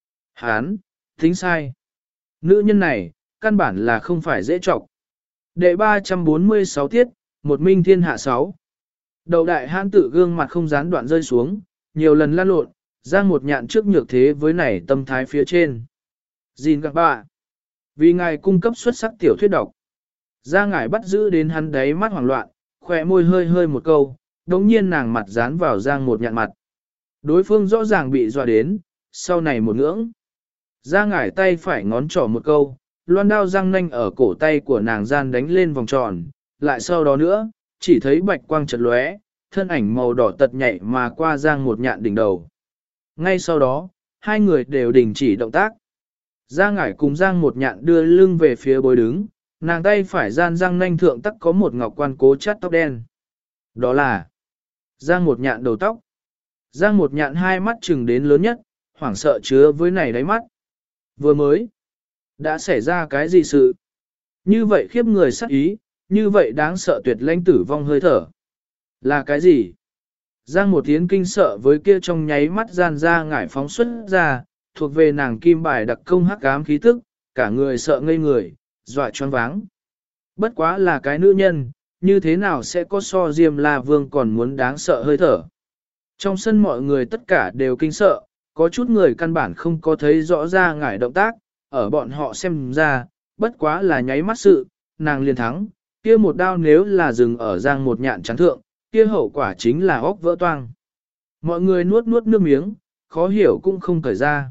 Hắn, tính sai. Nữ nhân này, căn bản là không phải dễ trọng. Đệ ba trăm bốn mươi sáu tiết, một minh thiên hạ sáu. Đầu đại hãn tự gương mặt không gián đoạn rơi xuống, nhiều lần lăn lộn, Giang Một Nhạn trước nhược thế với nảy tâm thái phía trên. Gìn các bạn. Vì ngài cung cấp xuất sắc tiểu thuyết độc. Giang Ngải bắt giữ đến hắn đáy mắt hoảng loạn, khỏe môi hơi hơi một câu, đống nhiên nàng mặt dán vào Giang Một Nhạn mặt. Đối phương rõ ràng bị dọa đến, sau này một ngưỡng. Giang Ngải tay phải ngón trỏ một câu, loan đao răng nanh ở cổ tay của nàng gian đánh lên vòng tròn, lại sau đó nữa, chỉ thấy bạch quang chợt lóe, thân ảnh màu đỏ tật nhảy mà qua Giang Một Nhạn đỉnh đầu. Ngay sau đó, hai người đều đình chỉ động tác. Giang Ngải cùng Giang Một Nhạn đưa lưng về phía bối đứng, nàng tay phải gian răng nanh thượng tắc có một ngọc quan cố chát tóc đen. Đó là Giang Một Nhạn đầu tóc. Giang Một Nhạn hai mắt trừng đến lớn nhất, hoảng sợ chứa với này đáy mắt. Vừa mới, đã xảy ra cái gì sự? Như vậy khiếp người sắc ý, như vậy đáng sợ tuyệt lãnh tử vong hơi thở. Là cái gì? Giang Một Yến kinh sợ với kia trong nháy mắt gian ra ngải phóng xuất ra, thuộc về nàng kim bài đặc công hắc ám khí tức, cả người sợ ngây người, dọa choáng váng. Bất quá là cái nữ nhân, như thế nào sẽ có so Diêm La Vương còn muốn đáng sợ hơi thở. Trong sân mọi người tất cả đều kinh sợ, có chút người căn bản không có thấy rõ ra ngải động tác, ở bọn họ xem ra, bất quá là nháy mắt sự, nàng liền thắng, Kia một đao nếu là dừng ở Giang một nhạn chán thượng, kia hậu quả chính là óc vỡ toang. Mọi người nuốt nuốt nước miếng, khó hiểu cũng không cởi ra.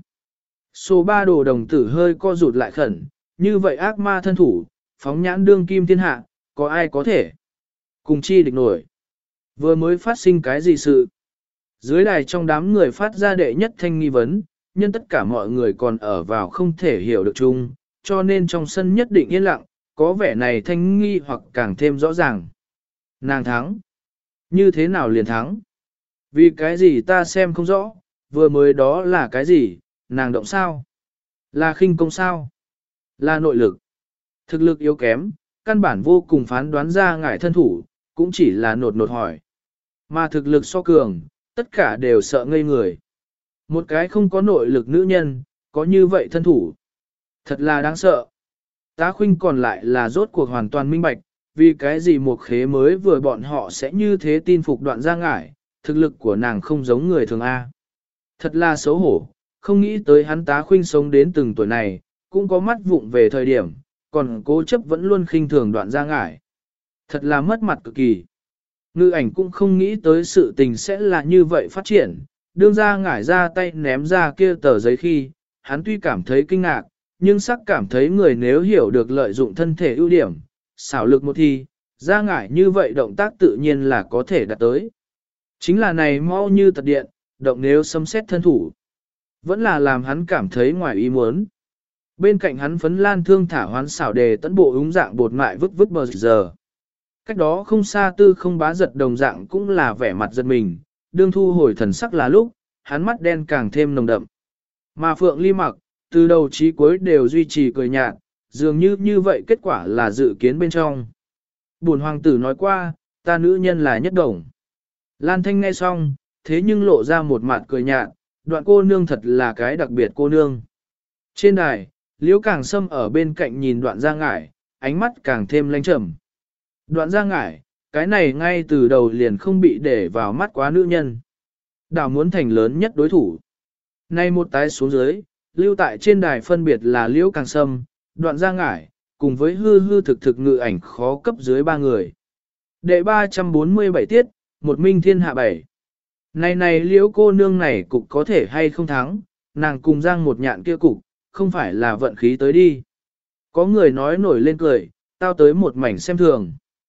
Số ba đồ đồng tử hơi co rụt lại khẩn, như vậy ác ma thân thủ, phóng nhãn đương kim thiên hạ, có ai có thể cùng chi địch nổi. Vừa mới phát sinh cái gì sự? Dưới đài trong đám người phát ra đệ nhất thanh nghi vấn, nhưng tất cả mọi người còn ở vào không thể hiểu được chung, cho nên trong sân nhất định yên lặng, có vẻ này thanh nghi hoặc càng thêm rõ ràng. Nàng thắng. Như thế nào liền thắng? Vì cái gì ta xem không rõ, vừa mới đó là cái gì, nàng động sao? Là khinh công sao? Là nội lực. Thực lực yếu kém, căn bản vô cùng phán đoán ra ngải thân thủ, cũng chỉ là nột nột hỏi. Mà thực lực so cường, tất cả đều sợ ngây người. Một cái không có nội lực nữ nhân, có như vậy thân thủ. Thật là đáng sợ. Tá Khuynh còn lại là rốt cuộc hoàn toàn minh bạch, vì cái gì một khế mới vừa bọn họ sẽ như thế tin phục Đoạn Gia Ngải, thực lực của nàng không giống người thường A. Thật là xấu hổ, không nghĩ tới hắn Tá Khuynh sống đến từng tuổi này, cũng có mắt vụng về thời điểm, còn cố chấp vẫn luôn khinh thường Đoạn Gia Ngải. Thật là mất mặt cực kỳ. Ngư ảnh cũng không nghĩ tới sự tình sẽ là như vậy phát triển, đương Gia Ngải ra tay ném ra kia tờ giấy khi, hắn tuy cảm thấy kinh ngạc, nhưng sắc cảm thấy người nếu hiểu được lợi dụng thân thể ưu điểm, xảo lực một thi, Gia Ngải như vậy động tác tự nhiên là có thể đạt tới. Chính là này mau như tật điện, động nếu xâm xét thân thủ. Vẫn là làm hắn cảm thấy ngoài ý muốn. Bên cạnh hắn phấn lan thương thả hoán xảo đề tấn bộ úng dạng bột mại vứt vứt bờ giờ. Cách đó không xa tư không bá giật đồng dạng cũng là vẻ mặt giật mình, đương thu hồi thần sắc là lúc, hắn mắt đen càng thêm nồng đậm. Mà Phượng Ly Mặc, từ đầu chí cuối đều duy trì cười nhạt, dường như như vậy kết quả là dự kiến bên trong. Bổn hoàng tử nói qua, ta nữ nhân là nhất đồng. Lan Thanh nghe xong, thế nhưng lộ ra một mặt cười nhạt, Đoạn cô nương thật là cái đặc biệt cô nương. Trên đài, Liễu Càng Sâm ở bên cạnh nhìn Đoạn Gia Ngải, ánh mắt càng thêm lanh trầm. Đoạn Gia Ngải, cái này ngay từ đầu liền không bị để vào mắt quá nữ nhân. Đảo muốn thành lớn nhất đối thủ. Nay một tái xuống dưới, lưu tại trên đài phân biệt là Liễu Càng Sâm, Đoạn Gia Ngải, cùng với hư hư thực thực ngự ảnh khó cấp dưới ba người. Đệ ba trăm bốn mươi bảy tiết, một minh thiên hạ bảy. Này này Liễu cô nương này cục có thể hay không thắng, nàng cùng Giang một nhạn kia cục, không phải là vận khí tới đi. Có người nói nổi lên cười, tao tới một mảnh xem thường.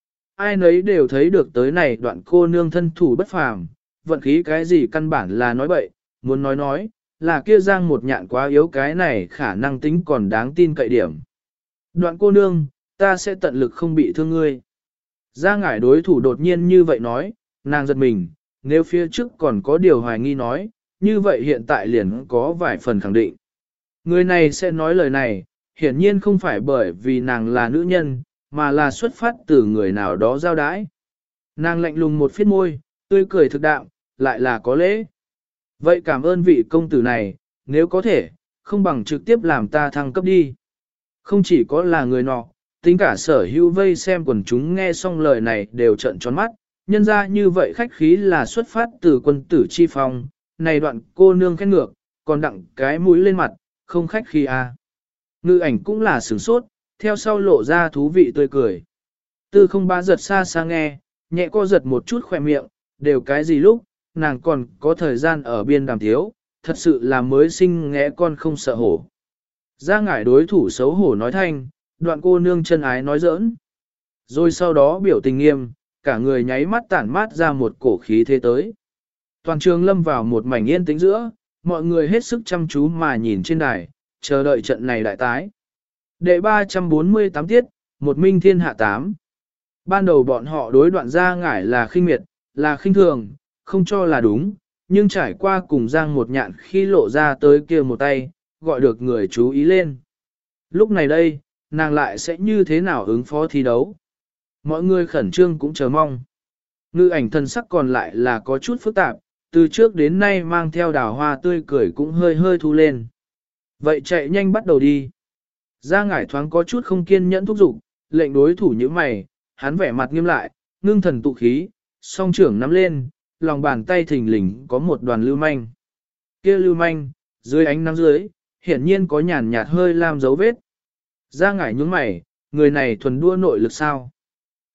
Ai nấy đều thấy được tới này Đoạn cô nương thân thủ bất phàm, vận khí cái gì căn bản là nói bậy, muốn nói nói, là kia Giang một nhạn quá yếu cái này khả năng tính còn đáng tin cậy điểm. Đoạn cô nương, ta sẽ tận lực không bị thương ngươi. Giang Ngải đối thủ đột nhiên như vậy nói, nàng giật mình, nếu phía trước còn có điều hoài nghi nói, như vậy hiện tại liền có vài phần khẳng định. Người này sẽ nói lời này, hiển nhiên không phải bởi vì nàng là nữ nhân, mà là xuất phát từ người nào đó giao đái. Nàng lạnh lùng một phiết môi, tươi cười thực đạo, lại là có lễ. Vậy cảm ơn vị công tử này, nếu có thể, không bằng trực tiếp làm ta thăng cấp đi. Không chỉ có là người nọ, tính cả sở hữu vây xem quần chúng nghe xong lời này đều trợn tròn mắt, nhân ra như vậy khách khí là xuất phát từ quân tử chi phong, này Đoạn cô nương khen ngược, còn đặng cái mũi lên mặt, không khách khí à. Ngự ảnh cũng là sửng sốt, theo sau lộ ra thú vị tươi cười. Tư không bá giật xa xa nghe, nhẹ co giật một chút khỏe miệng, đều cái gì lúc, nàng còn có thời gian ở biên đàm thiếu, thật sự là mới sinh ngẽ con không sợ hổ. Gia Ngải đối thủ xấu hổ nói thanh, Đoạn cô nương chân ái nói giỡn. Rồi sau đó biểu tình nghiêm, cả người nháy mắt tản mát ra một cổ khí thế tới. Toàn trường lâm vào một mảnh yên tĩnh giữa, mọi người hết sức chăm chú mà nhìn trên đài, chờ đợi trận này đại tái. Đệ ba trăm bốn mươi tám tiết, một minh thiên hạ tám. Ban đầu bọn họ đối Đoạn Gia Ngải là khinh miệt, là khinh thường, không cho là đúng, nhưng trải qua cùng Giang một nhạn khi lộ ra tới kia một tay, gọi được người chú ý lên. Lúc này đây, nàng lại sẽ như thế nào ứng phó thi đấu? Mọi người khẩn trương cũng chờ mong. Ngư ảnh thân sắc còn lại là có chút phức tạp, từ trước đến nay mang theo đào hoa tươi cười cũng hơi hơi thu lên. Vậy chạy nhanh bắt đầu đi. Gia Ngải thoáng có chút không kiên nhẫn thúc giục, lệnh đối thủ như mày, hắn vẻ mặt nghiêm lại, ngưng thần tụ khí, song trưởng nắm lên, lòng bàn tay thình lình có một đoàn lưu manh. Kia lưu manh, dưới ánh nắng dưới, hiển nhiên có nhàn nhạt hơi lam dấu vết. Gia Ngải nhướng mày, người này thuần đua nội lực sao?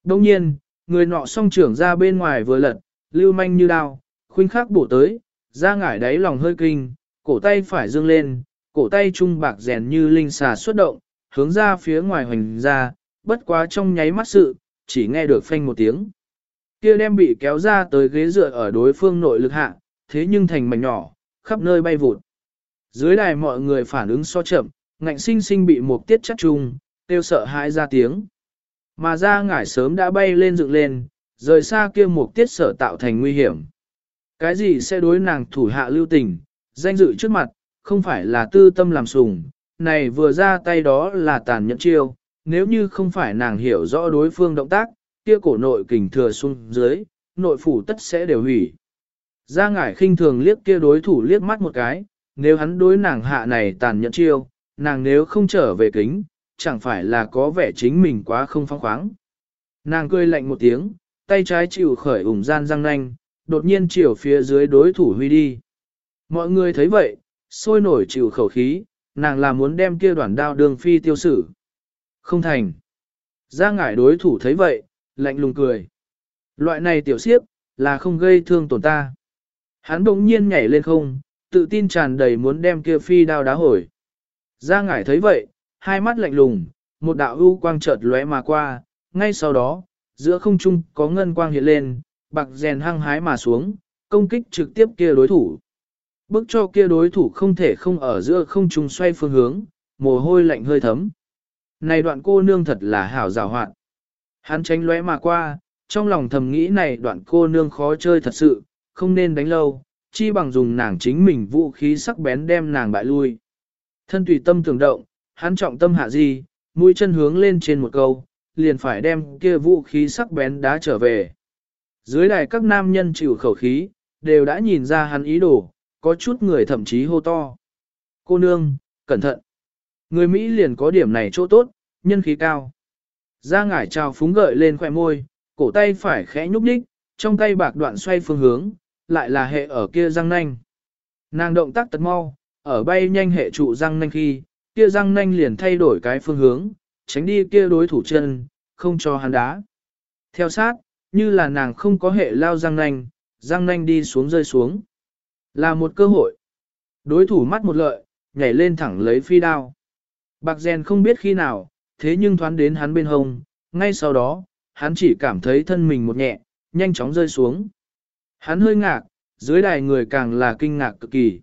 Đông nhiên, người nọ song trưởng ra bên ngoài vừa lật, lưu manh như đao, khuynh khắc bổ tới, ra ngải đáy lòng hơi kinh, cổ tay phải dương lên, cổ tay trung bạc rèn như linh xà xuất động, hướng ra phía ngoài hoành ra, bất quá trong nháy mắt sự, chỉ nghe được phanh một tiếng. Kia đem bị kéo ra tới ghế dựa ở đối phương nội lực hạ, thế nhưng thành mảnh nhỏ, khắp nơi bay vụt. Dưới đài mọi người phản ứng so chậm, ngạnh sinh sinh bị một tiết chắc chung, tiêu sợ hãi ra tiếng. Mà ra ngải sớm đã bay lên dựng lên, rời xa kia một tiết sở tạo thành nguy hiểm. Cái gì sẽ đối nàng thủ hạ lưu tình, danh dự trước mặt, không phải là tư tâm làm sùng, này vừa ra tay đó là tàn nhẫn chiêu, nếu như không phải nàng hiểu rõ đối phương động tác, kia cổ nội kình thừa xuống dưới, nội phủ tất sẽ đều hủy. Gia ngải khinh thường liếc kia đối thủ liếc mắt một cái, nếu hắn đối nàng hạ này tàn nhẫn chiêu, nàng nếu không trở về kính, chẳng phải là có vẻ chính mình quá không phóng khoáng. Nàng cười lạnh một tiếng, tay trái chịu khởi ủng gian răng nanh, đột nhiên chiều phía dưới đối thủ huy đi. Mọi người thấy vậy, sôi nổi chịu khẩu khí, nàng là muốn đem kia đoạn đao đường phi tiêu xử. Không thành. Gia ngải đối thủ thấy vậy, lạnh lùng cười. Loại này tiểu siếp, là không gây thương tổn ta. Hắn bỗng nhiên nhảy lên không, tự tin tràn đầy muốn đem kia phi đao đá hồi. Gia ngải thấy vậy, hai mắt lạnh lùng, một đạo ưu quang chợt lóe mà qua, ngay sau đó, giữa không trung có ngân quang hiện lên, bạc rèn hăng hái mà xuống, công kích trực tiếp kia đối thủ. Bức cho kia đối thủ không thể không ở giữa không trung xoay phương hướng, mồ hôi lạnh hơi thấm. Này đoạn cô nương thật là hảo giàu hoạt. Hắn tránh lóe mà qua, trong lòng thầm nghĩ này đoạn cô nương khó chơi thật sự, không nên đánh lâu, chi bằng dùng nàng chính mình vũ khí sắc bén đem nàng bại lui. Thân tùy tâm tưởng động, hắn trọng tâm hạ gì, mũi chân hướng lên trên một câu, liền phải đem kia vũ khí sắc bén đá trở về. Dưới đài các nam nhân chịu khẩu khí, đều đã nhìn ra hắn ý đồ, có chút người thậm chí hô to. Cô nương, cẩn thận. Người Mỹ liền có điểm này chỗ tốt, nhân khí cao. Ra ngải trào phúng gợi lên khỏe môi, cổ tay phải khẽ nhúc nhích, trong tay bạc đoạn xoay phương hướng, lại là hệ ở kia răng nanh. Nàng động tác tật mau, ở bay nhanh hệ trụ răng nanh khi, kia răng nanh liền thay đổi cái phương hướng, tránh đi kia đối thủ chân, không cho hắn đá. Theo sát, như là nàng không có hệ lao răng nanh, răng nanh đi xuống rơi xuống. Là một cơ hội. Đối thủ mắt một lợi, nhảy lên thẳng lấy phi đao. Bạc rèn không biết khi nào, thế nhưng thoán đến hắn bên hông, ngay sau đó, hắn chỉ cảm thấy thân mình một nhẹ, nhanh chóng rơi xuống. Hắn hơi ngạc, dưới đài người càng là kinh ngạc cực kỳ.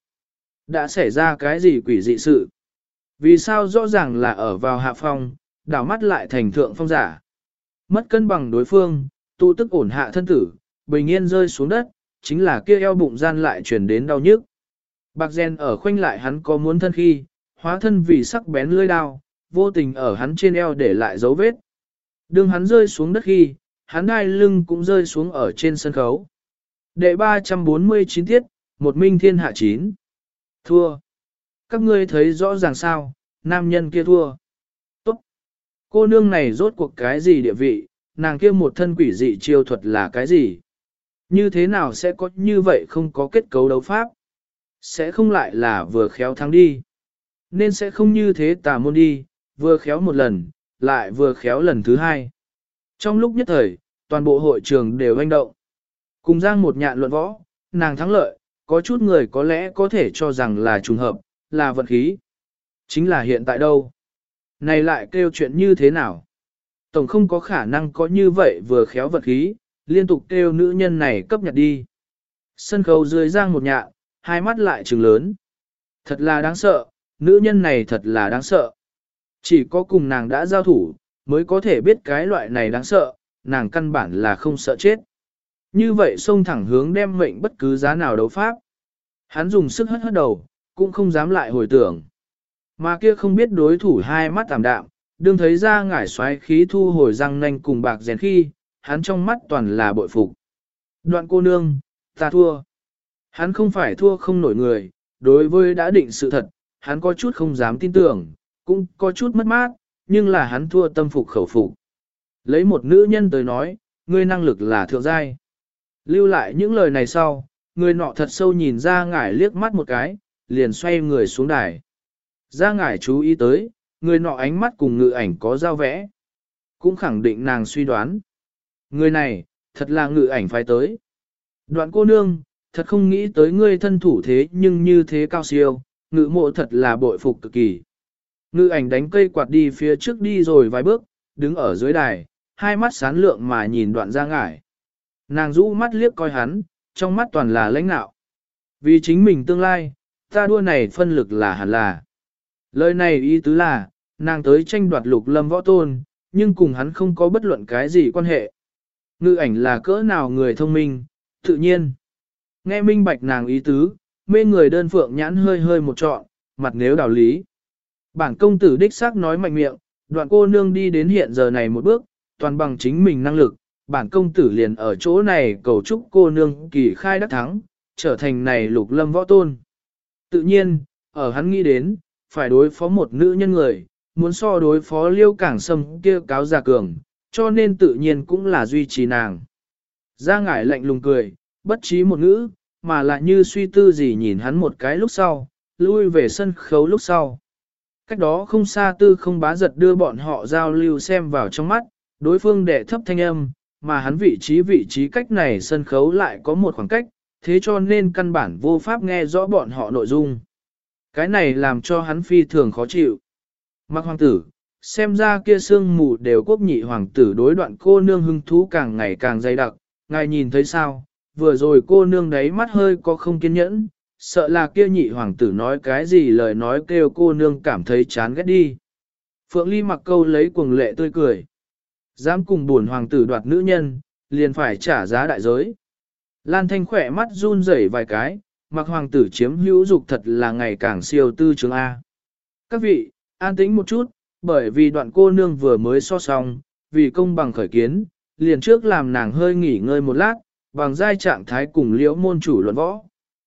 Đã xảy ra cái gì quỷ dị sự? Vì sao rõ ràng là ở vào hạ phong, đảo mắt lại thành thượng phong giả? Mất cân bằng đối phương, tụ tức ổn hạ thân tử, bình yên rơi xuống đất, chính là kia eo bụng gian lại chuyển đến đau nhức. Bạc Gen ở khoanh lại hắn có muốn thân khi, hóa thân vì sắc bén lưỡi đao, vô tình ở hắn trên eo để lại dấu vết. Đương hắn rơi xuống đất khi, hắn đai lưng cũng rơi xuống ở trên sân khấu. Đệ ba trăm bốn mươi chín tiết, một minh thiên hạ chín. Thua. Các ngươi thấy rõ ràng sao, nam nhân kia thua. Tốt. Cô nương này rốt cuộc cái gì địa vị, nàng kia một thân quỷ dị chiêu thuật là cái gì? Như thế nào sẽ có như vậy không có kết cấu đấu pháp? Sẽ không lại là vừa khéo thắng đi. Nên sẽ không như thế tà môn đi, vừa khéo một lần, lại vừa khéo lần thứ hai. Trong lúc nhất thời, toàn bộ hội trường đều hoành động. Cùng Giang một nhạn luận võ, nàng thắng lợi, có chút người có lẽ có thể cho rằng là trùng hợp, là vận khí. Chính là hiện tại đâu? Này lại kêu chuyện như thế nào? Tổng không có khả năng có như vậy vừa khéo vận khí, liên tục kêu nữ nhân này cấp nhặt đi. Sân khấu dưới Giang một nhạn, hai mắt lại trừng lớn. Thật là đáng sợ, nữ nhân này thật là đáng sợ. Chỉ có cùng nàng đã giao thủ, mới có thể biết cái loại này đáng sợ, nàng căn bản là không sợ chết. Như vậy xông thẳng hướng đem mệnh bất cứ giá nào đấu pháp. Hắn dùng sức hất hất đầu, cũng không dám lại hồi tưởng. Mà kia không biết đối thủ hai mắt tạm đạm, đương thấy ra ngải xoáy khí thu hồi răng nanh cùng bạc rèn khi, hắn trong mắt toàn là bội phục. Đoạn cô nương, ta thua. Hắn không phải thua không nổi người, đối với đã định sự thật, hắn có chút không dám tin tưởng, cũng có chút mất mát, nhưng là hắn thua tâm phục khẩu phục. Lấy một nữ nhân tới nói, ngươi năng lực là thượng giai. Lưu lại những lời này sau, người nọ thật sâu nhìn ra ngải liếc mắt một cái, liền xoay người xuống đài. Ra ngải chú ý tới, người nọ ánh mắt cùng ngự ảnh có giao vẽ. Cũng khẳng định nàng suy đoán. Người này, thật là ngự ảnh phái tới. Đoạn cô nương, thật không nghĩ tới ngươi thân thủ thế nhưng như thế cao siêu, ngự mộ thật là bội phục cực kỳ. Ngự ảnh đánh cây quạt đi phía trước đi rồi vài bước, đứng ở dưới đài, hai mắt sáng lượng mà nhìn đoạn ra ngải. Nàng rũ mắt liếc coi hắn, trong mắt toàn là lãnh nạo. Vì chính mình tương lai, ta đua này phân lực là hẳn là. Lời này ý tứ là, nàng tới tranh đoạt lục lâm võ tôn, nhưng cùng hắn không có bất luận cái gì quan hệ. Ngự ảnh là cỡ nào người thông minh, tự nhiên. Nghe minh bạch nàng ý tứ, mê người đơn phượng nhãn hơi hơi một trọn, mặt nếu đào lý. Bản công tử đích xác nói mạnh miệng, đoạn cô nương đi đến hiện giờ này một bước, toàn bằng chính mình năng lực, bản công tử liền ở chỗ này cầu chúc cô nương kỳ khai đắc thắng, trở thành này lục lâm võ tôn. Tự nhiên, ở hắn nghĩ đến, phải đối phó một nữ nhân người, muốn so đối phó liêu cảng sâm kia cáo già cường, cho nên tự nhiên cũng là duy trì nàng. Ra ngải lạnh lùng cười, bất trí một ngữ, mà lại như suy tư gì nhìn hắn một cái lúc sau, lui về sân khấu lúc sau. Cách đó không xa tư không bá giật đưa bọn họ giao lưu xem vào trong mắt, đối phương đệ thấp thanh âm, mà hắn vị trí vị trí cách này sân khấu lại có một khoảng cách, thế cho nên căn bản vô pháp nghe rõ bọn họ nội dung. Cái này làm cho hắn phi thường khó chịu. Mặc hoàng tử, xem ra kia sương mù đều quốc nhị hoàng tử đối đoạn cô nương hưng thú càng ngày càng dày đặc, ngài nhìn thấy sao, vừa rồi cô nương đấy mắt hơi có không kiên nhẫn, sợ là kia nhị hoàng tử nói cái gì lời nói kêu cô nương cảm thấy chán ghét đi. Phượng Ly mặc câu lấy cuồng lệ tươi cười. Dám cùng buồn hoàng tử đoạt nữ nhân, liền phải trả giá đại giới. Lan Thanh khỏe mắt run rẩy vài cái, mặc hoàng tử chiếm hữu dục thật là ngày càng siêu tư chứng A. Các vị, an tĩnh một chút, bởi vì đoạn cô nương vừa mới so xong, vì công bằng khởi kiến, liền trước làm nàng hơi nghỉ ngơi một lát, bằng giai trạng thái cùng liễu môn chủ luận võ.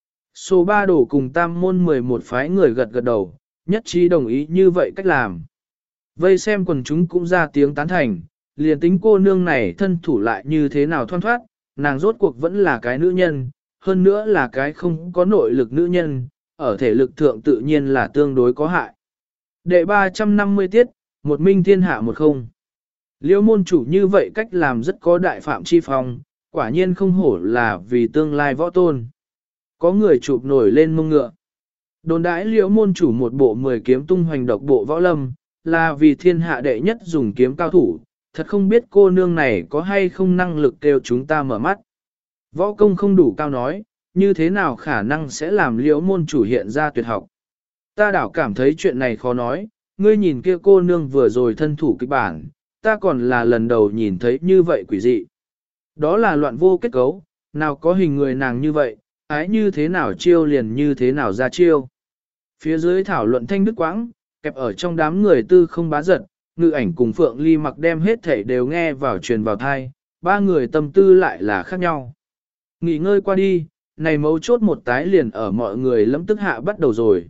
Số ba đổ cùng tam môn mười một phái người gật gật đầu, nhất trí đồng ý như vậy cách làm. Vây xem quần chúng cũng ra tiếng tán thành, liền tính cô nương này thân thủ lại như thế nào thoăn thoát, nàng rốt cuộc vẫn là cái nữ nhân, hơn nữa là cái không có nội lực nữ nhân, ở thể lực thượng tự nhiên là tương đối có hại. Đệ ba trăm năm mươi tiết, một minh thiên hạ một không. Liễu môn chủ như vậy cách làm rất có đại phạm chi phong, quả nhiên không hổ là vì tương lai võ tôn. Có người chụp nổi lên mông ngựa. Đồn đãi liễu môn chủ một bộ mười kiếm tung hoành độc bộ võ lâm, là vì thiên hạ đệ nhất dùng kiếm cao thủ, thật không biết cô nương này có hay không năng lực kêu chúng ta mở mắt. Võ công không đủ cao nói, như thế nào khả năng sẽ làm liễu môn chủ hiện ra tuyệt học. Ta đảo cảm thấy chuyện này khó nói, ngươi nhìn kia cô nương vừa rồi thân thủ kịch bản, ta còn là lần đầu nhìn thấy như vậy quỷ dị. Đó là loạn vô kết cấu, nào có hình người nàng như vậy, ái như thế nào chiêu liền như thế nào ra chiêu. Phía dưới thảo luận thanh đức quãng, kẹp ở trong đám người tư không bá giật, ngự ảnh cùng Phượng Ly mặc đem hết thể đều nghe vào truyền vào thai, ba người tâm tư lại là khác nhau. Nghỉ ngơi qua đi, này mấu chốt một tái liền ở mọi người lẫm tức hạ bắt đầu rồi.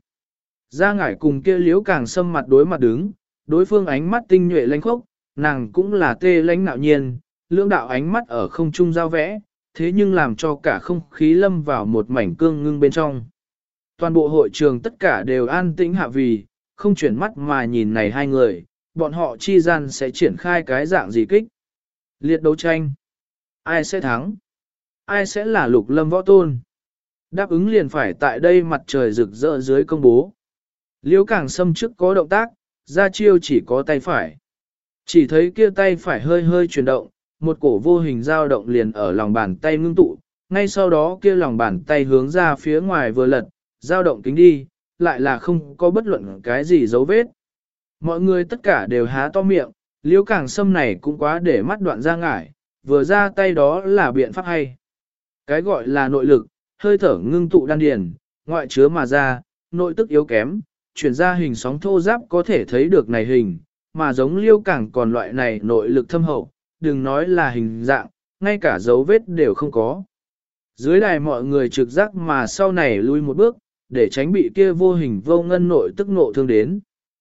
Ra ngải cùng kia liếu càng xâm mặt đối mặt đứng, đối phương ánh mắt tinh nhuệ lánh khốc, nàng cũng là tê lánh nạo nhiên, lưỡng đạo ánh mắt ở không trung giao vẽ, thế nhưng làm cho cả không khí lâm vào một mảnh cương ngưng bên trong. Toàn bộ hội trường tất cả đều an tĩnh hạ vì, không chuyển mắt mà nhìn này hai người, bọn họ chi gian sẽ triển khai cái dạng gì kích. Liệt đấu tranh. Ai sẽ thắng? Ai sẽ là lục lâm võ tôn? Đáp ứng liền phải tại đây mặt trời rực rỡ dưới công bố. Liễu càng xâm trước có động tác, ra chiêu chỉ có tay phải. Chỉ thấy kia tay phải hơi hơi chuyển động, một cổ vô hình dao động liền ở lòng bàn tay ngưng tụ, ngay sau đó kia lòng bàn tay hướng ra phía ngoài vừa lật, dao động kính đi, lại là không có bất luận cái gì dấu vết. Mọi người tất cả đều há to miệng, liễu càng xâm này cũng quá để mắt đoạn ra ngải, vừa ra tay đó là biện pháp hay. Cái gọi là nội lực, hơi thở ngưng tụ đan điền, ngoại chứa mà ra, nội tức yếu kém, chuyển ra hình sóng thô giáp có thể thấy được này hình, mà giống liêu càng còn loại này nội lực thâm hậu, đừng nói là hình dạng, ngay cả dấu vết đều không có. Dưới đài mọi người trực giác mà sau này lui một bước, để tránh bị kia vô hình vô ngân nội tức nộ thương đến.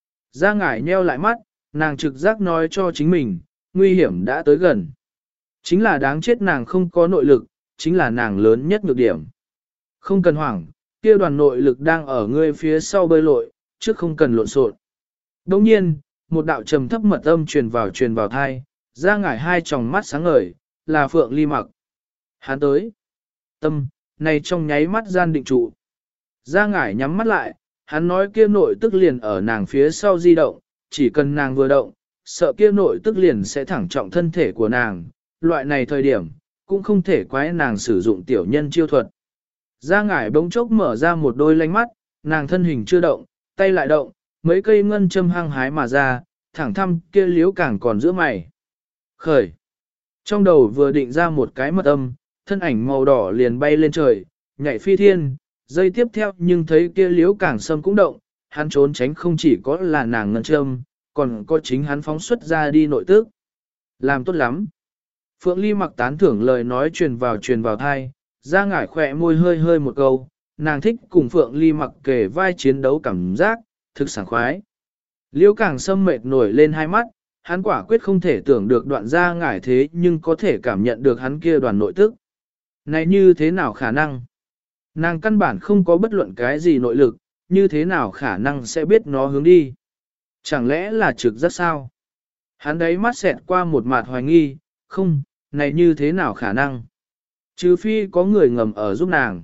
Ra ngải nheo lại mắt, nàng trực giác nói cho chính mình, nguy hiểm đã tới gần. Chính là đáng chết nàng không có nội lực, chính là nàng lớn nhất nhược điểm. Không cần hoảng, kia đoàn nội lực đang ở ngươi phía sau bơi lội, trước không cần lộn xộn. Đồng nhiên, một đạo trầm thấp mật âm truyền vào truyền vào thai, ra ngải hai tròng mắt sáng ngời, là Phượng Ly Mặc. Hắn tới. Tâm, này trong nháy mắt gian định trụ. Gia Ngải nhắm mắt lại, hắn nói kia nội tức liền ở nàng phía sau di động, chỉ cần nàng vừa động, sợ kia nội tức liền sẽ thẳng trọng thân thể của nàng. Loại này thời điểm, cũng không thể quái nàng sử dụng tiểu nhân chiêu thuật. Gia Ngải bỗng chốc mở ra một đôi lánh mắt, nàng thân hình chưa động, tay lại động, mấy cây ngân châm hăng hái mà ra, thẳng thăm kia liếu càng còn giữa mày. Khởi. Trong đầu vừa định ra một cái mật âm, thân ảnh màu đỏ liền bay lên trời, nhảy phi thiên, dây tiếp theo nhưng thấy kia liếu càng sâm cũng động, hắn trốn tránh không chỉ có là nàng ngân châm, còn có chính hắn phóng xuất ra đi nội tức. Làm tốt lắm. Phượng Ly Mặc tán thưởng lời nói truyền vào truyền vào thai, Gia Ngải khỏe môi hơi hơi một câu, nàng thích cùng Phượng Ly Mặc kề vai chiến đấu cảm giác, thực sảng khoái. Liễu Càng Sâm mệt nổi lên hai mắt, hắn quả quyết không thể tưởng được đoạn Gia Ngải thế nhưng có thể cảm nhận được hắn kia đoàn nội tức. Này như thế nào khả năng? Nàng căn bản không có bất luận cái gì nội lực, như thế nào khả năng sẽ biết nó hướng đi? Chẳng lẽ là trực giác sao? Hắn đấy mắt xẹt qua một mặt hoài nghi, không, này như thế nào khả năng? Trừ phi có người ngầm ở giúp nàng.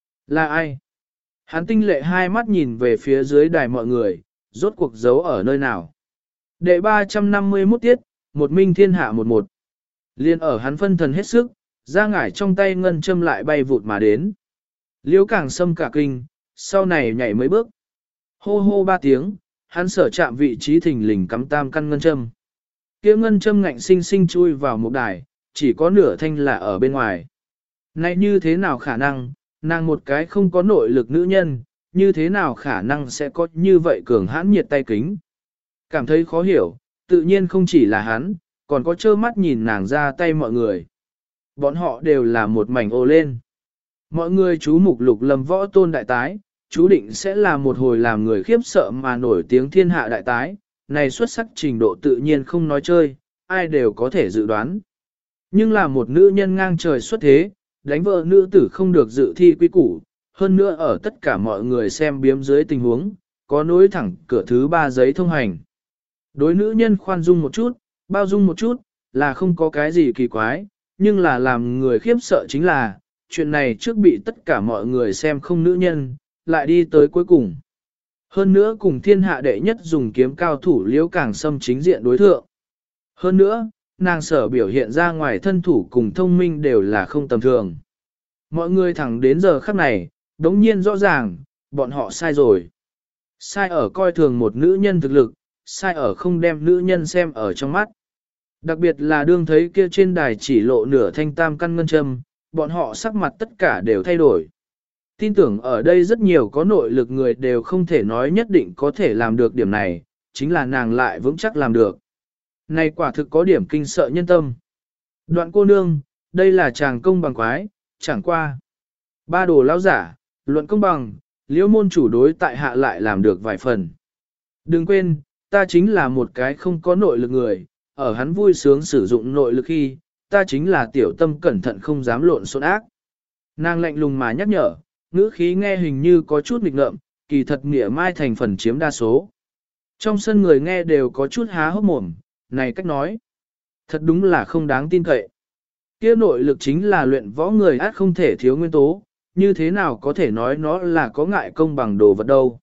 Là ai? Hắn tinh lệ hai mắt nhìn về phía dưới đài mọi người, rốt cuộc giấu ở nơi nào. Đệ ba trăm năm mươi mốt tiết, một minh thiên hạ một một. Liên ở hắn phân thần hết sức, Gia Ngải trong tay ngân châm lại bay vụt mà đến. Liễu Càng Sâm cả kinh, sau này nhảy mấy bước. Hô hô ba tiếng, hắn sở chạm vị trí thình lình cắm tam căn ngân châm. Kia ngân châm ngạnh sinh sinh chui vào một đài, chỉ có nửa thanh là ở bên ngoài. Này như thế nào khả năng, nàng một cái không có nội lực nữ nhân, như thế nào khả năng sẽ có như vậy cường hãn nhiệt tay kính. Cảm thấy khó hiểu, tự nhiên không chỉ là hắn, còn có trơ mắt nhìn nàng ra tay mọi người. Bọn họ đều là một mảnh ô lên. Mọi người chú mục Lục Lâm võ tôn đại tái, chú định sẽ là một hồi làm người khiếp sợ mà nổi tiếng thiên hạ đại tái, này xuất sắc trình độ tự nhiên không nói chơi, ai đều có thể dự đoán. Nhưng là một nữ nhân ngang trời xuất thế, đánh vợ nữ tử không được dự thi quy củ, hơn nữa ở tất cả mọi người xem biếm dưới tình huống, có nối thẳng cửa thứ ba giấy thông hành. Đối nữ nhân khoan dung một chút, bao dung một chút, là không có cái gì kỳ quái, nhưng là làm người khiếp sợ chính là, chuyện này trước bị tất cả mọi người xem không nữ nhân, lại đi tới cuối cùng. Hơn nữa cùng thiên hạ đệ nhất dùng kiếm cao thủ Liễu Càng Sâm chính diện đối thượng. Hơn nữa, nàng sở biểu hiện ra ngoài thân thủ cùng thông minh đều là không tầm thường. Mọi người thẳng đến giờ khắc này, đống nhiên rõ ràng, bọn họ sai rồi. Sai ở coi thường một nữ nhân thực lực, sai ở không đem nữ nhân xem ở trong mắt. Đặc biệt là đương thấy kia trên đài chỉ lộ nửa thanh tam căn ngân châm, bọn họ sắc mặt tất cả đều thay đổi. Tin tưởng ở đây rất nhiều có nội lực người đều không thể nói nhất định có thể làm được điểm này, chính là nàng lại vững chắc làm được. Này quả thực có điểm kinh sợ nhân tâm. Đoạn cô nương, đây là chàng công bằng quái, chẳng qua. Ba đồ lão giả, luận công bằng, Liễu môn chủ đối tại hạ lại làm được vài phần. Đừng quên, ta chính là một cái không có nội lực người, ở hắn vui sướng sử dụng nội lực khi, ta chính là tiểu tâm cẩn thận không dám lộn xộn ác. Nàng lạnh lùng mà nhắc nhở, ngữ khí nghe hình như có chút nghịch ngợm, kỳ thật nghĩa mai thành phần chiếm đa số. Trong sân người nghe đều có chút há hốc mồm, này cách nói. Thật đúng là không đáng tin cậy. Kia nội lực chính là luyện võ người át không thể thiếu nguyên tố, như thế nào có thể nói nó là có ngại công bằng đồ vật đâu.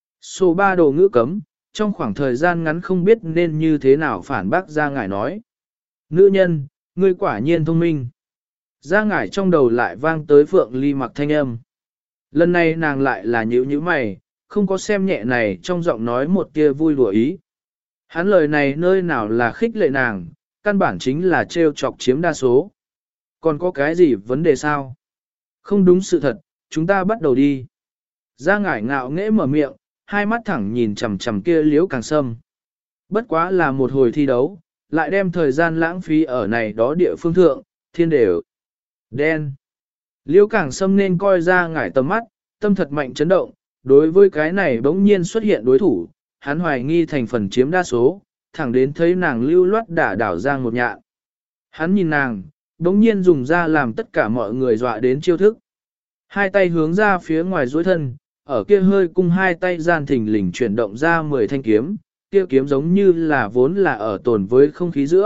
Số ba đồ ngữ cấm, trong khoảng thời gian ngắn không biết nên như thế nào phản bác Gia Ngải nói. Nữ nhân, ngươi quả nhiên thông minh. Gia Ngải trong đầu lại vang tới Phượng Ly Mặc thanh âm. Lần này nàng lại là nhíu nhíu mày, không có xem nhẹ này trong giọng nói một tia vui đùa ý. Hắn lời này nơi nào là khích lệ nàng, căn bản chính là trêu chọc chiếm đa số. Còn có cái gì vấn đề sao? Không đúng sự thật, chúng ta bắt đầu đi. Gia Ngải ngạo nghễ mở miệng, hai mắt thẳng nhìn chằm chằm kia Liễu Càng Sâm. Bất quá là một hồi thi đấu, lại đem thời gian lãng phí ở này đó địa phương thượng, thiên đều. Đen. Liễu Càng Sâm nên coi Gia Ngải tầm mắt, tâm thật mạnh chấn động, đối với cái này bỗng nhiên xuất hiện đối thủ, hắn hoài nghi thành phần chiếm đa số, thẳng đến thấy nàng lưu loát đả đảo Giang một nhạn. Hắn nhìn nàng, bỗng nhiên dùng ra làm tất cả mọi người dọa đến chiêu thức. Hai tay hướng ra phía ngoài duỗi thân, ở kia hơi cung hai tay gian thình lình chuyển động ra mười thanh kiếm, kia kiếm giống như là vốn là ở tồn với không khí giữa,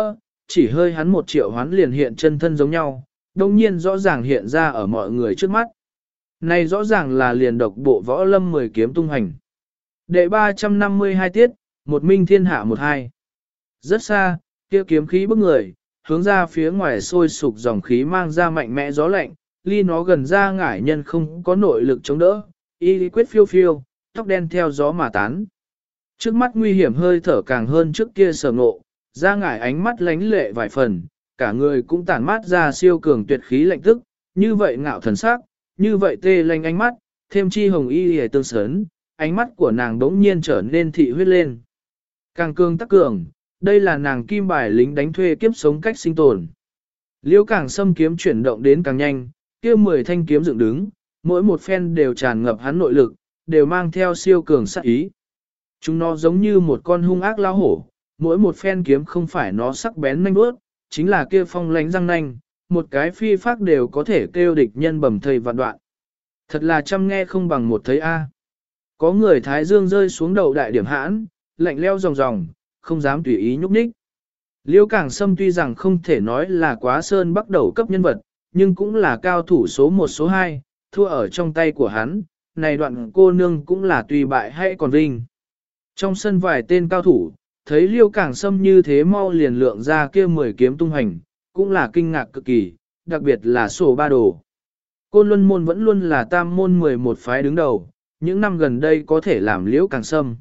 chỉ hơi hắn một triệu hoán liền hiện chân thân giống nhau, đồng nhiên rõ ràng hiện ra ở mọi người trước mắt. Này rõ ràng là liền độc bộ võ lâm mười kiếm tung hành. Đệ ba trăm năm mươi hai tiết, một minh thiên hạ một hai. Rất xa, kia kiếm khí bức người, hướng ra phía ngoài sôi sục dòng khí mang ra mạnh mẽ gió lạnh, ly nó gần ra ngải nhân không có nội lực chống đỡ, y lý quyết phiêu phiêu, tóc đen theo gió mà tán. Trước mắt nguy hiểm hơi thở càng hơn trước kia sở ngộ, ra ngải ánh mắt lánh lệ vài phần, cả người cũng tản mát ra siêu cường tuyệt khí lạnh tức, như vậy ngạo thần sắc, như vậy tê lanh ánh mắt, thêm chi hồng y hề tương sớn, ánh mắt của nàng đống nhiên trở nên thị huyết lên. Càng cương tắc cường, đây là nàng kim bài lính đánh thuê kiếp sống cách sinh tồn. Liễu càng xâm kiếm chuyển động đến càng nhanh, kia mười thanh kiếm dựng đứng, mỗi một phen đều tràn ngập hắn nội lực, đều mang theo siêu cường sát ý. Chúng nó giống như một con hung ác lao hổ, mỗi một phen kiếm không phải nó sắc bén nhanh bước, chính là kia phong lánh răng nanh, một cái phi phác đều có thể kêu địch nhân bầm thây vạn đoạn. Thật là chăm nghe không bằng một thấy A. Có người thái dương rơi xuống đầu đại điểm hãn, lạnh leo ròng ròng, không dám tùy ý nhúc nhích. Liêu Cảng Sâm tuy rằng không thể nói là quá sơn bắt đầu cấp nhân vật, nhưng cũng là cao thủ số một số hai, thua ở trong tay của hắn, này đoạn cô nương cũng là tùy bại hay còn vinh. Trong sân vài tên cao thủ, thấy Liêu Cảng Sâm như thế mau liền lượng ra kia mười kiếm tung hành, cũng là kinh ngạc cực kỳ, đặc biệt là sổ ba đồ. Côn Luân môn vẫn luôn là tam môn mười một phái đứng đầu, những năm gần đây có thể làm Liễu Cảng Sâm.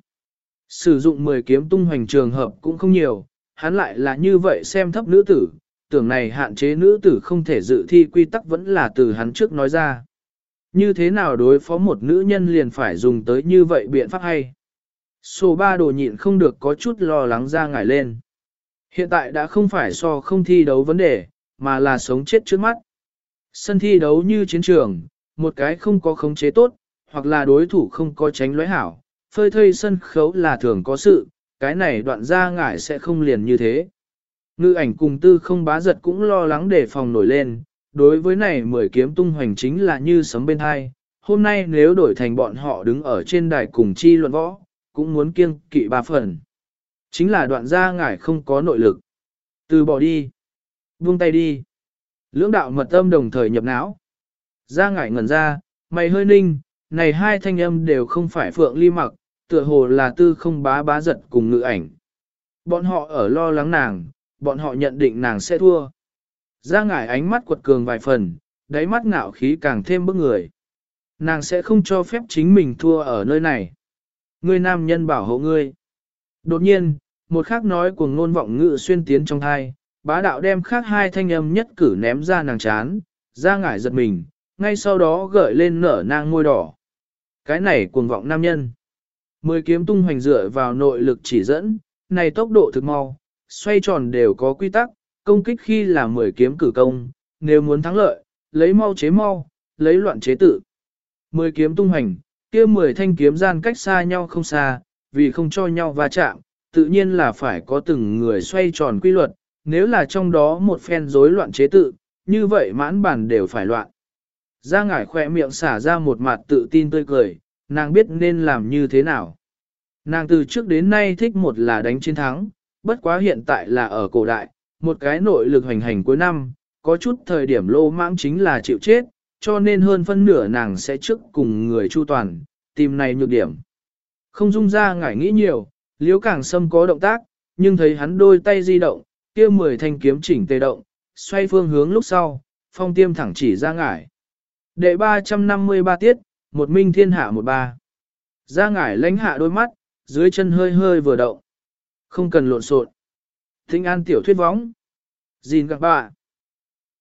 Sử dụng mười kiếm tung hoành trường hợp cũng không nhiều, hắn lại là như vậy xem thấp nữ tử, tưởng này hạn chế nữ tử không thể dự thi quy tắc vẫn là từ hắn trước nói ra. Như thế nào đối phó một nữ nhân liền phải dùng tới như vậy biện pháp hay? Sổ ba đồ nhịn không được có chút lo lắng ra ngải lên. Hiện tại đã không phải so không thi đấu vấn đề, mà là sống chết trước mắt. Sân thi đấu như chiến trường, một cái không có khống chế tốt, hoặc là đối thủ không có tránh lóe hảo, phơi thây sân khấu là thường có sự, cái này đoạn ra ngải sẽ không liền như thế. Ngư ảnh cùng tư không bá giật cũng lo lắng để phòng nổi lên, đối với này mười kiếm tung hoành chính là như sấm bên hai, hôm nay nếu đổi thành bọn họ đứng ở trên đài cùng chi luận võ, cũng muốn kiêng kỵ ba phần. Chính là đoạn ra ngải không có nội lực. Từ bỏ đi. Buông tay đi. Lưỡng đạo mật âm đồng thời nhập não. Ra ngải ngẩn ra, mày hơi ninh, này hai thanh âm đều không phải Phượng Ly Mặc, tựa hồ là tư không bá bá giật cùng ngự ảnh. Bọn họ ở lo lắng nàng, bọn họ nhận định nàng sẽ thua. Ra ngải ánh mắt quật cường vài phần, đáy mắt ngạo khí càng thêm bức người. Nàng sẽ không cho phép chính mình thua ở nơi này. Ngươi nam nhân bảo hộ ngươi. Đột nhiên, một khác nói cuồng ngôn vọng ngự xuyên tiến trong thai, bá đạo đem khác hai thanh âm nhất cử ném ra nàng chán, ra ngải giật mình, ngay sau đó gợi lên nở nang môi đỏ. Cái này cuồng vọng nam nhân. Mười kiếm tung hoành dựa vào nội lực chỉ dẫn, này tốc độ thực mau, xoay tròn đều có quy tắc, công kích khi là mười kiếm cử công, nếu muốn thắng lợi, lấy mau chế mau, lấy loạn chế tự. Mười kiếm tung hoành, kia mười thanh kiếm gian cách xa nhau không xa, vì không cho nhau va chạm, tự nhiên là phải có từng người xoay tròn quy luật, nếu là trong đó một phen rối loạn chế tự, như vậy mãn bản đều phải loạn. Ra ngải khỏe miệng xả ra một mặt tự tin tươi cười, nàng biết nên làm như thế nào. Nàng từ trước đến nay thích một là đánh chiến thắng, bất quá hiện tại là ở cổ đại, một cái nội lực hành hành cuối năm, có chút thời điểm lô mãng chính là chịu chết, cho nên hơn phân nửa nàng sẽ trước cùng người chu toàn, tìm này nhược điểm. Không dung ra ngải nghĩ nhiều, Liễu Cảng Sâm có động tác, nhưng thấy hắn đôi tay di động, kia mười thanh kiếm chỉnh tề động, xoay phương hướng lúc sau, phong tiêm thẳng chỉ ra ngải. Đệ ba trăm năm mươi ba tiết, một minh thiên hạ một ba. Ra ngải lánh hạ đôi mắt, dưới chân hơi hơi vừa động. Không cần lộn xộn. Thinh an tiểu thuyết võng. Gìn các bạn.